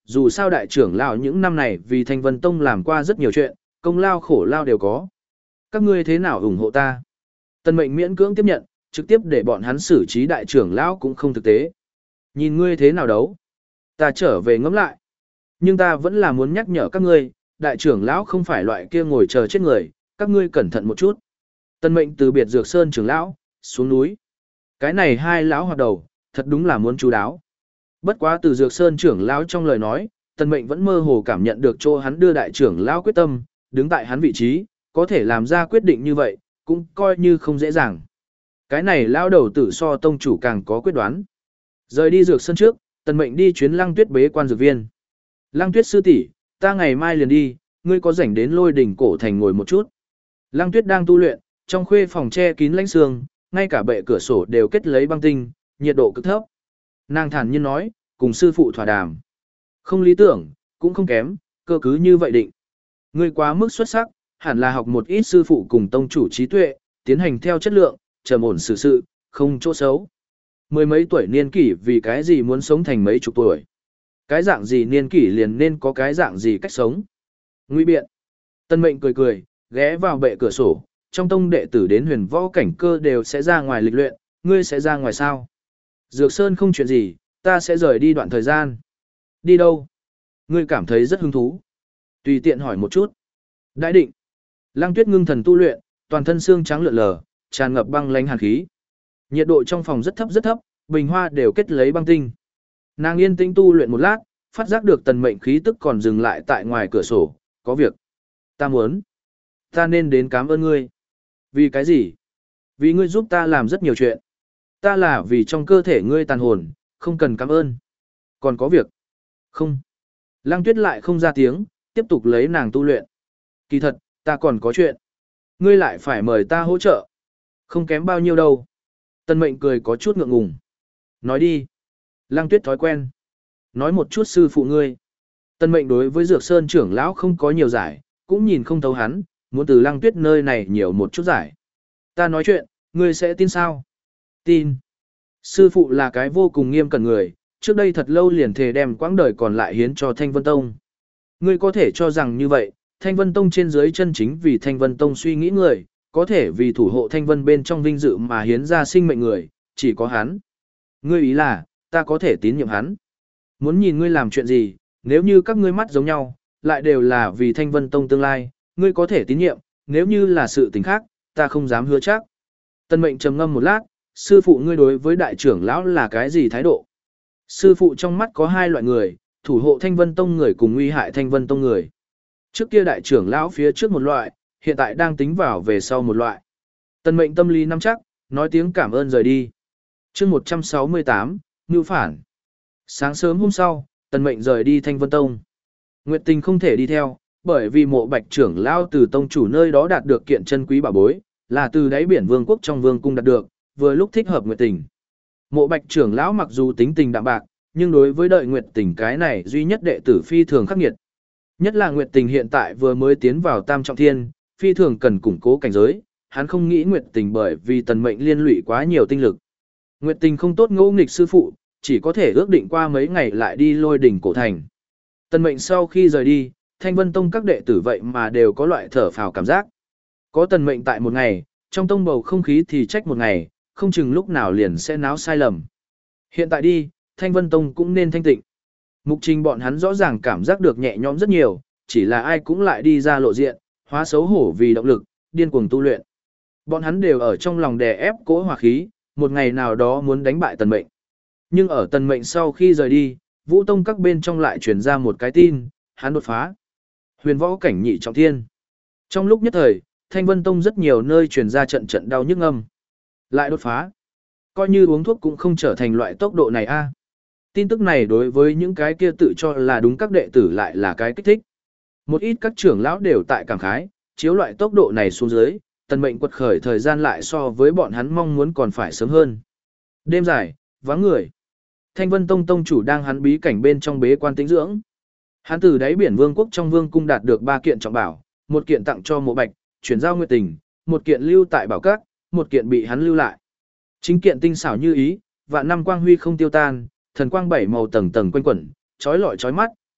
dù sao đại trưởng lão những năm này vì Thanh Vân Tông làm qua rất nhiều chuyện, công lao khổ lao đều có. Các ngươi thế nào ủng hộ ta? Tần Mệnh miễn cưỡng tiếp nhận, trực tiếp để bọn hắn xử trí đại trưởng lão cũng không thực tế. Nhìn ngươi thế nào đấu? Ta trở về ngẫm lại. Nhưng ta vẫn là muốn nhắc nhở các ngươi, đại trưởng lão không phải loại kia ngồi chờ chết người, các ngươi cẩn thận một chút. Tần Mệnh từ biệt Dược Sơn trưởng lão, xuống núi. Cái này hai lão hoạt đầu, thật đúng là muốn chú đáo. Bất quá từ Dược Sơn trưởng lão trong lời nói, Tần Mệnh vẫn mơ hồ cảm nhận được chỗ hắn đưa đại trưởng lão quyết tâm, đứng tại hắn vị trí, có thể làm ra quyết định như vậy, cũng coi như không dễ dàng. Cái này lão đầu tử so tông chủ càng có quyết đoán. Rời đi Dược Sơn trước, Tần Mệnh đi chuyến Lăng Tuyết bế quan dược viên. Lăng Tuyết sư tỷ, ta ngày mai liền đi, ngươi có rảnh đến Lôi Đỉnh cổ thành ngồi một chút. Lăng Tuyết đang tu luyện, trong khuê phòng che kín lãnh sương, ngay cả bệ cửa sổ đều kết lấy băng tinh, nhiệt độ cực thấp. Nàng thản nhiên nói, cùng sư phụ thỏa đàm. Không lý tưởng, cũng không kém, cơ cứ như vậy định. Ngươi quá mức xuất sắc, hẳn là học một ít sư phụ cùng tông chủ trí tuệ, tiến hành theo chất lượng, trầm ổn xử sự, không chỗ xấu. Mười mấy tuổi niên kỷ vì cái gì muốn sống thành mấy chục tuổi. Cái dạng gì niên kỷ liền nên có cái dạng gì cách sống. Nguy biện. Tân Mệnh cười cười, ghé vào bệ cửa sổ, trong tông đệ tử đến huyền võ cảnh cơ đều sẽ ra ngoài lịch luyện, ngươi sẽ ra ngoài sao? Dược Sơn không chuyện gì, ta sẽ rời đi đoạn thời gian. Đi đâu? Ngươi cảm thấy rất hứng thú. Tùy tiện hỏi một chút. Đãi định. Lăng Tuyết ngưng thần tu luyện, toàn thân xương trắng lượn lờ, tràn ngập băng lãnh hàn khí. Nhiệt độ trong phòng rất thấp rất thấp, bình hoa đều kết lấy băng tinh. Nàng yên tĩnh tu luyện một lát, phát giác được Tần Mệnh khí tức còn dừng lại tại ngoài cửa sổ, có việc. Ta muốn. Ta nên đến cảm ơn ngươi. Vì cái gì? Vì ngươi giúp ta làm rất nhiều chuyện. Ta là vì trong cơ thể ngươi tàn hồn, không cần cảm ơn. Còn có việc. Không. Lăng Tuyết lại không ra tiếng, tiếp tục lấy nàng tu luyện. Kỳ thật, ta còn có chuyện. Ngươi lại phải mời ta hỗ trợ. Không kém bao nhiêu đâu. Tần Mệnh cười có chút ngượng ngùng. Nói đi. Lăng Tuyết thói quen. Nói một chút sư phụ ngươi. Tần Mệnh đối với Dược Sơn trưởng lão không có nhiều giải, cũng nhìn không thấu hắn, muốn từ Lăng Tuyết nơi này nhiều một chút giải. Ta nói chuyện, ngươi sẽ tin sao? Tin. Sư phụ là cái vô cùng nghiêm cẩn người, trước đây thật lâu liền thề đem quãng đời còn lại hiến cho Thanh Vân Tông. Ngươi có thể cho rằng như vậy, Thanh Vân Tông trên dưới chân chính vì Thanh Vân Tông suy nghĩ người, có thể vì thủ hộ Thanh Vân bên trong vinh dự mà hiến ra sinh mệnh người, chỉ có hắn. Ngươi ý là, ta có thể tín nhiệm hắn. Muốn nhìn ngươi làm chuyện gì, nếu như các ngươi mắt giống nhau, lại đều là vì Thanh Vân Tông tương lai, ngươi có thể tín nhiệm, nếu như là sự tình khác, ta không dám hứa chắc. Tân Mệnh trầm ngâm một lát, sư phụ ngươi đối với đại trưởng lão là cái gì thái độ? Sư phụ trong mắt có hai loại người, thủ hộ Thanh Vân Tông người cùng nguy hại Thanh Vân Tông người. Trước kia đại trưởng lão phía trước một loại, hiện tại đang tính vào về sau một loại. Tân Mệnh tâm lý nắm chắc, nói tiếng cảm ơn rời đi. Chương một trăm sáu mươi tám, Ngưu phản. Sáng sớm hôm sau, Tân Mệnh rời đi Thanh Vân Tông. Nguyệt Tình không thể đi theo, bởi vì Mộ Bạch trưởng lão từ tông chủ nơi đó đạt được kiện chân quý bảo bối, là từ đáy biển vương quốc trong vương cung đạt được, vừa lúc thích hợp Nguyệt Tình. Mộ Bạch trưởng lão mặc dù tính tình đạm bạc, nhưng đối với đợi Nguyệt Tình cái này duy nhất đệ tử phi thường khắc nghiệt. Nhất là Nguyệt Tình hiện tại vừa mới tiến vào Tam Trọng Thiên, phi thường cần củng cố cảnh giới, hắn không nghĩ Nguyệt Tình bởi vì Tần Mệnh liên lụy quá nhiều tinh lực. Nguyệt Tình không tốt ngỗ nghịch sư phụ, chỉ có thể ước định qua mấy ngày lại đi Lôi Đỉnh cổ thành. Tần Mệnh sau khi rời đi, Thanh Vân Tông các đệ tử vậy mà đều có loại thở phào cảm giác. Có Tần Mệnh tại một ngày, trong tông bầu không khí thì trách một ngày, không chừng lúc nào liền sẽ náo sai lầm. Hiện tại đi, Thanh Vân Tông cũng nên thanh tịnh. Mục Trình bọn hắn rõ ràng cảm giác được nhẹ nhõm rất nhiều, chỉ là ai cũng lại đi ra lộ diện, hóa xấu hổ vì động lực, điên cuồng tu luyện. Bọn hắn đều ở trong lòng đè ép cỗ hỏa khí, một ngày nào đó muốn đánh bại Tần Mệnh. Nhưng ở Tần Mệnh sau khi rời đi, Vũ Tông các bên trong lại truyền ra một cái tin, hắn đột phá. Huyền võ cảnh nhị trọng thiên. Trong lúc nhất thời, Thanh Vân Tông rất nhiều nơi truyền ra trận trận đau nhức âm. Lại đột phá. Coi như uống thuốc cũng không trở thành loại tốc độ này a. Tin tức này đối với những cái kia tự cho là đúng các đệ tử lại là cái kích thích. Một ít các trưởng lão đều tại cảm khái, chiếu loại tốc độ này xuống dưới, Tần Mệnh quật khởi thời gian lại so với bọn hắn mong muốn còn phải sớm hơn. Đêm dài, vắng người. Thanh Vân Tông tông chủ đang hắn bí cảnh bên trong bế quan tĩnh dưỡng. Hắn từ đáy biển vương quốc trong vương cung đạt được ba kiện trọng bảo, một kiện tặng cho Mộ Bạch, chuyển giao Nguyệt Tình, một kiện lưu tại bảo các, một kiện bị hắn lưu lại. Chính kiện tinh xảo như ý, vạn năm quang huy không tiêu tan, thần quang bảy màu tầng tầng quanh quẩn, chói lọi chói mắt,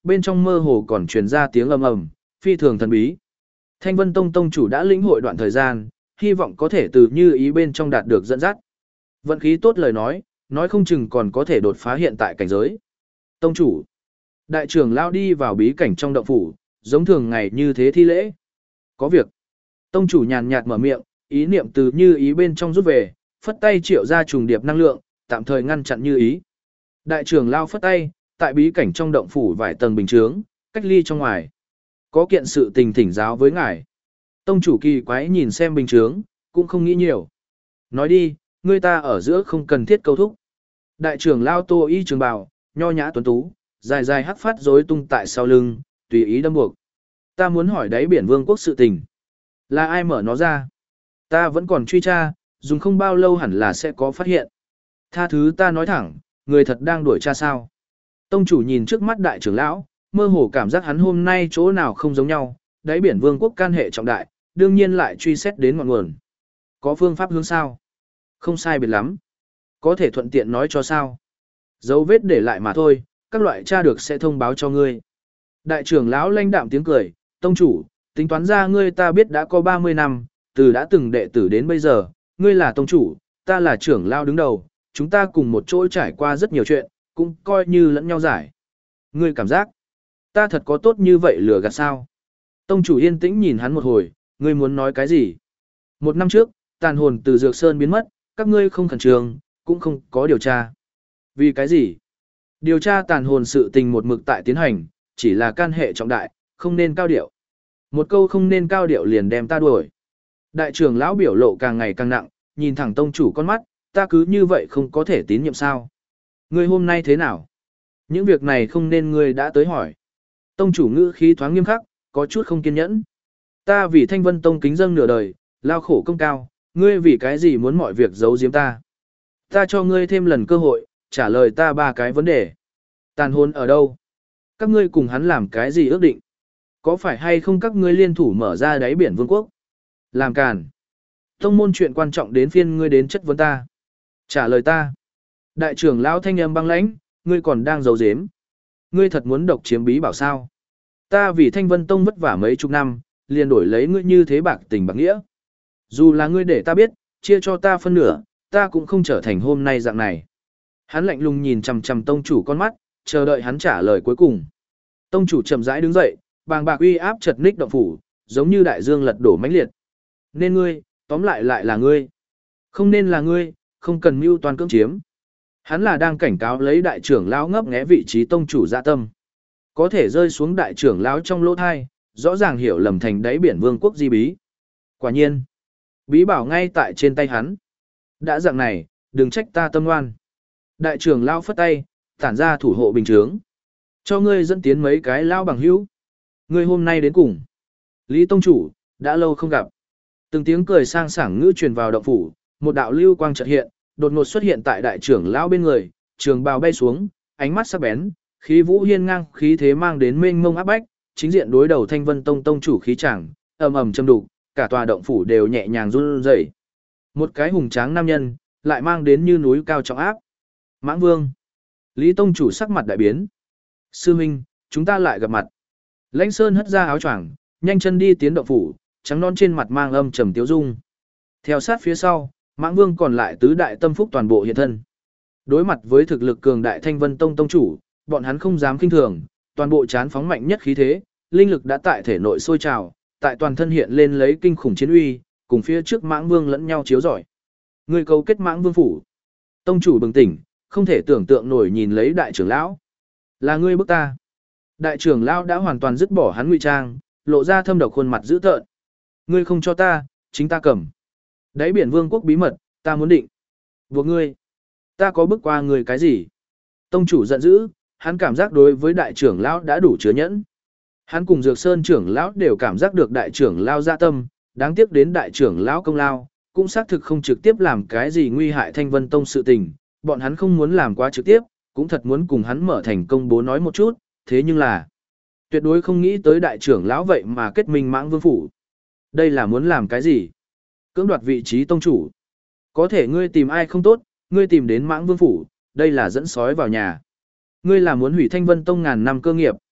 bên trong mơ hồ còn truyền ra tiếng ầm ầm, phi thường thần bí. Thanh Vân Tông tông chủ đã lĩnh hội đoạn thời gian, hy vọng có thể từ như ý bên trong đạt được dẫn dắt. Vận khí tốt lời nói, nói không chừng còn có thể đột phá hiện tại cảnh giới. Tông chủ, đại trưởng lao đi vào bí cảnh trong động phủ, giống thường ngày như thế thi lễ. Có việc. Tông chủ nhàn nhạt mở miệng, ý niệm từ như ý bên trong rút về, phất tay triệu ra trùng điệp năng lượng, tạm thời ngăn chặn như ý. Đại trưởng lao phất tay, tại bí cảnh trong động phủ vài tầng bình chướng, cách ly trong ngoài. Có kiện sự tình thỉnh giáo với ngài. Tông chủ kỳ quái nhìn xem bình chướng, cũng không nghĩ nhiều. Nói đi, người ta ở giữa không cần thiết câu thúc. Đại trưởng lao tô y trường bào, nho nhã tuấn tú, dài dài hắc phát rối tung tại sau lưng, tùy ý đâm buộc. Ta muốn hỏi đáy biển vương quốc sự tình. Là ai mở nó ra? Ta vẫn còn truy tra, dùng không bao lâu hẳn là sẽ có phát hiện. Tha thứ ta nói thẳng, người thật đang đuổi tra sao? Tông chủ nhìn trước mắt đại trưởng lão, mơ hồ cảm giác hắn hôm nay chỗ nào không giống nhau, đáy biển vương quốc can hệ trọng đại, đương nhiên lại truy xét đến ngọn nguồn. Có phương pháp hướng sao? Không sai biệt lắm. Có thể thuận tiện nói cho sao? Dấu vết để lại mà thôi, các loại tra được sẽ thông báo cho ngươi. Đại trưởng lão lanh đạm tiếng cười, tông chủ, tính toán ra ngươi ta biết đã có ba mươi năm, từ đã từng đệ tử đến bây giờ, ngươi là tông chủ, ta là trưởng lão đứng đầu, chúng ta cùng một chỗ trải qua rất nhiều chuyện, cũng coi như lẫn nhau giải. Ngươi cảm giác, ta thật có tốt như vậy lừa gạt sao? Tông chủ yên tĩnh nhìn hắn một hồi, ngươi muốn nói cái gì? Một năm trước, tàn hồn từ Dược Sơn biến mất, các ngươi không khẩn trương, cũng không có điều tra. Vì cái gì? Điều tra tàn hồn sự tình một mực tại tiến hành, chỉ là can hệ trọng đại, không nên cao điệu. Một câu không nên cao điệu liền đem ta đuổi. Đại trưởng lão biểu lộ càng ngày càng nặng, nhìn thẳng tông chủ con mắt, ta cứ như vậy không có thể tín nhiệm sao? Ngươi hôm nay thế nào? Những việc này không nên ngươi đã tới hỏi. Tông chủ ngữ khí thoáng nghiêm khắc, có chút không kiên nhẫn. Ta vì Thanh Vân Tông kính dâng nửa đời, lao khổ công cao, ngươi vì cái gì muốn mọi việc giấu giếm ta? Ta cho ngươi thêm lần cơ hội, trả lời ta ba cái vấn đề. Tàn hồn ở đâu? Các ngươi cùng hắn làm cái gì ước định? Có phải hay không các ngươi liên thủ mở ra đáy biển vương quốc? Làm càn. Tông môn chuyện quan trọng đến phiên ngươi đến chất vấn ta. Trả lời ta. Đại trưởng lão thanh âm băng lãnh, ngươi còn đang giấu giếm. Ngươi thật muốn độc chiếm bí bảo sao? Ta vì Thanh Vân Tông vất vả mấy chục năm, liền đổi lấy ngươi như thế bạc tình bạc nghĩa. Dù là ngươi để ta biết, chia cho ta phân nửa, ta cũng không trở thành hôm nay dạng này. Hắn lạnh lùng nhìn chằm chằm tông chủ con mắt, chờ đợi hắn trả lời cuối cùng. Tông chủ chậm rãi đứng dậy, bàng bạc uy áp chật ních động phủ, giống như đại dương lật đổ mãnh liệt. Nên ngươi, tóm lại lại là ngươi. Không nên là ngươi, không cần mưu toan cưỡng chiếm. Hắn là đang cảnh cáo lấy đại trưởng lão ngấp nghé vị trí tông chủ dạ tâm. Có thể rơi xuống đại trưởng lão trong lỗ thai, rõ ràng hiểu lầm thành đáy biển vương quốc di bí. Quả nhiên, bí bảo ngay tại trên tay hắn. Đã dạng này, đừng trách ta tâm ngoan. Đại trưởng lão phất tay, tản ra thủ hộ bình chướng. Cho ngươi dẫn tiến mấy cái lao bằng hữu. Ngươi hôm nay đến cùng. Lý tông chủ, đã lâu không gặp. Từng tiếng cười sang sảng ngữ truyền vào động phủ, một đạo lưu quang chợt hiện, đột ngột xuất hiện tại đại trưởng lão bên người, trường bào bay xuống, ánh mắt sắc bén, khí vũ hiên ngang, khí thế mang đến mênh mông áp bách, chính diện đối đầu Thanh Vân Tông tông chủ khí chẳng, ầm ầm châm đục, cả tòa động phủ đều nhẹ nhàng run rẩy. Một cái hùng tráng nam nhân, lại mang đến như núi cao trọng áp. Mãng Vương. Lý tông chủ sắc mặt đại biến. Sư huynh, chúng ta lại gặp mặt. Lãnh Sơn hất ra áo choàng, nhanh chân đi tiến động phủ, trắng non trên mặt mang âm trầm tiếu dung. Theo sát phía sau, Mãng Vương còn lại tứ đại tâm phúc toàn bộ hiện thân. Đối mặt với thực lực cường đại Thanh Vân Tông tông chủ, bọn hắn không dám khinh thường, toàn bộ chán phóng mạnh nhất khí thế, linh lực đã tại thể nội sôi trào, tại toàn thân hiện lên lấy kinh khủng chiến uy, cùng phía trước Mãng Vương lẫn nhau chiếu rọi. Người cầu kết Mãng Vương phủ. Tông chủ bừng tỉnh, không thể tưởng tượng nổi nhìn lấy đại trưởng lão. Là ngươi bức ta. Đại trưởng lão đã hoàn toàn dứt bỏ hắn ngụy trang, lộ ra thâm độc khuôn mặt dữ tợn. Ngươi không cho ta, chính ta cầm. Đáy biển vương quốc bí mật, ta muốn định. Buộc ngươi. Ta có bức qua ngươi cái gì? Tông chủ giận dữ, hắn cảm giác đối với đại trưởng lão đã đủ chứa nhẫn. Hắn cùng Dược Sơn trưởng lão đều cảm giác được đại trưởng lão dạ tâm, đáng tiếc đến đại trưởng lão công lao, cũng xác thực không trực tiếp làm cái gì nguy hại Thanh Vân Tông sự tình, bọn hắn không muốn làm quá trực tiếp, cũng thật muốn cùng hắn mở thành công bố nói một chút, thế nhưng là tuyệt đối không nghĩ tới đại trưởng lão vậy mà kết minh Mãng Vương phủ. Đây là muốn làm cái gì? Cưỡng đoạt vị trí tông chủ. Có thể ngươi tìm ai không tốt, ngươi tìm đến Mãng Vương phủ, đây là dẫn sói vào nhà. Ngươi là muốn hủy Thanh Vân Tông ngàn năm cơ nghiệp.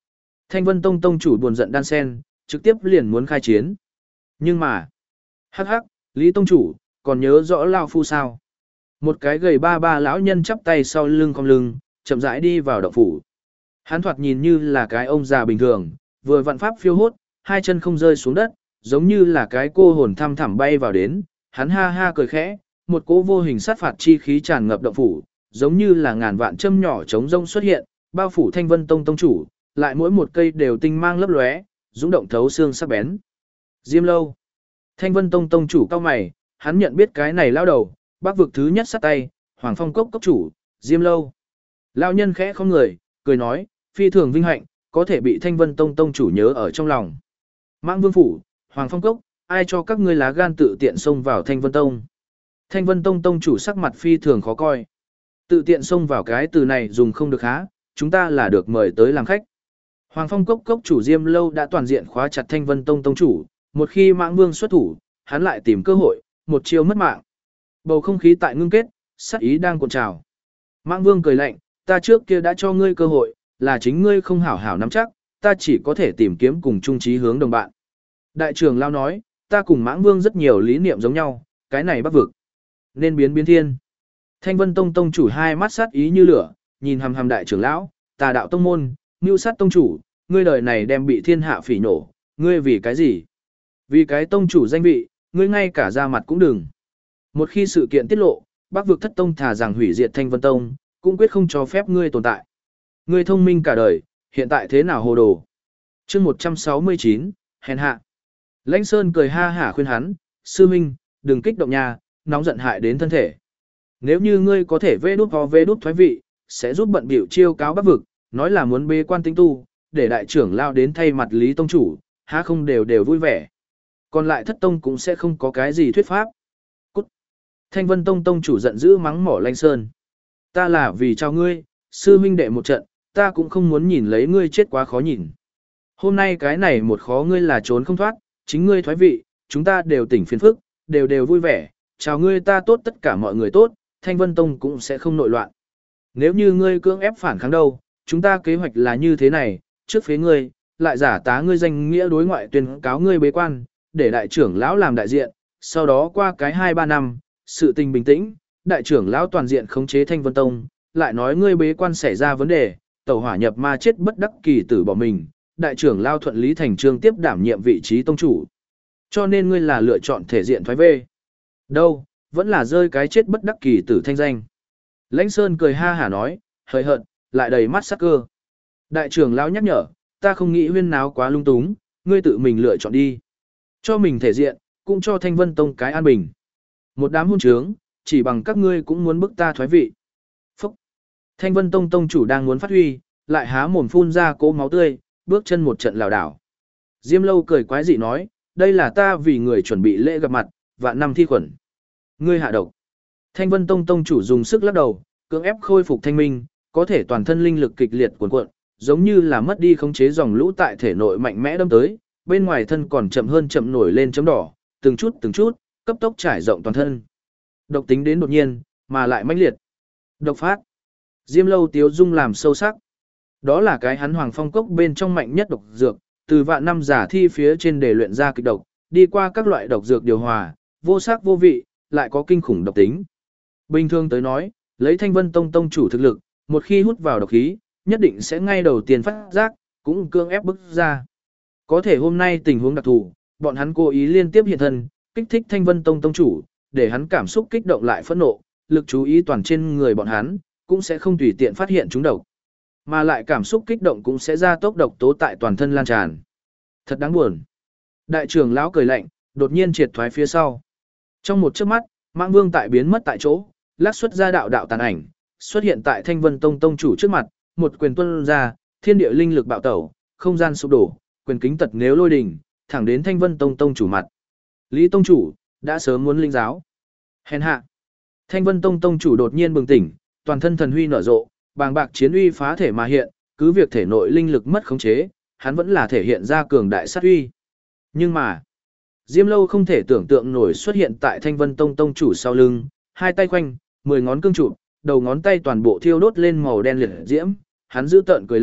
Thanh Vân Tông tông chủ buồn giận đan sen, trực tiếp liền muốn khai chiến. Nhưng mà, hắc hắc, Lý tông chủ, còn nhớ rõ Lao Phu sao? Một cái gầy ba ba lão nhân chắp tay sau lưng cong lưng, chậm rãi đi vào động phủ. Hắn thoạt nhìn như là cái ông già bình thường, vừa vặn pháp phiêu hốt, hai chân không rơi xuống đất, giống như là cái cô hồn thăm thẳm bay vào đến, hắn ha ha cười khẽ, một cỗ vô hình sát phạt chi khí tràn ngập động phủ, giống như là ngàn vạn châm nhỏ trống rông xuất hiện, bao phủ Thanh Vân Tông tông chủ, lại mỗi một cây đều tinh mang lấp lóe, dũng động thấu xương sắc bén. Diêm Lâu. Thanh Vân Tông tông chủ cao mày, hắn nhận biết cái này lao đầu, bác vực thứ nhất sát tay, Hoàng Phong Cốc cốc chủ, Diêm Lâu. Lao nhân khẽ không người, cười nói, phi thường vinh hạnh, có thể bị Thanh Vân Tông tông chủ nhớ ở trong lòng. Mãng Vương Phủ, Hoàng Phong Cốc, ai cho các ngươi lá gan tự tiện xông vào Thanh Vân Tông. Thanh Vân Tông tông chủ sắc mặt phi thường khó coi. Tự tiện xông vào cái từ này dùng không được há, chúng ta là được mời tới làm khách. Hoàng Phong Cốc cốc chủ Diêm Lâu đã toàn diện khóa chặt Thanh Vân Tông tông chủ, một khi Mãng Vương xuất thủ, hắn lại tìm cơ hội, một chiêu mất mạng. Bầu không khí tại ngưng kết, sát ý đang cuộn trào. Mãng Vương cười lạnh, ta trước kia đã cho ngươi cơ hội, là chính ngươi không hảo hảo nắm chắc, ta chỉ có thể tìm kiếm cùng chung chí hướng đồng bạn. Đại trưởng Lao nói, ta cùng Mãng Vương rất nhiều lý niệm giống nhau, cái này bắc vực. Nên biến biến thiên. Thanh Vân Tông tông chủ hai mắt sát ý như lửa, nhìn hằm hằm đại trưởng lão, tà đạo tông môn, mưu sát tông chủ, ngươi đời này đem bị thiên hạ phỉ nổ, ngươi vì cái gì? Vì cái tông chủ danh vị, ngươi ngay cả ra mặt cũng đừng. Một khi sự kiện tiết lộ, bắc vực thất tông thà rằng hủy diệt Thanh Vân Tông, cũng quyết không cho phép ngươi tồn tại. Ngươi thông minh cả đời, hiện tại thế nào hồ đồ? Chương một trăm sáu mươi chín, hèn hạ. Lãnh Sơn cười ha hả khuyên hắn, sư minh, đừng kích động nha, nóng giận hại đến thân thể. Nếu như ngươi có thể vê đút ho vê đút thoái vị, sẽ giúp bận biểu chiêu cáo bắc vực, nói là muốn bế quan tinh tu, để đại trưởng lao đến thay mặt Lý tông chủ, há không đều đều vui vẻ. Còn lại thất tông cũng sẽ không có cái gì thuyết pháp. Cút. Thanh Vân Tông tông chủ giận dữ mắng mỏ Lãnh Sơn. Ta là vì cho ngươi, sư huynh đệ một trận, ta cũng không muốn nhìn lấy ngươi chết quá khó nhìn. Hôm nay cái này một khó ngươi là trốn không thoát, chính ngươi thoái vị, chúng ta đều tỉnh phiền phức, đều đều vui vẻ, chào ngươi ta tốt tất cả mọi người tốt, Thanh Vân Tông cũng sẽ không nội loạn. Nếu như ngươi cưỡng ép phản kháng đâu, chúng ta kế hoạch là như thế này, trước phế ngươi, lại giả tá ngươi danh nghĩa đối ngoại tuyên cáo ngươi bế quan, để đại trưởng lão làm đại diện, sau đó qua cái hai ba năm, sự tình bình tĩnh, đại trưởng lão toàn diện khống chế Thanh Vân Tông, lại nói ngươi bế quan xảy ra vấn đề, tẩu hỏa nhập ma chết bất đắc kỳ tử bỏ mình, đại trưởng lão thuận lý thành trương tiếp đảm nhiệm vị trí tông chủ. Cho nên ngươi là lựa chọn thể diện thoái về. Đâu, vẫn là rơi cái chết bất đắc kỳ tử thanh danh. Lãnh Sơn cười ha hả nói, hời hợt, lại đầy mắt sắc cơ. Đại trưởng lão nhắc nhở, ta không nghĩ huyên náo quá lung túng, ngươi tự mình lựa chọn đi. Cho mình thể diện, cũng cho Thanh Vân Tông cái an bình. Một đám hôn trướng, chỉ bằng các ngươi cũng muốn bức ta thoái vị. Phúc! Thanh Vân Tông tông chủ đang muốn phát huy, lại há mồm phun ra cỗ máu tươi, bước chân một trận lảo đảo. Diêm Lâu cười quái dị nói, đây là ta vì người chuẩn bị lễ gặp mặt, vạn năm thi khuẩn. Ngươi hạ độc. Thanh Vân Tông tông chủ dùng sức lắc đầu, cưỡng ép khôi phục thanh minh, có thể toàn thân linh lực kịch liệt cuồn cuộn, giống như là mất đi khống chế dòng lũ tại thể nội mạnh mẽ đâm tới, bên ngoài thân còn chậm hơn chậm nổi lên chấm đỏ, từng chút từng chút, cấp tốc trải rộng toàn thân. Độc tính đến đột nhiên, mà lại mãnh liệt. Độc phát. Diêm Lâu tiếu dung làm sâu sắc. Đó là cái hắn Hoàng Phong Cốc bên trong mạnh nhất độc dược, từ vạn năm giả thi phía trên để luyện ra kịch độc, đi qua các loại độc dược điều hòa, vô sắc vô vị, lại có kinh khủng độc tính. Bình thường tới nói, lấy Thanh Vân Tông tông chủ thực lực, một khi hút vào độc khí, nhất định sẽ ngay đầu tiên phát giác, cũng cương ép bức ra. Có thể hôm nay tình huống đặc thù, bọn hắn cố ý liên tiếp hiện thân, kích thích Thanh Vân Tông tông chủ, để hắn cảm xúc kích động lại phẫn nộ, lực chú ý toàn trên người bọn hắn, cũng sẽ không tùy tiện phát hiện chúng độc. Mà lại cảm xúc kích động cũng sẽ ra tốc độc tố tại toàn thân lan tràn. Thật đáng buồn. Đại trưởng lão cười lạnh, đột nhiên triệt thoái phía sau. Trong một chớp mắt, Mãng Vương tại biến mất tại chỗ, lắc xuất ra đạo đạo tàn ảnh, xuất hiện tại Thanh Vân Tông tông chủ trước mặt, một quyền tuôn ra, thiên địa linh lực bạo tẩu, không gian sụp đổ, quyền kính tật nếu lôi đình, thẳng đến Thanh Vân Tông tông chủ mặt. Lý tông chủ đã sớm muốn linh giáo. Hèn hạ. Thanh Vân Tông tông chủ đột nhiên bừng tỉnh, toàn thân thần huy nở rộ, bàng bạc chiến uy phá thể mà hiện, cứ việc thể nội linh lực mất khống chế, hắn vẫn là thể hiện ra cường đại sát uy. Nhưng mà, Diêm Lâu không thể tưởng tượng nổi xuất hiện tại Thanh Vân Tông tông chủ sau lưng, hai tay khoanh, mười ngón cương trụ, đầu ngón tay toàn bộ thiêu đốt lên màu đen liệt diễm, hắn giữ tợn cười lạnh,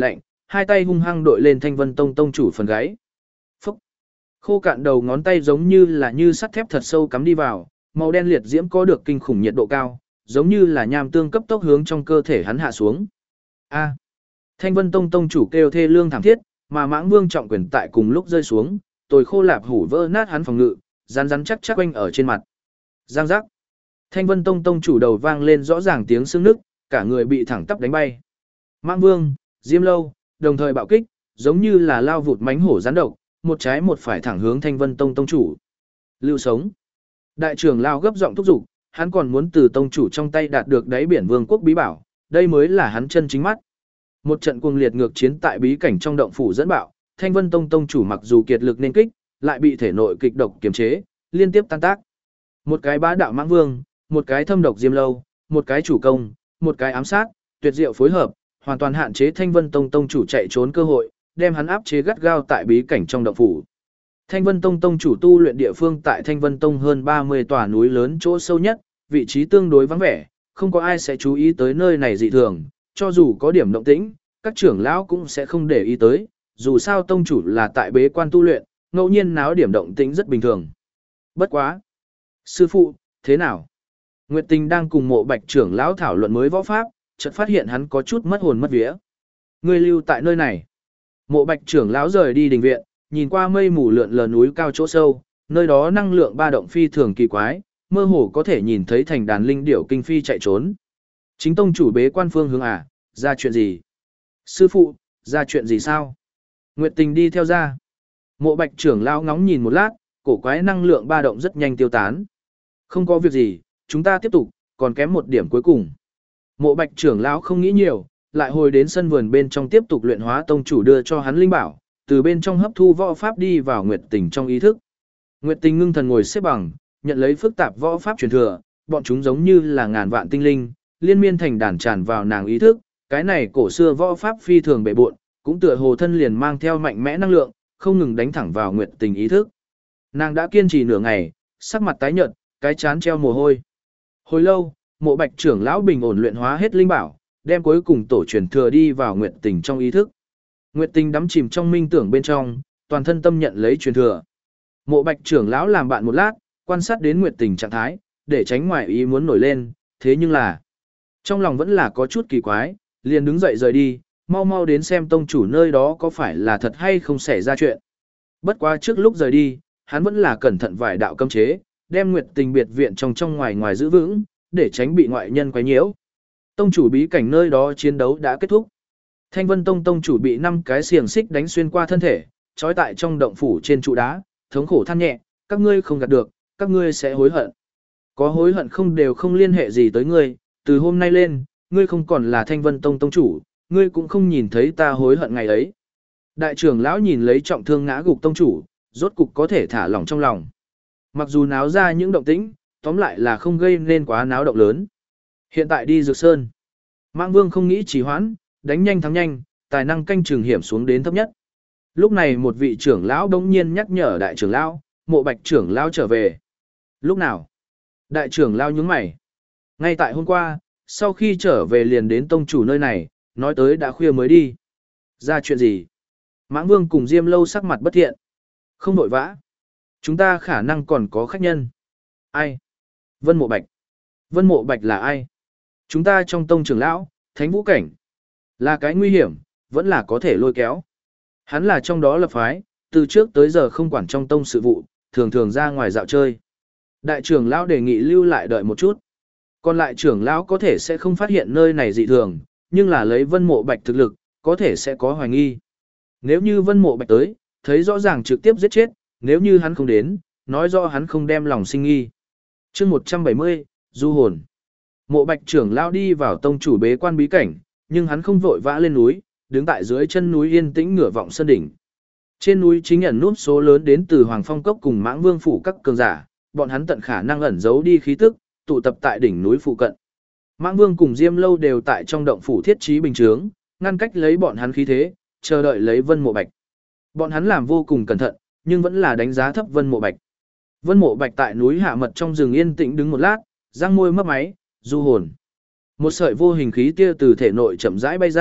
hai tay hung hăng đội lên Thanh Vân Tông tông chủ phần gáy. Phốc. Khô cạn đầu ngón tay giống như là như sắt thép thật sâu cắm đi vào, màu đen liệt diễm có được kinh khủng nhiệt độ cao, giống như là nham tương cấp tốc hướng trong cơ thể hắn hạ xuống. A. Thanh Vân Tông tông chủ kêu thê lương thảm thiết, mà Mãng Vương trọng quyền tại cùng lúc rơi xuống, tồi khô lạp hủ vỡ nát hắn phòng ngự, rắn rắn chắc chắc quanh ở trên mặt. Giang giác. Thanh Vân Tông tông chủ đầu vang lên rõ ràng tiếng xương nức, cả người bị thẳng tắp đánh bay. Mãng Vương, Diêm Lâu, đồng thời bạo kích, giống như là lao vụt mánh hổ rắn độc, một trái một phải thẳng hướng Thanh Vân Tông tông chủ. Lưu sống. Đại trưởng lao gấp giọng thúc giục, hắn còn muốn từ tông chủ trong tay đạt được đáy biển vương quốc bí bảo, đây mới là hắn chân chính mắt. Một trận cuồng liệt ngược chiến tại bí cảnh trong động phủ dẫn bạo, Thanh Vân Tông tông chủ mặc dù kiệt lực nên kích, lại bị thể nội kịch độc kiềm chế, liên tiếp tan tác. Một cái bá đạo Mãng Vương, một cái thâm độc Diêm Lâu, một cái chủ công, một cái ám sát, tuyệt diệu phối hợp, hoàn toàn hạn chế Thanh Vân Tông tông chủ chạy trốn cơ hội, đem hắn áp chế gắt gao tại bí cảnh trong động phủ. Thanh Vân Tông tông chủ tu luyện địa phương tại Thanh Vân Tông hơn ba mươi tòa núi lớn chỗ sâu nhất, vị trí tương đối vắng vẻ, không có ai sẽ chú ý tới nơi này dị thường, cho dù có điểm động tĩnh, các trưởng lão cũng sẽ không để ý tới, dù sao tông chủ là tại bế quan tu luyện, ngẫu nhiên náo điểm động tĩnh rất bình thường. Bất quá. Sư phụ, thế nào? Nguyệt Tình đang cùng Mộ Bạch trưởng lão thảo luận mới võ pháp, chợt phát hiện hắn có chút mất hồn mất vía. Ngươi lưu tại nơi này. Mộ Bạch trưởng lão rời đi đình viện, nhìn qua mây mù lượn lờ núi cao chỗ sâu, nơi đó năng lượng ba động phi thường kỳ quái, mơ hồ có thể nhìn thấy thành đàn linh điểu kinh phi chạy trốn. Chính tông chủ bế quan phương hướng à, ra chuyện gì? Sư phụ, ra chuyện gì sao? Nguyệt Tình đi theo ra. Mộ Bạch trưởng lão ngóng nhìn một lát, cổ quái năng lượng ba động rất nhanh tiêu tán. Không có việc gì, chúng ta tiếp tục, còn kém một điểm cuối cùng. Mộ Bạch trưởng lão không nghĩ nhiều, lại hồi đến sân vườn bên trong tiếp tục luyện hóa tông chủ đưa cho hắn linh bảo, từ bên trong hấp thu võ pháp đi vào Nguyệt Tình trong ý thức. Nguyệt Tình ngưng thần ngồi xếp bằng, nhận lấy phức tạp võ pháp truyền thừa, bọn chúng giống như là ngàn vạn tinh linh, liên miên thành đàn tràn vào nàng ý thức, cái này cổ xưa võ pháp phi thường bệ bội, cũng tựa hồ thân liền mang theo mạnh mẽ năng lượng, không ngừng đánh thẳng vào Nguyệt Tình ý thức. Nàng đã kiên trì nửa ngày, sắc mặt tái nhợt, cái chán treo mồ hôi. Hồi lâu, Mộ Bạch trưởng lão bình ổn luyện hóa hết linh bảo, đem cuối cùng tổ truyền thừa đi vào Nguyệt Tình trong ý thức. Nguyệt Tình đắm chìm trong minh tưởng bên trong, toàn thân tâm nhận lấy truyền thừa. Mộ Bạch trưởng lão làm bạn một lát, quan sát đến Nguyệt Tình trạng thái, để tránh ngoại ý muốn nổi lên, thế nhưng là trong lòng vẫn là có chút kỳ quái, liền đứng dậy rời đi, mau mau đến xem tông chủ nơi đó có phải là thật hay không xảy ra chuyện. Bất quá trước lúc rời đi, hắn vẫn là cẩn thận vài đạo cấm chế, đem Nguyệt Tình biệt viện trong trong ngoài ngoài giữ vững, để tránh bị ngoại nhân quấy nhiễu. Tông chủ bí cảnh nơi đó chiến đấu đã kết thúc. Thanh Vân Tông tông chủ bị năm cái xiềng xích đánh xuyên qua thân thể, trói tại trong động phủ trên trụ đá, thống khổ than nhẹ, các ngươi không gạt được, các ngươi sẽ hối hận. Có hối hận không đều không liên hệ gì tới ngươi, từ hôm nay lên, ngươi không còn là Thanh Vân Tông tông chủ, ngươi cũng không nhìn thấy ta hối hận ngày ấy. Đại trưởng lão nhìn lấy trọng thương ngã gục tông chủ, rốt cục có thể thả lỏng trong lòng. Mặc dù náo ra những động tĩnh, tóm lại là không gây nên quá náo động lớn. Hiện tại đi Dược Sơn. Mãng Vương không nghĩ trì hoãn, đánh nhanh thắng nhanh, tài năng canh trường hiểm xuống đến thấp nhất. Lúc này một vị trưởng lão đống nhiên nhắc nhở đại trưởng lão, Mộ Bạch trưởng lão trở về. Lúc nào? Đại trưởng lão nhướng mày. Ngay tại hôm qua, sau khi trở về liền đến tông chủ nơi này, nói tới đã khuya mới đi. Ra chuyện gì? Mãng Vương cùng Diêm Lâu sắc mặt bất thiện. Không vội vã. Chúng ta khả năng còn có khách nhân. Ai? Vân Mộ Bạch. Vân Mộ Bạch là ai? Chúng ta trong tông trưởng lão, Thánh Vũ Cảnh. Là cái nguy hiểm, vẫn là có thể lôi kéo. Hắn là trong đó lập phái, từ trước tới giờ không quản trong tông sự vụ, thường thường ra ngoài dạo chơi. Đại trưởng lão đề nghị lưu lại đợi một chút. Còn lại trưởng lão có thể sẽ không phát hiện nơi này dị thường, nhưng là lấy Vân Mộ Bạch thực lực, có thể sẽ có hoài nghi. Nếu như Vân Mộ Bạch tới, thấy rõ ràng trực tiếp giết chết, nếu như hắn không đến, nói rõ hắn không đem lòng sinh nghi. Chương một trăm bảy mươi, Du hồn. Mộ Bạch trưởng lão đi vào tông chủ bế quan bí cảnh, nhưng hắn không vội vã lên núi, đứng tại dưới chân núi yên tĩnh ngửa vọng sơn đỉnh. Trên núi chính ẩn núp số lớn đến từ Hoàng Phong Cốc cùng Mãng Vương phủ các cường giả, bọn hắn tận khả năng ẩn giấu đi khí tức, tụ tập tại đỉnh núi phụ cận. Mãng Vương cùng Diêm Lâu đều tại trong động phủ thiết trí bình chướng, ngăn cách lấy bọn hắn khí thế, chờ đợi lấy Vân Mộ Bạch. Bọn hắn làm vô cùng cẩn thận, nhưng vẫn là đánh giá thấp Vân Mộ Bạch. Vân Mộ Bạch tại núi hạ mật trong rừng yên tĩnh đứng một lát, răng môi mấp máy, du hồn. Một sợi vô hình khí tia từ thể nội chậm rãi bay ra,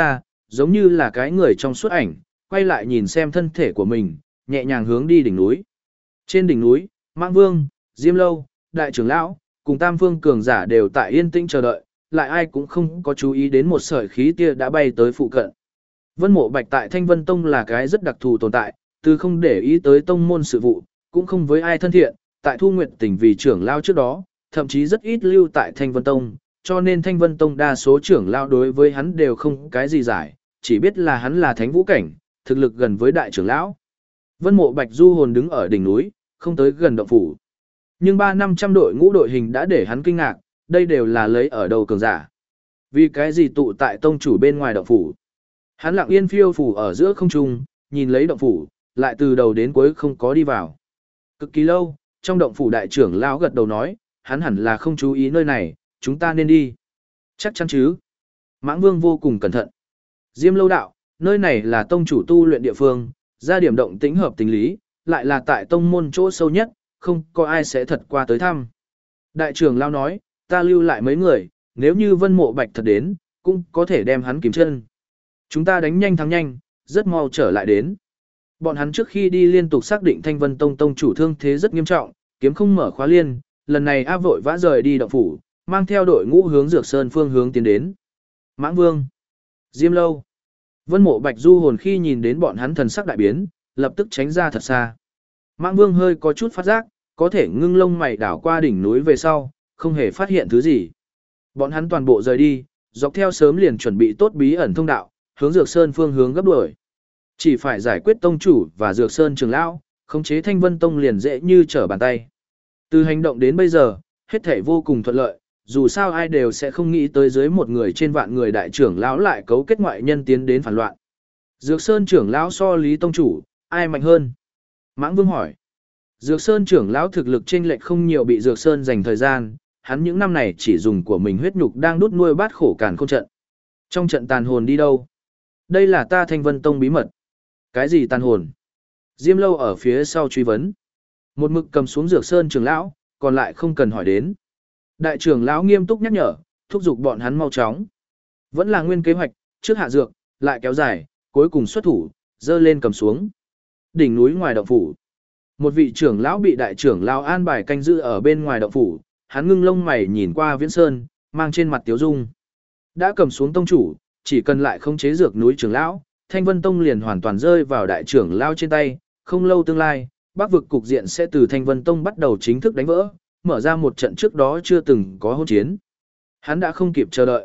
giống như là cái người trong suốt ảnh, quay lại nhìn xem thân thể của mình, nhẹ nhàng hướng đi đỉnh núi. Trên đỉnh núi, Mãng Vương, Diêm Lâu, Đại trưởng lão, cùng Tam Phương cường giả đều tại yên tĩnh chờ đợi, lại ai cũng không có chú ý đến một sợi khí tia đã bay tới phụ cận. Vân Mộ Bạch tại Thanh Vân Tông là cái rất đặc thù tồn tại, từ không để ý tới tông môn sự vụ, cũng không với ai thân thiện, tại Thu Nguyệt Tỉnh vì trưởng lão trước đó, thậm chí rất ít lưu tại Thanh Vân Tông, cho nên Thanh Vân Tông đa số trưởng lão đối với hắn đều không cái gì giải, chỉ biết là hắn là thánh vũ cảnh, thực lực gần với đại trưởng lão. Vân Mộ Bạch du hồn đứng ở đỉnh núi, không tới gần động phủ. Nhưng ba năm trăm đội ngũ đội hình đã để hắn kinh ngạc, đây đều là lấy ở đầu cường giả. Vì cái gì tụ tại tông chủ bên ngoài động phủ? Hắn lặng yên phiêu phủ ở giữa không trung, nhìn lấy động phủ, lại từ đầu đến cuối không có đi vào. Cực kỳ lâu, trong động phủ đại trưởng lão gật đầu nói, hắn hẳn là không chú ý nơi này, chúng ta nên đi. Chắc chắn chứ? Mãng Vương vô cùng cẩn thận. Diêm Lâu đạo, nơi này là tông chủ tu luyện địa phương, ra điểm động tĩnh hợp tình lý, lại là tại tông môn chỗ sâu nhất, không có ai sẽ thật qua tới thăm. Đại trưởng lão nói, ta lưu lại mấy người, nếu như Vân Mộ Bạch thật đến, cũng có thể đem hắn kìm chân. Chúng ta đánh nhanh thắng nhanh, rất mau trở lại đến. Bọn hắn trước khi đi liên tục xác định Thanh Vân Tông tông chủ thương thế rất nghiêm trọng, kiếm không mở khóa liên, lần này A vội vã rời đi động phủ, mang theo đội ngũ hướng Dược Sơn phương hướng tiến đến. Mãng Vương, Diêm Lâu, Vân Mộ Bạch du hồn khi nhìn đến bọn hắn thần sắc đại biến, lập tức tránh ra thật xa. Mãng Vương hơi có chút phát giác, có thể ngưng lông mày đảo qua đỉnh núi về sau, không hề phát hiện thứ gì. Bọn hắn toàn bộ rời đi, dọc theo sớm liền chuẩn bị tốt bí ẩn thông đạo, hướng Dược Sơn phương hướng gấp đuổi. Chỉ phải giải quyết tông chủ và Dược Sơn trưởng lão, khống chế Thanh Vân Tông liền dễ như trở bàn tay. Từ hành động đến bây giờ, hết thảy vô cùng thuận lợi, dù sao ai đều sẽ không nghĩ tới dưới một người trên vạn người đại trưởng lão lại cấu kết ngoại nhân tiến đến phản loạn. Dược Sơn trưởng lão so Lý tông chủ, ai mạnh hơn? Mãng Vương hỏi. Dược Sơn trưởng lão thực lực chênh lệch không nhiều, bị Dược Sơn dành thời gian, hắn những năm này chỉ dùng của mình huyết nhục đang đút nuôi bát khổ càn khôn trận. Trong trận tàn hồn đi đâu? Đây là ta Thanh Vân Tông bí mật. Cái gì tàn hồn? Diêm Lâu ở phía sau truy vấn. Một mực cầm xuống Dược Sơn trưởng lão, còn lại không cần hỏi đến. Đại trưởng lão nghiêm túc nhắc nhở, thúc giục bọn hắn mau chóng. Vẫn là nguyên kế hoạch, trước hạ dược, lại kéo dài, cuối cùng xuất thủ, dơ lên cầm xuống. Đỉnh núi ngoài động phủ. Một vị trưởng lão bị đại trưởng lão an bài canh giữ ở bên ngoài động phủ, hắn ngưng lông mày nhìn qua Viễn Sơn, mang trên mặt tiếu dung. Đã cầm xuống tông chủ, chỉ cần lại không chế dược núi trưởng lão, Thanh Vân Tông liền hoàn toàn rơi vào đại trưởng lão trên tay, không lâu tương lai, Bắc vực cục diện sẽ từ Thanh Vân Tông bắt đầu chính thức đánh vỡ, mở ra một trận trước đó chưa từng có hỗn chiến. Hắn đã không kịp chờ đợi.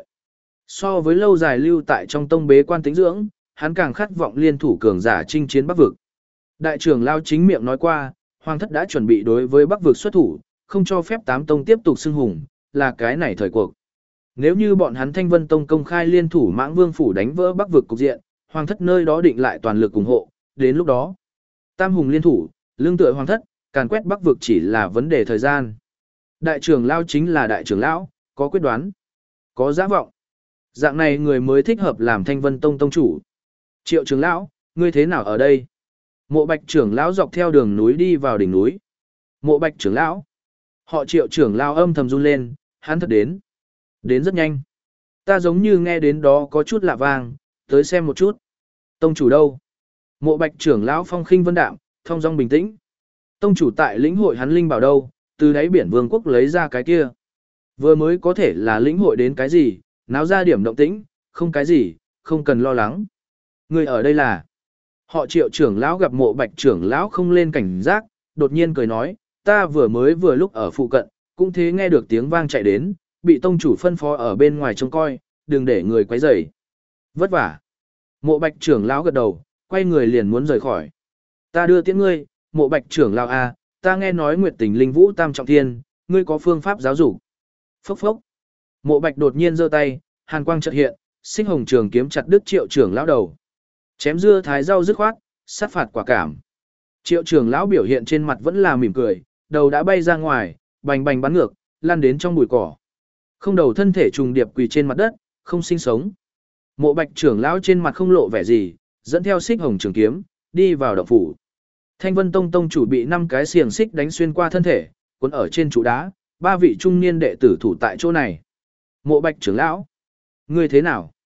So với lâu dài lưu tại trong tông bế quan tĩnh dưỡng, hắn càng khát vọng liên thủ cường giả chinh chiến Bắc vực. Đại trưởng lão chính miệng nói qua, Hoàng thất đã chuẩn bị đối với Bắc vực xuất thủ, không cho phép tám tông tiếp tục xưng hùng, là cái này thời cuộc. Nếu như bọn hắn Thanh Vân Tông công khai liên thủ Mãng Vương phủ đánh vỡ Bắc vực cục diện, Hoàng thất nơi đó định lại toàn lực ủng hộ, đến lúc đó, tam hùng liên thủ, lương tựa Hoàng thất, càn quét Bắc vực chỉ là vấn đề thời gian. Đại trưởng lão chính là đại trưởng lão, có quyết đoán, có giá vọng. Dạng này người mới thích hợp làm Thanh Vân Tông tông chủ. Triệu trưởng lão, ngươi thế nào ở đây? Mộ Bạch trưởng lão dọc theo đường núi đi vào đỉnh núi. Mộ Bạch trưởng lão. Họ Triệu trưởng lão âm thầm run lên, hắn thật đến. Đến rất nhanh. Ta giống như nghe đến đó có chút lạ vang, tới xem một chút. Tông chủ đâu? Mộ Bạch trưởng lão phong khinh vân đạm, thong dong bình tĩnh. Tông chủ tại lĩnh hội hắn linh bảo đâu, từ đáy biển vương quốc lấy ra cái kia. Vừa mới có thể là lĩnh hội đến cái gì, náo ra điểm động tĩnh, không cái gì, không cần lo lắng. Người ở đây là... Họ Triệu trưởng lão gặp Mộ Bạch trưởng lão không lên cảnh giác, đột nhiên cười nói, ta vừa mới vừa lúc ở phụ cận, cũng thế nghe được tiếng vang chạy đến, bị tông chủ phân phó ở bên ngoài trông coi, đừng để người quấy rầy. Vất vả. Mộ Bạch trưởng lão gật đầu, quay người liền muốn rời khỏi. Ta đưa tiễn ngươi, Mộ Bạch trưởng lão a, ta nghe nói Nguyệt Tình Linh Vũ Tam Trọng Thiên, ngươi có phương pháp giáo dục. Phốc phốc. Mộ Bạch đột nhiên giơ tay, hàn quang chợt hiện, sinh hồng trường kiếm chặt đứt Triệu trưởng lão đầu. Chém dưa thái rau dứt khoát, sát phạt quả cảm. Triệu trưởng lão biểu hiện trên mặt vẫn là mỉm cười, đầu đã bay ra ngoài, bành bành bắn ngược, lăn đến trong bụi cỏ. Không đầu thân thể trùng điệp quỳ trên mặt đất, không sinh sống. Mộ Bạch trưởng lão trên mặt không lộ vẻ gì, dẫn theo xích hồng trường kiếm, đi vào động phủ. Thanh Vân Tông tông chủ bị năm cái xiềng xích đánh xuyên qua thân thể, cuốn ở trên trụ đá, ba vị trung niên đệ tử thủ tại chỗ này. Mộ Bạch trưởng lão, ngươi thế nào?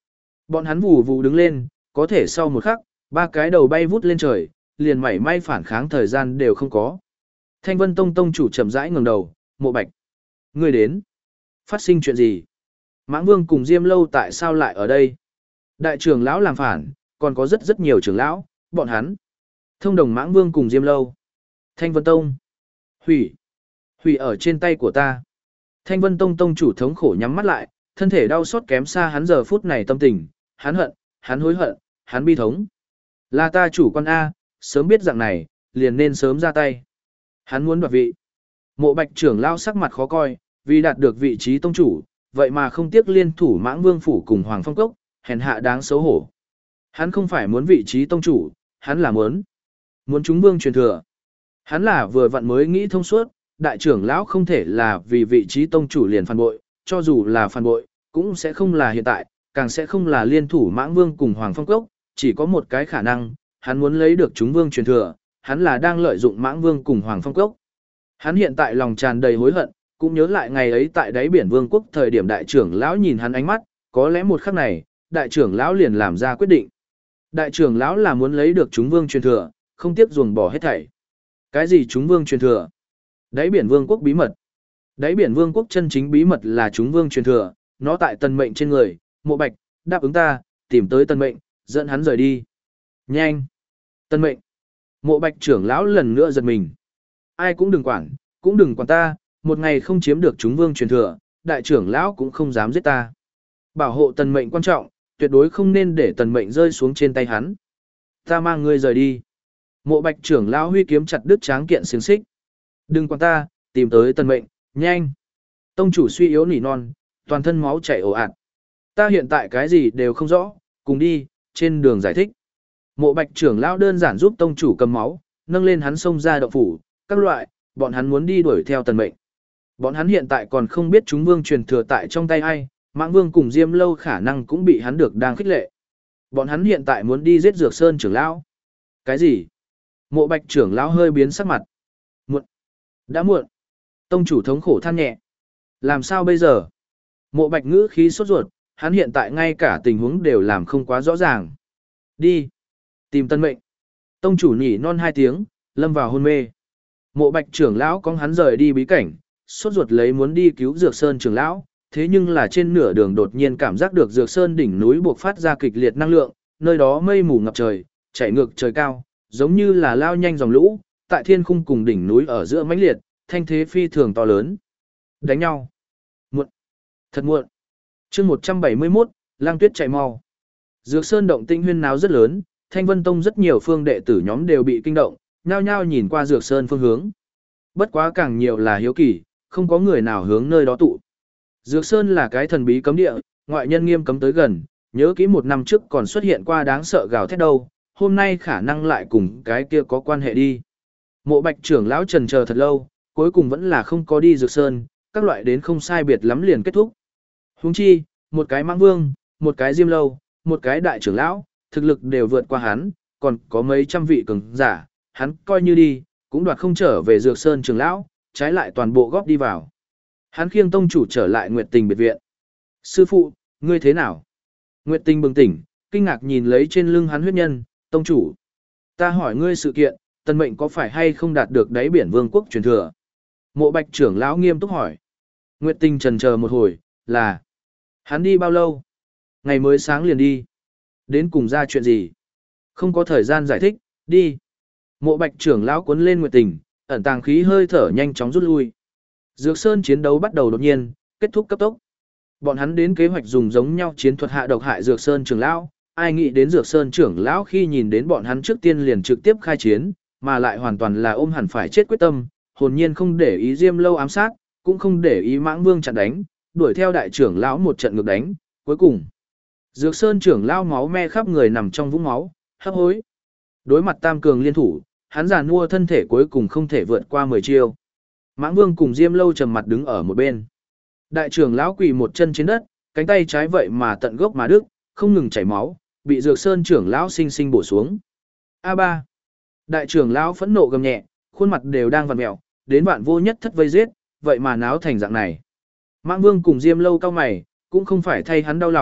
Bọn hắn vù vù đứng lên, có thể sau một khắc, ba cái đầu bay vút lên trời, liền mảy may phản kháng thời gian đều không có. Thanh Vân Tông tông chủ chậm rãi ngẩng đầu, Mộ Bạch. Ngươi đến. Phát sinh chuyện gì? Mãng Vương cùng Diêm Lâu tại sao lại ở đây? Đại trưởng lão làm phản, còn có rất rất nhiều trưởng lão, bọn hắn. Thông đồng Mãng Vương cùng Diêm Lâu. Thanh Vân Tông. Hủy. Hủy ở trên tay của ta. Thanh Vân Tông tông chủ thống khổ nhắm mắt lại, thân thể đau xót kém xa hắn giờ phút này tâm tình, hắn hận, hắn hối hận, hắn bi thống. Là ta chủ quan A, sớm biết dạng này, liền nên sớm ra tay. Hắn muốn đoạt vị. Mộ Bạch trưởng lao sắc mặt khó coi, vì đạt được vị trí tông chủ, vậy mà không tiếc liên thủ Mãng Vương phủ cùng Hoàng Phong Cốc, hèn hạ đáng xấu hổ. Hắn không phải muốn vị trí tông chủ, hắn là muốn muốn chúng vương truyền thừa. Hắn là vừa vặn mới nghĩ thông suốt, đại trưởng lão không thể là vì vị trí tông chủ liền phản bội, cho dù là phản bội, cũng sẽ không là hiện tại, càng sẽ không là liên thủ Mãng Vương cùng Hoàng Phong Cốc, chỉ có một cái khả năng, hắn muốn lấy được chúng vương truyền thừa, hắn là đang lợi dụng Mãng Vương cùng Hoàng Phong Cốc. Hắn hiện tại lòng tràn đầy hối hận, cũng nhớ lại ngày ấy tại đáy biển Vương quốc thời điểm đại trưởng lão nhìn hắn ánh mắt, có lẽ một khắc này, đại trưởng lão liền làm ra quyết định. Đại trưởng lão là muốn lấy được chúng vương truyền thừa, không tiếc ruồng bỏ hết thảy. Cái gì chúng vương truyền thừa? Đáy biển Vương quốc bí mật. Đáy biển Vương quốc chân chính bí mật là chúng vương truyền thừa, nó tại Tần Mệnh trên người, Mộ Bạch, đáp ứng ta, tìm tới Tần Mệnh, dẫn hắn rời đi. Nhanh! Tần Mệnh! Mộ Bạch trưởng lão lần nữa giật mình. Ai cũng đừng quản, cũng đừng quản ta, một ngày không chiếm được chúng vương truyền thừa, đại trưởng lão cũng không dám giết ta. Bảo hộ Tần Mệnh quan trọng, tuyệt đối không nên để Tần Mệnh rơi xuống trên tay hắn. Ta mang ngươi rời đi. Mộ Bạch trưởng lão huy kiếm chặt đứt tráng kiện xiềng xích. Đừng quản ta, tìm tới Tần Mệnh, nhanh. Tông chủ suy yếu nỉ non, toàn thân máu chảy ồ ạt. Ta hiện tại cái gì đều không rõ, cùng đi, trên đường giải thích. Mộ Bạch trưởng lão đơn giản giúp tông chủ cầm máu, nâng lên hắn xông ra động phủ, các loại, bọn hắn muốn đi đuổi theo Tần Mệnh. Bọn hắn hiện tại còn không biết chúng vương truyền thừa tại trong tay ai, Mãng Vương cùng Diêm Lâu khả năng cũng bị hắn được đang khích lệ. Bọn hắn hiện tại muốn đi giết Dược Sơn trưởng lão. Cái gì? Mộ Bạch trưởng lão hơi biến sắc mặt. Muộn. Đã muộn. Tông chủ thống khổ than nhẹ. Làm sao bây giờ? Mộ Bạch ngữ khí sốt ruột, hắn hiện tại ngay cả tình huống đều làm không quá rõ ràng. Đi. Tìm Tần Mệnh. Tông chủ nhỉ non hai tiếng, lâm vào hôn mê. Mộ Bạch trưởng lão cong hắn rời đi bí cảnh, sốt ruột lấy muốn đi cứu Dược Sơn trưởng lão, thế nhưng là trên nửa đường đột nhiên cảm giác được Dược Sơn đỉnh núi buộc phát ra kịch liệt năng lượng, nơi đó mây mù ngập trời, chảy ngược trời cao, giống như là lao nhanh dòng lũ, tại thiên khung cùng đỉnh núi ở giữa mãnh liệt, thanh thế phi thường to lớn. Đánh nhau. Muộn. Thật muộn. Chương một trăm bảy mươi mốt, Lang Tuyết chạy mau. Dược Sơn động tĩnh huyên náo rất lớn, Thanh Vân Tông rất nhiều phương đệ tử nhóm đều bị kinh động, nhao nhao nhìn qua Dược Sơn phương hướng. Bất quá càng nhiều là hiếu kỳ, không có người nào hướng nơi đó tụ. Dược Sơn là cái thần bí cấm địa, ngoại nhân nghiêm cấm tới gần, nhớ kỹ một năm trước còn xuất hiện qua đáng sợ gào thét đâu, hôm nay khả năng lại cùng cái kia có quan hệ đi. Mộ Bạch trưởng lão trần chờ thật lâu, cuối cùng vẫn là không có đi Dược Sơn, các loại đến không sai biệt lắm liền kết thúc. Huống chi, một cái Mãng Vương, một cái Diêm Lâu, một cái đại trưởng lão, thực lực đều vượt qua hắn, còn có mấy trăm vị cường giả, hắn coi như đi, cũng đoạt không trở về Dược Sơn trưởng lão, trái lại toàn bộ góp đi vào. Hắn khiêng tông chủ trở lại Nguyệt Tình biệt viện. Sư phụ, ngươi thế nào? Nguyệt Tình bừng tỉnh, kinh ngạc nhìn lấy trên lưng hắn huyết nhân, tông chủ. Ta hỏi ngươi sự kiện, Tần Mệnh có phải hay không đạt được đáy biển Vương quốc truyền thừa? Mộ Bạch trưởng lão nghiêm túc hỏi. Nguyệt Tình trần chờ một hồi, là. Hắn đi bao lâu? Ngày mới sáng liền đi. Đến cùng ra chuyện gì? Không có thời gian giải thích, đi. Mộ Bạch trưởng lão cuốn lên Nguyệt Tình, ẩn tàng khí hơi thở nhanh chóng rút lui. Dược Sơn chiến đấu bắt đầu đột nhiên, kết thúc cấp tốc. Bọn hắn đến kế hoạch dùng giống nhau chiến thuật hạ độc hại Dược Sơn trưởng lão, ai nghĩ đến Dược Sơn trưởng lão khi nhìn đến bọn hắn trước tiên liền trực tiếp khai chiến, mà lại hoàn toàn là ôm hẳn phải chết quyết tâm, hồn nhiên không để ý Diêm Lâu ám sát, cũng không để ý Mãng Vương chặn đánh, đuổi theo đại trưởng lão một trận ngược đánh, cuối cùng Dược Sơn trưởng lão máu me khắp người nằm trong vũng máu, hấp hối. Đối mặt tam cường liên thủ, hắn giàn mua thân thể cuối cùng không thể vượt qua mười chiêu. Mãng Vương cùng Diêm Lâu trầm mặt đứng ở một bên. Đại trưởng lão quỳ một chân trên đất, cánh tay trái vậy mà tận gốc mà đứt, không ngừng chảy máu, bị Dược Sơn trưởng lão sinh sinh bổ xuống. A ba. Đại trưởng lão phẫn nộ gầm nhẹ, khuôn mặt đều đang vặn mèo, đến vạn vô nhất thất vây giết, vậy mà náo thành dạng này. Mãng Vương cùng Diêm Lâu cao mày, cũng không phải thay hắn đau lòng,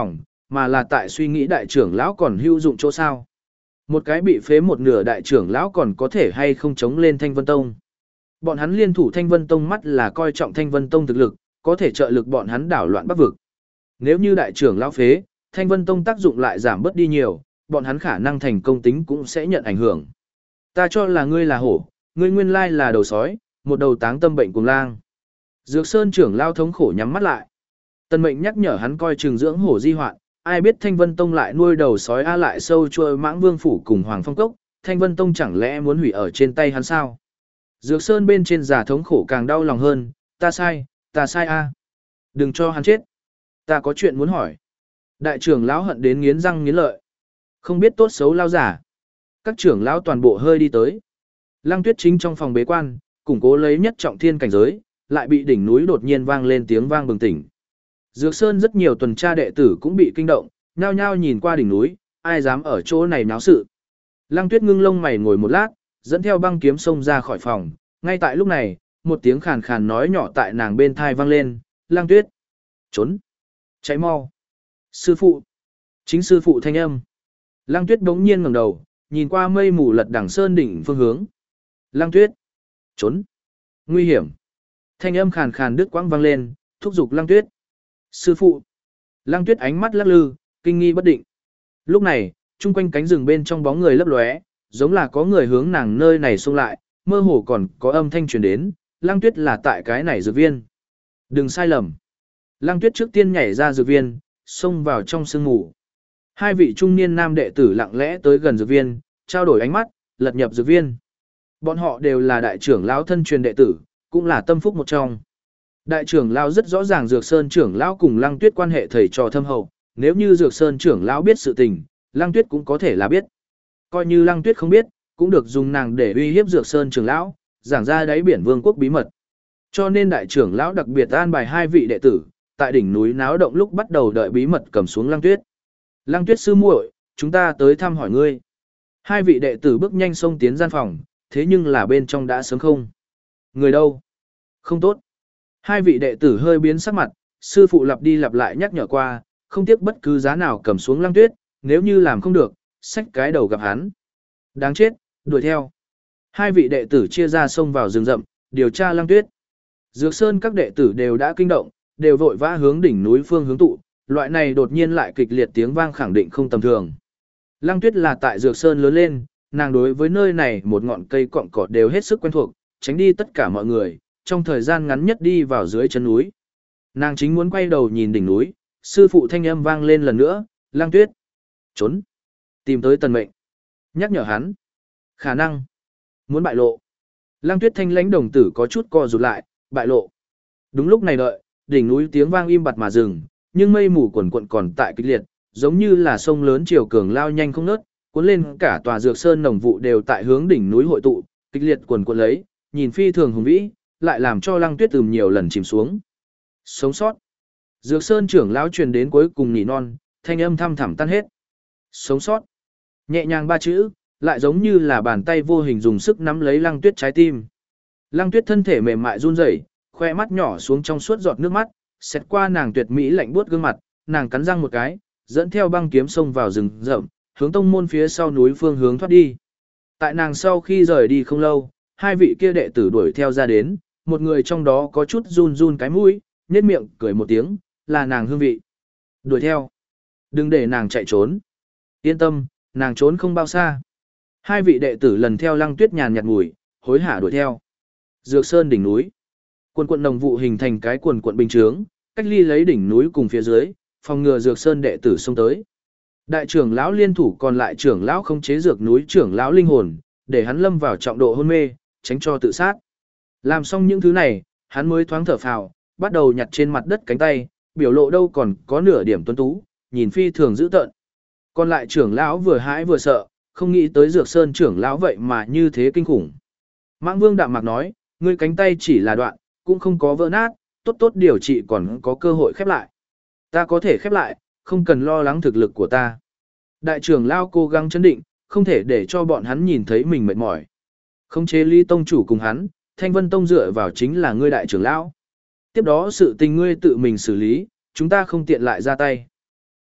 mà là tại suy nghĩ đại trưởng lão còn hữu dụng chỗ sao. Một cái bị phế một nửa đại trưởng lão còn có thể hay không chống lên Thanh Vân Tông. Bọn hắn liên thủ Thanh Vân Tông mắt là coi trọng Thanh Vân Tông thực lực, có thể trợ lực bọn hắn đảo loạn Bắc vực. Nếu như đại trưởng lão phế, Thanh Vân Tông tác dụng lại giảm bớt đi nhiều, bọn hắn khả năng thành công tính cũng sẽ nhận ảnh hưởng. Ta cho là ngươi là hổ, ngươi nguyên lai là đầu sói, một đầu táng tâm bệnh cùng lang. Dược Sơn trưởng lão thống khổ nhắm mắt lại. Tân Mệnh nhắc nhở hắn coi chừng dưỡng hổ di hoạn, ai biết Thanh Vân Tông lại nuôi đầu sói a lại sâu chui Mãng Vương phủ cùng Hoàng Phong Cốc, Thanh Vân Tông chẳng lẽ muốn hủy ở trên tay hắn sao? Dược Sơn bên trên giả thống khổ càng đau lòng hơn, ta sai, ta sai a. Đừng cho hắn chết. Ta có chuyện muốn hỏi. Đại trưởng lão hận đến nghiến răng nghiến lợi. Không biết tốt xấu lao giả. Các trưởng lão toàn bộ hơi đi tới. Lăng Tuyết chính trong phòng bế quan, củng cố lấy nhất trọng thiên cảnh giới, lại bị đỉnh núi đột nhiên vang lên tiếng vang bừng tỉnh. Dược Sơn rất nhiều tuần tra đệ tử cũng bị kinh động, nhao nhao nhìn qua đỉnh núi, ai dám ở chỗ này náo sự. Lăng Tuyết ngưng lông mày ngồi một lát, dẫn theo băng kiếm xông ra khỏi phòng, ngay tại lúc này, một tiếng khàn khàn nói nhỏ tại nàng bên thai vang lên, Lăng Tuyết, trốn, cháy mau. Sư phụ, chính sư phụ thanh âm. Lăng Tuyết đống nhiên ngẩng đầu, nhìn qua mây mù lật đằng sơn đỉnh phương hướng. Lăng Tuyết, trốn, nguy hiểm. Thanh âm khàn khàn đứt quãng vang lên, thúc giục Lăng Tuyết. Sư phụ. Lăng Tuyết ánh mắt lắc lư, kinh nghi bất định. Lúc này, chung quanh cánh rừng bên trong bóng người lấp lóe, giống là có người hướng nàng nơi này xông lại, mơ hồ còn có âm thanh truyền đến, Lăng Tuyết là tại cái này dược viên. Đừng sai lầm. Lăng Tuyết trước tiên nhảy ra dược viên, xông vào trong sương mù. Hai vị trung niên nam đệ tử lặng lẽ tới gần dược viên, trao đổi ánh mắt, lật nhập dược viên. Bọn họ đều là đại trưởng lão thân truyền đệ tử, cũng là tâm phúc một trong. Đại trưởng lão rất rõ ràng Dược Sơn trưởng lão cùng Lăng Tuyết quan hệ thầy trò thâm hậu, nếu như Dược Sơn trưởng lão biết sự tình, Lăng Tuyết cũng có thể là biết. Coi như Lăng Tuyết không biết, cũng được dùng nàng để uy hiếp Dược Sơn trưởng lão, giảng ra đáy biển vương quốc bí mật. Cho nên đại trưởng lão đặc biệt an bài hai vị đệ tử, tại đỉnh núi náo động lúc bắt đầu đợi bí mật cầm xuống Lăng Tuyết. Lăng Tuyết sư muội, chúng ta tới thăm hỏi ngươi. Hai vị đệ tử bước nhanh xông tiến gian phòng, thế nhưng là bên trong đã sớm không. Người đâu? Không tốt. Hai vị đệ tử hơi biến sắc mặt, sư phụ lặp đi lặp lại nhắc nhở qua, không tiếc bất cứ giá nào cầm xuống Lăng Tuyết, nếu như làm không được, xách cái đầu gặp hắn. Đáng chết, đuổi theo. Hai vị đệ tử chia ra xông vào rừng rậm, điều tra Lăng Tuyết. Dược Sơn các đệ tử đều đã kinh động, đều vội vã hướng đỉnh núi phương hướng tụ, loại này đột nhiên lại kịch liệt tiếng vang khẳng định không tầm thường. Lăng Tuyết là tại Dược Sơn lớn lên, nàng đối với nơi này một ngọn cây cọng cỏ đều hết sức quen thuộc, tránh đi tất cả mọi người, trong thời gian ngắn nhất đi vào dưới chân núi. Nàng chính muốn quay đầu nhìn đỉnh núi, sư phụ thanh âm vang lên lần nữa, Lăng Tuyết, trốn, tìm tới Tần Mệnh, nhắc nhở hắn, khả năng, muốn bại lộ. Lăng Tuyết thanh lãnh đồng tử có chút co rụt lại, bại lộ. Đúng lúc này đợi, đỉnh núi tiếng vang im bặt mà dừng, nhưng mây mù quần quận còn tại kịch liệt, giống như là sông lớn chiều cường lao nhanh không ngớt, cuốn lên cả tòa Dược Sơn nồng vụ đều tại hướng đỉnh núi hội tụ, kịch liệt quần quận lấy, nhìn phi thường hùng vĩ, lại làm cho Lăng Tuyết từng nhiều lần chìm xuống. Sống sót. Dược Sơn trưởng lão truyền đến cuối cùng nỉ non, thanh âm thăm thẳm tan hết. Sống sót. Nhẹ nhàng ba chữ, lại giống như là bàn tay vô hình dùng sức nắm lấy Lăng Tuyết trái tim. Lăng Tuyết thân thể mềm mại run rẩy, khoe mắt nhỏ xuống trong suốt giọt nước mắt, xẹt qua nàng tuyệt mỹ lạnh buốt gương mặt, nàng cắn răng một cái, dẫn theo băng kiếm xông vào rừng rậm, hướng tông môn phía sau núi phương hướng thoát đi. Tại nàng sau khi rời đi không lâu, hai vị kia đệ tử đuổi theo ra đến, một người trong đó có chút run run cái mũi, nhếch miệng cười một tiếng, là nàng Hương Vị. Đuổi theo. Đừng để nàng chạy trốn. Yên tâm, nàng trốn không bao xa. Hai vị đệ tử lần theo Lăng Tuyết nhàn nhạt ngủi, hối hả đuổi theo. Dược Sơn đỉnh núi. Quần quận đồng vụ hình thành cái quần quận bình chướng, cách ly lấy đỉnh núi cùng phía dưới, phòng ngừa Dược Sơn đệ tử xông tới. Đại trưởng lão liên thủ còn lại trưởng lão không chế dược núi trưởng lão linh hồn, để hắn lâm vào trọng độ hôn mê, tránh cho tự sát. Làm xong những thứ này, hắn mới thoáng thở phào, bắt đầu nhặt trên mặt đất cánh tay, biểu lộ đâu còn có nửa điểm tuấn tú, nhìn phi thường dữ tợn. Còn lại trưởng lão vừa hãi vừa sợ, không nghĩ tới Dược Sơn trưởng lão vậy mà như thế kinh khủng. Mãng Vương đạm mạc nói, ngươi cánh tay chỉ là đoạn, cũng không có vỡ nát, tốt tốt điều trị còn có cơ hội khép lại. Ta có thể khép lại, không cần lo lắng thực lực của ta. Đại trưởng lão cố gắng chấn định, không thể để cho bọn hắn nhìn thấy mình mệt mỏi. Khống chế Ly tông chủ cùng hắn, Thanh Vân tông dựa vào chính là ngươi đại trưởng lão. Tiếp đó sự tình ngươi tự mình xử lý, chúng ta không tiện lại ra tay.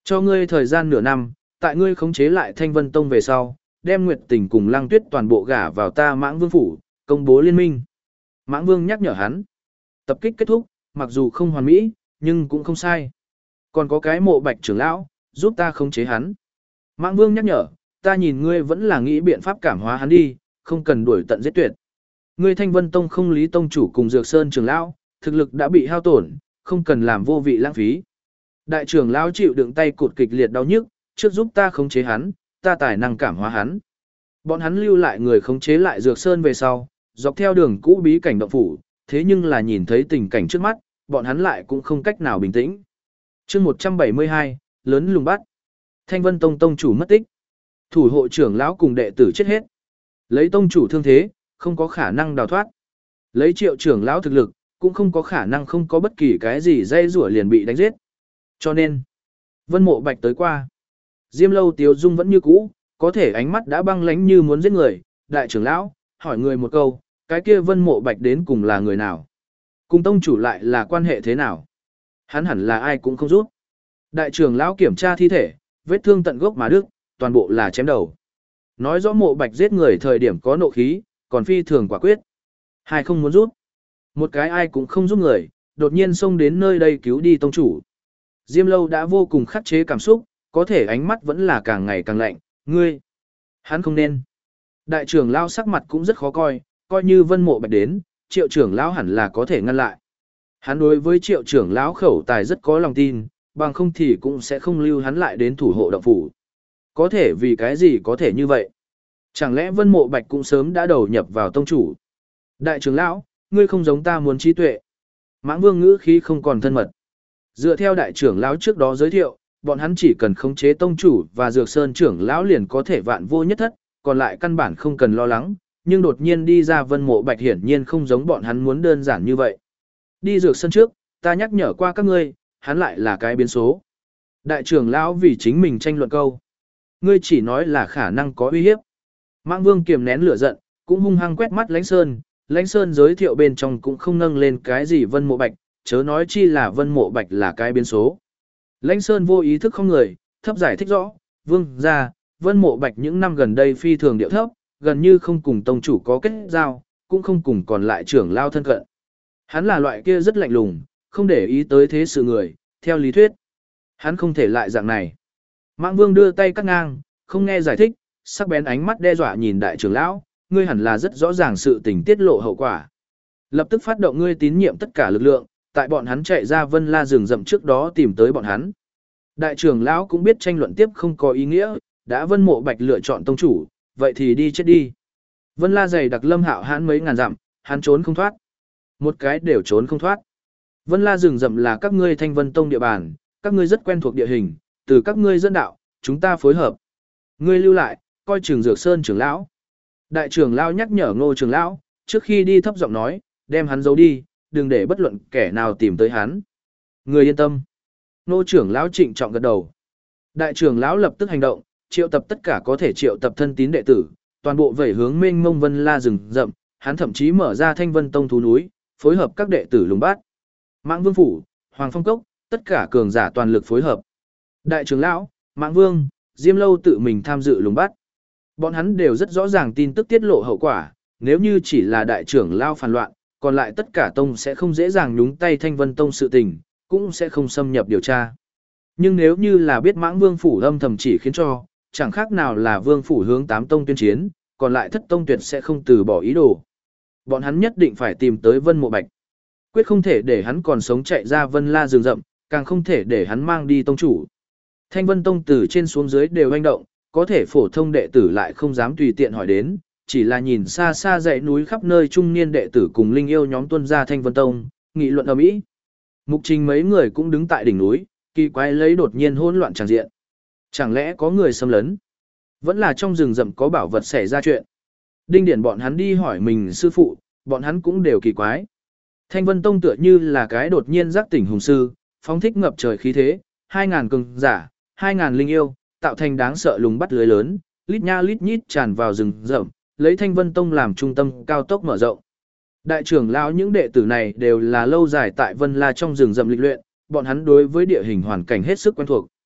Cho ngươi thời gian nửa năm, tại ngươi khống chế lại Thanh Vân Tông về sau, đem Nguyệt Tình cùng Lăng Tuyết toàn bộ gả vào ta Mãng Vương phủ, công bố liên minh. Mãng Vương nhắc nhở hắn. Tập kích kết thúc, mặc dù không hoàn mỹ, nhưng cũng không sai. Còn có cái Mộ Bạch trưởng lão, giúp ta khống chế hắn. Mãng Vương nhắc nhở, ta nhìn ngươi vẫn là nghĩ biện pháp cảm hóa hắn đi, không cần đuổi tận giết tuyệt. Ngươi Thanh Vân Tông không lý tông chủ cùng Dược Sơn trưởng lão, thực lực đã bị hao tổn, không cần làm vô vị lãng phí. Đại trưởng lão chịu đựng tay cụt kịch liệt đau nhức, trước giúp ta khống chế hắn, ta tài năng cảm hóa hắn. Bọn hắn lưu lại người khống chế lại Dược Sơn về sau, dọc theo đường cũ bí cảnh động phủ, thế nhưng là nhìn thấy tình cảnh trước mắt, bọn hắn lại cũng không cách nào bình tĩnh. Chương một trăm bảy mươi hai, lớn lùng bắt. Thanh Vân Tông tông chủ mất tích. Thủ hộ trưởng lão cùng đệ tử chết hết. Lấy tông chủ thương thế, không có khả năng đào thoát. Lấy Triệu trưởng lão thực lực, cũng không có khả năng không có bất kỳ cái gì dây rủa liền bị đánh giết. Cho nên, Vân Mộ Bạch tới qua. Diêm Lâu Tiếu Dung vẫn như cũ, có thể ánh mắt đã băng lãnh như muốn giết người. Đại trưởng lão, hỏi người một câu, cái kia Vân Mộ Bạch đến cùng là người nào? Cùng tông chủ lại là quan hệ thế nào? Hắn hẳn là ai cũng không rút. Đại trưởng lão kiểm tra thi thể, vết thương tận gốc mà đứt, toàn bộ là chém đầu. Nói rõ Mộ Bạch giết người thời điểm có nộ khí, còn phi thường quả quyết. Hai không muốn rút. Một cái ai cũng không giúp người, đột nhiên xông đến nơi đây cứu đi tông chủ. Diêm Lâu đã vô cùng khắc chế cảm xúc, có thể ánh mắt vẫn là càng ngày càng lạnh, ngươi. Hắn không nên. Đại trưởng lão sắc mặt cũng rất khó coi, coi như Vân Mộ Bạch đến, Triệu trưởng lão hẳn là có thể ngăn lại. Hắn đối với Triệu trưởng lão khẩu tài rất có lòng tin, bằng không thì cũng sẽ không lưu hắn lại đến thủ hộ động phủ. Có thể vì cái gì có thể như vậy? Chẳng lẽ Vân Mộ Bạch cũng sớm đã đầu nhập vào tông chủ? Đại trưởng lão, ngươi không giống ta muốn trí tuệ. Mãng Vương ngữ khí không còn thân mật. Dựa theo đại trưởng lão trước đó giới thiệu, bọn hắn chỉ cần khống chế tông chủ và Dược Sơn trưởng lão liền có thể vạn vô nhất thất, còn lại căn bản không cần lo lắng, nhưng đột nhiên đi ra Vân Mộ Bạch hiển nhiên không giống bọn hắn muốn đơn giản như vậy. Đi Dược Sơn trước, ta nhắc nhở qua các ngươi, hắn lại là cái biến số. Đại trưởng lão vì chính mình tranh luận câu. Ngươi chỉ nói là khả năng có uy hiếp. Mãng Vương kiềm nén lửa giận, cũng hung hăng quét mắt Lãnh Sơn, Lãnh Sơn giới thiệu bên trong cũng không nâng lên cái gì Vân Mộ Bạch, chớ nói chi là Vân Mộ Bạch là cái biến số. Lãnh Sơn vô ý thức không người, thấp giải thích rõ, Vương gia, Vân Mộ Bạch những năm gần đây phi thường điệu thấp, gần như không cùng tông chủ có kết giao, cũng không cùng còn lại trưởng lao thân cận. Hắn là loại kia rất lạnh lùng, không để ý tới thế sự người, theo lý thuyết. Hắn không thể lại dạng này. Mãng Vương đưa tay cắt ngang, không nghe giải thích, sắc bén ánh mắt đe dọa nhìn đại trưởng lão, ngươi hẳn là rất rõ ràng sự tình tiết lộ hậu quả. Lập tức phát động ngươi tín nhiệm tất cả lực lượng, tại bọn hắn chạy ra Vân La rừng rậm trước đó tìm tới bọn hắn. Đại trưởng lão cũng biết tranh luận tiếp không có ý nghĩa, đã Vân Mộ Bạch lựa chọn tông chủ, vậy thì đi chết đi. Vân La dày đặc Lâm Hạo hãn mấy ngàn dặm, hắn trốn không thoát. Một cái đều trốn không thoát. Vân La rừng rậm là các ngươi Thanh Vân Tông địa bàn, các ngươi rất quen thuộc địa hình, từ các ngươi dẫn đạo, chúng ta phối hợp. Ngươi lưu lại, coi chừng Dược Sơn trưởng lão. Đại trưởng lão nhắc nhở Ngô trưởng lão, trước khi đi thấp giọng nói, đem hắn giấu đi, đừng để bất luận kẻ nào tìm tới hắn. Ngươi yên tâm. Ngô trưởng lão trịnh trọng gật đầu. Đại trưởng lão lập tức hành động, triệu tập tất cả có thể triệu tập thân tín đệ tử, toàn bộ vẩy hướng mênh mông Vân La rừng rậm, hắn thậm chí mở ra Thanh Vân Tông thú núi, phối hợp các đệ tử lùng bát. Mãng Vương phủ, Hoàng Phong Cốc, tất cả cường giả toàn lực phối hợp. Đại trưởng lão, Mãng Vương, Diêm Lâu tự mình tham dự lùng bắt. Bọn hắn đều rất rõ ràng tin tức tiết lộ hậu quả, nếu như chỉ là đại trưởng lão phản loạn, còn lại tất cả tông sẽ không dễ dàng nhúng tay Thanh Vân Tông sự tình, cũng sẽ không xâm nhập điều tra. Nhưng nếu như là biết Mãng Vương phủ âm thầm chỉ khiến cho, chẳng khác nào là Vương phủ hướng tám tông tuyên chiến, còn lại thất tông tuyệt sẽ không từ bỏ ý đồ. Bọn hắn nhất định phải tìm tới Vân Mộ Bạch. Quyết không thể để hắn còn sống chạy ra Vân La rừng rậm, càng không thể để hắn mang đi tông chủ. Thanh Vân Tông từ trên xuống dưới đều hành động, có thể phổ thông đệ tử lại không dám tùy tiện hỏi đến, chỉ là nhìn xa xa dãy núi khắp nơi trung niên đệ tử cùng linh yêu nhóm tuân ra Thanh Vân Tông, nghị luận ầm ĩ. Mục Trình mấy người cũng đứng tại đỉnh núi, kỳ quái lấy đột nhiên hỗn loạn tràn diện. Chẳng lẽ có người xâm lấn? Vẫn là trong rừng rậm có bảo vật xảy ra chuyện. Đinh Điển bọn hắn đi hỏi mình sư phụ, bọn hắn cũng đều kỳ quái. Thanh Vân Tông tựa như là cái đột nhiên giác tỉnh hùng sư, phóng thích ngập trời khí thế, hai ngàn cường giả, hai ngàn linh yêu, tạo thành đáng sợ lùng bắt lưới lớn, lít nha lít nhít tràn vào rừng rậm, lấy Thanh Vân Tông làm trung tâm cao tốc mở rộng. Đại trưởng lão những đệ tử này đều là lâu dài tại Vân La trong rừng rậm lịch luyện, bọn hắn đối với địa hình hoàn cảnh hết sức quen thuộc.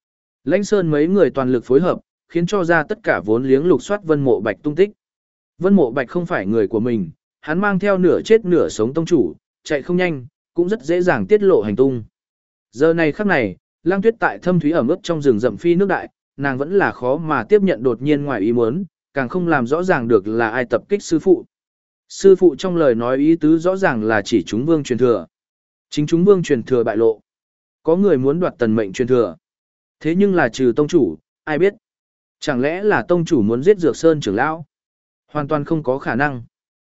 Lãnh Sơn mấy người toàn lực phối hợp, khiến cho ra tất cả vốn liếng lục soát Vân Mộ Bạch tung tích. Vân Mộ Bạch không phải người của mình, hắn mang theo nửa chết nửa sống tông chủ, chạy không nhanh, cũng rất dễ dàng tiết lộ hành tung. Giờ này khắc này, Lăng Tuyết tại thâm thúy ẩm ướt trong rừng rậm phi nước đại, nàng vẫn là khó mà tiếp nhận đột nhiên ngoài ý muốn, càng không làm rõ ràng được là ai tập kích sư phụ. Sư phụ trong lời nói ý tứ rõ ràng là chỉ chúng vương truyền thừa. Chính chúng vương truyền thừa bại lộ. Có người muốn đoạt tần mệnh truyền thừa. Thế nhưng là trừ tông chủ, ai biết? Chẳng lẽ là tông chủ muốn giết Dược Sơn trưởng lão? Hoàn toàn không có khả năng.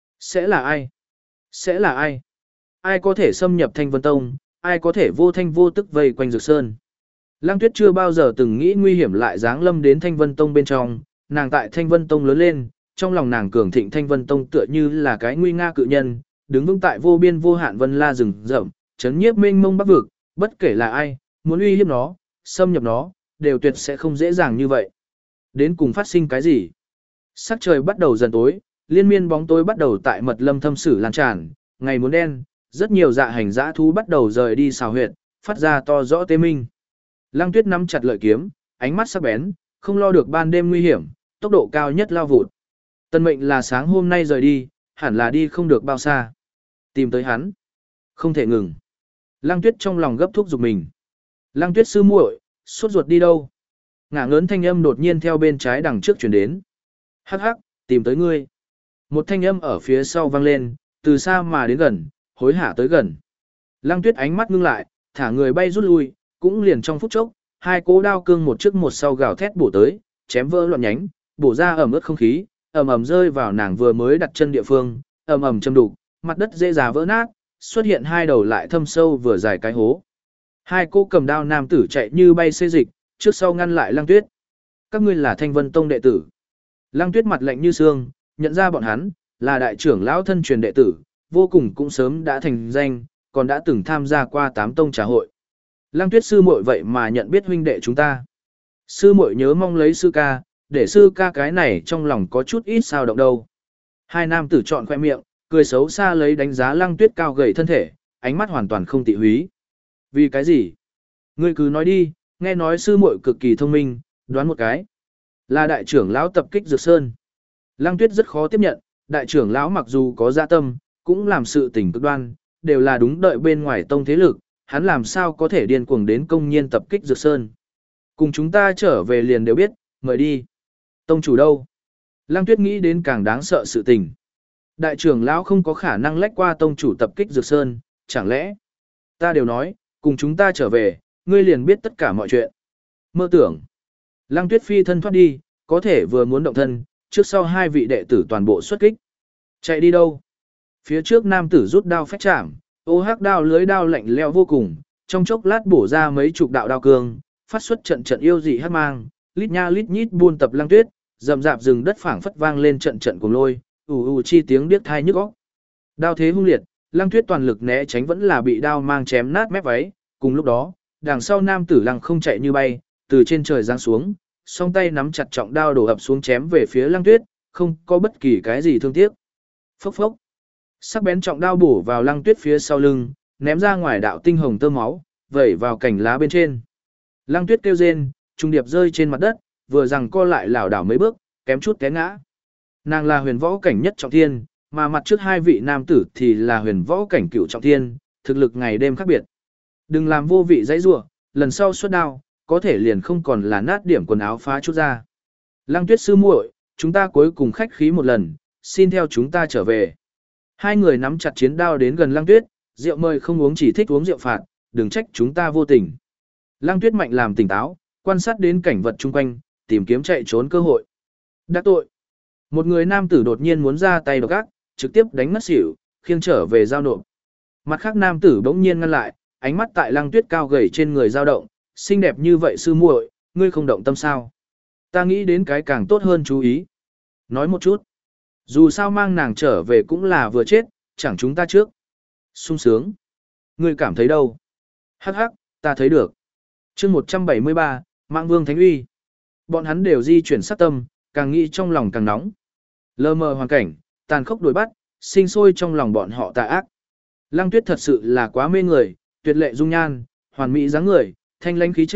Sẽ là ai? Sẽ là ai? Ai có thể xâm nhập Thanh Vân Tông? Ai có thể vô thanh vô tức vây quanh Dược Sơn? Lăng Tuyết chưa bao giờ từng nghĩ nguy hiểm lại giáng lâm đến Thanh Vân Tông bên trong, nàng tại Thanh Vân Tông lớn lên, trong lòng nàng cường thịnh Thanh Vân Tông tựa như là cái nguy nga cự nhân, đứng vững tại vô biên vô hạn vân la rừng rậm, chấn nhiếp mênh mông bắc vực, bất kể là ai, muốn uy hiếp nó, xâm nhập nó, đều tuyệt sẽ không dễ dàng như vậy. Đến cùng phát sinh cái gì? Sắc trời bắt đầu dần tối, liên miên bóng tối bắt đầu tại mật lâm thâm sử lan tràn, ngày muốn đen, rất nhiều dạ hành dã thú bắt đầu rời đi xào huyệt, phát ra to rõ tê minh. Lăng Tuyết nắm chặt lợi kiếm, ánh mắt sắc bén, không lo được ban đêm nguy hiểm, tốc độ cao nhất lao vụt. Tần mệnh là sáng hôm nay rời đi, hẳn là đi không được bao xa. Tìm tới hắn, không thể ngừng. Lăng Tuyết trong lòng gấp thúc giục mình. Lăng Tuyết sư muội, sốt ruột đi đâu? Ngả ngớn thanh âm đột nhiên theo bên trái đằng trước chuyển đến. Hắc hắc, tìm tới ngươi. Một thanh âm ở phía sau vang lên, từ xa mà đến gần, hối hả tới gần. Lăng Tuyết ánh mắt ngưng lại, thả người bay rút lui, cũng liền trong phút chốc, hai cỗ đao cương một trước một sau gào thét bổ tới, chém vỡ loạn nhánh, bổ ra ẩm ướt không khí, ầm ầm rơi vào nàng vừa mới đặt chân địa phương, ầm ầm châm đục, mặt đất dễ dàng vỡ nát, xuất hiện hai đầu lại thâm sâu vừa dài cái hố. Hai cô cầm đao nam tử chạy như bay xê dịch, trước sau ngăn lại Lăng Tuyết. Các ngươi là Thanh Vân Tông đệ tử. Lăng Tuyết mặt lạnh như xương, nhận ra bọn hắn là đại trưởng lão thân truyền đệ tử, vô cùng cũng sớm đã thành danh, còn đã từng tham gia qua tám tông trà hội. Lăng Tuyết sư muội vậy mà nhận biết huynh đệ chúng ta. Sư muội nhớ mong lấy sư ca, để sư ca cái này trong lòng có chút ít sao động đâu. Hai nam tử chọn khoe miệng, cười xấu xa lấy đánh giá Lăng Tuyết cao gầy thân thể, ánh mắt hoàn toàn không tị húy. Vì cái gì? Ngươi cứ nói đi, nghe nói sư muội cực kỳ thông minh, đoán một cái. Là đại trưởng lão tập kích Dược Sơn. Lăng Tuyết rất khó tiếp nhận, đại trưởng lão mặc dù có dạ tâm, cũng làm sự tình cực đoan, đều là đúng đợi bên ngoài tông thế lực, hắn làm sao có thể điên cuồng đến công nhiên tập kích Dược Sơn. Cùng chúng ta trở về liền đều biết, mời đi. Tông chủ đâu? Lăng Tuyết nghĩ đến càng đáng sợ sự tình. Đại trưởng lão không có khả năng lách qua tông chủ tập kích Dược Sơn, chẳng lẽ? Ta đều nói, cùng chúng ta trở về, ngươi liền biết tất cả mọi chuyện. Mơ tưởng. Lăng Tuyết phi thân thoát đi, có thể vừa muốn động thân, trước sau hai vị đệ tử toàn bộ xuất kích. Chạy đi đâu? Phía trước nam tử rút đao phách chạm, ô hắc đao lưới đao lạnh lẽo vô cùng, trong chốc lát bổ ra mấy chục đạo đao cương, phát xuất trận trận yêu dị hắc mang, lít nha lít nhít buôn tập Lăng Tuyết, rậm rạp rừng đất phảng phất vang lên trận trận cùng lôi, ù ù chi tiếng điếc tai nhức óc. Đao thế hung liệt, Lăng Tuyết toàn lực né tránh vẫn là bị đao mang chém nát mép váy, cùng lúc đó, đằng sau nam tử Lăng không chạy như bay, từ trên trời giáng xuống, song tay nắm chặt trọng đao đổ ập xuống chém về phía Lăng Tuyết, không có bất kỳ cái gì thương tiếc. Phốc phốc. Sắc bén trọng đao bổ vào Lăng Tuyết phía sau lưng, ném ra ngoài đạo tinh hồng tơ máu, vẩy vào cành lá bên trên. Lăng Tuyết kêu rên, trung điệp rơi trên mặt đất, vừa rằng co lại lảo đảo mấy bước, kém chút té ngã. Nàng là huyền võ cảnh nhất trọng thiên, mà mặt trước hai vị nam tử thì là huyền võ cảnh cửu trọng thiên, thực lực ngày đêm khác biệt. Đừng làm vô vị dãy rủa, lần sau xuất đao, có thể liền không còn là nát điểm quần áo phá chút ra. Lăng Tuyết sư muội, chúng ta cuối cùng khách khí một lần, xin theo chúng ta trở về. Hai người nắm chặt chiến đao đến gần Lăng Tuyết, rượu mời không uống chỉ thích uống rượu phạt, đừng trách chúng ta vô tình. Lăng Tuyết mạnh làm tỉnh táo, quan sát đến cảnh vật chung quanh, tìm kiếm chạy trốn cơ hội. Đắc tội. Một người nam tử đột nhiên muốn ra tay độc ác, trực tiếp đánh ngất xỉu, khiêng trở về giao nộp. Mặt khác nam tử bỗng nhiên ngăn lại, ánh mắt tại Lăng Tuyết cao gầy trên người dao động, xinh đẹp như vậy sư muội, ngươi không động tâm sao? Ta nghĩ đến cái càng tốt hơn chú ý. Nói một chút. Dù sao mang nàng trở về cũng là vừa chết, chẳng chúng ta trước. Sung sướng. Ngươi cảm thấy đâu? Hắc hắc, ta thấy được. Chương một trăm bảy mươi ba, Mạng Vương Thánh Uy. Bọn hắn đều di chuyển sát tâm, càng nghĩ trong lòng càng nóng. Lơ mờ hoàn cảnh, tàn khốc đuổi bắt, sinh sôi trong lòng bọn họ tà ác. Lăng Tuyết thật sự là quá mê người, tuyệt lệ dung nhan, hoàn mỹ dáng người, thanh lãnh khí chất,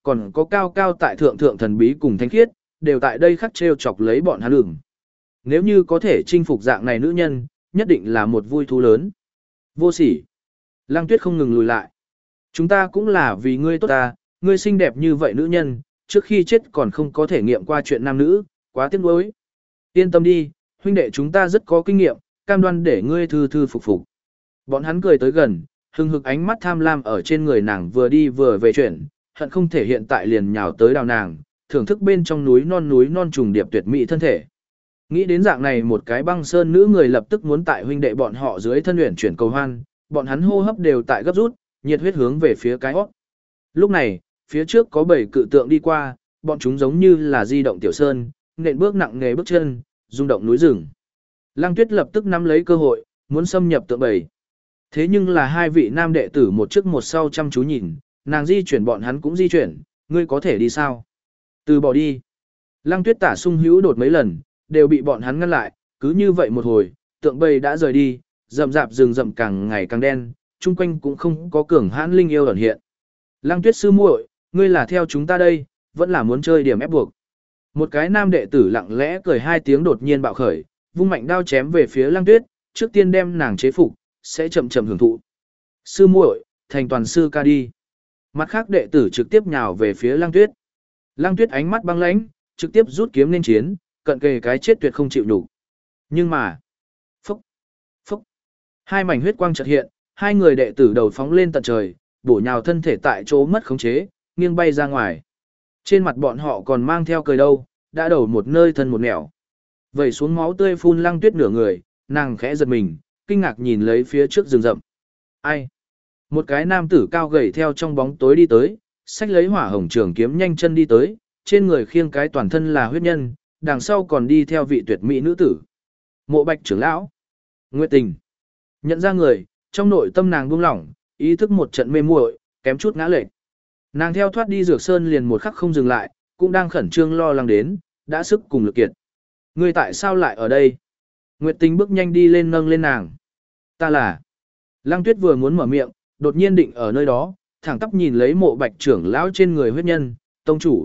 còn có cao cao tại thượng thượng thần bí cùng thánh khiết, đều tại đây khắc trêu chọc lấy bọn hắn ửng. Nếu như có thể chinh phục dạng này nữ nhân, nhất định là một vui thú lớn. Vô sỉ. Lăng Tuyết không ngừng lùi lại. Chúng ta cũng là vì ngươi tốt ta, ngươi xinh đẹp như vậy nữ nhân, trước khi chết còn không có thể nghiệm qua chuyện nam nữ, quá tiếc nuối. Yên tâm đi, huynh đệ chúng ta rất có kinh nghiệm, cam đoan để ngươi thư thư phục phục. Bọn hắn cười tới gần, hừng hực ánh mắt tham lam ở trên người nàng vừa đi vừa về chuyển, hận không thể hiện tại liền nhào tới đào nàng, thưởng thức bên trong núi non núi non trùng điệp tuyệt mỹ thân thể. Nghĩ đến dạng này một cái băng sơn nữ người lập tức muốn tại huynh đệ bọn họ dưới thân luyện chuyển cầu hoan, bọn hắn hô hấp đều tại gấp rút, nhiệt huyết hướng về phía cái hót. Lúc này, phía trước có bảy cự tượng đi qua, bọn chúng giống như là di động tiểu sơn, nện bước nặng nề bước chân, rung động núi rừng. Lăng Tuyết lập tức nắm lấy cơ hội, muốn xâm nhập tượng bảy. Thế nhưng là hai vị nam đệ tử một trước một sau chăm chú nhìn, nàng di chuyển bọn hắn cũng di chuyển, ngươi có thể đi sao? Từ bỏ đi. Lăng Tuyết tả sung hữu đột mấy lần, đều bị bọn hắn ngăn lại, cứ như vậy một hồi, tượng bầy đã rời đi, rậm rạp rừng rậm càng ngày càng đen, chung quanh cũng không có cường hãn linh yêu ẩn hiện. Lăng Tuyết sư muội, ngươi là theo chúng ta đây, vẫn là muốn chơi điểm ép buộc. Một cái nam đệ tử lặng lẽ cười hai tiếng đột nhiên bạo khởi, vung mạnh đao chém về phía Lăng Tuyết, trước tiên đem nàng chế phục, sẽ chậm chậm hưởng thụ. Sư muội, thành toàn sư ca đi. Mặt khác đệ tử trực tiếp nhào về phía Lăng Tuyết. Lăng Tuyết ánh mắt băng lãnh, trực tiếp rút kiếm lên chiến, cận kề cái chết tuyệt không chịu nhục. Nhưng mà, phốc, phốc, hai mảnh huyết quang chợt hiện, hai người đệ tử đầu phóng lên tận trời, bổ nhào thân thể tại chỗ mất khống chế, nghiêng bay ra ngoài. Trên mặt bọn họ còn mang theo cười đâu, đã đầu một nơi thân một nẻo. Vẩy xuống máu tươi phun Lăng Tuyết nửa người, nàng khẽ giật mình, kinh ngạc nhìn lấy phía trước rừng rậm. Ai? Một cái nam tử cao gầy theo trong bóng tối đi tới, xách lấy hỏa hồng trường kiếm nhanh chân đi tới, trên người khiêng cái toàn thân là huyết nhân, đằng sau còn đi theo vị tuyệt mỹ nữ tử. Mộ Bạch trưởng lão. Nguyệt Tình. Nhận ra người, trong nội tâm nàng buông lỏng, ý thức một trận mê muội, kém chút ngã lệch. Nàng theo thoát đi Dược Sơn liền một khắc không dừng lại, cũng đang khẩn trương lo lắng đến, đã sức cùng lực kiệt. Ngươi tại sao lại ở đây? Nguyệt Tình bước nhanh đi lên nâng lên nàng. Ta là. Lăng Tuyết vừa muốn mở miệng, đột nhiên định ở nơi đó, thẳng tắp nhìn lấy Mộ Bạch trưởng lão trên người huyết nhân, tông chủ.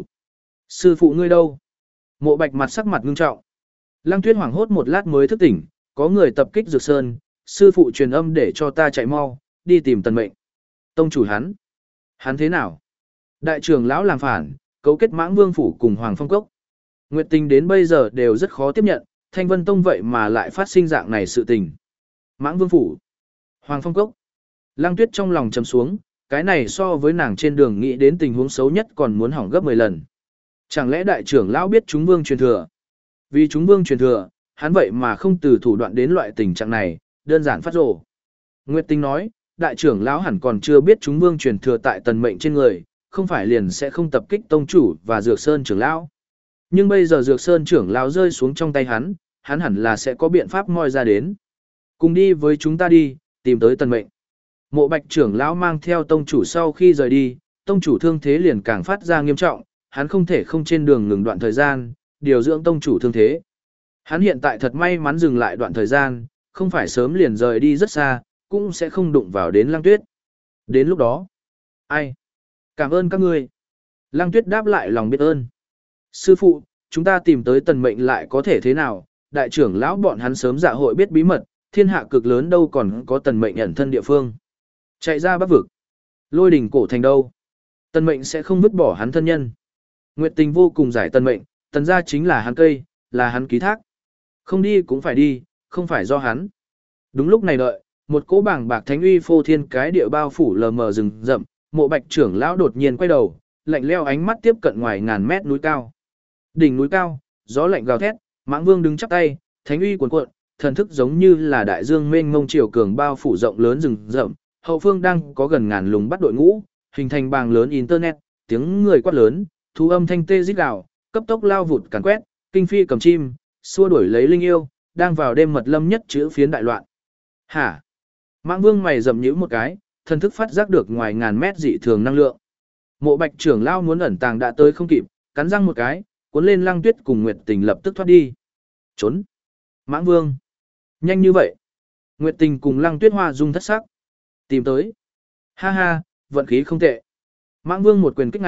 Sư phụ ngươi đâu? Mộ Bạch mặt sắc mặt ngưng trọng. Lăng Tuyết hoảng hốt một lát mới thức tỉnh, có người tập kích Dược Sơn, sư phụ truyền âm để cho ta chạy mau, đi tìm Tần Mệnh. Tông chủ hắn. Hắn thế nào? Đại trưởng lão làm phản, cấu kết Mãng Vương phủ cùng Hoàng Phong Cốc. Nguyệt Tình đến bây giờ đều rất khó tiếp nhận, Thanh Vân Tông vậy mà lại phát sinh dạng này sự tình. Mãng Vương phủ, Hoàng Phong Cốc. Lăng Tuyết trong lòng trầm xuống, cái này so với nàng trên đường nghĩ đến tình huống xấu nhất còn muốn hỏng gấp mười lần. Chẳng lẽ đại trưởng lão biết chúng vương truyền thừa? Vì chúng vương truyền thừa, hắn vậy mà không từ thủ đoạn đến loại tình trạng này, đơn giản phát rồ. Nguyệt Tình nói, đại trưởng lão hẳn còn chưa biết chúng vương truyền thừa tại Tần Mệnh trên người, không phải liền sẽ không tập kích tông chủ và Dược Sơn trưởng lão. Nhưng bây giờ Dược Sơn trưởng lão rơi xuống trong tay hắn, hắn hẳn là sẽ có biện pháp moi ra đến. Cùng đi với chúng ta đi, tìm tới Tần Mệnh. Mộ Bạch trưởng lão mang theo tông chủ sau khi rời đi, tông chủ thương thế liền càng phát ra nghiêm trọng, hắn không thể không trên đường ngừng đoạn thời gian, điều dưỡng tông chủ thương thế. Hắn hiện tại thật may mắn dừng lại đoạn thời gian, không phải sớm liền rời đi rất xa, cũng sẽ không đụng vào đến Lăng Tuyết. Đến lúc đó, ai? Cảm ơn các ngươi. Lăng Tuyết đáp lại lòng biết ơn. Sư phụ, chúng ta tìm tới Tần Mệnh lại có thể thế nào? Đại trưởng lão bọn hắn sớm dạ hội biết bí mật, thiên hạ cực lớn đâu còn có Tần Mệnh ẩn thân địa phương. Chạy ra Bắc vực. Lôi đỉnh cổ thành đâu? Tần Mệnh sẽ không vứt bỏ hắn thân nhân. Nguyệt Tình vô cùng giải Tần Mệnh, Tần gia chính là hắn cây, là hắn ký thác. Không đi cũng phải đi, không phải do hắn. Đúng lúc này đợi, một cỗ bảng bạc thánh uy phô thiên cái địa bao phủ lờ mờ rừng rậm, Mộ Bạch trưởng lão đột nhiên quay đầu, lạnh lẽo ánh mắt tiếp cận ngoài ngàn mét núi cao. Đỉnh núi cao, gió lạnh gào thét, Mãng Vương đứng chắp tay, thánh uy cuồn cuộn, thần thức giống như là đại dương mênh mông triều cường bao phủ rộng lớn rừng rậm, hậu phương đang có gần ngàn lùng bắt đội ngũ, hình thành bàng lớn internet, tiếng người quát lớn, thú âm thanh tê rít gào, cấp tốc lao vụt càn quét, kinh phi cầm chim, xua đuổi lấy linh yêu, đang vào đêm mật lâm nhất chữ phiến đại loạn. Hả? Mãng Vương mày rậm nhíu một cái, thần thức phát giác được ngoài ngàn mét dị thường năng lượng. Mộ Bạch trưởng lão muốn ẩn tàng đã tới không kịp, cắn răng một cái, cuốn lên Lăng Tuyết cùng Nguyệt Tình lập tức thoát đi. Trốn. Mãng Vương. Nhanh như vậy. Nguyệt Tình cùng Lăng Tuyết hoa dung thất sắc. Tìm tới. Ha ha, vận khí không tệ. Mãng Vương một quyền kích này,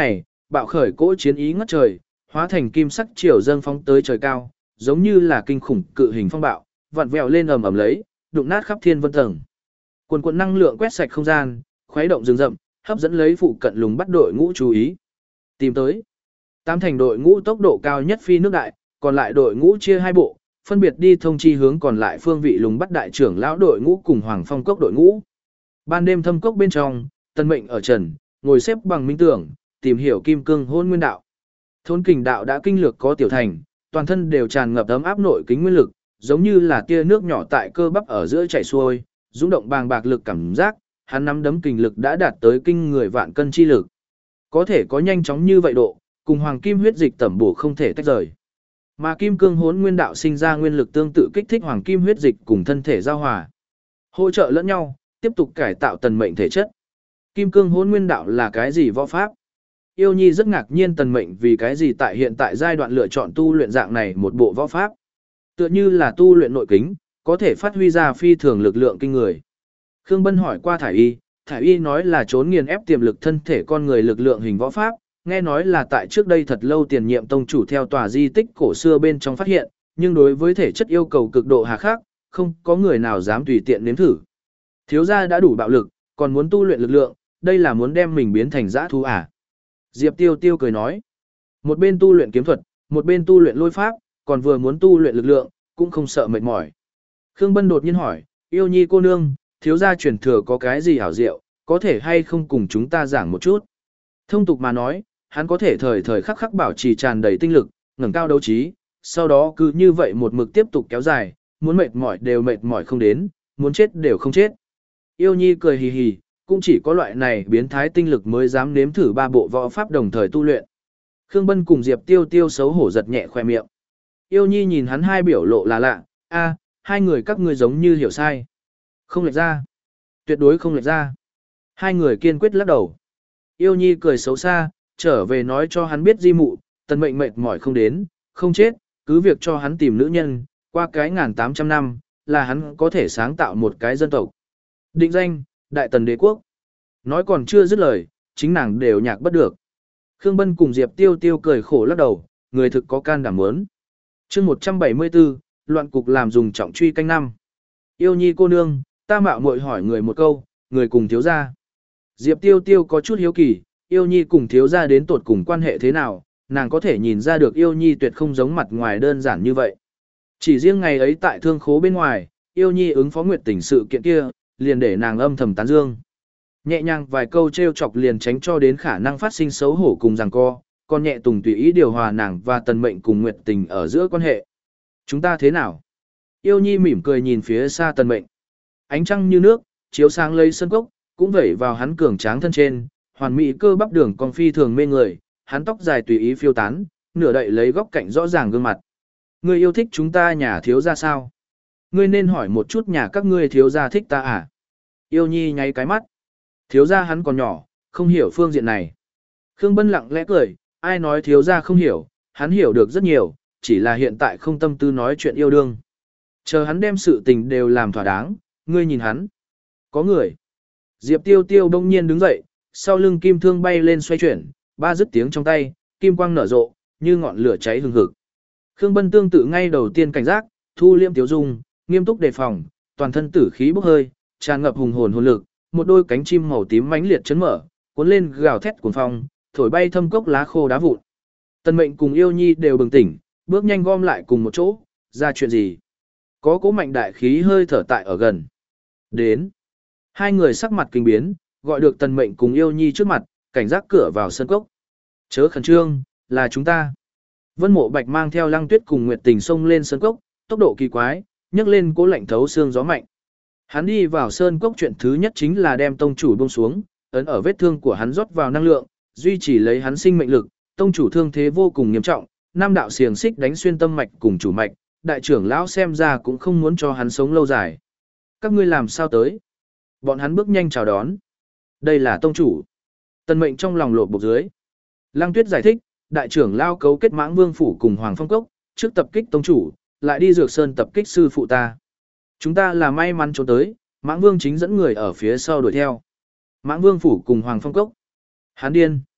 bạo khởi cỗ chiến ý ngất trời, hóa thành kim sắc triều dâng phóng tới trời cao, giống như là kinh khủng cự hình phong bạo, vặn vẹo lên ầm ầm lấy, đụng nát khắp thiên vân tầng. Quần quần năng lượng quét sạch không gian, khuấy động rừng rậm, hấp dẫn lấy phụ cận lùng bắt đội ngũ chú ý. Tìm tới. Tám thành đội ngũ tốc độ cao nhất phi nước đại, còn lại đội ngũ chia hai bộ, phân biệt đi thông chi hướng còn lại phương vị lùng bắt đại trưởng lão đội ngũ cùng Hoàng Phong cốc đội ngũ. Ban đêm thâm cốc bên trong, Tân Mệnh ở trần, ngồi xếp bằng minh tưởng, tìm hiểu kim cương hôn nguyên đạo. Thôn kình đạo đã kinh lược có tiểu thành, toàn thân đều tràn ngập ấm áp nội kính nguyên lực, giống như là tia nước nhỏ tại cơ bắp ở giữa chảy xuôi, dũng động bàng bạc lực cảm giác, hắn nắm đấm kình lực đã đạt tới kinh người vạn cân chi lực. Có thể có nhanh chóng như vậy độ, cùng hoàng kim huyết dịch tẩm bổ không thể tách rời. Mà kim cương hỗn nguyên đạo sinh ra nguyên lực tương tự kích thích hoàng kim huyết dịch cùng thân thể giao hòa, hỗ trợ lẫn nhau, tiếp tục cải tạo Tần Mệnh thể chất. Kim cương hỗn nguyên đạo là cái gì võ pháp? Yêu Nhi rất ngạc nhiên Tần Mệnh vì cái gì tại hiện tại giai đoạn lựa chọn tu luyện dạng này một bộ võ pháp. Tựa như là tu luyện nội kính, có thể phát huy ra phi thường lực lượng kinh người. Khương Bân hỏi qua Thải Y, Thải Y nói là trốn nghiền ép tiềm lực thân thể con người lực lượng hình võ pháp, nghe nói là tại trước đây thật lâu tiền nhiệm tông chủ theo tòa di tích cổ xưa bên trong phát hiện, nhưng đối với thể chất yêu cầu cực độ hà khắc, không có người nào dám tùy tiện nếm thử. Thiếu gia đã đủ bạo lực, còn muốn tu luyện lực lượng, đây là muốn đem mình biến thành dã thú à? Diệp Tiêu Tiêu cười nói, một bên tu luyện kiếm thuật, một bên tu luyện lôi pháp, còn vừa muốn tu luyện lực lượng, cũng không sợ mệt mỏi. Khương Bân đột nhiên hỏi, Yêu Nhi cô nương, thiếu gia truyền thừa có cái gì hảo diệu, có thể hay không cùng chúng ta giảng một chút? Thông tục mà nói, hắn có thể thời thời khắc khắc bảo trì tràn đầy tinh lực, ngẩng cao đấu trí, sau đó cứ như vậy một mực tiếp tục kéo dài, muốn mệt mỏi đều mệt mỏi không đến, muốn chết đều không chết. Yêu Nhi cười hì hì, cũng chỉ có loại này biến thái tinh lực mới dám nếm thử ba bộ võ pháp đồng thời tu luyện. Khương Bân cùng Diệp Tiêu Tiêu xấu hổ giật nhẹ khoe miệng. Yêu Nhi nhìn hắn hai biểu lộ là lạ, a, hai người các ngươi giống như hiểu sai. Không lệch ra. Tuyệt đối không lệch ra. Hai người kiên quyết lắc đầu. Yêu Nhi cười xấu xa, trở về nói cho hắn biết di mụ, Tần Mệnh mệt mỏi không đến, không chết, cứ việc cho hắn tìm nữ nhân, qua cái ngàn tám trăm năm, là hắn có thể sáng tạo một cái dân tộc. Định danh, Đại Tần Đế Quốc. Nói còn chưa dứt lời, chính nàng đều nhạc bất được. Khương Bân cùng Diệp Tiêu Tiêu cười khổ lắc đầu, người thực có can đảm muốn. Chương một trăm bảy mươi tư, loạn cục làm dùng trọng truy canh năm. Yêu Nhi cô nương, ta mạo muội hỏi người một câu, người cùng thiếu gia. Diệp Tiêu Tiêu có chút hiếu kỳ, Yêu Nhi cùng thiếu gia đến tột cùng quan hệ thế nào, nàng có thể nhìn ra được Yêu Nhi tuyệt không giống mặt ngoài đơn giản như vậy. Chỉ riêng ngày ấy tại thương khố bên ngoài, Yêu Nhi ứng phó nguyệt tình sự kiện kia, liền để nàng âm thầm tán dương. Nhẹ nhàng vài câu trêu chọc liền tránh cho đến khả năng phát sinh xấu hổ cùng giằng co, còn nhẹ tùng tùy ý điều hòa nàng và Tần Mệnh cùng nguyệt tình ở giữa quan hệ. Chúng ta thế nào? Yêu Nhi mỉm cười nhìn phía xa Tần Mệnh. Ánh trăng như nước, chiếu sáng lấy sân cốc, cũng vẩy vào hắn cường tráng thân trên, hoàn mỹ cơ bắp đường cong phi thường mê người, hắn tóc dài tùy ý phiêu tán, nửa đậy lấy góc cạnh rõ ràng gương mặt. Ngươi yêu thích chúng ta nhà thiếu gia sao? Ngươi nên hỏi một chút nhà các ngươi thiếu gia thích ta à? Yêu Nhi nháy cái mắt. Thiếu gia hắn còn nhỏ, không hiểu phương diện này. Khương Bân lặng lẽ cười, ai nói thiếu gia không hiểu, hắn hiểu được rất nhiều, chỉ là hiện tại không tâm tư nói chuyện yêu đương. Chờ hắn đem sự tình đều làm thỏa đáng, ngươi nhìn hắn. Có người. Diệp Tiêu Tiêu đông nhiên đứng dậy, sau lưng kim thương bay lên xoay chuyển, ba dứt tiếng trong tay, kim quang nở rộ, như ngọn lửa cháy hừng hực. Khương Bân tương tự ngay đầu tiên cảnh giác, thu liêm tiếu dung, nghiêm túc đề phòng, toàn thân tử khí bốc hơi, tràn ngập hùng hồn hồn lực, một đôi cánh chim màu tím mãnh liệt chấn mở, cuốn lên gào thét cuồng phong, thổi bay thâm cốc lá khô đá vụn. Tần Mệnh cùng Yêu Nhi đều bừng tỉnh, bước nhanh gom lại cùng một chỗ, ra chuyện gì? Có cố mạnh đại khí hơi thở tại ở gần. Đến. Hai người sắc mặt kinh biến, gọi được Tần Mệnh cùng Yêu Nhi trước mặt, cảnh giác cửa vào sân cốc. Chớ khẩn trương, là chúng ta. Vân Mộ Bạch mang theo Lăng Tuyết cùng Nguyệt Tình xông lên sân cốc, tốc độ kỳ quái, nhấc lên cố lạnh thấu xương gió mạnh. Hắn đi vào sơn cốc chuyện thứ nhất chính là đem tông chủ buông xuống, ấn ở vết thương của hắn rót vào năng lượng, duy trì lấy hắn sinh mệnh lực, tông chủ thương thế vô cùng nghiêm trọng, năm đạo xiềng xích đánh xuyên tâm mạch cùng chủ mạch, đại trưởng lão xem ra cũng không muốn cho hắn sống lâu dài. Các ngươi làm sao tới? Bọn hắn bước nhanh chào đón. Đây là tông chủ. Tần Mệnh trong lòng lột bột dưới. Lăng Tuyết giải thích, đại trưởng lão cấu kết Mãng Vương phủ cùng Hoàng Phong Cốc, trước tập kích tông chủ, lại đi Dược Sơn tập kích sư phụ ta. Chúng ta là may mắn trốn tới, Mãng Vương chính dẫn người ở phía sau đuổi theo. Mãng Vương phủ cùng Hoàng Phong Cốc. Hắn điên.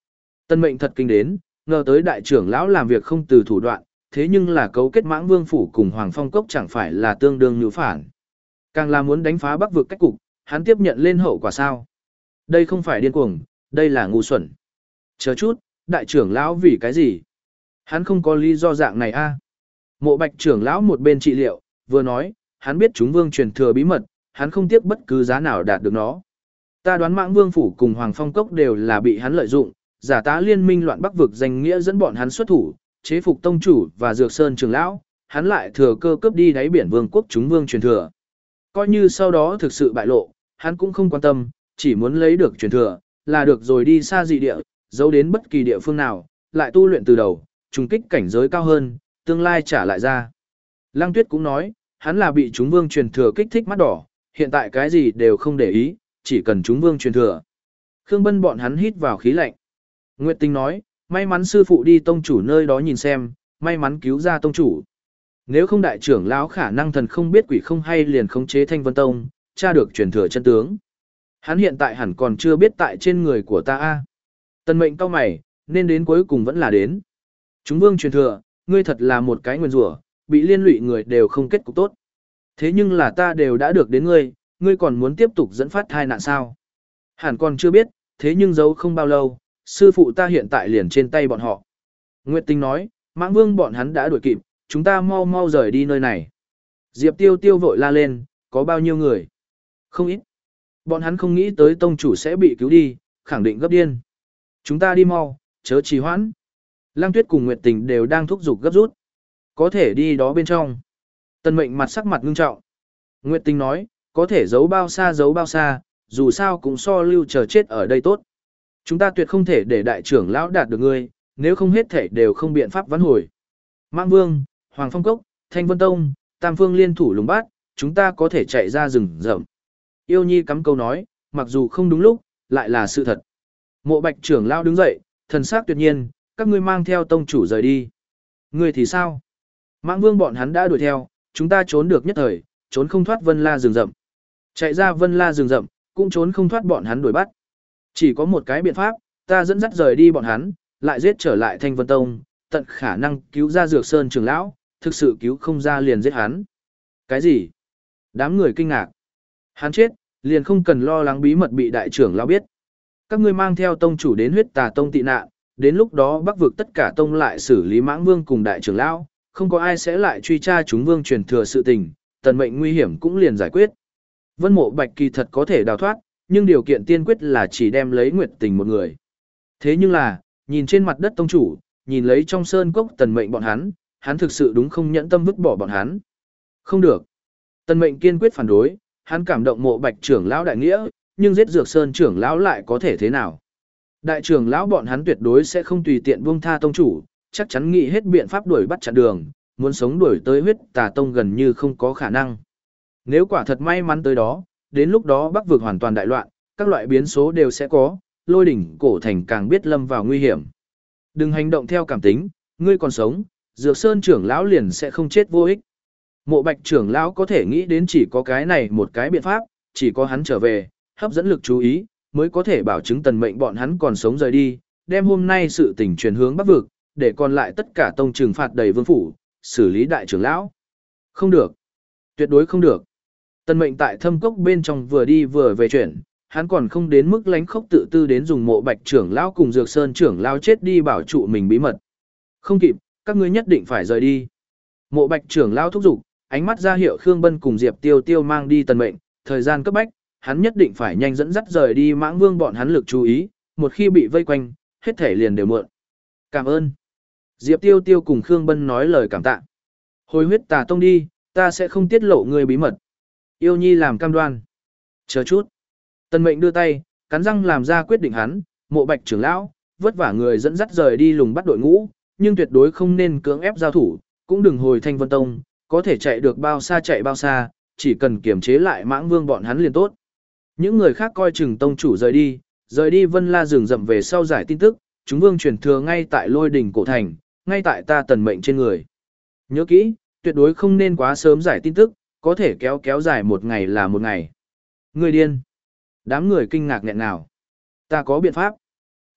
Tân mệnh thật kinh đến, ngờ tới đại trưởng lão làm việc không từ thủ đoạn, thế nhưng là cấu kết Mãng Vương phủ cùng Hoàng Phong Cốc chẳng phải là tương đương như phản. Càng là muốn đánh phá Bắc vực cách cục, hắn tiếp nhận lên hậu quả sao? Đây không phải điên cuồng, đây là ngu xuẩn. Chờ chút, đại trưởng lão vì cái gì? Hắn không có lý do dạng này a. Mộ Bạch trưởng lão một bên trị liệu, vừa nói, hắn biết chúng vương truyền thừa bí mật, hắn không tiếc bất cứ giá nào đạt được nó. Ta đoán Mãng Vương phủ cùng Hoàng Phong Cốc đều là bị hắn lợi dụng, giả tá liên minh loạn Bắc vực danh nghĩa dẫn bọn hắn xuất thủ, chế phục tông chủ và Dược Sơn trưởng lão, hắn lại thừa cơ cướp đi đáy biển vương quốc chúng vương truyền thừa. Coi như sau đó thực sự bại lộ, hắn cũng không quan tâm, chỉ muốn lấy được truyền thừa, là được rồi đi xa dị địa, giấu đến bất kỳ địa phương nào, lại tu luyện từ đầu, trùng kích cảnh giới cao hơn, tương lai trả lại ra. Lăng Tuyết cũng nói, hắn là bị chúng vương truyền thừa kích thích mắt đỏ, hiện tại cái gì đều không để ý, chỉ cần chúng vương truyền thừa. Khương Bân bọn hắn hít vào khí lạnh. Nguyệt Tinh nói, may mắn sư phụ đi tông chủ nơi đó nhìn xem, may mắn cứu ra tông chủ. Nếu không đại trưởng lão khả năng thần không biết quỷ không hay liền khống chế Thanh Vân Tông, tra được truyền thừa chân tướng. Hắn hiện tại hẳn còn chưa biết tại trên người của ta a. Tần Mệnh cau mày, nên đến cuối cùng vẫn là đến. Chúng vương truyền thừa, ngươi thật là một cái nguyên rủa, bị liên lụy người đều không kết cục tốt. Thế nhưng là ta đều đã được đến ngươi, ngươi còn muốn tiếp tục dẫn phát thai nạn sao? Hẳn còn chưa biết, thế nhưng giấu không bao lâu, sư phụ ta hiện tại liền trên tay bọn họ. Nguyệt Tinh nói, Mãng Vương bọn hắn đã đuổi kịp, chúng ta mau mau rời đi nơi này. Diệp Tiêu Tiêu vội la lên, có bao nhiêu người? Không ít. Bọn hắn không nghĩ tới tông chủ sẽ bị cứu đi, khẳng định gấp điên. Chúng ta đi mau, chớ trì hoãn. Lăng Tuyết cùng Nguyệt Tình đều đang thúc giục gấp rút. Có thể đi đó bên trong. Tần Mệnh mặt sắc mặt ngưng trọng. Nguyệt Tình nói, có thể giấu bao xa giấu bao xa, dù sao cũng so lưu chờ chết ở đây tốt. Chúng ta tuyệt không thể để đại trưởng lão đạt được ngươi, nếu không hết thể đều không biện pháp vãn hồi. Mãng Vương, Hoàng Phong Cốc, Thanh Vân Tông, Tam Phương liên thủ lùng bát, chúng ta có thể chạy ra rừng rậm. Yêu Nhi cắm câu nói, mặc dù không đúng lúc, lại là sự thật. Mộ Bạch trưởng lão đứng dậy, thần sắc tuyệt nhiên, các ngươi mang theo tông chủ rời đi. Ngươi thì sao? Mãng Vương bọn hắn đã đuổi theo, chúng ta trốn được nhất thời, trốn không thoát Vân La rừng rậm. Chạy ra Vân La rừng rậm, cũng trốn không thoát bọn hắn đuổi bắt. Chỉ có một cái biện pháp, ta dẫn dắt rời đi bọn hắn, lại giết trở lại Thanh Vân Tông, tận khả năng cứu ra Dược Sơn trưởng lão, thực sự cứu không ra liền giết hắn. Cái gì? Đám người kinh ngạc. Hắn chết, liền không cần lo lắng bí mật bị đại trưởng lão biết. Các ngươi mang theo tông chủ đến Huyết Tà Tông tị nạn, đến lúc đó Bắc vực tất cả tông lại xử lý Mãng Vương cùng đại trưởng lão, không có ai sẽ lại truy tra chúng vương truyền thừa sự tình, tần mệnh nguy hiểm cũng liền giải quyết. Vân Mộ Bạch kỳ thật có thể đào thoát, nhưng điều kiện tiên quyết là chỉ đem lấy Nguyệt Tình một người. Thế nhưng là, nhìn trên mặt đất tông chủ, nhìn lấy trong sơn cốc tần mệnh bọn hắn, hắn thực sự đúng không nhẫn tâm vứt bỏ bọn hắn. Không được. Tần mệnh kiên quyết phản đối, hắn cảm động Mộ Bạch trưởng lão đại nghĩa, nhưng giết Dược Sơn trưởng lão lại có thể thế nào? Đại trưởng lão bọn hắn tuyệt đối sẽ không tùy tiện buông tha tông chủ, chắc chắn nghĩ hết biện pháp đuổi bắt chặn đường, muốn sống đuổi tới Huyết Tà Tông gần như không có khả năng. Nếu quả thật may mắn tới đó, đến lúc đó Bắc vực hoàn toàn đại loạn, các loại biến số đều sẽ có, Lôi Đỉnh cổ thành càng biết lâm vào nguy hiểm. Đừng hành động theo cảm tính, ngươi còn sống, Dược Sơn trưởng lão liền sẽ không chết vô ích. Mộ Bạch trưởng lão có thể nghĩ đến chỉ có cái này một cái biện pháp, chỉ có hắn trở về, hấp dẫn lực chú ý, mới có thể bảo chứng tần mệnh bọn hắn còn sống rời đi, đem hôm nay sự tình truyền hướng Bắc vực, để còn lại tất cả tông trừng phạt đầy vương phủ, xử lý đại trưởng lão. Không được. Tuyệt đối không được. Tần mệnh tại thâm cốc bên trong vừa đi vừa về chuyển, hắn còn không đến mức lánh khốc tự tư đến dùng Mộ Bạch trưởng lão cùng Dược Sơn trưởng lão chết đi bảo trụ mình bí mật. Không kịp, các ngươi nhất định phải rời đi. Mộ Bạch trưởng lão thúc giục, ánh mắt ra hiệu Khương Bân cùng Diệp Tiêu Tiêu mang đi tần mệnh, thời gian cấp bách, hắn nhất định phải nhanh dẫn dắt rời đi Mãng Vương bọn hắn lực chú ý, một khi bị vây quanh, hết thể liền đều muộn. Cảm ơn. Diệp Tiêu Tiêu cùng Khương Bân nói lời cảm tạ. Hồi Huyết Tà Tông đi, ta sẽ không tiết lộ ngươi bí mật. Yêu Nhi làm cam đoan. Chờ chút. Tần mệnh đưa tay, cắn răng làm ra quyết định hắn, Mộ Bạch trưởng lão, vất vả người dẫn dắt rời đi lùng bắt đội ngũ, nhưng tuyệt đối không nên cưỡng ép giao thủ, cũng đừng hồi Thanh Vân Tông, có thể chạy được bao xa chạy bao xa, chỉ cần kiềm chế lại Mãng Vương bọn hắn liền tốt. Những người khác coi chừng tông chủ rời đi, rời đi Vân La rừng rậm về sau giải tin tức, chúng vương truyền thừa ngay tại Lôi Đỉnh cổ thành, ngay tại ta tần mệnh trên người. Nhớ kỹ, tuyệt đối không nên quá sớm giải tin tức, có thể kéo kéo dài một ngày là một ngày. Người điên. Đám người kinh ngạc nghẹn nào. Ta có biện pháp.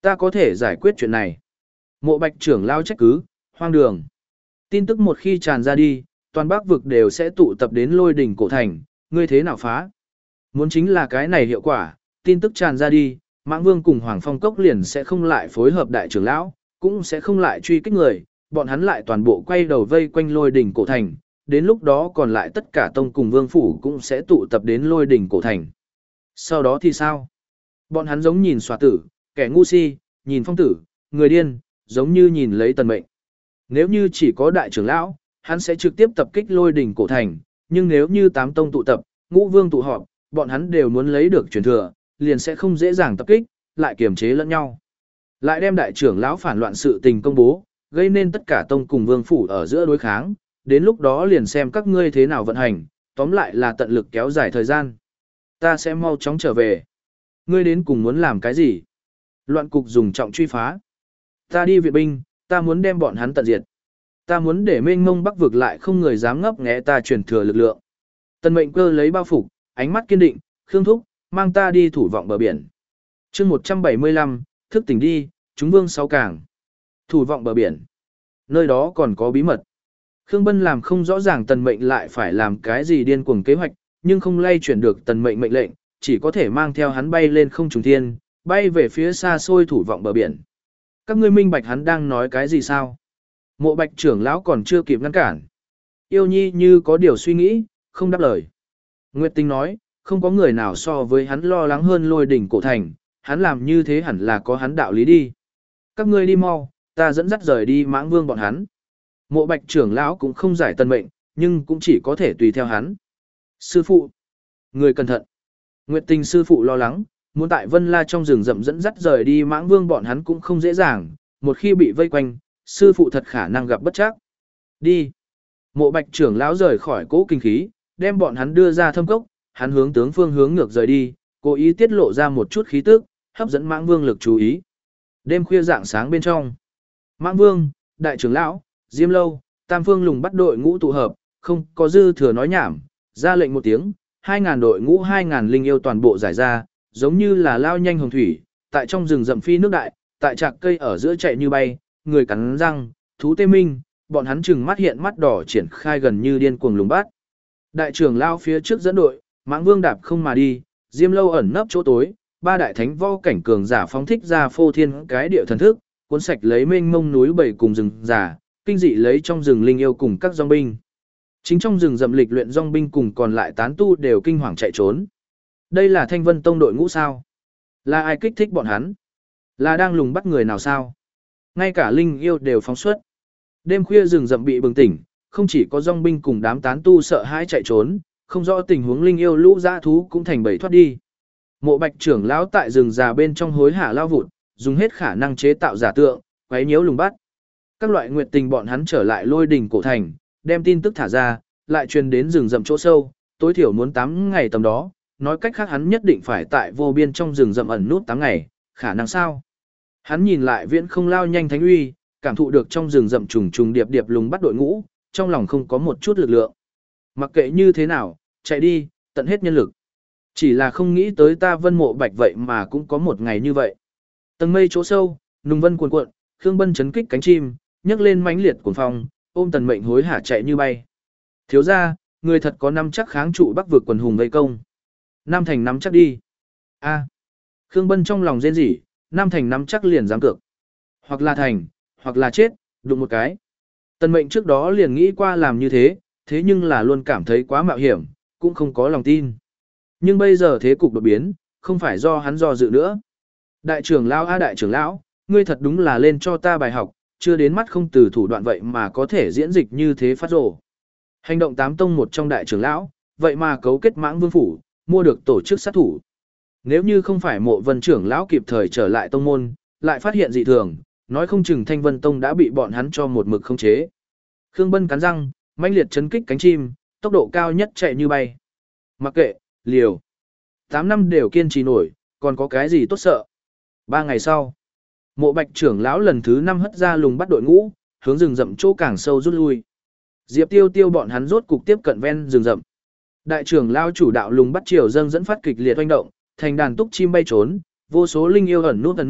Ta có thể giải quyết chuyện này. Mộ Bạch trưởng lao trách cứ, hoang đường. Tin tức một khi tràn ra đi, toàn Bắc vực đều sẽ tụ tập đến Lôi đỉnh cổ thành, ngươi thế nào phá? Muốn chính là cái này hiệu quả, tin tức tràn ra đi, Mãng Vương cùng Hoàng Phong Cốc liền sẽ không lại phối hợp đại trưởng lão, cũng sẽ không lại truy kích người, bọn hắn lại toàn bộ quay đầu vây quanh Lôi đỉnh cổ thành, đến lúc đó còn lại tất cả tông cùng vương phủ cũng sẽ tụ tập đến Lôi đỉnh cổ thành. Sau đó thì sao? Bọn hắn giống nhìn xòa tử, kẻ ngu si, nhìn phong tử, người điên, giống như nhìn lấy tần mệnh. Nếu như chỉ có đại trưởng lão, hắn sẽ trực tiếp tập kích Lôi đỉnh cổ thành, nhưng nếu như tám tông tụ tập, ngũ vương tụ họp, bọn hắn đều muốn lấy được truyền thừa, liền sẽ không dễ dàng tập kích, lại kiềm chế lẫn nhau. Lại đem đại trưởng lão phản loạn sự tình công bố, gây nên tất cả tông cùng vương phủ ở giữa đối kháng, đến lúc đó liền xem các ngươi thế nào vận hành, tóm lại là tận lực kéo dài thời gian. Ta sẽ mau chóng trở về. Ngươi đến cùng muốn làm cái gì? Loạn cục dùng trọng truy phá. Ta đi viện binh, ta muốn đem bọn hắn tận diệt. Ta muốn để mênh mông bắc vực lại không người dám ngấp nghé ta truyền thừa lực lượng. Tần Mệnh Cơ lấy bao phục, ánh mắt kiên định, Khương Thúc, mang ta đi thủ vọng bờ biển. chương một trăm bảy mươi lăm, thức tỉnh đi, chúng vương sáu cảng. Thủ vọng bờ biển. Nơi đó còn có bí mật. Khương Bân làm không rõ ràng Tần Mệnh lại phải làm cái gì điên cuồng kế hoạch, nhưng không lay chuyển được Tần Mệnh mệnh lệnh, chỉ có thể mang theo hắn bay lên không trùng thiên, bay về phía xa xôi thủ vọng bờ biển. Các ngươi minh bạch hắn đang nói cái gì sao? Mộ Bạch trưởng lão còn chưa kịp ngăn cản. Yêu Nhi như có điều suy nghĩ, không đáp lời. Nguyệt Tinh nói, không có người nào so với hắn lo lắng hơn Lôi đỉnh cổ thành, hắn làm như thế hẳn là có hắn đạo lý đi. Các ngươi đi mau, ta dẫn dắt rời đi Mãng Vương bọn hắn. Mộ Bạch trưởng lão cũng không giải Tần Mệnh, nhưng cũng chỉ có thể tùy theo hắn. Sư phụ, người cẩn thận. Nguyệt Tinh sư phụ lo lắng, muốn tại Vân La trong rừng rậm dẫn dắt rời đi Mãng Vương bọn hắn cũng không dễ dàng, một khi bị vây quanh, sư phụ thật khả năng gặp bất trắc. Đi. Mộ Bạch trưởng lão rời khỏi cỗ kinh khí, đem bọn hắn đưa ra thâm cốc, hắn hướng tướng phương hướng ngược rời đi, cố ý tiết lộ ra một chút khí tức, hấp dẫn Mãng Vương lực chú ý. Đêm khuya rạng sáng bên trong, Mãng Vương, đại trưởng lão, Diêm Lâu, Tam Phương Lùng bắt đội ngũ tụ hợp, không có dư thừa nói nhảm, ra lệnh một tiếng, hai ngàn đội ngũ hai ngàn linh yêu toàn bộ giải ra, giống như là lao nhanh hồng thủy, tại trong rừng rậm phi nước đại, tại trạc cây ở giữa chạy như bay, người cắn răng, thú tê minh, bọn hắn chừng mắt hiện mắt đỏ triển khai gần như điên cuồng lùng bắt. Đại trưởng lao phía trước dẫn đội, Mãng Vương đạp không mà đi, Diêm Lâu ẩn nấp chỗ tối, ba đại thánh võ cảnh cường giả phóng thích ra phô thiên cái địa thần thức, cuốn sạch lấy mênh mông núi bầy cùng rừng giả, kinh dị lấy trong rừng linh yêu cùng các dòng binh. Chính trong rừng rậm lịch luyện dòng binh cùng còn lại tán tu đều kinh hoàng chạy trốn. Đây là Thanh Vân Tông đội ngũ sao? Là ai kích thích bọn hắn? Là đang lùng bắt người nào sao? Ngay cả linh yêu đều phóng xuất. Đêm khuya rừng rậm bị bừng tỉnh, không chỉ có dòng binh cùng đám tán tu sợ hãi chạy trốn, không rõ tình huống linh yêu lũ dã thú cũng thành bầy thoát đi. Mộ Bạch trưởng lão tại rừng già bên trong hối hả lao vụt, dùng hết khả năng chế tạo giả tượng, quấy nhiễu lùng bắt. Các loại nguyệt tình bọn hắn trở lại Lôi đỉnh cổ thành, đem tin tức thả ra, lại truyền đến rừng rậm chỗ sâu, tối thiểu muốn tám ngày tầm đó, nói cách khác hắn nhất định phải tại vô biên trong rừng rậm ẩn nút tám ngày, khả năng sao? Hắn nhìn lại viễn không lao nhanh thánh uy, cảm thụ được trong rừng rậm trùng trùng điệp điệp lùng bắt đội ngũ, trong lòng không có một chút lực lượng. Mặc kệ như thế nào, chạy đi, tận hết nhân lực. Chỉ là không nghĩ tới ta Vân Mộ Bạch vậy mà cũng có một ngày như vậy. Tầng mây chỗ sâu, nùng vân cuồn cuộn, Khương Bân chấn kích cánh chim, nhấc lên mãnh liệt cuồng phong, ôm Tần Mệnh hối hả chạy như bay. Thiếu gia, người thật có năm chắc kháng trụ Bắc vực quần hùng vây công. Nam thành nắm chắc đi. A. Khương Bân trong lòng rên rỉ, Nam thành nắm chắc liền dám cược. Hoặc là thành, hoặc là chết, đụng một cái. Tần Mệnh trước đó liền nghĩ qua làm như thế, thế nhưng là luôn cảm thấy quá mạo hiểm, cũng không có lòng tin. Nhưng bây giờ thế cục đột biến, không phải do hắn do dự nữa. Đại trưởng lão a đại trưởng lão, ngươi thật đúng là lên cho ta bài học, chưa đến mắt không từ thủ đoạn vậy mà có thể diễn dịch như thế phát rồ. Hành động tám tông một trong đại trưởng lão, vậy mà cấu kết Mãng Vương phủ, mua được tổ chức sát thủ. Nếu như không phải Mộ Vân trưởng lão kịp thời trở lại tông môn, lại phát hiện dị thường, nói không chừng Thanh Vân Tông đã bị bọn hắn cho một mực khống chế. Khương Bân cắn răng, mãnh liệt chấn kích cánh chim, tốc độ cao nhất chạy như bay. Mặc kệ, liều. Tám năm đều kiên trì nổi, còn có cái gì tốt sợ. Ba ngày sau, Mộ Bạch trưởng lão lần thứ năm hất ra lùng bắt đội ngũ, hướng rừng rậm chỗ càng sâu rút lui. Diệp Tiêu Tiêu bọn hắn rốt cục tiếp cận ven rừng rậm. Đại trưởng lão chủ đạo lùng bắt triều dâng dẫn phát kịch liệt oanh động, thành đàn túc chim bay trốn, vô số linh yêu ẩn nút ẩn nút,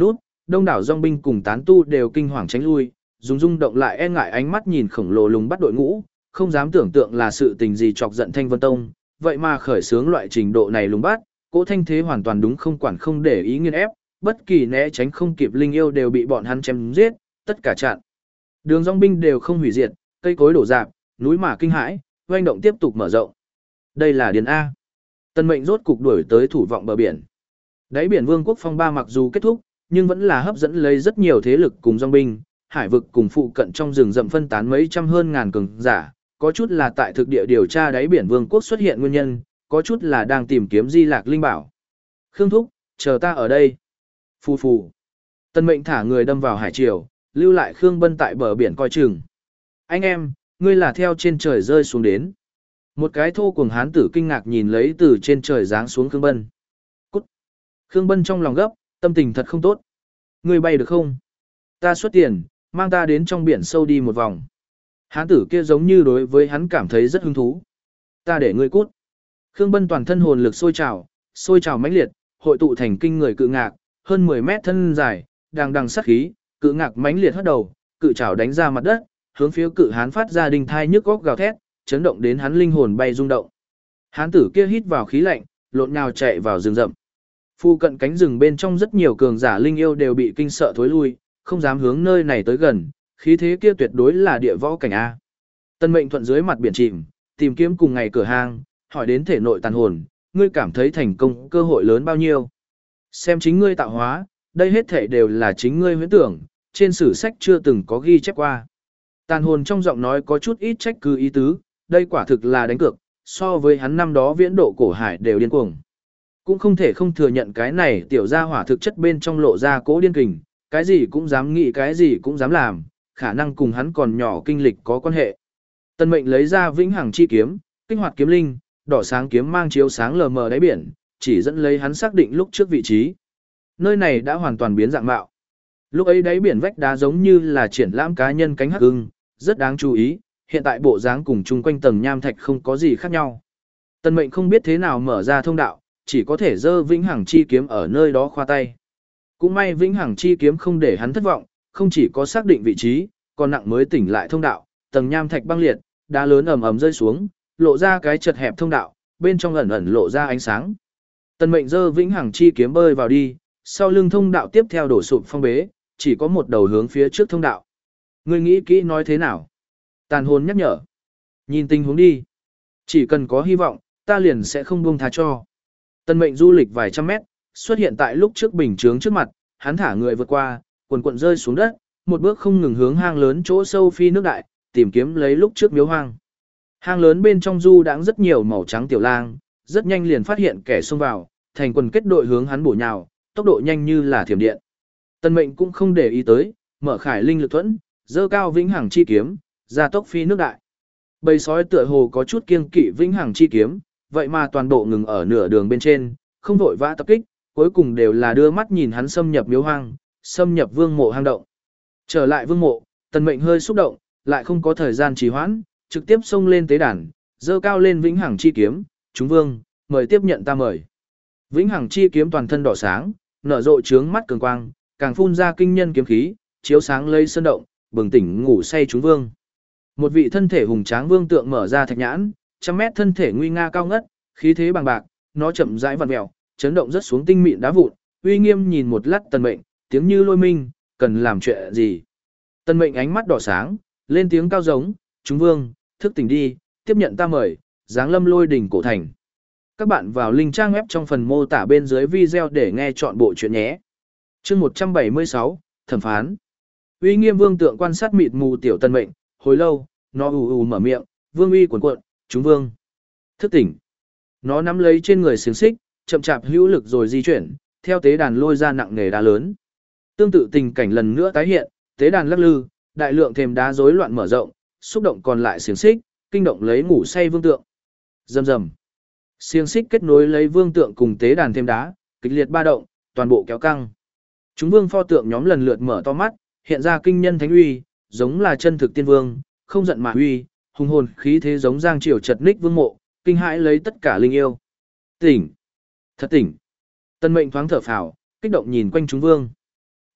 Đông đảo dòng binh cùng tán tu đều kinh hoàng tránh lui, dùng rung động lại e ngại ánh mắt nhìn khổng lồ lùng bắt đội ngũ, không dám tưởng tượng là sự tình gì chọc giận Thanh Vân Tông, vậy mà khởi xướng loại trình độ này lùng bắt, Cố Thanh Thế hoàn toàn đúng không quản không để ý nghiên ép, bất kỳ né tránh không kịp linh yêu đều bị bọn hắn chém giết, tất cả chặn. Đường dòng binh đều không hủy diệt, cây cối đổ rạp, núi mà kinh hãi, hoành động tiếp tục mở rộng. Đây là điền A. Tân mệnh rốt cục đuổi tới thủ vọng bờ biển. Đáy biển Vương quốc phong ba mặc dù kết thúc, nhưng vẫn là hấp dẫn lấy rất nhiều thế lực cùng dòng binh, hải vực cùng phụ cận trong rừng rậm phân tán mấy trăm hơn ngàn cường giả, có chút là tại thực địa điều tra đáy biển Vương quốc xuất hiện nguyên nhân, có chút là đang tìm kiếm di lạc linh bảo. Khương Thúc, chờ ta ở đây. Phù phù. Tân mệnh thả người đâm vào hải triều, lưu lại Khương Bân tại bờ biển coi chừng. Anh em, ngươi là theo trên trời rơi xuống đến. Một cái thô cuồng hán tử kinh ngạc nhìn lấy từ trên trời giáng xuống Khương Bân. Cút. Khương Bân trong lòng gấp, tâm tình thật không tốt. Ngươi bay được không? Ta xuất tiền, mang ta đến trong biển sâu đi một vòng. Hán tử kia giống như đối với hắn cảm thấy rất hứng thú. Ta để ngươi cút. Khương Bân toàn thân hồn lực sôi trào, sôi trào mãnh liệt, hội tụ thành kinh người cự ngạc, hơn mười mét thân dài, đằng đằng sát khí, cự ngạc mãnh liệt hất đầu, cự trảo đánh ra mặt đất, hướng phía cự hán phát ra đinh thai nhức góc gào thét, chấn động đến hắn linh hồn bay rung động. Hán tử kia hít vào khí lạnh, lộn nhào chạy vào rừng rậm. Phu cận cánh rừng bên trong rất nhiều cường giả linh yêu đều bị kinh sợ thối lui, không dám hướng nơi này tới gần, khí thế kia tuyệt đối là địa võ cảnh a. Tân Mệnh thuận dưới mặt biển chìm, tìm kiếm cùng ngày cửa hang, hỏi đến thể nội tàn hồn, ngươi cảm thấy thành công cơ hội lớn bao nhiêu? Xem chính ngươi tạo hóa, đây hết thể đều là chính ngươi huyễn tưởng, trên sử sách chưa từng có ghi chép qua. Tàn hồn trong giọng nói có chút ít trách cứ ý tứ, đây quả thực là đánh cược, so với hắn năm đó viễn độ cổ hải đều điên cuồng. Cũng không thể không thừa nhận cái này tiểu gia hỏa thực chất bên trong lộ ra cố điên kình, cái gì cũng dám nghĩ cái gì cũng dám làm, khả năng cùng hắn còn nhỏ kinh lịch có quan hệ. Tân Mệnh lấy ra vĩnh hằng chi kiếm, kích hoạt kiếm linh, đỏ sáng kiếm mang chiếu sáng lờ mờ đáy biển, chỉ dẫn lấy hắn xác định lúc trước vị trí. Nơi này đã hoàn toàn biến dạng mạo. Lúc ấy đáy biển vách đá giống như là triển lãm cá nhân cánh hắc ưng, rất đáng chú ý, hiện tại bộ dáng cùng chung quanh tầng nham thạch không có gì khác nhau. Tân Mệnh không biết thế nào mở ra thông đạo, chỉ có thể giơ vĩnh hằng chi kiếm ở nơi đó khoa tay. Cũng may vĩnh hằng chi kiếm không để hắn thất vọng, không chỉ có xác định vị trí, còn nặng mới tỉnh lại thông đạo, tầng nham thạch băng liệt, đá lớn ầm ầm rơi xuống, lộ ra cái chật hẹp thông đạo, bên trong ẩn ẩn lộ ra ánh sáng. Tân Mệnh giơ vĩnh hằng chi kiếm bơi vào đi, sau lưng thông đạo tiếp theo đổ sụp phong bế, chỉ có một đầu hướng phía trước thông đạo. Ngươi nghĩ kỹ nói thế nào? Tàn hồn nhắc nhở. Nhìn tình huống đi. Chỉ cần có hy vọng, ta liền sẽ không buông tha cho. Tân Mệnh du lịch vài trăm mét, xuất hiện tại lúc trước bình chướng trước mặt, hắn thả người vượt qua, quần quần rơi xuống đất, một bước không ngừng hướng hang lớn chỗ sâu phi nước đại, tìm kiếm lấy lúc trước miếu hoang. Hang lớn bên trong du đãng rất nhiều màu trắng tiểu lang, rất nhanh liền phát hiện kẻ xông vào, thành quần kết đội hướng hắn bổ nhào, tốc độ nhanh như là thiểm điện. Tân Mệnh cũng không để ý tới, mở khải linh lực thuẫn, dơ cao vĩnh hằng chi kiếm, ra tốc phi nước đại. Bầy sói tựa hồ có chút kiêng kỵ vĩnh hằng chi kiếm, vậy mà toàn bộ ngừng ở nửa đường bên trên, không vội vã tập kích, cuối cùng đều là đưa mắt nhìn hắn xâm nhập miếu hoang, xâm nhập vương mộ hang động. Trở lại vương mộ, Tân Mệnh hơi xúc động, lại không có thời gian trì hoãn, trực tiếp xông lên tế đàn, dơ cao lên vĩnh hằng chi kiếm, "Chúng vương, mời tiếp nhận ta mời." Vĩnh hằng chi kiếm toàn thân đỏ sáng, nở rộ trướng mắt cường quang, càng phun ra kinh nhân kiếm khí, chiếu sáng lấy sơn động, bừng tỉnh ngủ say chúng vương. Một vị thân thể hùng tráng vương tượng mở ra thạch nhãn, trăm mét thân thể nguy nga cao ngất, khí thế bằng bạc, nó chậm rãi vặn mèo, chấn động rất xuống tinh mịn đá vụn, uy nghiêm nhìn một lát Tân Mệnh, tiếng như lôi minh, cần làm chuyện gì? Tân Mệnh ánh mắt đỏ sáng, lên tiếng cao giống, "Chúng vương, thức tỉnh đi, tiếp nhận ta mời, giáng lâm lôi đỉnh cổ thành." Các bạn vào link trang web trong phần mô tả bên dưới video để nghe chọn bộ chuyện nhé. Chương một trăm bảy mươi sáu, thẩm phán. Uy nghiêm vương tượng quan sát mịt mù tiểu Tân Mệnh, hồi lâu, nó ù ù mở miệng, "Vương uy cuồn cuộn, chúng vương, thức tỉnh." Nó nắm lấy trên người xiềng xích, chậm chạp hữu lực rồi di chuyển, theo tế đàn lôi ra nặng nề đá lớn. Tương tự tình cảnh lần nữa tái hiện, tế đàn lắc lư, đại lượng thềm đá rối loạn mở rộng, xúc động còn lại xiềng xích, kinh động lấy ngủ say vương tượng. Rầm rầm. Xiềng xích kết nối lấy vương tượng cùng tế đàn thềm đá, kịch liệt ba động, toàn bộ kéo căng. Chúng vương pho tượng nhóm lần lượt mở to mắt, hiện ra kinh nhân thánh uy, giống là chân thực tiên vương, không giận mà uy, hùng hồn khí thế giống giang triều chật ních vương mộ, kinh hãi lấy tất cả linh yêu. Tỉnh, thật tỉnh. Tân Mệnh thoáng thở phào, kích động nhìn quanh chúng vương.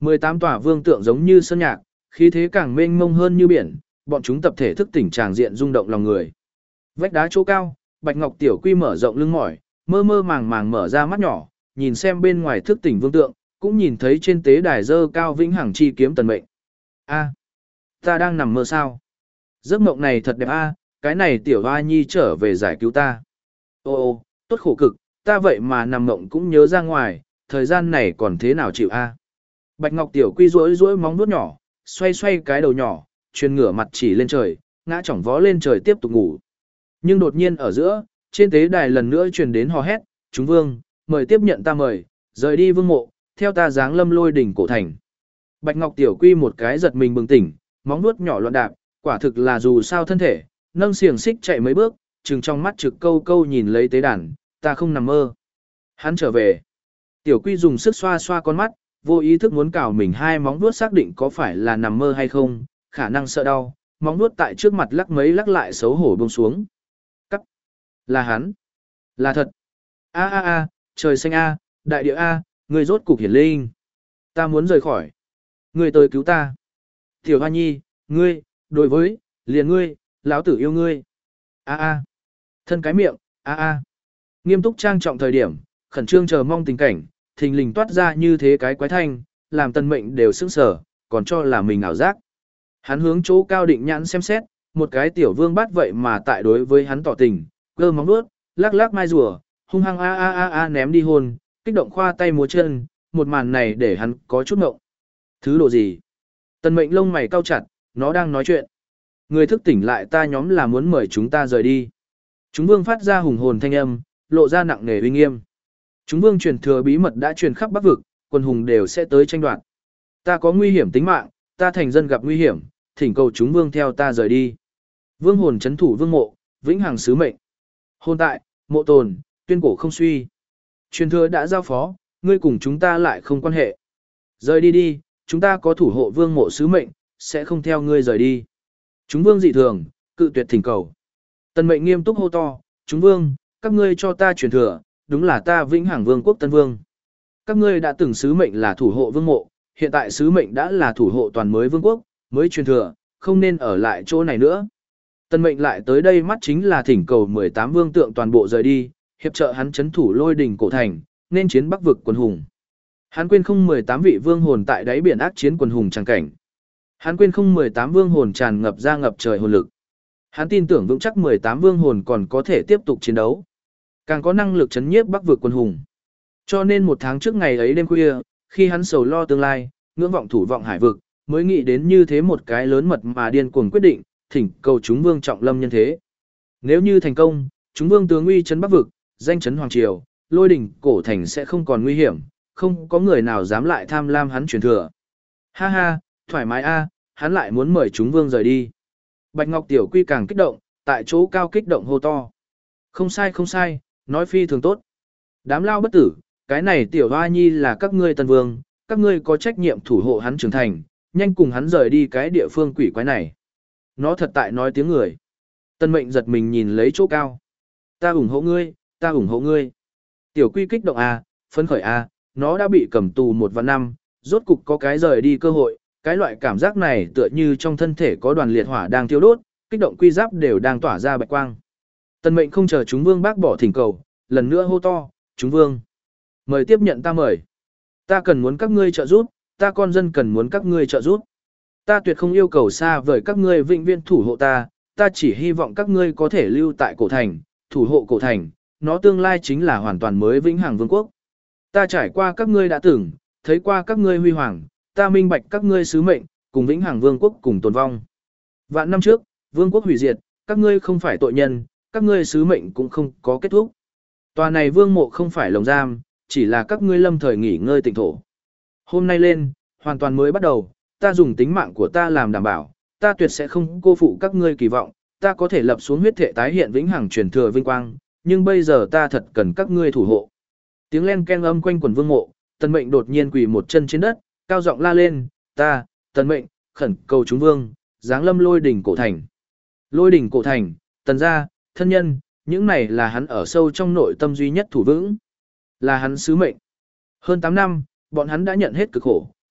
mười tám tòa vương tượng giống như sơn nhạc, khí thế càng mênh mông hơn như biển, bọn chúng tập thể thức tỉnh tràng diện rung động lòng người. Vách đá chỗ cao, Bạch Ngọc Tiểu Quy mở rộng lưng mỏi, mơ mơ màng màng mở ra mắt nhỏ, nhìn xem bên ngoài thức tỉnh vương tượng, cũng nhìn thấy trên tế đài dơ cao vĩnh hằng chi kiếm Tần Mệnh. A, ta đang nằm mơ sao? Giấc mộng này thật đẹp a, cái này tiểu hoa nhi trở về giải cứu ta. Ô ô, tốt khổ cực, ta vậy mà nằm mộng cũng nhớ ra ngoài, thời gian này còn thế nào chịu a? Bạch Ngọc Tiểu Quy rỗi rỗi móng vuốt nhỏ, xoay xoay cái đầu nhỏ, truyền ngửa mặt chỉ lên trời, ngã chỏng vó lên trời tiếp tục ngủ. Nhưng đột nhiên ở giữa, trên tế đài lần nữa truyền đến hò hét, "Chúng vương, mời tiếp nhận ta mời, rời đi vương mộ, theo ta giáng lâm lôi đỉnh cổ thành." Bạch Ngọc Tiểu Quy một cái giật mình bừng tỉnh, móng vuốt nhỏ loạn đạp, quả thực là dù sao thân thể, nâng xiềng xích chạy mấy bước, trừng trong mắt trực câu câu nhìn lấy tế đàn, "Ta không nằm mơ." Hắn trở về. Tiểu Quy dùng sức xoa xoa con mắt, vô ý thức muốn cào mình hai móng vuốt xác định có phải là nằm mơ hay không, khả năng sợ đau, móng vuốt tại trước mặt lắc mấy lắc lại xấu hổ buông xuống. Cắt. Là hắn. Là thật. A a a, trời xanh a, đại địa a, người rốt cục hiển linh. Ta muốn rời khỏi. Người tới cứu ta. Tiểu Hoa Nhi, ngươi, đối với, liền ngươi, lão tử yêu ngươi. A a. Thân cái miệng, a a. Nghiêm túc trang trọng thời điểm, khẩn trương chờ mong tình cảnh, thình lình toát ra như thế cái quái thanh, làm Tần Mệnh đều sững sờ, còn cho là mình ảo giác. Hắn hướng chỗ cao định nhãn xem xét, một cái tiểu vương bát vậy mà tại đối với hắn tỏ tình, cơ móng vuốt, lắc lắc mai rùa, hung hăng a a a a ném đi hồn, kích động khoa tay múa chân, một màn này để hắn có chút ngộng. Thứ độ gì? Tần Mệnh lông mày cau chặt, nó đang nói chuyện. Người thức tỉnh lại ta nhóm là muốn mời chúng ta rời đi. Chúng vương phát ra hùng hồn thanh âm, lộ ra nặng nề uy nghiêm. Chúng vương truyền thừa bí mật đã truyền khắp Bắc vực, quân hùng đều sẽ tới tranh đoạt. Ta có nguy hiểm tính mạng, ta thành dân gặp nguy hiểm, thỉnh cầu chúng vương theo ta rời đi. Vương hồn trấn thủ vương mộ, vĩnh hằng sứ mệnh. Hồn tại, mộ tồn, tuyên cổ không suy. Truyền thừa đã giao phó, ngươi cùng chúng ta lại không quan hệ. Rời đi đi, chúng ta có thủ hộ vương mộ sứ mệnh, sẽ không theo ngươi rời đi. Chúng vương dị thường, cự tuyệt thỉnh cầu. Tần Mệnh nghiêm túc hô to, chúng vương, các ngươi cho ta truyền thừa, đúng là ta vĩnh hằng vương quốc tân vương. Các ngươi đã từng sứ mệnh là thủ hộ vương mộ, hiện tại sứ mệnh đã là thủ hộ toàn mới vương quốc, mới truyền thừa, không nên ở lại chỗ này nữa. Tần Mệnh lại tới đây mắt chính là thỉnh cầu mười tám vương tượng toàn bộ rời đi, hiệp trợ hắn chấn thủ lôi đỉnh cổ thành, nên chiến Bắc vực quần hùng. Hắn quên không mười tám vị vương hồn tại đáy biển ác chiến quần hùng tràng cảnh. Hắn quên không mười tám vương hồn tràn ngập ra ngập trời hồn lực. Hắn tin tưởng vững chắc mười tám vương hồn còn có thể tiếp tục chiến đấu, càng có năng lực chấn nhiếp Bắc vực quần hùng. Cho nên một tháng trước ngày ấy đêm khuya, khi hắn sầu lo tương lai, ngưỡng vọng thủ vọng hải vực, mới nghĩ đến như thế một cái lớn mật mà điên cuồng quyết định, thỉnh cầu chúng vương trọng lâm nhân thế. Nếu như thành công, chúng vương tướng uy chấn Bắc vực, danh chấn hoàng triều, lôi đỉnh cổ thành sẽ không còn nguy hiểm, không có người nào dám lại tham lam hắn truyền thừa. Ha ha, thoải mái a, hắn lại muốn mời chúng vương rời đi. Bạch Ngọc Tiểu Quy càng kích động, tại chỗ cao kích động hô to. Không sai không sai, nói phi thường tốt. Đám lao bất tử, cái này tiểu hoa nhi là các ngươi tân vương, các ngươi có trách nhiệm thủ hộ hắn trưởng thành, nhanh cùng hắn rời đi cái địa phương quỷ quái này. Nó thật tại nói tiếng người. Tân Mệnh giật mình nhìn lấy chỗ cao. Ta ủng hộ ngươi, ta ủng hộ ngươi. Tiểu Quy kích động a, phấn khởi a, nó đã bị cầm tù một vạn năm, rốt cục có cái rời đi cơ hội, cái loại cảm giác này tựa như trong thân thể có đoàn liệt hỏa đang thiêu đốt, kích động quy giáp đều đang tỏa ra bạch quang. Tần Mệnh không chờ chúng vương bác bỏ thỉnh cầu, lần nữa hô to, chúng vương, mời tiếp nhận ta mời. Ta cần muốn các ngươi trợ giúp, ta con dân cần muốn các ngươi trợ giúp. Ta tuyệt không yêu cầu xa vời các ngươi vĩnh viễn thủ hộ ta, ta chỉ hy vọng các ngươi có thể lưu tại cổ thành, thủ hộ cổ thành, nó tương lai chính là hoàn toàn mới vĩnh hằng vương quốc. Ta trải qua các ngươi đã từng, thấy qua các ngươi huy hoàng, ta minh bạch các ngươi sứ mệnh, cùng vĩnh hằng vương quốc cùng tồn vong. Vạn năm trước, vương quốc hủy diệt, các ngươi không phải tội nhân, các ngươi sứ mệnh cũng không có kết thúc. Tòa này vương mộ không phải lồng giam, chỉ là các ngươi lâm thời nghỉ ngơi tịnh thổ. Hôm nay lên, hoàn toàn mới bắt đầu, ta dùng tính mạng của ta làm đảm bảo, ta tuyệt sẽ không cô phụ các ngươi kỳ vọng, ta có thể lập xuống huyết thể tái hiện vĩnh hằng truyền thừa vinh quang, nhưng bây giờ ta thật cần các ngươi thủ hộ. Tiếng len ken âm quanh quần vương mộ, Tần Mệnh đột nhiên quỳ một chân trên đất, cao giọng la lên, ta, Tần Mệnh, khẩn cầu chúng vương, giáng lâm lôi đỉnh cổ thành. Lôi đỉnh cổ thành, Tần gia, thân nhân, những này là hắn ở sâu trong nội tâm duy nhất thủ vững. Là hắn sứ mệnh. Hơn tám năm, bọn hắn đã nhận hết cực khổ,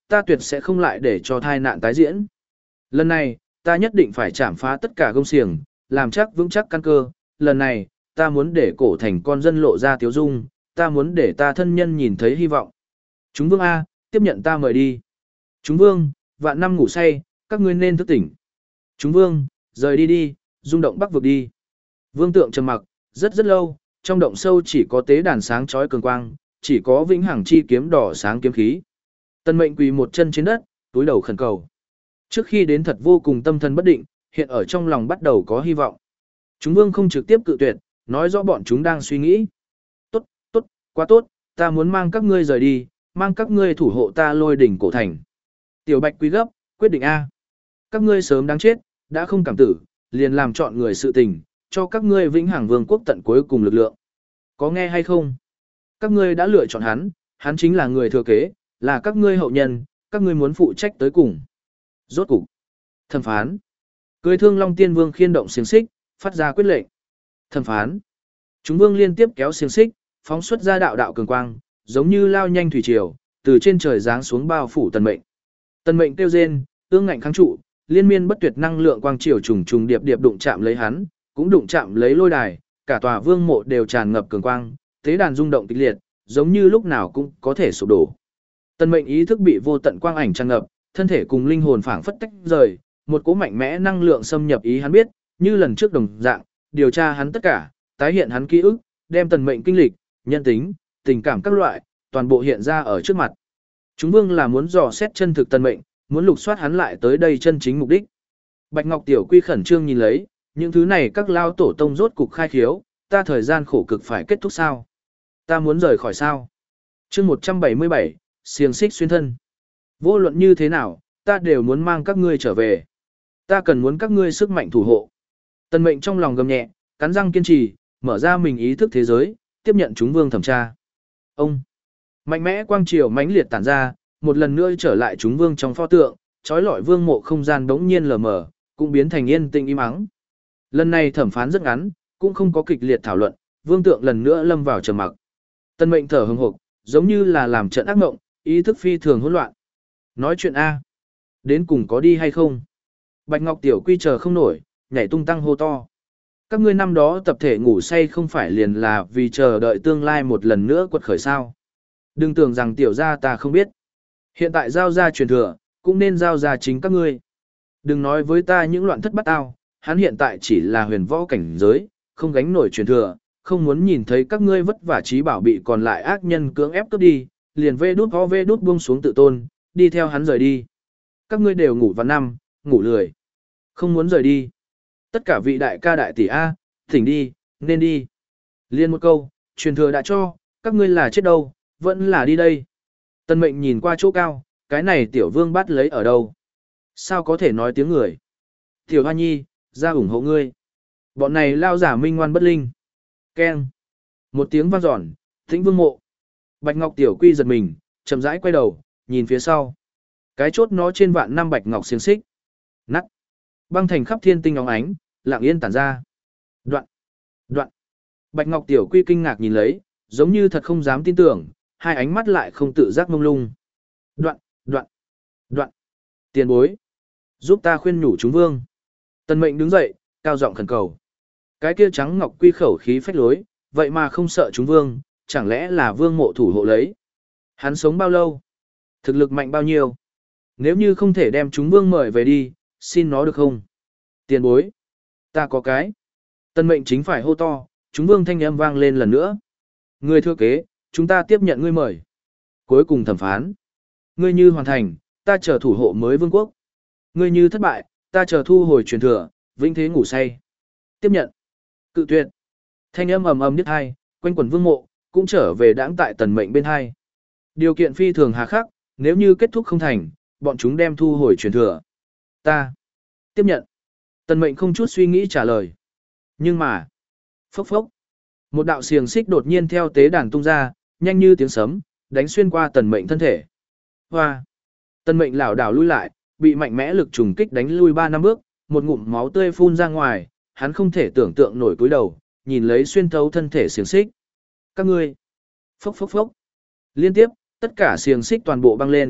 ta tuyệt sẽ không lại để cho thai nạn tái diễn. Lần này, ta nhất định phải chảm phá tất cả gông xiềng, làm chắc vững chắc căn cơ. Lần này, ta muốn để cổ thành con dân lộ ra tiếu dung, ta muốn để ta thân nhân nhìn thấy hy vọng. Chúng vương A, tiếp nhận ta mời đi. Chúng vương, vạn năm ngủ say, các ngươi nên thức tỉnh. Chúng vương, rời đi đi, rung động bắc vực đi. Vương tượng trầm mặc, rất rất lâu, trong động sâu chỉ có tế đàn sáng chói cường quang, chỉ có vĩnh hằng chi kiếm đỏ sáng kiếm khí. Tần Mệnh quỳ một chân trên đất, túi đầu khẩn cầu. Trước khi đến thật vô cùng tâm thần bất định, hiện ở trong lòng bắt đầu có hy vọng. Chúng vương không trực tiếp cự tuyệt, nói rõ bọn chúng đang suy nghĩ. Tốt, tốt, quá tốt, ta muốn mang các ngươi rời đi, mang các ngươi thủ hộ ta Lôi đỉnh cổ thành. Tiểu Bạch quý gấp, quyết định A. Các ngươi sớm đáng chết, đã không cảm tử, liền làm chọn người sự tình, cho các ngươi vĩnh hằng vương quốc tận cuối cùng lực lượng. Có nghe hay không? Các ngươi đã lựa chọn hắn, hắn chính là người thừa kế, là các ngươi hậu nhân, các ngươi muốn phụ trách tới cùng. Rốt cục. Thẩm phán. Cưới Thương Long Tiên Vương khiên động xiềng xích, phát ra quyết lệnh. Thẩm phán. Chúng vương liên tiếp kéo xiềng xích, phóng xuất ra đạo đạo cường quang, giống như lao nhanh thủy triều, từ trên trời giáng xuống bao phủ Tần Mệnh. Tần Mệnh kêu rên, ương ngạnh kháng trụ, liên miên bất tuyệt năng lượng quang triều trùng trùng điệp điệp đụng chạm lấy hắn, cũng đụng chạm lấy lôi đài, cả tòa vương mộ đều tràn ngập cường quang, tế đàn rung động kịch liệt, giống như lúc nào cũng có thể sụp đổ. Tần Mệnh ý thức bị vô tận quang ảnh tràn ngập, thân thể cùng linh hồn phảng phất tách rời, một cỗ mạnh mẽ năng lượng xâm nhập ý hắn biết, như lần trước đồng dạng, điều tra hắn tất cả, tái hiện hắn ký ức, đem Tần Mệnh kinh lịch, nhân tính, tình cảm các loại, toàn bộ hiện ra ở trước mặt. Chúng vương là muốn dò xét chân thực Tần Mệnh, muốn lục soát hắn lại tới đây chân chính mục đích. Bạch Ngọc Tiểu Quy khẩn trương nhìn lấy, những thứ này các lao tổ tông rốt cục khai khiếu, ta thời gian khổ cực phải kết thúc sao? Ta muốn rời khỏi sao? Chương một trăm bảy mươi bảy, xiềng xích xuyên thân. Vô luận như thế nào, ta đều muốn mang các ngươi trở về. Ta cần muốn các ngươi sức mạnh thủ hộ. Tần Mệnh trong lòng gầm nhẹ, cắn răng kiên trì, mở ra mình ý thức thế giới, tiếp nhận chúng vương thẩm tra. Ông mạnh mẽ quang triều mãnh liệt tản ra, một lần nữa trở lại chúng vương trong pho tượng, trói lọi vương mộ không gian đống nhiên lờ mờ, cũng biến thành yên tĩnh im ắng. Lần này thẩm phán rất ngắn, cũng không có kịch liệt thảo luận, vương tượng lần nữa lâm vào trầm mặc. Tần Mệnh thở hừng hực, giống như là làm trận ác mộng, ý thức phi thường hỗn loạn. Nói chuyện A. Đến cùng có đi hay không? Bạch Ngọc Tiểu Quy chờ không nổi, nhảy tung tăng hô to. Các ngươi năm đó tập thể ngủ say không phải liền là vì chờ đợi tương lai một lần nữa quật khởi sao? Đừng tưởng rằng tiểu gia ta không biết. Hiện tại giao ra truyền thừa, cũng nên giao ra chính các ngươi. Đừng nói với ta những loạn thất bát ao, hắn hiện tại chỉ là huyền võ cảnh giới, không gánh nổi truyền thừa, không muốn nhìn thấy các ngươi vất vả trí bảo bị còn lại ác nhân cưỡng ép cướp đi, liền vê đút ho vê đút buông xuống tự tôn, đi theo hắn rời đi. Các ngươi đều ngủ vào năm, ngủ lười. Không muốn rời đi. Tất cả vị đại ca đại tỷ A, thỉnh đi, nên đi. Liên một câu, truyền thừa đã cho, các ngươi là chết đâu, vẫn là đi đây. Tần Mệnh nhìn qua chỗ cao, cái này tiểu vương bắt lấy ở đâu? Sao có thể nói tiếng người? Tiểu Hoa Nhi, ra ủng hộ ngươi. Bọn này lao giả minh ngoan bất linh. Keng. Một tiếng vang dọn, Tĩnh Vương mộ. Bạch Ngọc Tiểu Quy giật mình, chậm rãi quay đầu, nhìn phía sau. Cái chốt nó trên vạn năm bạch ngọc xiềng xích. Nắt. Băng thành khắp thiên tinh óng ánh, lặng yên tản ra. Đoạn. Đoạn. Bạch Ngọc Tiểu Quy kinh ngạc nhìn lấy, giống như thật không dám tin tưởng, hai ánh mắt lại không tự giác mông lung. Đoạn. Đoạn. Đoạn. Tiền bối. Giúp ta khuyên nhủ chúng vương. Tần Mệnh đứng dậy, cao giọng khẩn cầu. Cái kia trắng ngọc quy khẩu khí phách lối, vậy mà không sợ chúng vương, chẳng lẽ là vương mộ thủ hộ lấy. Hắn sống bao lâu? Thực lực mạnh bao nhiêu? Nếu như không thể đem chúng vương mời về đi, xin nó được không? Tiền bối. Ta có cái. Tần Mệnh chính phải hô to, chúng vương thanh âm vang lên lần nữa. Người thừa kế, chúng ta tiếp nhận ngươi mời. Cuối cùng thẩm phán. Ngươi như hoàn thành, ta chờ thủ hộ mới vương quốc. Ngươi như thất bại, ta chờ thu hồi truyền thừa, vĩnh thế ngủ say. Tiếp nhận. Cự tuyệt. Thanh âm ầm ầm đứt hai, quanh quần vương mộ, cũng trở về đãng tại Tần Mệnh bên hai. Điều kiện phi thường hà khắc, nếu như kết thúc không thành, bọn chúng đem thu hồi truyền thừa. Ta. Tiếp nhận. Tần Mệnh không chút suy nghĩ trả lời. Nhưng mà. Phốc phốc. Một đạo xiềng xích đột nhiên theo tế đàn tung ra, nhanh như tiếng sấm, đánh xuyên qua Tần Mệnh thân thể. Hoa. Tần Mệnh lảo đảo lui lại, bị mạnh mẽ lực trùng kích đánh lui ba năm bước, một ngụm máu tươi phun ra ngoài, hắn không thể tưởng tượng nổi cúi đầu, nhìn lấy xuyên thấu thân thể xiềng xích. Các ngươi. Phốc phốc phốc. Liên tiếp, tất cả xiềng xích toàn bộ băng lên,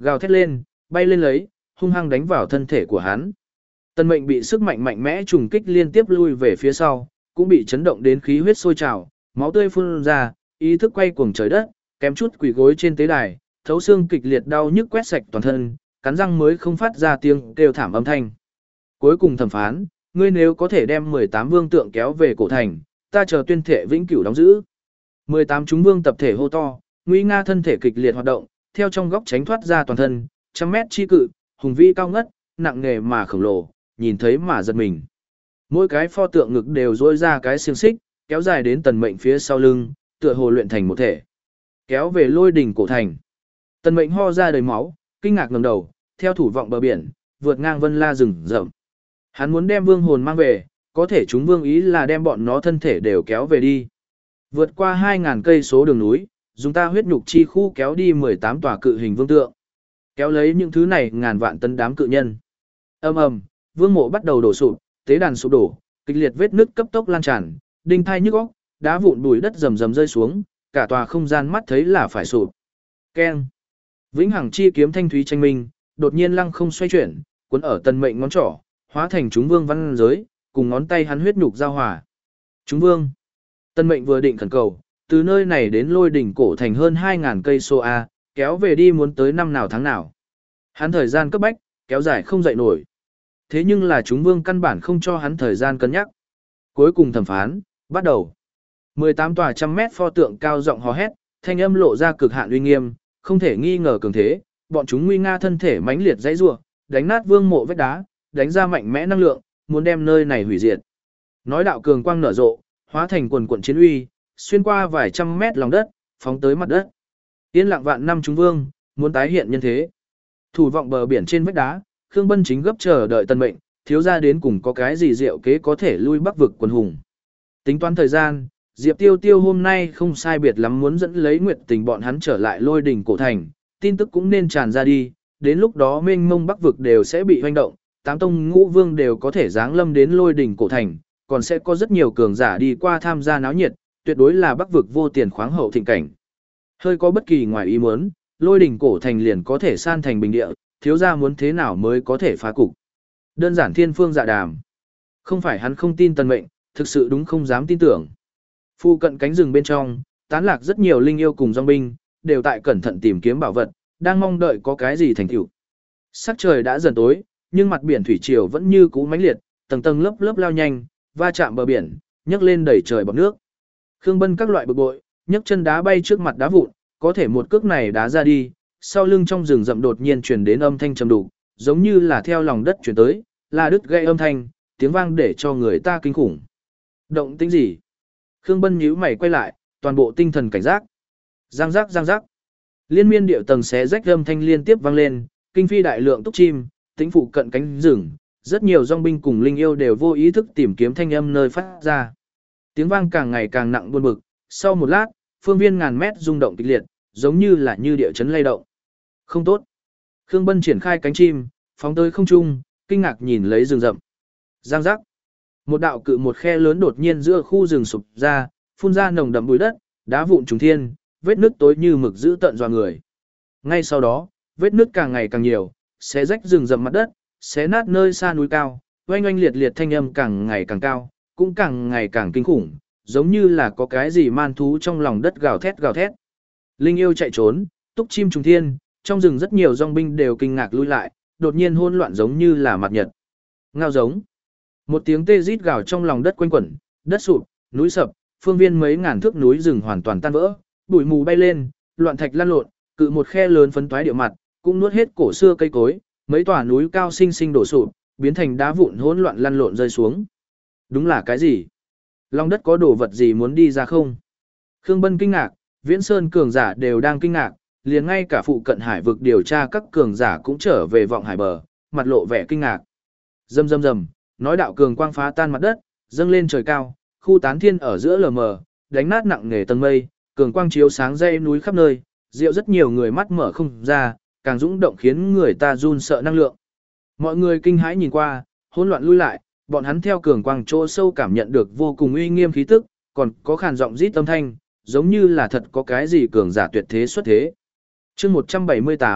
gào thét lên, bay lên lấy, hung hăng đánh vào thân thể của hắn. Tần Mệnh bị sức mạnh mạnh mẽ trùng kích liên tiếp lui về phía sau, cũng bị chấn động đến khí huyết sôi trào, máu tươi phun ra, ý thức quay cuồng trời đất, kém chút quỳ gối trên tế đài, thấu xương kịch liệt đau nhức quét sạch toàn thân, cắn răng mới không phát ra tiếng kêu thảm âm thanh. Cuối cùng thẩm phán, ngươi nếu có thể đem mười tám vương tượng kéo về cổ thành, ta chờ tuyên thệ vĩnh cửu đóng giữ. mười tám chúng vương tập thể hô to, nguy nga thân thể kịch liệt hoạt động, theo trong góc tránh thoát ra toàn thân, trăm mét chi cự, hùng vĩ cao ngất, nặng nề mà khổng lồ, nhìn thấy mà giật mình. Mỗi cái pho tượng ngực đều rỗi ra cái xiềng xích, kéo dài đến Tần Mệnh phía sau lưng, tựa hồ luyện thành một thể. Kéo về lôi đỉnh cổ thành. Tần Mệnh ho ra đầy máu, kinh ngạc ngẩng đầu, theo thủ vọng bờ biển, vượt ngang vân la rừng rậm. Hắn muốn đem vương hồn mang về, có thể chúng vương ý là đem bọn nó thân thể đều kéo về đi. Vượt qua hai ngàn cây số đường núi, dùng ta huyết nhục chi khu kéo đi mười tám tòa cự hình vương tượng. Kéo lấy những thứ này ngàn vạn tấn đám cự nhân. Ầm ầm, vương mộ bắt đầu đổ sụp, tế đàn sụp đổ, kịch liệt vết nứt cấp tốc lan tràn, đinh thai nhức óc, đá vụn bùi đất rầm rầm rơi xuống, cả tòa không gian mắt thấy là phải sụp. Keng. Vĩnh hằng chi kiếm thanh thúy tranh minh, đột nhiên lăng không xoay chuyển, cuốn ở Tần Mệnh ngón trỏ, hóa thành chúng vương văn giới, cùng ngón tay hắn huyết nhục giao hòa. Chúng vương. Tần Mệnh vừa định khẩn cầu, từ nơi này đến lôi đỉnh cổ thành hơn hai ngàn cây số a, kéo về đi muốn tới năm nào tháng nào. Hắn thời gian cấp bách, kéo dài không dậy nổi. Thế nhưng là chúng vương căn bản không cho hắn thời gian cân nhắc. Cuối cùng thẩm phán, bắt đầu. mười tám tòa trăm mét pho tượng cao giọng hò hét, thanh âm lộ ra cực hạn uy nghiêm, không thể nghi ngờ cường thế, bọn chúng nguy nga thân thể mãnh liệt dãy rủa, đánh nát vương mộ vách đá, đánh ra mạnh mẽ năng lượng, muốn đem nơi này hủy diệt. Nói đạo cường quang nở rộ, hóa thành quần quần chiến uy, xuyên qua vài trăm mét lòng đất, phóng tới mặt đất. Yên lặng vạn năm chúng vương, muốn tái hiện nhân thế. Thủ vọng bờ biển trên vách đá, Khương Bân chính gấp chờ đợi Tần Mệnh, thiếu ra đến cùng có cái gì diệu kế có thể lui bắc vực quần hùng. Tính toán thời gian, Diệp Tiêu Tiêu hôm nay không sai biệt lắm muốn dẫn lấy Nguyệt Tình bọn hắn trở lại lôi đỉnh cổ thành, tin tức cũng nên tràn ra đi, đến lúc đó mênh mông bắc vực đều sẽ bị hoành động, tám tông ngũ vương đều có thể giáng lâm đến lôi đỉnh cổ thành, còn sẽ có rất nhiều cường giả đi qua tham gia náo nhiệt, tuyệt đối là bắc vực vô tiền khoáng hậu thịnh cảnh. Hơi có bất kỳ ngoài ý muốn, lôi đỉnh cổ thành liền có thể san thành bình địa, thiếu gia muốn thế nào mới có thể phá cục. Đơn giản thiên phương dạ đàm. Không phải hắn không tin Tần Mệnh, thực sự đúng không dám tin tưởng. Phu cận cánh rừng bên trong, tán lạc rất nhiều linh yêu cùng dòng binh, đều tại cẩn thận tìm kiếm bảo vật, đang mong đợi có cái gì thành tựu. Sắc trời đã dần tối, nhưng mặt biển thủy triều vẫn như cũ mãnh liệt, tầng tầng lớp lớp lao nhanh, va chạm bờ biển, nhấc lên đẩy trời bọt nước. Khương Bân các loại bực bội, nhấc chân đá bay trước mặt đá vụn, có thể một cước này đá ra đi, sau lưng trong rừng rậm đột nhiên truyền đến âm thanh trầm đục, giống như là theo lòng đất truyền tới, là đứt gây âm thanh, tiếng vang để cho người ta kinh khủng. Động tĩnh gì? Khương Bân nhíu mày quay lại, toàn bộ tinh thần cảnh giác. Giang giác giang giác. Liên miên điệu tầng xé rách âm thanh liên tiếp vang lên, kinh phi đại lượng túc chim, tính phụ cận cánh rừng, rất nhiều dòng binh cùng linh yêu đều vô ý thức tìm kiếm thanh âm nơi phát ra. Tiếng vang càng ngày càng nặng buồn bực, sau một lát, phương viên ngàn mét rung động kịch liệt, giống như là như địa chấn lay động. Không tốt. Khương Bân triển khai cánh chim, phóng tới không trung, kinh ngạc nhìn lấy rừng rậm. Giang giác. Một đạo cự một khe lớn đột nhiên giữa khu rừng sụp ra, phun ra nồng đậm bụi đất, đá vụn trùng thiên, vết nứt tối như mực giữ tận dọa người. Ngay sau đó, vết nứt càng ngày càng nhiều, xé rách rừng rậm mặt đất, xé nát nơi xa núi cao, oanh oanh liệt liệt thanh âm càng ngày càng cao, cũng càng ngày càng kinh khủng, giống như là có cái gì man thú trong lòng đất gào thét gào thét. Linh yêu chạy trốn, túc chim trùng thiên, trong rừng rất nhiều dòng binh đều kinh ngạc lui lại, đột nhiên hỗn loạn giống như là mặt nhật. Ngao giống. Một tiếng tê rít gào trong lòng đất quanh quẩn, đất sụp, núi sập, phương viên mấy ngàn thước núi rừng hoàn toàn tan vỡ, bụi mù bay lên, loạn thạch lăn lộn, cự một khe lớn phấn toái địa mặt, cũng nuốt hết cổ xưa cây cối, mấy tòa núi cao sinh sinh đổ sụp, biến thành đá vụn hỗn loạn lăn lộn rơi xuống. Đúng là cái gì? Lòng đất có đồ vật gì muốn đi ra không? Khương Bân kinh ngạc, Viễn Sơn cường giả đều đang kinh ngạc, liền ngay cả phụ cận hải vực điều tra các cường giả cũng trở về vọng hải bờ, mặt lộ vẻ kinh ngạc. Rầm rầm rầm, nói đạo cường quang phá tan mặt đất, dâng lên trời cao, khu tán thiên ở giữa lờ mờ, đánh nát nặng nề tầng mây, cường quang chiếu sáng dây núi khắp nơi, diệu rất nhiều người mắt mở không ra, càng dũng động khiến người ta run sợ năng lượng. Mọi người kinh hãi nhìn qua, hỗn loạn lui lại, bọn hắn theo cường quang chỗ sâu cảm nhận được vô cùng uy nghiêm khí tức, còn có khàn giọng rít âm thanh, giống như là thật có cái gì cường giả tuyệt thế xuất thế. Chương một trăm bảy mươi tám,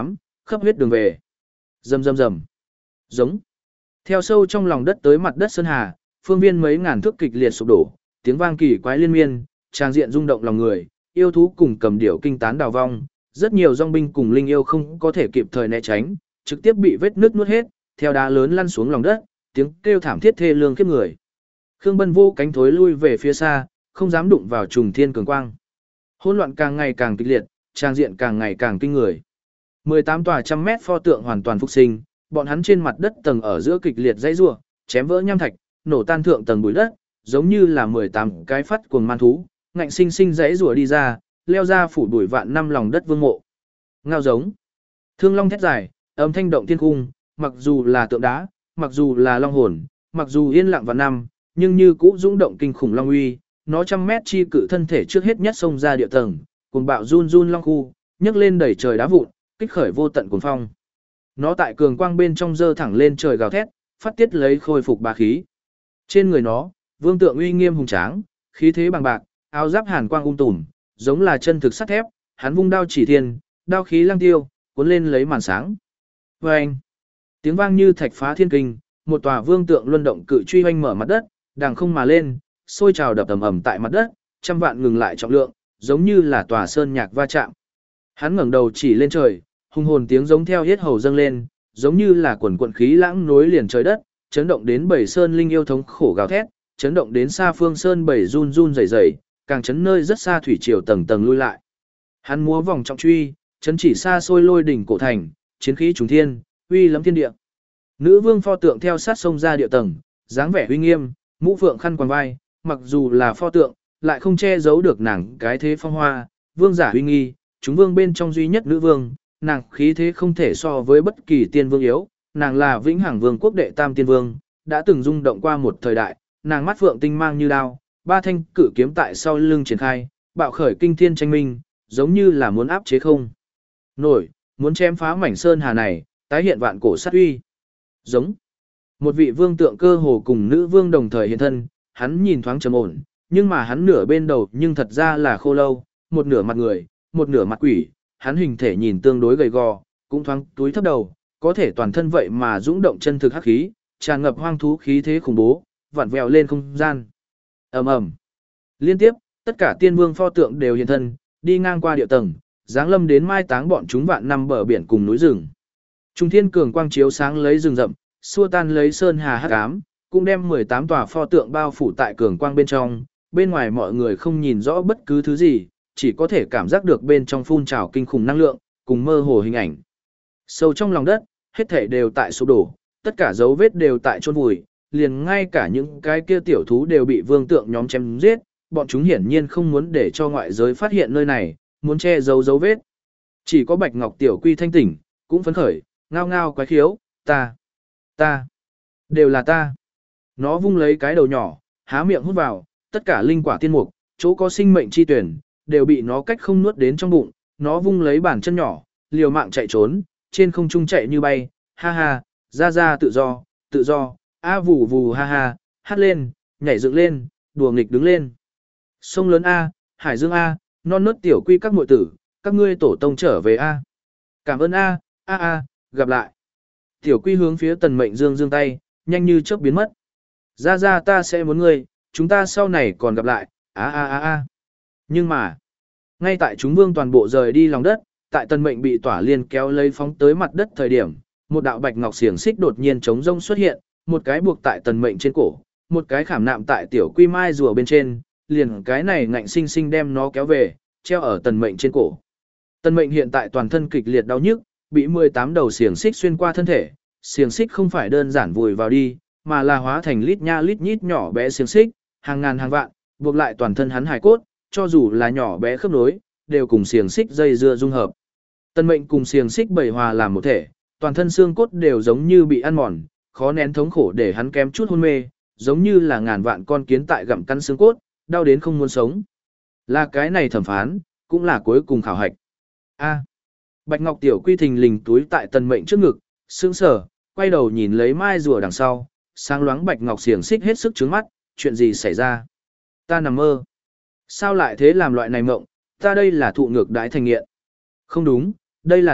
khắp huyết đường về. Rầm rầm rầm. Giống. Theo sâu trong lòng đất tới mặt đất sơn hà, phương viên mấy ngàn thước kịch liệt sụp đổ, tiếng vang kỳ quái liên miên, trang diện rung động lòng người, yêu thú cùng cầm điểu kinh tán đào vong, rất nhiều dòng binh cùng linh yêu không có thể kịp thời né tránh, trực tiếp bị vết nước nuốt hết, theo đá lớn lăn xuống lòng đất, tiếng kêu thảm thiết thê lương khiếp người. Khương Bân vô cánh thối lui về phía xa, không dám đụng vào trùng thiên cường quang. Hỗn loạn càng ngày càng kịch liệt, trang diện càng ngày càng kinh người. mười tám tòa trăm mét pho tượng hoàn toàn phục sinh, bọn hắn trên mặt đất tầng ở giữa kịch liệt dãy rủa, chém vỡ nham thạch, nổ tan thượng tầng bụi đất, giống như là mười tám cái phát cuồng man thú, ngạnh sinh sinh dãy rủa đi ra, leo ra phủ bụi vạn năm lòng đất vương mộ. Ngao giống. Thương long thét dài, âm thanh động thiên cung, mặc dù là tượng đá, mặc dù là long hồn, mặc dù yên lặng vạn năm, nhưng như cũ dũng động kinh khủng long uy, nó trăm mét chi cự thân thể trước hết nhất xông ra địa tầng, cuồng bạo run run long khu, nhấc lên đẩy trời đá vụn, kích khởi vô tận cuồng phong. Nó tại cường quang bên trong dơ thẳng lên trời gào thét, phát tiết lấy khôi phục bá khí. Trên người nó, vương tượng uy nghiêm hùng tráng, khí thế bằng bạc, áo giáp hàn quang ung tùm, giống là chân thực sắt thép, hắn vung đao chỉ thiên, đao khí lăng tiêu, cuốn lên lấy màn sáng. Vâng! Tiếng vang như thạch phá thiên kinh, một tòa vương tượng luân động cự truy hoanh mở mặt đất, đằng không mà lên, sôi trào đập ầm ầm tại mặt đất, trăm vạn ngừng lại trọng lượng, giống như là tòa sơn nhạc va chạm. Hắn ngẩng đầu chỉ lên trời, hùng hồn tiếng giống theo yết hầu dâng lên, giống như là quần quần khí lãng nối liền trời đất, chấn động đến bảy sơn linh yêu thống khổ gào thét, chấn động đến xa phương sơn bảy run run rẩy rẩy, càng chấn nơi rất xa thủy triều tầng tầng lui lại. Hắn múa vòng trọng truy, chấn chỉ xa xôi lôi đỉnh cổ thành, chiến khí trùng thiên, uy lẫm thiên địa. Nữ vương pho tượng theo sát sông ra địa tầng, dáng vẻ uy nghiêm, mũ phượng khăn quàng vai, mặc dù là pho tượng, lại không che giấu được nàng cái thế phong hoa, vương giả uy nghi, chúng vương bên trong duy nhất nữ vương, nàng khí thế không thể so với bất kỳ tiên vương yếu, nàng là vĩnh hằng vương quốc đệ tam tiên vương, đã từng rung động qua một thời đại, nàng mắt phượng tinh mang như đao, ba thanh cử kiếm tại sau lưng triển khai, bạo khởi kinh thiên tranh minh, giống như là muốn áp chế không nổi, muốn chém phá mảnh sơn hà này, tái hiện vạn cổ sát uy. Giống. Một vị vương tượng cơ hồ cùng nữ vương đồng thời hiện thân, hắn nhìn thoáng trầm ổn, nhưng mà hắn nửa bên đầu nhưng thật ra là khô lâu, một nửa mặt người, một nửa mặt quỷ, hắn hình thể nhìn tương đối gầy gò, cũng thoáng túi thấp đầu, có thể toàn thân vậy mà dũng động chân thực hắc khí, tràn ngập hoang thú khí thế khủng bố, vặn vẹo lên không gian. Ầm ầm. Liên tiếp, tất cả tiên vương pho tượng đều hiện thân, đi ngang qua địa tầng, giáng lâm đến mai táng bọn chúng vạn năm bờ biển cùng núi rừng. Trung thiên cường quang chiếu sáng lấy rừng rậm, xua tan lấy sơn hà hắc ám, cũng đem mười tám tòa pho tượng bao phủ tại cường quang bên trong, bên ngoài mọi người không nhìn rõ bất cứ thứ gì, chỉ có thể cảm giác được bên trong phun trào kinh khủng năng lượng, cùng mơ hồ hình ảnh. Sâu trong lòng đất, hết thảy đều tại sụp đổ, tất cả dấu vết đều tại chôn vùi, liền ngay cả những cái kia tiểu thú đều bị vương tượng nhóm chém giết, bọn chúng hiển nhiên không muốn để cho ngoại giới phát hiện nơi này, muốn che giấu dấu vết. Chỉ có Bạch Ngọc Tiểu Quy thanh tỉnh, cũng phấn khởi, ngao ngao quái khiếu, ta, ta, đều là ta. Nó vung lấy cái đầu nhỏ, há miệng hút vào, tất cả linh quả tiên mục, chỗ có sinh mệnh chi tuyển, đều bị nó cách không nuốt đến trong bụng, nó vung lấy bàn chân nhỏ, liều mạng chạy trốn, trên không trung chạy như bay, ha ha, ra ra tự do, tự do, a vù vù ha ha, hát lên, nhảy dựng lên, đùa nghịch đứng lên. Sông lớn A, Hải Dương A, non nớt tiểu quy các muội tử, các ngươi tổ tông trở về A. Cảm ơn A, A A, gặp lại. Tiểu quy hướng phía tần mệnh dương dương tay, nhanh như chớp biến mất. Ra ra ta sẽ muốn ngươi, chúng ta sau này còn gặp lại, a a a a. Nhưng mà, ngay tại chúng vương toàn bộ rời đi lòng đất, tại tần mệnh bị tỏa liên kéo lấy phóng tới mặt đất thời điểm, một đạo bạch ngọc xiềng xích đột nhiên chống rông xuất hiện, một cái buộc tại tần mệnh trên cổ, một cái khảm nạm tại tiểu quy mai rùa bên trên, liền cái này ngạnh sinh sinh đem nó kéo về, treo ở tần mệnh trên cổ. Tần mệnh hiện tại toàn thân kịch liệt đau nhức, bị mười tám đầu xiềng xích xuyên qua thân thể, xiềng xích không phải đơn giản vùi vào đi, mà là hóa thành lít nha lít nhít nhỏ bé xiềng xích, hàng ngàn hàng vạn, buộc lại toàn thân hắn hài cốt, cho dù là nhỏ bé khớp nối, đều cùng xiềng xích dây dưa dung hợp. Tần mệnh cùng xiềng xích bảy hòa làm một thể, toàn thân xương cốt đều giống như bị ăn mòn, khó nén thống khổ để hắn kém chút hôn mê, giống như là ngàn vạn con kiến tại gặm cắn xương cốt, đau đến không muốn sống. Là cái này thẩm phán, cũng là cuối cùng khảo hạch. A. Bạch Ngọc Tiểu Quy thình lình túi tại tần mệnh trước ngực, sững sờ, quay đầu nhìn lấy mai rùa đằng sau, sáng loáng Bạch Ngọc xiềng xích hết sức trướng mắt, chuyện gì xảy ra? Ta nằm mơ. Sao lại thế làm loại này mộng, ta đây là thụ ngược đãi thành nghiện. Không đúng, đây là thật,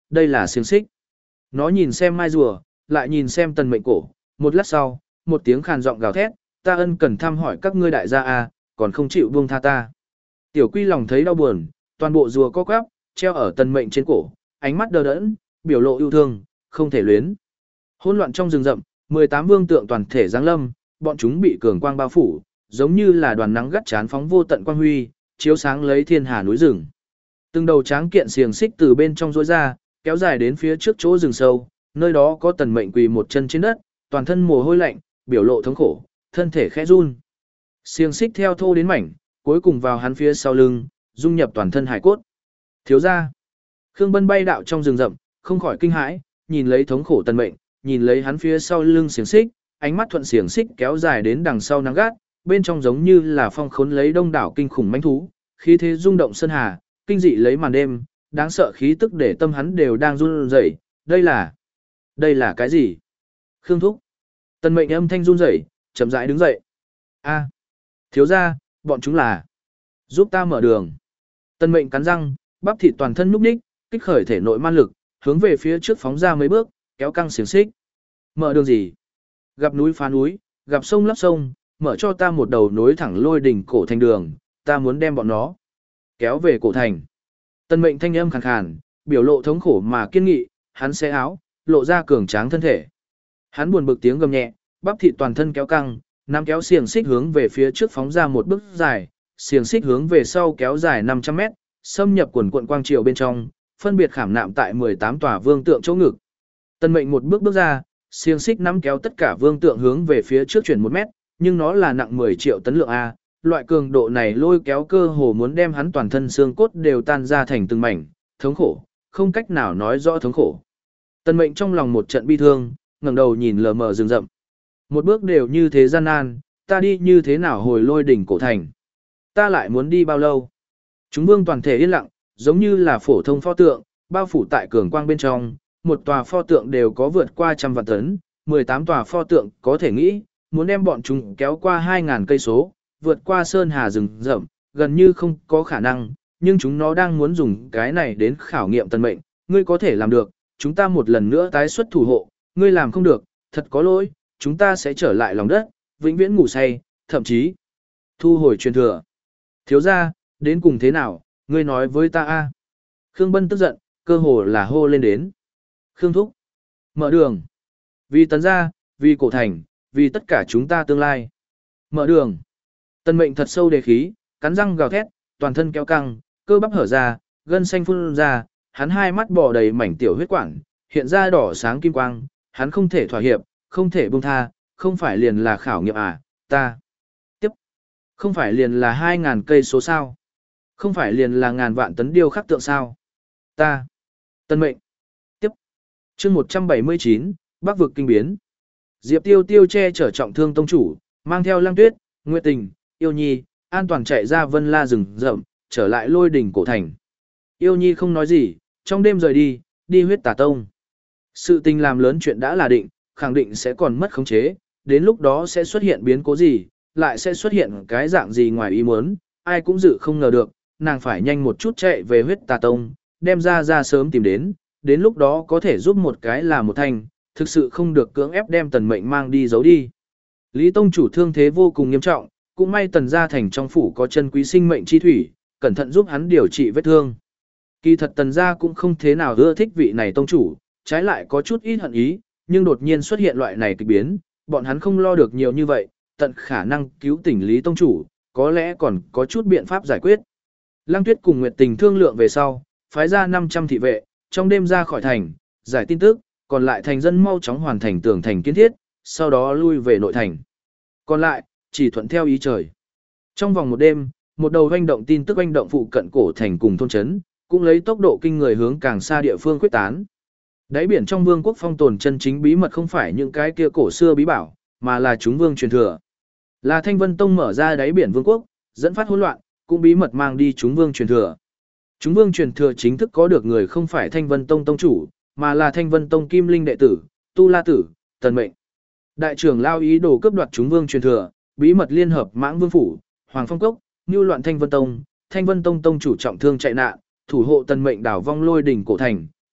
đây là xiềng xích. Nó nhìn xem mai rùa, lại nhìn xem tần mệnh cổ, một lát sau, một tiếng khàn giọng gào thét, ta ân cần thăm hỏi các ngươi đại gia à, còn không chịu buông tha ta. Tiểu quy lòng thấy đau buồn, toàn bộ rùa co quắp, treo ở tần mệnh trên cổ, ánh mắt đờ đẫn, biểu lộ yêu thương, không thể luyến. Hỗn loạn trong rừng rậm, mười tám vương tượng toàn thể giáng lâm, bọn chúng bị cường quang bao phủ, giống như là đoàn nắng gắt chán phóng vô tận quang huy, chiếu sáng lấy thiên hà núi rừng. Từng đầu tráng kiện xiềng xích từ bên trong rỗi ra, kéo dài đến phía trước chỗ rừng sâu, nơi đó có tần mệnh quỳ một chân trên đất, toàn thân mồ hôi lạnh, biểu lộ thống khổ, thân thể khẽ run. Xiềng xích theo thô đến mảnh, cuối cùng vào hắn phía sau lưng, dung nhập toàn thân hải cốt. Thiếu gia. Khương Bân bay đạo trong rừng rậm, không khỏi kinh hãi, nhìn lấy thống khổ tần mệnh, nhìn lấy hắn phía sau lưng xiềng xích, ánh mắt thuận xiềng xích kéo dài đến đằng sau nắng gắt, bên trong giống như là phong khốn lấy đông đảo kinh khủng mãnh thú, khí thế rung động sơn hà, kinh dị lấy màn đêm, đáng sợ khí tức để tâm hắn đều đang run rẩy. Đây là, đây là cái gì? Khương thúc. Tần mệnh âm thanh run rẩy, chậm rãi đứng dậy. A, thiếu gia, bọn chúng là, giúp ta mở đường. Tần mệnh cắn răng, bắp thịt toàn thân nhúc nhích, kích khởi thể nội man lực, hướng về phía trước phóng ra mấy bước, kéo căng xiềng xích. Mở đường gì? Gặp núi phá núi, gặp sông lấp sông, mở cho ta một đầu nối thẳng lôi đỉnh cổ thành đường, ta muốn đem bọn nó kéo về cổ thành. Tần mệnh thanh âm khàn khàn, biểu lộ thống khổ mà kiên nghị, hắn xé áo, lộ ra cường tráng thân thể. Hắn buồn bực tiếng gầm nhẹ, bắp thịt toàn thân kéo căng, nắm kéo xiềng xích hướng về phía trước phóng ra một bước dài, xiềng xích hướng về sau kéo dài năm trăm mét, xâm nhập quần quận quang triều bên trong, phân biệt khảm nạm tại mười tám tòa vương tượng chỗ ngực. Tần mệnh một bước bước ra, xiềng xích nắm kéo tất cả vương tượng hướng về phía trước chuyển một mét, nhưng nó là nặng mười triệu tấn lượng A, loại cường độ này lôi kéo cơ hồ muốn đem hắn toàn thân xương cốt đều tan ra thành từng mảnh, thống khổ, không cách nào nói rõ thống khổ. Tần mệnh trong lòng một trận bi thương, ngẩng đầu nhìn lờ mờ rừng rậm. Một bước đều như thế gian nan, ta đi như thế nào hồi lôi đỉnh cổ thành? Ta lại muốn đi bao lâu? Chúng vương toàn thể yên lặng, giống như là phổ thông pho tượng, bao phủ tại cường quang bên trong, một tòa pho tượng đều có vượt qua trăm vạn tấn, mười tám tòa pho tượng có thể nghĩ, muốn đem bọn chúng kéo qua hai ngàn cây số, vượt qua sơn hà rừng rậm, gần như không có khả năng, nhưng chúng nó đang muốn dùng cái này đến khảo nghiệm tần mệnh, ngươi có thể làm được, chúng ta một lần nữa tái xuất thủ hộ, ngươi làm không được, thật có lỗi, chúng ta sẽ trở lại lòng đất, vĩnh viễn ngủ say, thậm chí thu hồi truyền thừa. Thiếu gia, đến cùng thế nào, ngươi nói với ta a. Khương Bân tức giận, cơ hồ là hô lên đến. Khương thúc, mở đường. Vì tần gia, vì cổ thành, vì tất cả chúng ta tương lai. Mở đường. Tần mệnh thật sâu đề khí, cắn răng gào thét, toàn thân kéo căng, cơ bắp hở ra, gân xanh phun ra, hắn hai mắt bò đầy mảnh tiểu huyết quản, hiện ra đỏ sáng kim quang, hắn không thể thỏa hiệp, không thể buông tha, không phải liền là khảo nghiệm à, ta. Tiếp. Không phải liền là hai ngàn cây số sao? Không phải liền là ngàn vạn tấn điêu khắc tượng sao? Ta. Tần mệnh. Tiếp. Chương một trăm bảy mươi chín, Bắc vực kinh biến. Diệp Tiêu Tiêu che chở trọng thương tông chủ, mang theo Lăng Tuyết, Nguyệt Tình, Yêu Nhi, an toàn chạy ra Vân La rừng rậm, trở lại Lôi đỉnh cổ thành. Yêu Nhi không nói gì, trong đêm rời đi, đi huyết tà tông. Sự tình làm lớn chuyện đã là định, khẳng định sẽ còn mất khống chế, đến lúc đó sẽ xuất hiện biến cố gì, lại sẽ xuất hiện cái dạng gì ngoài ý muốn, ai cũng dự không ngờ được, nàng phải nhanh một chút chạy về huyết tà tông, đem ra ra sớm tìm đến, đến lúc đó có thể giúp một cái là một thành, thực sự không được cưỡng ép đem tần mệnh mang đi giấu đi. Lý tông chủ thương thế vô cùng nghiêm trọng, cũng may tần gia thành trong phủ có chân quý sinh mệnh chi thủy, cẩn thận giúp hắn điều trị vết thương. Kỳ thật tần gia cũng không thế nào ưa thích vị này tông chủ, trái lại có chút ít hận ý, nhưng đột nhiên xuất hiện loại này kịch biến, bọn hắn không lo được nhiều như vậy, tận khả năng cứu tỉnh Lý tông chủ, có lẽ còn có chút biện pháp giải quyết. Lăng Tuyết cùng Nguyệt Tình thương lượng về sau, phái ra năm trăm thị vệ, trong đêm ra khỏi thành, giải tin tức, còn lại thành dân mau chóng hoàn thành tường thành kiến thiết, sau đó lui về nội thành. Còn lại, chỉ thuận theo ý trời. Trong vòng một đêm, một đầu hoành động tin tức hoành động phụ cận cổ thành cùng thôn trấn, cũng lấy tốc độ kinh người hướng càng xa địa phương quyết tán. Đáy biển trong vương quốc phong tồn chân chính bí mật không phải những cái kia cổ xưa bí bảo, mà là chúng vương truyền thừa. Là Thanh Vân Tông mở ra đáy biển vương quốc, dẫn phát hỗn loạn, cũng bí mật mang đi chúng vương truyền thừa. Chúng vương truyền thừa chính thức có được người không phải Thanh Vân Tông tông chủ, mà là Thanh Vân Tông Kim Linh đệ tử, Tu La tử, Tần Mệnh. Đại trưởng lao ý đồ cướp đoạt chúng vương truyền thừa, bí mật liên hợp Mãng Vương phủ, Hoàng Phong Cốc, nưu loạn Thanh Vân Tông, Thanh Vân Tông tông chủ trọng thương chạy nạn, thủ hộ Tần Mệnh đảo vong Lôi đỉnh cổ thành,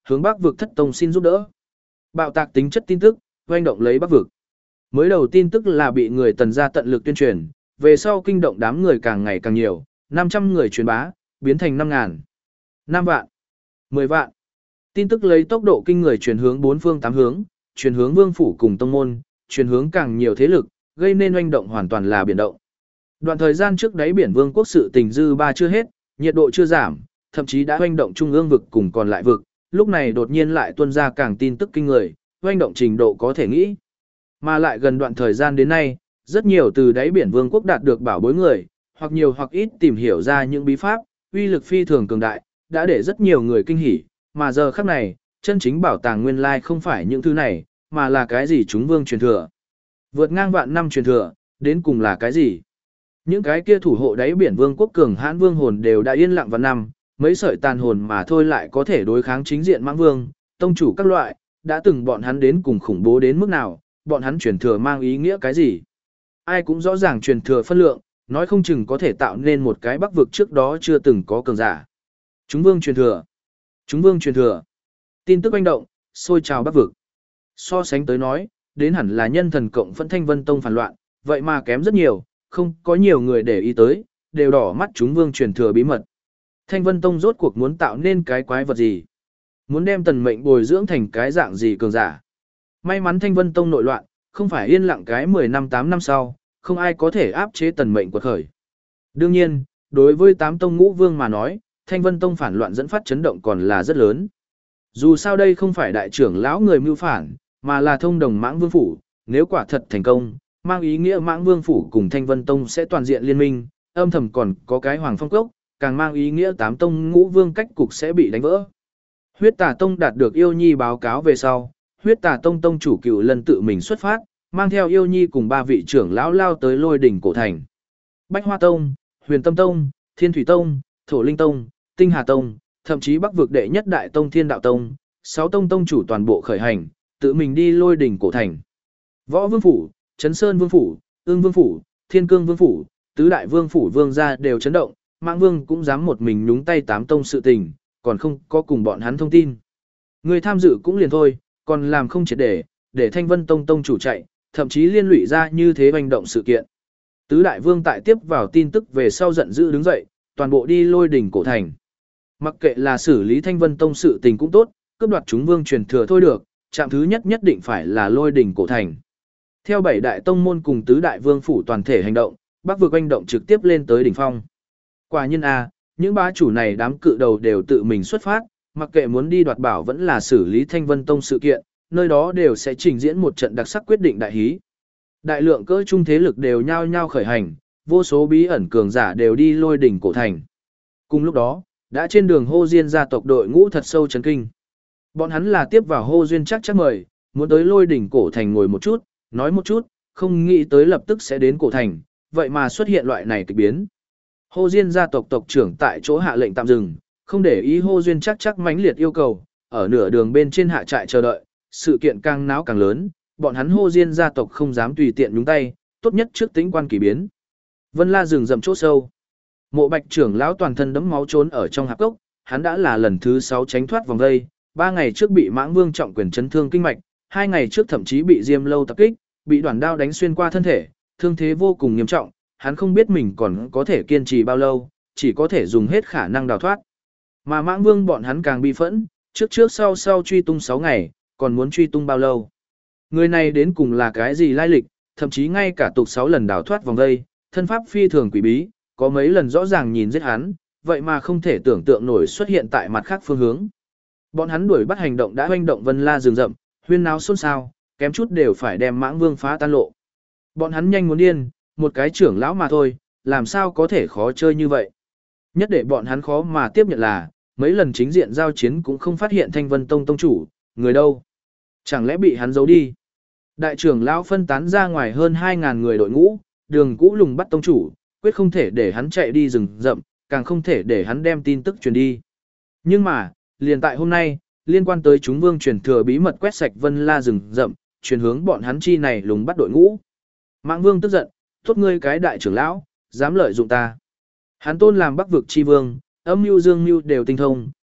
hướng Bắc vực thất tông xin giúp đỡ. Bạo tạc tính chất tin tức, hoành động lấy Bắc vực. Mới đầu tin tức là bị người Tần gia tận lực tuyên truyền, về sau kinh động đám người càng ngày càng nhiều, năm trăm người truyền bá, biến thành năm ngàn, năm vạn, mười vạn. Tin tức lấy tốc độ kinh người truyền hướng bốn phương tám hướng, truyền hướng vương phủ cùng tông môn, truyền hướng càng nhiều thế lực, gây nên oanh động hoàn toàn là biển động. Đoạn thời gian trước đáy biển vương quốc sự tình dư ba chưa hết, nhiệt độ chưa giảm, thậm chí đã oanh động trung ương vực cùng còn lại vực, lúc này đột nhiên lại tuôn ra càng tin tức kinh người, oanh động trình độ có thể nghĩ. Mà lại gần đoạn thời gian đến nay, rất nhiều từ đáy biển vương quốc đạt được bảo bối người, hoặc nhiều hoặc ít tìm hiểu ra những bí pháp, uy lực phi thường cường đại, đã để rất nhiều người kinh hỉ, mà giờ khắc này, chân chính bảo tàng nguyên lai không phải những thứ này, mà là cái gì chúng vương truyền thừa. Vượt ngang vạn năm truyền thừa, đến cùng là cái gì? Những cái kia thủ hộ đáy biển vương quốc cường hãn vương hồn đều đã yên lặng vạn năm, mấy sợi tàn hồn mà thôi lại có thể đối kháng chính diện mãng vương, tông chủ các loại, đã từng bọn hắn đến cùng khủng bố đến mức nào, bọn hắn truyền thừa mang ý nghĩa cái gì? Ai cũng rõ ràng truyền thừa phân lượng, nói không chừng có thể tạo nên một cái bắc vực trước đó chưa từng có cường giả. Chúng vương truyền thừa. Chúng vương truyền thừa. Tin tức oanh động, sôi trào bắc vực. So sánh tới nói, đến hẳn là nhân thần cộng phẫn Thanh Vân Tông phản loạn, vậy mà kém rất nhiều, không có nhiều người để ý tới, đều đỏ mắt chúng vương truyền thừa bí mật. Thanh Vân Tông rốt cuộc muốn tạo nên cái quái vật gì? Muốn đem tần mệnh bồi dưỡng thành cái dạng gì cường giả? May mắn Thanh Vân Tông nội loạn, không phải yên lặng cái mười năm tám năm sau, không ai có thể áp chế tần mệnh quật khởi. Đương nhiên, đối với tám tông ngũ vương mà nói, Thanh Vân Tông phản loạn dẫn phát chấn động còn là rất lớn. Dù sao đây không phải đại trưởng lão người mưu phản, mà là thông đồng Mãng Vương phủ, nếu quả thật thành công, mang ý nghĩa Mãng Vương phủ cùng Thanh Vân Tông sẽ toàn diện liên minh, âm thầm còn có cái Hoàng Phong Cốc, càng mang ý nghĩa tám tông ngũ vương cách cục sẽ bị đánh vỡ. Huyết Tà Tông đạt được Yêu Nhi báo cáo về sau, Huyết Tà Tông tông chủ Cửu Lân tự mình xuất phát, mang theo Yêu Nhi cùng ba vị trưởng lão lao tới Lôi đỉnh cổ thành. Bách Hoa Tông, Huyền Tâm Tông, Thiên Thủy Tông, Thổ Linh Tông, Tinh Hà Tông, thậm chí Bắc vực đệ nhất đại tông Thiên Đạo Tông, sáu tông tông chủ toàn bộ khởi hành, tự mình đi Lôi đỉnh cổ thành. Võ Vương phủ, Trấn Sơn Vương phủ, Ưng Vương phủ, Thiên Cương Vương phủ, tứ đại vương phủ vương gia đều chấn động, Mãng Vương cũng dám một mình nhúng tay tám tông sự tình, còn không có cùng bọn hắn thông tin. Người tham dự cũng liền thôi, còn làm không triệt để, để Thanh Vân Tông tông chủ chạy, thậm chí liên lụy ra như thế hành động sự kiện. Tứ đại vương tại tiếp vào tin tức về sau giận dữ đứng dậy, toàn bộ đi Lôi đỉnh cổ thành. Mặc kệ là xử lý Thanh Vân Tông sự tình cũng tốt, cướp đoạt chúng vương truyền thừa thôi được, trạm thứ nhất nhất định phải là Lôi đỉnh cổ thành. Theo bảy đại tông môn cùng tứ đại vương phủ toàn thể hành động, Bắc vực hành động trực tiếp lên tới đỉnh phong. Quả nhiên a, những bá chủ này đám cự đầu đều tự mình xuất phát, mặc kệ muốn đi đoạt bảo vẫn là xử lý Thanh Vân Tông sự kiện, nơi đó đều sẽ trình diễn một trận đặc sắc quyết định đại hí. Đại lượng cỡ trung thế lực đều nhao nhao khởi hành, vô số bí ẩn cường giả đều đi Lôi đỉnh cổ thành. Cùng lúc đó, đã trên đường Hô Diên gia tộc đội ngũ thật sâu chấn kinh. Bọn hắn là tiếp vào Hô Duyên chắc chắc mời, muốn tới Lôi đỉnh cổ thành ngồi một chút, nói một chút, không nghĩ tới lập tức sẽ đến cổ thành, vậy mà xuất hiện loại này kịch biến. Hô Diên gia tộc tộc trưởng tại chỗ hạ lệnh tạm dừng, không để ý Hô Duyên chắc chắc mãnh liệt yêu cầu, ở nửa đường bên trên hạ trại chờ đợi, sự kiện càng náo càng lớn, bọn hắn Hô Diên gia tộc không dám tùy tiện nhúng tay, tốt nhất trước tính quan kỳ biến. Vân La rừng rậm chỗ sâu. Mộ Bạch trưởng lão toàn thân đẫm máu trốn ở trong hạp cốc, hắn đã là lần thứ sáu tránh thoát vòng vây, ba ngày trước bị Mãng Vương trọng quyền chấn thương kinh mạch, hai ngày trước thậm chí bị Diêm Lâu tập kích, bị đoàn đao đánh xuyên qua thân thể, thương thế vô cùng nghiêm trọng, hắn không biết mình còn có thể kiên trì bao lâu, chỉ có thể dùng hết khả năng đào thoát. Mà Mãng Vương bọn hắn càng bi phẫn, trước trước sau sau truy tung sáu ngày, còn muốn truy tung bao lâu. Người này đến cùng là cái gì lai lịch, thậm chí ngay cả tục sáu lần đào thoát vòng vây, thân pháp phi thường quỷ bí, có mấy lần rõ ràng nhìn giết hắn, vậy mà không thể tưởng tượng nổi xuất hiện tại mặt khác phương hướng. Bọn hắn đuổi bắt hành động đã hoành động Vân La rừng rậm, huyên náo xôn xao, kém chút đều phải đem Mãng Vương phá tan lộ. Bọn hắn nhanh muốn điên, một cái trưởng lão mà thôi, làm sao có thể khó chơi như vậy. Nhất để bọn hắn khó mà tiếp nhận là, mấy lần chính diện giao chiến cũng không phát hiện Thanh Vân Tông tông chủ, người đâu. Chẳng lẽ bị hắn giấu đi. Đại trưởng lão phân tán ra ngoài hơn hai ngàn người đội ngũ, đường cũ lùng bắt tông chủ, quyết không thể để hắn chạy đi rừng rậm, càng không thể để hắn đem tin tức truyền đi. Nhưng mà, liền tại hôm nay, liên quan tới chúng vương truyền thừa bí mật quét sạch Vân La rừng rậm, truyền hướng bọn hắn chi này lùng bắt đội ngũ. Mãng Vương tức giận, tốt ngươi cái đại trưởng lão, dám lợi dụng ta. Hắn tôn làm Bắc vực chi vương, âm mưu dương mưu đều tinh thông,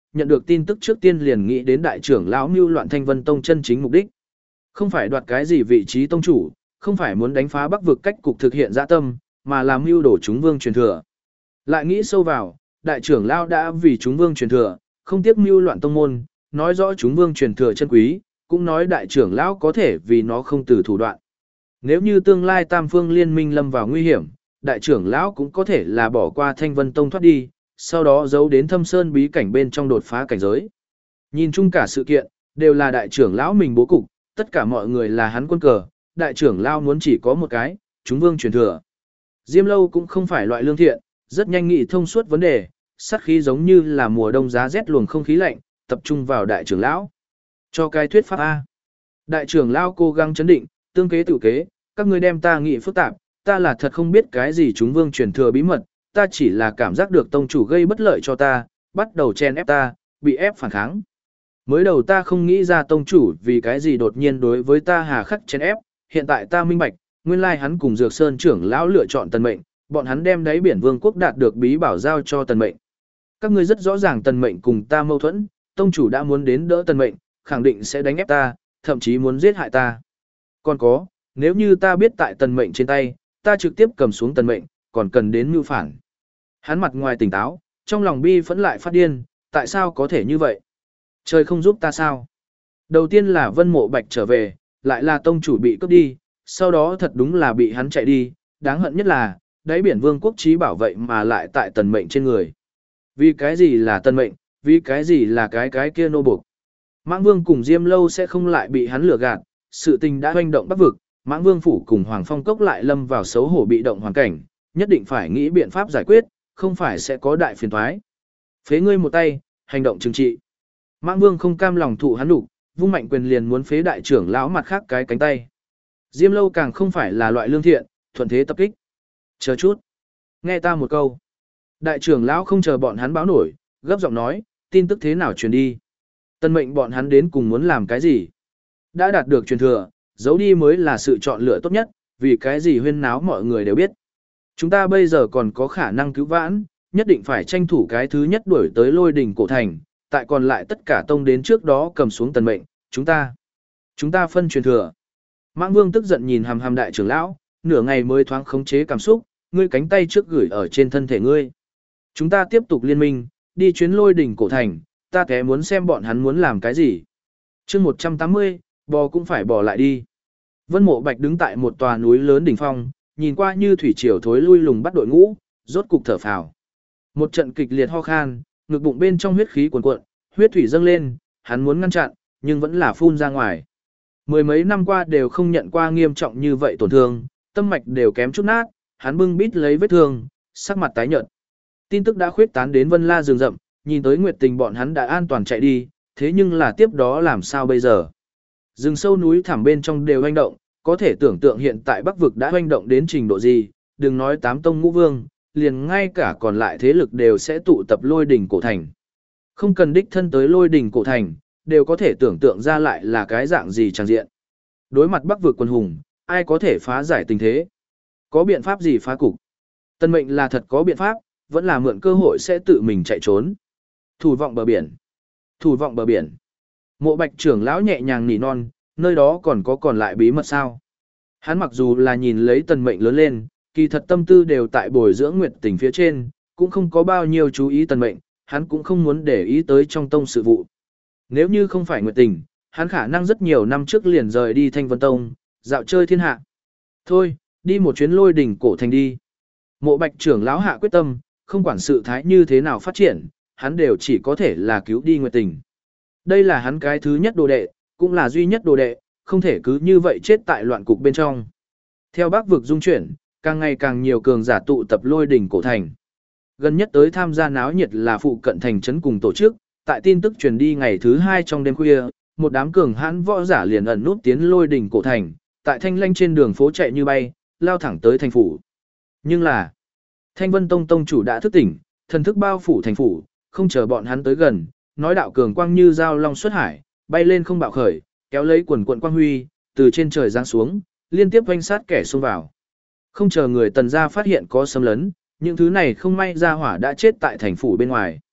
nhận được tin tức trước tiên liền nghĩ đến đại trưởng lão mưu loạn Thanh Vân Tông chân chính mục đích. Không phải đoạt cái gì vị trí tông chủ, không phải muốn đánh phá Bắc vực cách cục thực hiện dã tâm, mà làm mưu đổ chúng vương truyền thừa. Lại nghĩ sâu vào, đại trưởng lão đã vì chúng vương truyền thừa, không tiếc mưu loạn tông môn, nói rõ chúng vương truyền thừa chân quý, cũng nói đại trưởng lão có thể vì nó không từ thủ đoạn. Nếu như tương lai tam phương liên minh lâm vào nguy hiểm, đại trưởng lão cũng có thể là bỏ qua Thanh Vân Tông thoát đi, sau đó giấu đến thâm sơn bí cảnh bên trong đột phá cảnh giới. Nhìn chung cả sự kiện, đều là đại trưởng lão mình bố cục, tất cả mọi người là hắn quân cờ, đại trưởng lão muốn chỉ có một cái, chúng vương truyền thừa. Diêm Lâu cũng không phải loại lương thiện, rất nhanh nghĩ thông suốt vấn đề, sát khí giống như là mùa đông giá rét luồng không khí lạnh, tập trung vào đại trưởng lão. Cho cái thuyết pháp A. Đại trưởng lão cố gắng chấn định, tương kế tự kế, các ngươi đem ta nghĩ phức tạp, ta là thật không biết cái gì chúng vương truyền thừa bí mật, ta chỉ là cảm giác được tông chủ gây bất lợi cho ta, bắt đầu chen ép ta, bị ép phản kháng. Mới đầu ta không nghĩ ra tông chủ vì cái gì đột nhiên đối với ta hà khắc chen ép, hiện tại ta minh bạch, nguyên lai hắn cùng Dược Sơn trưởng lão lựa chọn Tần Mệnh, bọn hắn đem đáy biển vương quốc đạt được bí bảo giao cho Tần Mệnh. Các ngươi rất rõ ràng Tần Mệnh cùng ta mâu thuẫn, tông chủ đã muốn đến đỡ Tần Mệnh, khẳng định sẽ đánh ép ta, thậm chí muốn giết hại ta. Còn có, nếu như ta biết tại Tần Mệnh trên tay, ta trực tiếp cầm xuống Tần Mệnh, còn cần đến mưu phản. Hắn mặt ngoài tỉnh táo, trong lòng bi phẫn lại phát điên, tại sao có thể như vậy? Trời không giúp ta sao? Đầu tiên là Vân Mộ Bạch trở về, lại là tông chủ bị cướp đi, sau đó thật đúng là bị hắn chạy đi, đáng hận nhất là, đáy biển vương quốc trí bảo vệ mà lại tại Tần Mệnh trên người. Vì cái gì là Tần Mệnh, vì cái gì là cái cái kia nô buộc. Mãng Vương cùng Diêm Lâu sẽ không lại bị hắn lừa gạt, sự tình đã hoành động Bắc vực, Mãng Vương phủ cùng Hoàng Phong Cốc lại lâm vào xấu hổ bị động hoàn cảnh, nhất định phải nghĩ biện pháp giải quyết, không phải sẽ có đại phiền toái. Phế ngươi một tay, hành động trừng trị. Mãng Vương không cam lòng thụ hắn đủ, vung mạnh quyền liền muốn phế đại trưởng lão mặt khác cái cánh tay. Diêm Lâu càng không phải là loại lương thiện, thuận thế tập kích. Chờ chút, nghe ta một câu. Đại trưởng lão không chờ bọn hắn báo nổi, gấp giọng nói, tin tức thế nào truyền đi? Tần Mệnh bọn hắn đến cùng muốn làm cái gì? Đã đạt được truyền thừa, giấu đi mới là sự chọn lựa tốt nhất, vì cái gì huyên náo mọi người đều biết. Chúng ta bây giờ còn có khả năng cứu vãn, nhất định phải tranh thủ cái thứ nhất đuổi tới Lôi đỉnh cổ thành, tại còn lại tất cả tông đến trước đó cầm xuống Tần Mệnh, chúng ta, chúng ta phân truyền thừa. Mãng Vương tức giận nhìn hàm hàm đại trưởng lão, nửa ngày mới thoáng khống chế cảm xúc, ngươi cánh tay trước gửi ở trên thân thể ngươi. Chúng ta tiếp tục liên minh, đi chuyến Lôi đỉnh cổ thành, ta té muốn xem bọn hắn muốn làm cái gì. Chương một trăm tám mươi, bò cũng phải bò lại đi. Vân Mộ Bạch đứng tại một tòa núi lớn đỉnh phong, nhìn qua như thủy triều thối lui lùng bắt đội ngũ, rốt cục thở phào. Một trận kịch liệt ho khan, ngực bụng bên trong huyết khí cuồn cuộn, huyết thủy dâng lên, hắn muốn ngăn chặn, nhưng vẫn là phun ra ngoài. Mười mấy năm qua đều không nhận qua nghiêm trọng như vậy tổn thương, tâm mạch đều kém chút nát, hắn bưng bít lấy vết thương, sắc mặt tái nhợt. Tin tức đã khuyết tán đến Vân La rừng rậm, nhìn tới Nguyệt Tình bọn hắn đã an toàn chạy đi, thế nhưng là tiếp đó làm sao bây giờ? Rừng sâu núi thẳm bên trong đều hoành động, có thể tưởng tượng hiện tại Bắc vực đã hoành động đến trình độ gì, đừng nói tám tông ngũ vương, liền ngay cả còn lại thế lực đều sẽ tụ tập Lôi đỉnh cổ thành. Không cần đích thân tới Lôi đỉnh cổ thành, đều có thể tưởng tượng ra lại là cái dạng gì tràng diện. Đối mặt Bắc vực quân hùng, ai có thể phá giải tình thế? Có biện pháp gì phá cục? Tần Mệnh là thật có biện pháp, vẫn là mượn cơ hội sẽ tự mình chạy trốn. Thủ vọng bờ biển. Thủ vọng bờ biển. Mộ Bạch trưởng lão nhẹ nhàng nỉ non, nơi đó còn có còn lại bí mật sao? Hắn mặc dù là nhìn lấy Tần Mệnh lớn lên, kỳ thật tâm tư đều tại bồi dưỡng Nguyệt Tình phía trên, cũng không có bao nhiêu chú ý Tần Mệnh, hắn cũng không muốn để ý tới trong tông sự vụ. Nếu như không phải Nguyệt Tình, hắn khả năng rất nhiều năm trước liền rời đi Thanh Vân Tông, dạo chơi thiên hạ. Thôi, đi một chuyến Lôi đỉnh cổ thành đi. Mộ Bạch trưởng lão hạ quyết tâm, không quản sự thái như thế nào phát triển, hắn đều chỉ có thể là cứu đi Nguyệt Tình. Đây là hắn cái thứ nhất đồ đệ, cũng là duy nhất đồ đệ, không thể cứ như vậy chết tại loạn cục bên trong. Theo Bắc vực dung chuyển, càng ngày càng nhiều cường giả tụ tập Lôi đỉnh cổ thành. Gần nhất tới tham gia náo nhiệt là phụ cận thành trấn cùng tổ chức, tại tin tức truyền đi ngày thứ hai trong đêm khuya, một đám cường hãn võ giả liền ẩn nút tiến Lôi đỉnh cổ thành, tại thanh lanh trên đường phố chạy như bay, lao thẳng tới thành phủ. Nhưng là, Thanh Vân Tông tông chủ đã thức tỉnh, thần thức bao phủ thành phủ, không chờ bọn hắn tới gần, nói đạo cường quang như dao long xuất hải, bay lên không bạo khởi, kéo lấy quần quần quang huy, từ trên trời giáng xuống, liên tiếp vây sát kẻ xông vào. Không chờ người Tần gia phát hiện có xâm lấn, những thứ này không may ra hỏa đã chết tại thành phủ bên ngoài.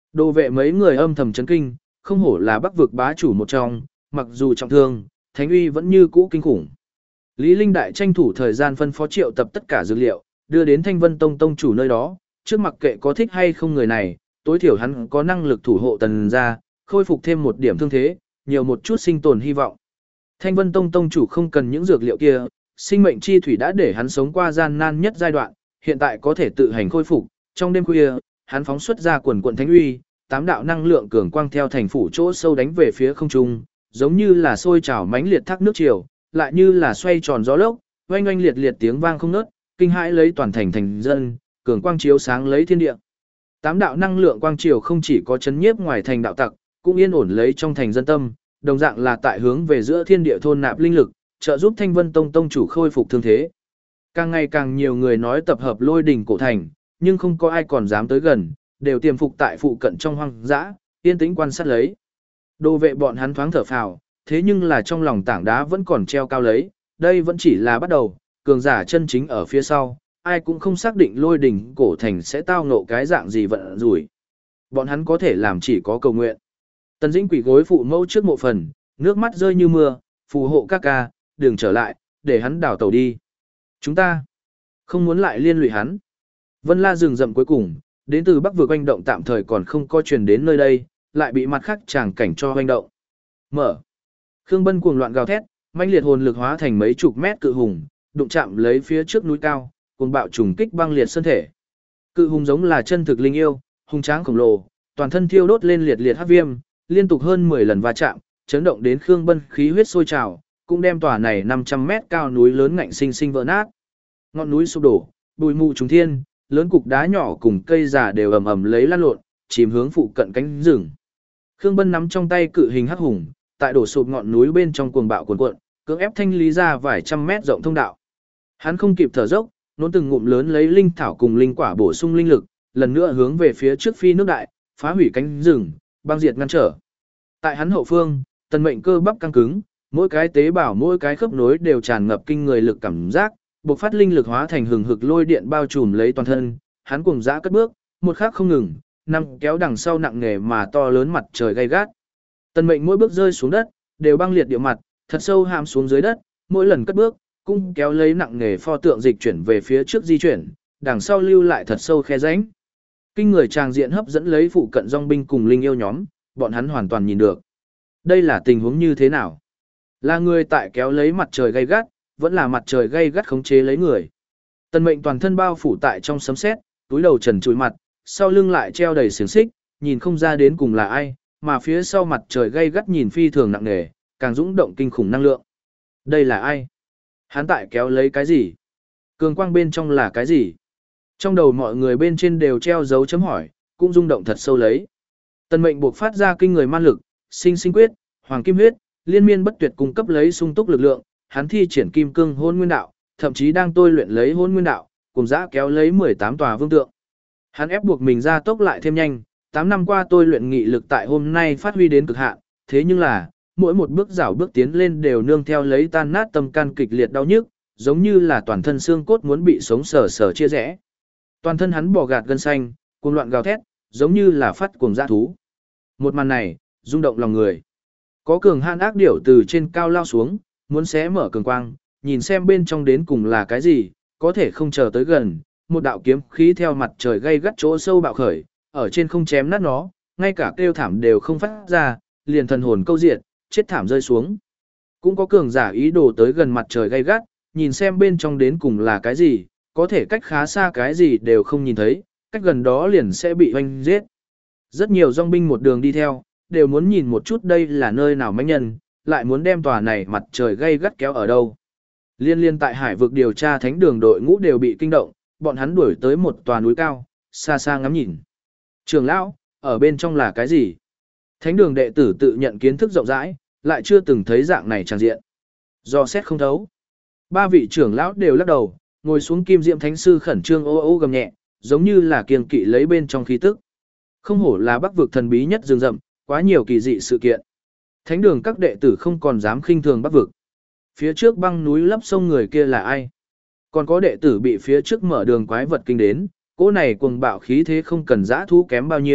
Đồ vệ mấy người âm thầm chấn kinh, không hổ là Bắc vực bá chủ một trong, mặc dù trọng thương, thánh uy vẫn như cũ kinh khủng. Lý Linh Đại tranh thủ thời gian phân phó triệu tập tất cả dược liệu, đưa đến Thanh Vân Tông tông chủ nơi đó, trước mặc kệ có thích hay không người này, tối thiểu hắn có năng lực thủ hộ tần gia, khôi phục thêm một điểm thương thế, nhiều một chút sinh tồn hy vọng. Thanh Vân Tông tông chủ không cần những dược liệu kia, sinh mệnh chi thủy đã để hắn sống qua gian nan nhất giai đoạn, hiện tại có thể tự hành khôi phục. Trong đêm khuya, hắn phóng xuất ra quần quần thánh uy, tám đạo năng lượng cường quang theo thành phủ chỗ sâu đánh về phía không trung, giống như là sôi trào mãnh liệt thác nước triều, lại như là xoay tròn gió lốc, oanh oanh liệt liệt tiếng vang không ngớt, kinh hãi lấy toàn thành thành dân, cường quang chiếu sáng lấy thiên địa. Tám đạo năng lượng quang triều không chỉ có chấn nhiếp ngoài thành đạo tặc, cũng yên ổn lấy trong thành dân tâm, đồng dạng là tại hướng về giữa thiên địa thôn nạp linh lực, trợ giúp Thanh Vân Tông tông chủ khôi phục thương thế. Càng ngày càng nhiều người nói tập hợp lôi đỉnh cổ thành, nhưng không có ai còn dám tới gần, đều tiềm phục tại phụ cận trong hoang dã, yên tĩnh quan sát lấy. Đồ vệ bọn hắn thoáng thở phào, thế nhưng là trong lòng tảng đá vẫn còn treo cao lấy, đây vẫn chỉ là bắt đầu, cường giả chân chính ở phía sau, ai cũng không xác định lôi đỉnh cổ thành sẽ tao ngộ cái dạng gì vận rủi. Bọn hắn có thể làm chỉ có cầu nguyện. Tần Dĩnh quỳ gối phụ mẫu trước mộ phần, nước mắt rơi như mưa, phù hộ các ca, đừng trở lại, để hắn đảo tàu đi. Chúng ta không muốn lại liên lụy hắn. Vân La rừng rậm cuối cùng, đến từ Bắc vực oanh động tạm thời còn không có truyền đến nơi đây, lại bị mặt khác tràng cảnh cho oanh động. Mở. Khương Bân cuồng loạn gào thét, mãnh liệt hồn lực hóa thành mấy chục mét cự hùng, đụng chạm lấy phía trước núi cao, cuồng bạo trùng kích băng liệt thân thể. Cự hùng giống là chân thực linh yêu, hung tráng khổng lồ, toàn thân thiêu đốt lên liệt liệt hắc viêm, liên tục hơn mười lần va chạm, chấn động đến Khương Bân khí huyết sôi trào, cũng đem tòa này năm trăm mét cao núi lớn ngạnh sinh sinh vỡ nát. Ngọn núi sụp đổ, bụi mù trùng thiên, lớn cục đá nhỏ cùng cây già đều ầm ầm lấy lăn lộn, chìm hướng phụ cận cánh rừng. Khương Bân nắm trong tay cự hình hắc hùng, tại đổ sụp ngọn núi bên trong cuồng bạo cuồn cuộn, cưỡng ép thanh lý ra vài trăm mét rộng thông đạo. Hắn không kịp thở dốc, nôn từng ngụm lớn lấy linh thảo cùng linh quả bổ sung linh lực, lần nữa hướng về phía trước phi nước đại, phá hủy cánh rừng, băng diệt ngăn trở. Tại hắn hậu phương, tần mệnh cơ bắp căng cứng, mỗi cái tế bào mỗi cái khớp nối đều tràn ngập kinh người lực cảm giác, bộc phát linh lực hóa thành hừng hực lôi điện bao trùm lấy toàn thân, hắn cuồng dã cất bước, một khắc không ngừng, năm kéo đằng sau nặng nề mà to lớn mặt trời gay gắt. Tần mệnh mỗi bước rơi xuống đất, đều băng liệt địa mặt, thật sâu hàm xuống dưới đất, mỗi lần cất bước, cũng kéo lấy nặng nề pho tượng dịch chuyển về phía trước di chuyển, đằng sau lưu lại thật sâu khe rãnh. Kinh người tràng diện hấp dẫn lấy phụ cận dòng binh cùng linh yêu nhóm, bọn hắn hoàn toàn nhìn được. Đây là tình huống như thế nào? Là người tại kéo lấy mặt trời gay gắt, vẫn là mặt trời gay gắt khống chế lấy người. Tần mệnh toàn thân bao phủ tại trong sấm sét, túi đầu trần trụi mặt, sau lưng lại treo đầy xiềng xích, nhìn không ra đến cùng là ai, mà phía sau mặt trời gay gắt nhìn phi thường nặng nề, càng dũng động kinh khủng năng lượng. Đây là ai? Hắn tại kéo lấy cái gì? Cường quang bên trong là cái gì? Trong đầu mọi người bên trên đều treo dấu chấm hỏi, cũng rung động thật sâu lấy. Tần mệnh buộc phát ra kinh người man lực, sinh sinh quyết, hoàng kim huyết, liên miên bất tuyệt cung cấp lấy sung túc lực lượng, hắn thi triển kim cương hôn nguyên đạo, thậm chí đang tôi luyện lấy hôn nguyên đạo, cùng dã kéo lấy mười tám tòa vương tượng. Hắn ép buộc mình ra tốc lại thêm nhanh, tám năm qua tôi luyện nghị lực tại hôm nay phát huy đến cực hạn, thế nhưng là, mỗi một bước rảo bước tiến lên đều nương theo lấy tan nát tâm can kịch liệt đau nhức, giống như là toàn thân xương cốt muốn bị sống sờ sờ chia rẽ. Toàn thân hắn bò gạt gân xanh, cuồng loạn gào thét, giống như là phát cuồng dã thú. Một màn này, rung động lòng người. Có cường hãn ác điểu từ trên cao lao xuống, muốn xé mở cường quang, nhìn xem bên trong đến cùng là cái gì, có thể không chờ tới gần, một đạo kiếm khí theo mặt trời gây gắt chỗ sâu bạo khởi, ở trên không chém nát nó, ngay cả kêu thảm đều không phát ra, liền thần hồn câu diệt, chết thảm rơi xuống. Cũng có cường giả ý đồ tới gần mặt trời gay gắt, nhìn xem bên trong đến cùng là cái gì, có thể cách khá xa cái gì đều không nhìn thấy, cách gần đó liền sẽ bị hoanh giết. Rất nhiều dòng binh một đường đi theo, đều muốn nhìn một chút đây là nơi nào mãnh nhân, lại muốn đem tòa này mặt trời gay gắt kéo ở đâu. Liên liên tại hải vực điều tra thánh đường đội ngũ đều bị kinh động, bọn hắn đuổi tới một tòa núi cao, xa xa ngắm nhìn. Trường lão, ở bên trong là cái gì? Thánh đường đệ tử tự nhận kiến thức rộng rãi, lại chưa từng thấy dạng này tràn diện. Do xét không thấu. Ba vị trưởng lão đều lắc đầu, ngồi xuống kim diệm thánh sư khẩn trương ô ô gầm nhẹ, giống như là kiêng kỵ lấy bên trong khí tức. Không hổ là Bắc vực thần bí nhất rừng rậm, quá nhiều kỳ dị sự kiện. Thánh đường các đệ tử không còn dám khinh thường Bắc vực. Phía trước băng núi lấp sông người kia là ai? Còn có đệ tử bị phía trước mở đường quái vật kinh đến, cỗ này cuồng bạo khí thế không cần dã thú kém bao nhiêu,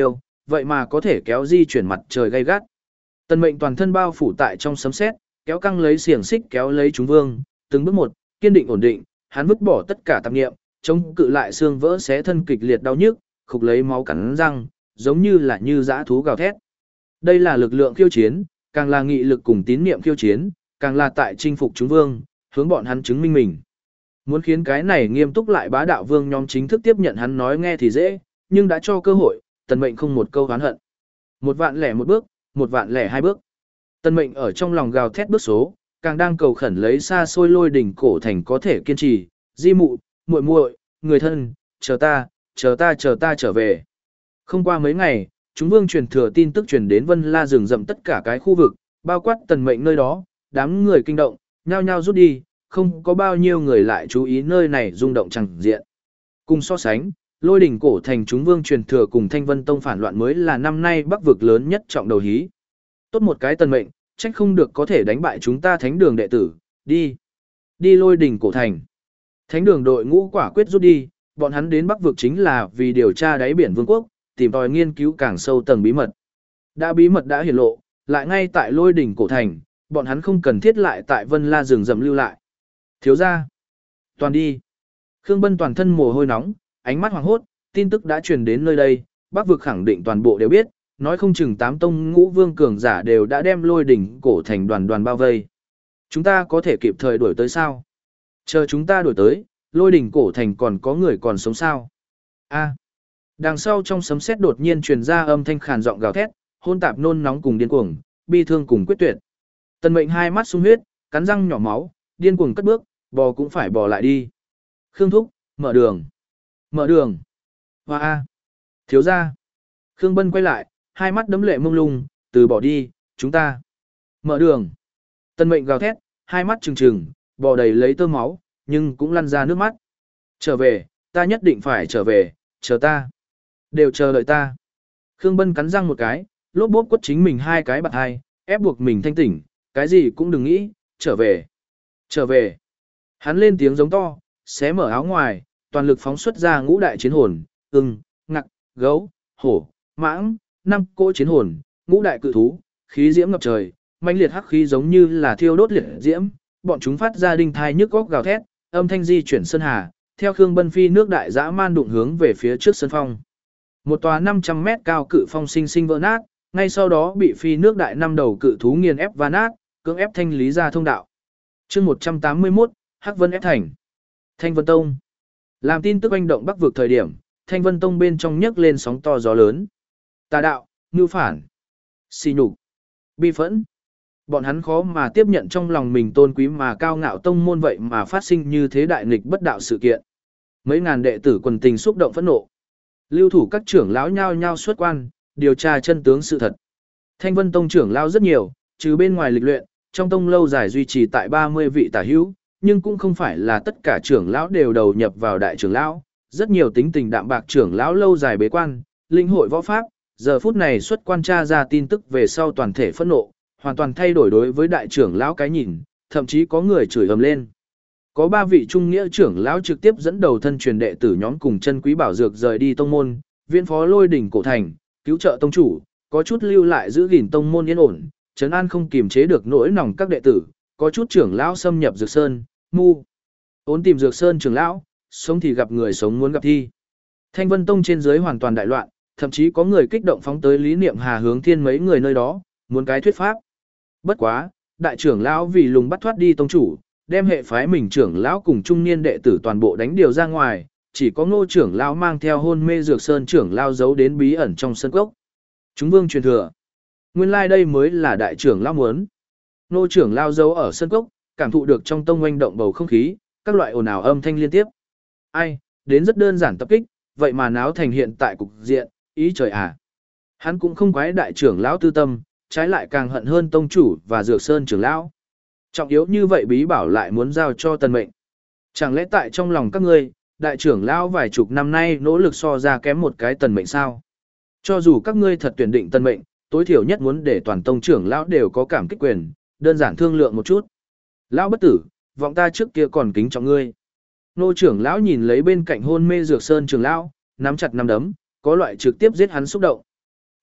vậy mà có thể kéo di chuyển mặt trời gay gắt. Tần Mệnh toàn thân bao phủ tại trong sấm sét, kéo căng lấy xiềng xích kéo lấy chúng vương, từng bước một, kiên định ổn định, hắn vứt bỏ tất cả tạp niệm, chống cự lại xương vỡ xé thân kịch liệt đau nhức, khục lấy máu cắn răng, giống như là như dã thú gào thét. Đây là lực lượng khiêu chiến, càng là nghị lực cùng tín niệm khiêu chiến, càng là tại chinh phục chúng vương, hướng bọn hắn chứng minh mình. Muốn khiến cái này nghiêm túc lại bá đạo vương nhóm chính thức tiếp nhận hắn nói nghe thì dễ, nhưng đã cho cơ hội, Tần Mệnh không một câu oán hận. Một vạn lẻ một bước, một vạn lẻ hai bước. Tần Mệnh ở trong lòng gào thét bước số, càng đang cầu khẩn lấy xa xôi lôi đỉnh cổ thành có thể kiên trì, di mụ, muội muội, người thân, chờ ta, chờ ta chờ ta trở về. Không qua mấy ngày, chúng vương truyền thừa tin tức truyền đến Vân La rừng rậm tất cả cái khu vực, bao quát Tần Mệnh nơi đó, đám người kinh động, nhao nhao rút đi, không có bao nhiêu người lại chú ý nơi này rung động chẳng diện. Cùng so sánh, lôi đỉnh cổ thành chúng vương truyền thừa cùng Thanh Vân Tông phản loạn mới là năm nay Bắc vực lớn nhất trọng đầu hí. Tốt một cái Tần Mệnh, trách không được có thể đánh bại chúng ta thánh đường đệ tử, đi. Đi lôi đỉnh cổ thành. Thánh đường đội ngũ quả quyết rút đi, bọn hắn đến Bắc vực chính là vì điều tra đáy biển vương quốc, tìm tòi nghiên cứu càng sâu tầng bí mật. Đã bí mật đã hiển lộ, lại ngay tại lôi đỉnh cổ thành, bọn hắn không cần thiết lại tại Vân La rừng rậm lưu lại. Thiếu gia, toàn đi. Khương Bân toàn thân mồ hôi nóng, ánh mắt hoàng hốt, tin tức đã truyền đến nơi đây, Bắc vực khẳng định toàn bộ đều biết, nói không chừng tám tông ngũ vương cường giả đều đã đem lôi đỉnh cổ thành đoàn đoàn bao vây. Chúng ta có thể kịp thời đuổi tới sao? Chờ chúng ta đuổi tới, lôi đỉnh cổ thành còn có người còn sống sao? A. Đằng sau trong sấm sét đột nhiên truyền ra âm thanh khàn giọng gào thét, hôn tạp nôn nóng cùng điên cuồng, bi thương cùng quyết tuyệt. Tần Mệnh hai mắt sung huyết, cắn răng nhỏ máu, điên cuồng cất bước, bò cũng phải bò lại đi. Khương thúc, mở đường. Mở đường. Hoa a. Thiếu gia. Khương Bân quay lại, hai mắt đấm lệ mông lung, từ bỏ đi, chúng ta. Mở đường. Tần Mệnh gào thét, hai mắt trừng trừng, bò đầy lấy tơ máu, nhưng cũng lăn ra nước mắt. Trở về, ta nhất định phải trở về, chờ ta. Đều chờ đợi ta. Khương Bân cắn răng một cái, lốp bốp quất chính mình hai cái bạt hai, ép buộc mình thanh tỉnh, cái gì cũng đừng nghĩ, trở về. Trở về. Hắn lên tiếng giống to, xé mở áo ngoài, toàn lực phóng xuất ra ngũ đại chiến hồn, ưng, ngặc, gấu, hổ, mãng, năm cỗ chiến hồn, ngũ đại cự thú, khí diễm ngập trời, mãnh liệt hắc khí giống như là thiêu đốt liệt diễm, bọn chúng phát ra đinh thai nhức góc gào thét, âm thanh di chuyển sơn hà, theo Khương Bân phi nước đại dã man đụng hướng về phía trước sân phong. Một tòa năm trăm mét cao cự phong sinh sinh vỡ nát, ngay sau đó bị phi nước đại năm đầu cự thú nghiền ép và nát, cưỡng ép thanh lý ra thông đạo. Chương một trăm tám mươi mốt, Hắc Vân ép thành. Thanh Vân Tông. Làm tin tức oanh động Bắc vực thời điểm, Thanh Vân Tông bên trong nhấc lên sóng to gió lớn. Tà đạo, mưu phản, xỉ nhục, bi phẫn. Bọn hắn khó mà tiếp nhận trong lòng mình tôn quý mà cao ngạo tông môn vậy mà phát sinh như thế đại nghịch bất đạo sự kiện. Mấy ngàn đệ tử quần tình xúc động phẫn nộ. Lưu thủ các trưởng lão nhao nhao xuất quan, điều tra chân tướng sự thật. Thanh Vân Tông trưởng lão rất nhiều, trừ bên ngoài lịch luyện, trong tông lâu dài duy trì tại ba mươi vị tả hữu, nhưng cũng không phải là tất cả trưởng lão đều đầu nhập vào đại trưởng lão, rất nhiều tính tình đạm bạc trưởng lão lâu dài bế quan, linh hội võ pháp, giờ phút này xuất quan tra ra tin tức về sau toàn thể phẫn nộ, hoàn toàn thay đổi đối với đại trưởng lão cái nhìn, thậm chí có người chửi ầm lên. Có ba vị trung nghĩa trưởng lão trực tiếp dẫn đầu thân truyền đệ tử nhóm cùng chân quý bảo dược rời đi tông môn, viễn phó lôi đỉnh cổ thành, cứu trợ tông chủ, có chút lưu lại giữ gìn tông môn yên ổn, trấn an không kiềm chế được nỗi lòng các đệ tử, có chút trưởng lão xâm nhập dược sơn, mu ốn tìm dược sơn trưởng lão, sống thì gặp người sống muốn gặp thi. Thanh Vân Tông trên dưới hoàn toàn đại loạn, thậm chí có người kích động phóng tới Lý Niệm Hà hướng thiên mấy người nơi đó, muốn cái thuyết pháp. Bất quá, đại trưởng lão vì lùng bắt thoát đi tông chủ, đem hệ phái mình trưởng lão cùng trung niên đệ tử toàn bộ đánh điều ra ngoài, chỉ có Ngô trưởng lão mang theo hôn mê dược sơn trưởng lão giấu đến bí ẩn trong sân cốc. Chúng vương truyền thừa. Nguyên lai like đây mới là đại trưởng lão muốn. Ngô trưởng lão giấu ở sân cốc, cảm thụ được trong tông oanh động bầu không khí, các loại ồn ào âm thanh liên tiếp. Ai, đến rất đơn giản tập kích, vậy mà náo thành hiện tại cục diện, ý trời à. Hắn cũng không quái đại trưởng lão tư tâm, trái lại càng hận hơn tông chủ và dược sơn trưởng lão. Trọng yếu như vậy bí bảo lại muốn giao cho Tần Mệnh. Chẳng lẽ tại trong lòng các ngươi, đại trưởng lão vài chục năm nay nỗ lực so ra kém một cái Tần Mệnh sao? Cho dù các ngươi thật tuyển định Tần Mệnh, tối thiểu nhất muốn để toàn tông trưởng lão đều có cảm kích quyền, đơn giản thương lượng một chút. Lão bất tử, vọng ta trước kia còn kính trọng ngươi. Nô trưởng lão nhìn lấy bên cạnh hôn mê dược sơn trưởng lão, nắm chặt nắm đấm, có loại trực tiếp giết hắn xúc động.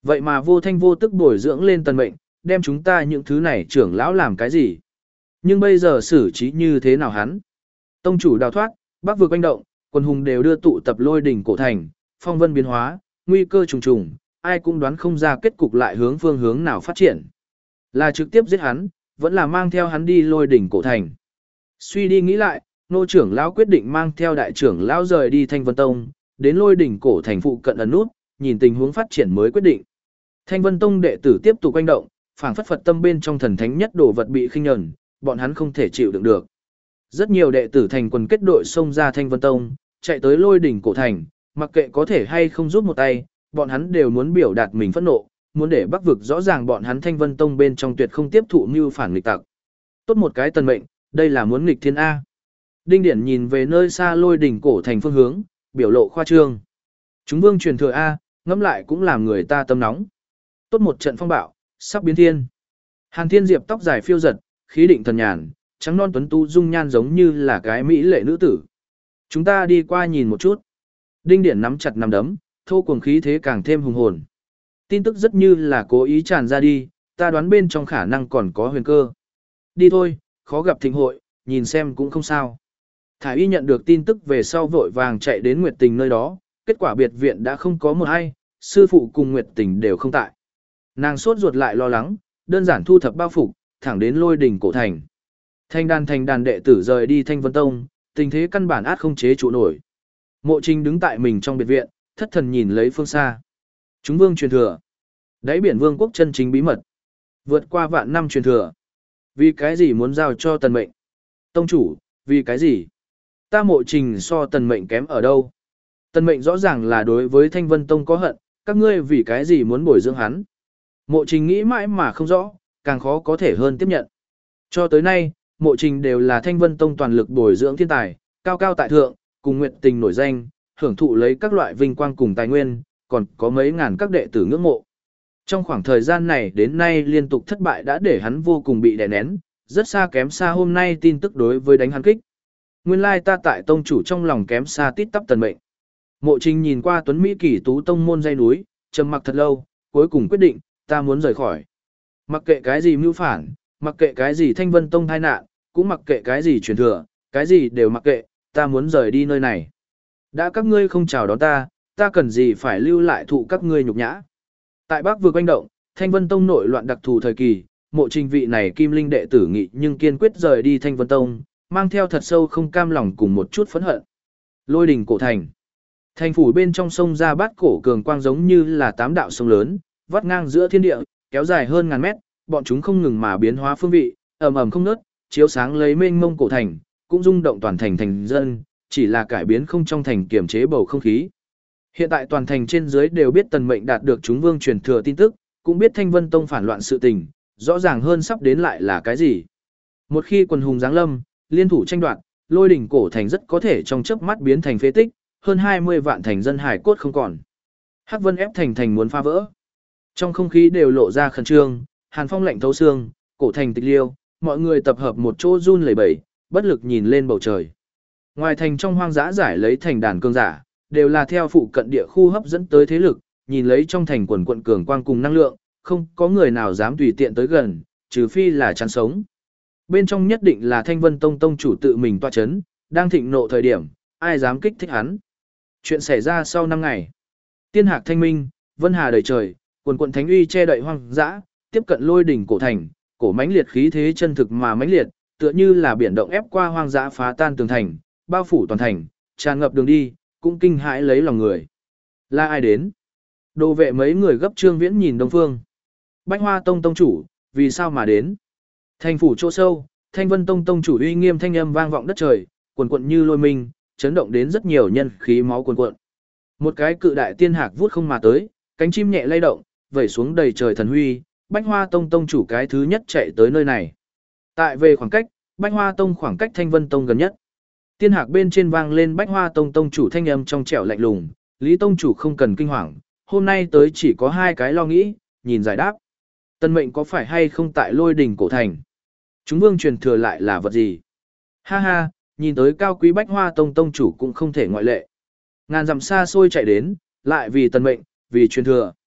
Vậy mà vô thanh vô tức bồi dưỡng lên tần mệnh, đem chúng ta những thứ này trưởng lão làm cái gì? Nhưng bây giờ xử trí như thế nào hắn? Tông chủ đào thoát, bắc vực quanh động, quân hùng đều đưa tụ tập lôi đỉnh cổ thành, phong vân biến hóa, nguy cơ trùng trùng, ai cũng đoán không ra kết cục lại hướng phương hướng nào phát triển. Là trực tiếp giết hắn, vẫn là mang theo hắn đi lôi đỉnh cổ thành. Suy đi nghĩ lại, nô trưởng lão quyết định mang theo đại trưởng lão rời đi Thanh Vân Tông, đến lôi đỉnh cổ thành phụ cận ẩn nút, nhìn tình huống phát triển mới quyết định. Thanh Vân Tông đệ tử tiếp tục quanh động, phảng phất Phật tâm bên trong thần thánh nhất đồ vật bị khinh nhẫn, bọn hắn không thể chịu đựng được. Rất nhiều đệ tử thành quần kết đội xông ra Thanh Vân Tông, chạy tới lôi đỉnh cổ thành, mặc kệ có thể hay không giúp một tay, bọn hắn đều muốn biểu đạt mình phẫn nộ, muốn để Bắc vực rõ ràng bọn hắn Thanh Vân Tông bên trong tuyệt không tiếp thụ mưu phản nghịch tặc. Tốt một cái tần mệnh, đây là muốn nghịch thiên A. Đinh Điển nhìn về nơi xa lôi đỉnh cổ thành phương hướng, biểu lộ khoa trương. Chúng vương truyền thừa A, ngẫm lại cũng làm người ta tâm nóng. Tốt một trận phong bạo, sắp biến thiên. Hàn Thiên Diệp tóc dài phiêu giật, khí định thần nhàn, trắng non tuấn tu dung nhan giống như là cái mỹ lệ nữ tử. Chúng ta đi qua nhìn một chút. Đinh Điển nắm chặt nắm đấm, thô cuồng khí thế càng thêm hùng hồn. Tin tức rất như là cố ý tràn ra đi, ta đoán bên trong khả năng còn có huyền cơ. Đi thôi, khó gặp thịnh hội, nhìn xem cũng không sao. Thải Y nhận được tin tức về sau vội vàng chạy đến Nguyệt Tình nơi đó, kết quả biệt viện đã không có một ai, sư phụ cùng Nguyệt Tình đều không tại. Nàng sốt ruột lại lo lắng, đơn giản thu thập bao phục, thẳng đến lôi đỉnh cổ thành. Thanh đàn thành đàn đệ tử rời đi Thanh Vân Tông, tình thế căn bản át không chế trụ nổi. Mộ Trình đứng tại mình trong biệt viện, thất thần nhìn lấy phương xa. Chúng vương truyền thừa. Đáy biển vương quốc chân chính bí mật. Vượt qua vạn năm truyền thừa. Vì cái gì muốn giao cho tần mệnh? Tông chủ, vì cái gì? Ta Mộ Trình so tần mệnh kém ở đâu? Tần mệnh rõ ràng là đối với Thanh Vân Tông có hận, các ngươi vì cái gì muốn bồi dưỡng hắn? Mộ Trình nghĩ mãi mà không rõ, càng khó có thể hơn tiếp nhận. Cho tới nay, Mộ Trình đều là Thanh Vân Tông toàn lực bồi dưỡng thiên tài, cao cao tại thượng, cùng Nguyệt Tình nổi danh, hưởng thụ lấy các loại vinh quang cùng tài nguyên, còn có mấy ngàn các đệ tử ngưỡng mộ. Trong khoảng thời gian này đến nay liên tục thất bại đã để hắn vô cùng bị đè nén, rất xa kém xa hôm nay tin tức đối với đánh hắn kích. Nguyên lai ta tại tông chủ trong lòng kém xa tít tắp tần mệnh. Mộ Trình nhìn qua Tuấn Mỹ Kỳ Tú tông môn dây núi, trầm mặc thật lâu, cuối cùng quyết định, ta muốn rời khỏi. Mặc kệ cái gì mưu phản, mặc kệ cái gì Thanh Vân Tông tai nạn, cũng mặc kệ cái gì truyền thừa, cái gì đều mặc kệ, ta muốn rời đi nơi này. Đã các ngươi không chào đón ta, ta cần gì phải lưu lại thụ các ngươi nhục nhã. Tại Bắc vực quanh động, Thanh Vân Tông nội loạn đặc thù thời kỳ, Mộ Trình vị này kim linh đệ tử nghị nhưng kiên quyết rời đi Thanh Vân Tông, mang theo thật sâu không cam lòng cùng một chút phẫn hận. Lôi đỉnh cổ thành. Thành phủ bên trong sông ra bát cổ cường quang giống như là tám đạo sông lớn, vắt ngang giữa thiên địa, kéo dài hơn ngàn mét, bọn chúng không ngừng mà biến hóa phương vị, ầm ầm không ngớt, chiếu sáng lấy mênh mông cổ thành, cũng rung động toàn thành thành dân, chỉ là cải biến không trong thành kiểm chế bầu không khí. Hiện tại toàn thành trên dưới đều biết tần mệnh đạt được chúng vương truyền thừa tin tức, cũng biết Thanh Vân Tông phản loạn sự tình, rõ ràng hơn sắp đến lại là cái gì. Một khi quần hùng giáng lâm, liên thủ tranh đoạt, lôi đỉnh cổ thành rất có thể trong chớp mắt biến thành phế tích, hơn hai mươi vạn thành dân hải cốt không còn. Hắc Vân ép thành thành muốn phá vỡ. Trong không khí đều lộ ra khẩn trương, hàn phong lạnh thấu xương, cổ thành tịch liêu, mọi người tập hợp một chỗ run lẩy bẩy, bất lực nhìn lên bầu trời. Ngoài thành trong hoang dã giải lấy thành đàn cương giả, đều là theo phụ cận địa khu hấp dẫn tới thế lực, nhìn lấy trong thành quần quận cường quang cùng năng lượng, không có người nào dám tùy tiện tới gần, trừ phi là chán sống. Bên trong nhất định là Thanh Vân Tông tông chủ tự mình tọa chấn, đang thịnh nộ thời điểm, ai dám kích thích hắn. Chuyện xảy ra sau năm ngày. Tiên hạc thanh minh, vân hà đầy trời, quần quận thánh uy che đậy hoang dã, tiếp cận lôi đỉnh cổ thành, cổ mãnh liệt khí thế chân thực mà mãnh liệt, tựa như là biển động ép qua hoang dã phá tan tường thành, bao phủ toàn thành, tràn ngập đường đi, cũng kinh hãi lấy lòng người. Là ai đến? Đồ vệ mấy người gấp Trương Viễn nhìn Đông Phương. Bách Hoa Tông tông chủ, vì sao mà đến? Thành phủ chỗ sâu, Thanh Vân Tông tông chủ uy nghiêm thanh âm vang vọng đất trời, quần quận như lôi minh, chấn động đến rất nhiều nhân khí máu cuồn cuộn. Một cái cự đại tiên hạc vút không mà tới, cánh chim nhẹ lay động, vẩy xuống đầy trời thần huy, Bách Hoa Tông tông chủ cái thứ nhất chạy tới nơi này. Tại về khoảng cách, Bách Hoa Tông khoảng cách Thanh Vân Tông gần nhất. Tiên hạc bên trên vang lên Bách Hoa Tông tông chủ thanh âm trong trẻo lạnh lùng, Lý tông chủ không cần kinh hoàng, hôm nay tới chỉ có hai cái lo nghĩ, nhìn giải đáp. Tân mệnh có phải hay không tại lôi đỉnh cổ thành? Chúng vương truyền thừa lại là vật gì? Ha ha, nhìn tới cao quý Bách Hoa Tông tông chủ cũng không thể ngoại lệ. Ngàn dặm xa xôi chạy đến, lại vì tân mệnh, vì truyền thừa.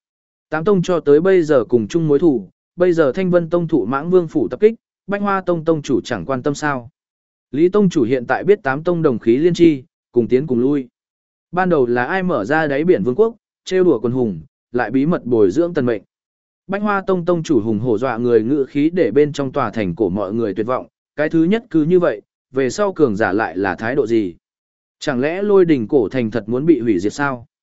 Tám tông cho tới bây giờ cùng chung mối thủ, bây giờ Thanh Vân Tông thụ Mãng Vương phủ tập kích, Bách Hoa Tông tông chủ chẳng quan tâm sao. Lý tông chủ hiện tại biết tám tông đồng khí liên chi, cùng tiến cùng lui. Ban đầu là ai mở ra đáy biển vương quốc, trêu đùa quần hùng, lại bí mật bồi dưỡng tần mệnh. Bách Hoa Tông tông chủ hùng hổ dọa người ngự khí để bên trong tòa thành cổ mọi người tuyệt vọng, cái thứ nhất cứ như vậy, về sau cường giả lại là thái độ gì? Chẳng lẽ lôi đỉnh cổ thành thật muốn bị hủy diệt sao?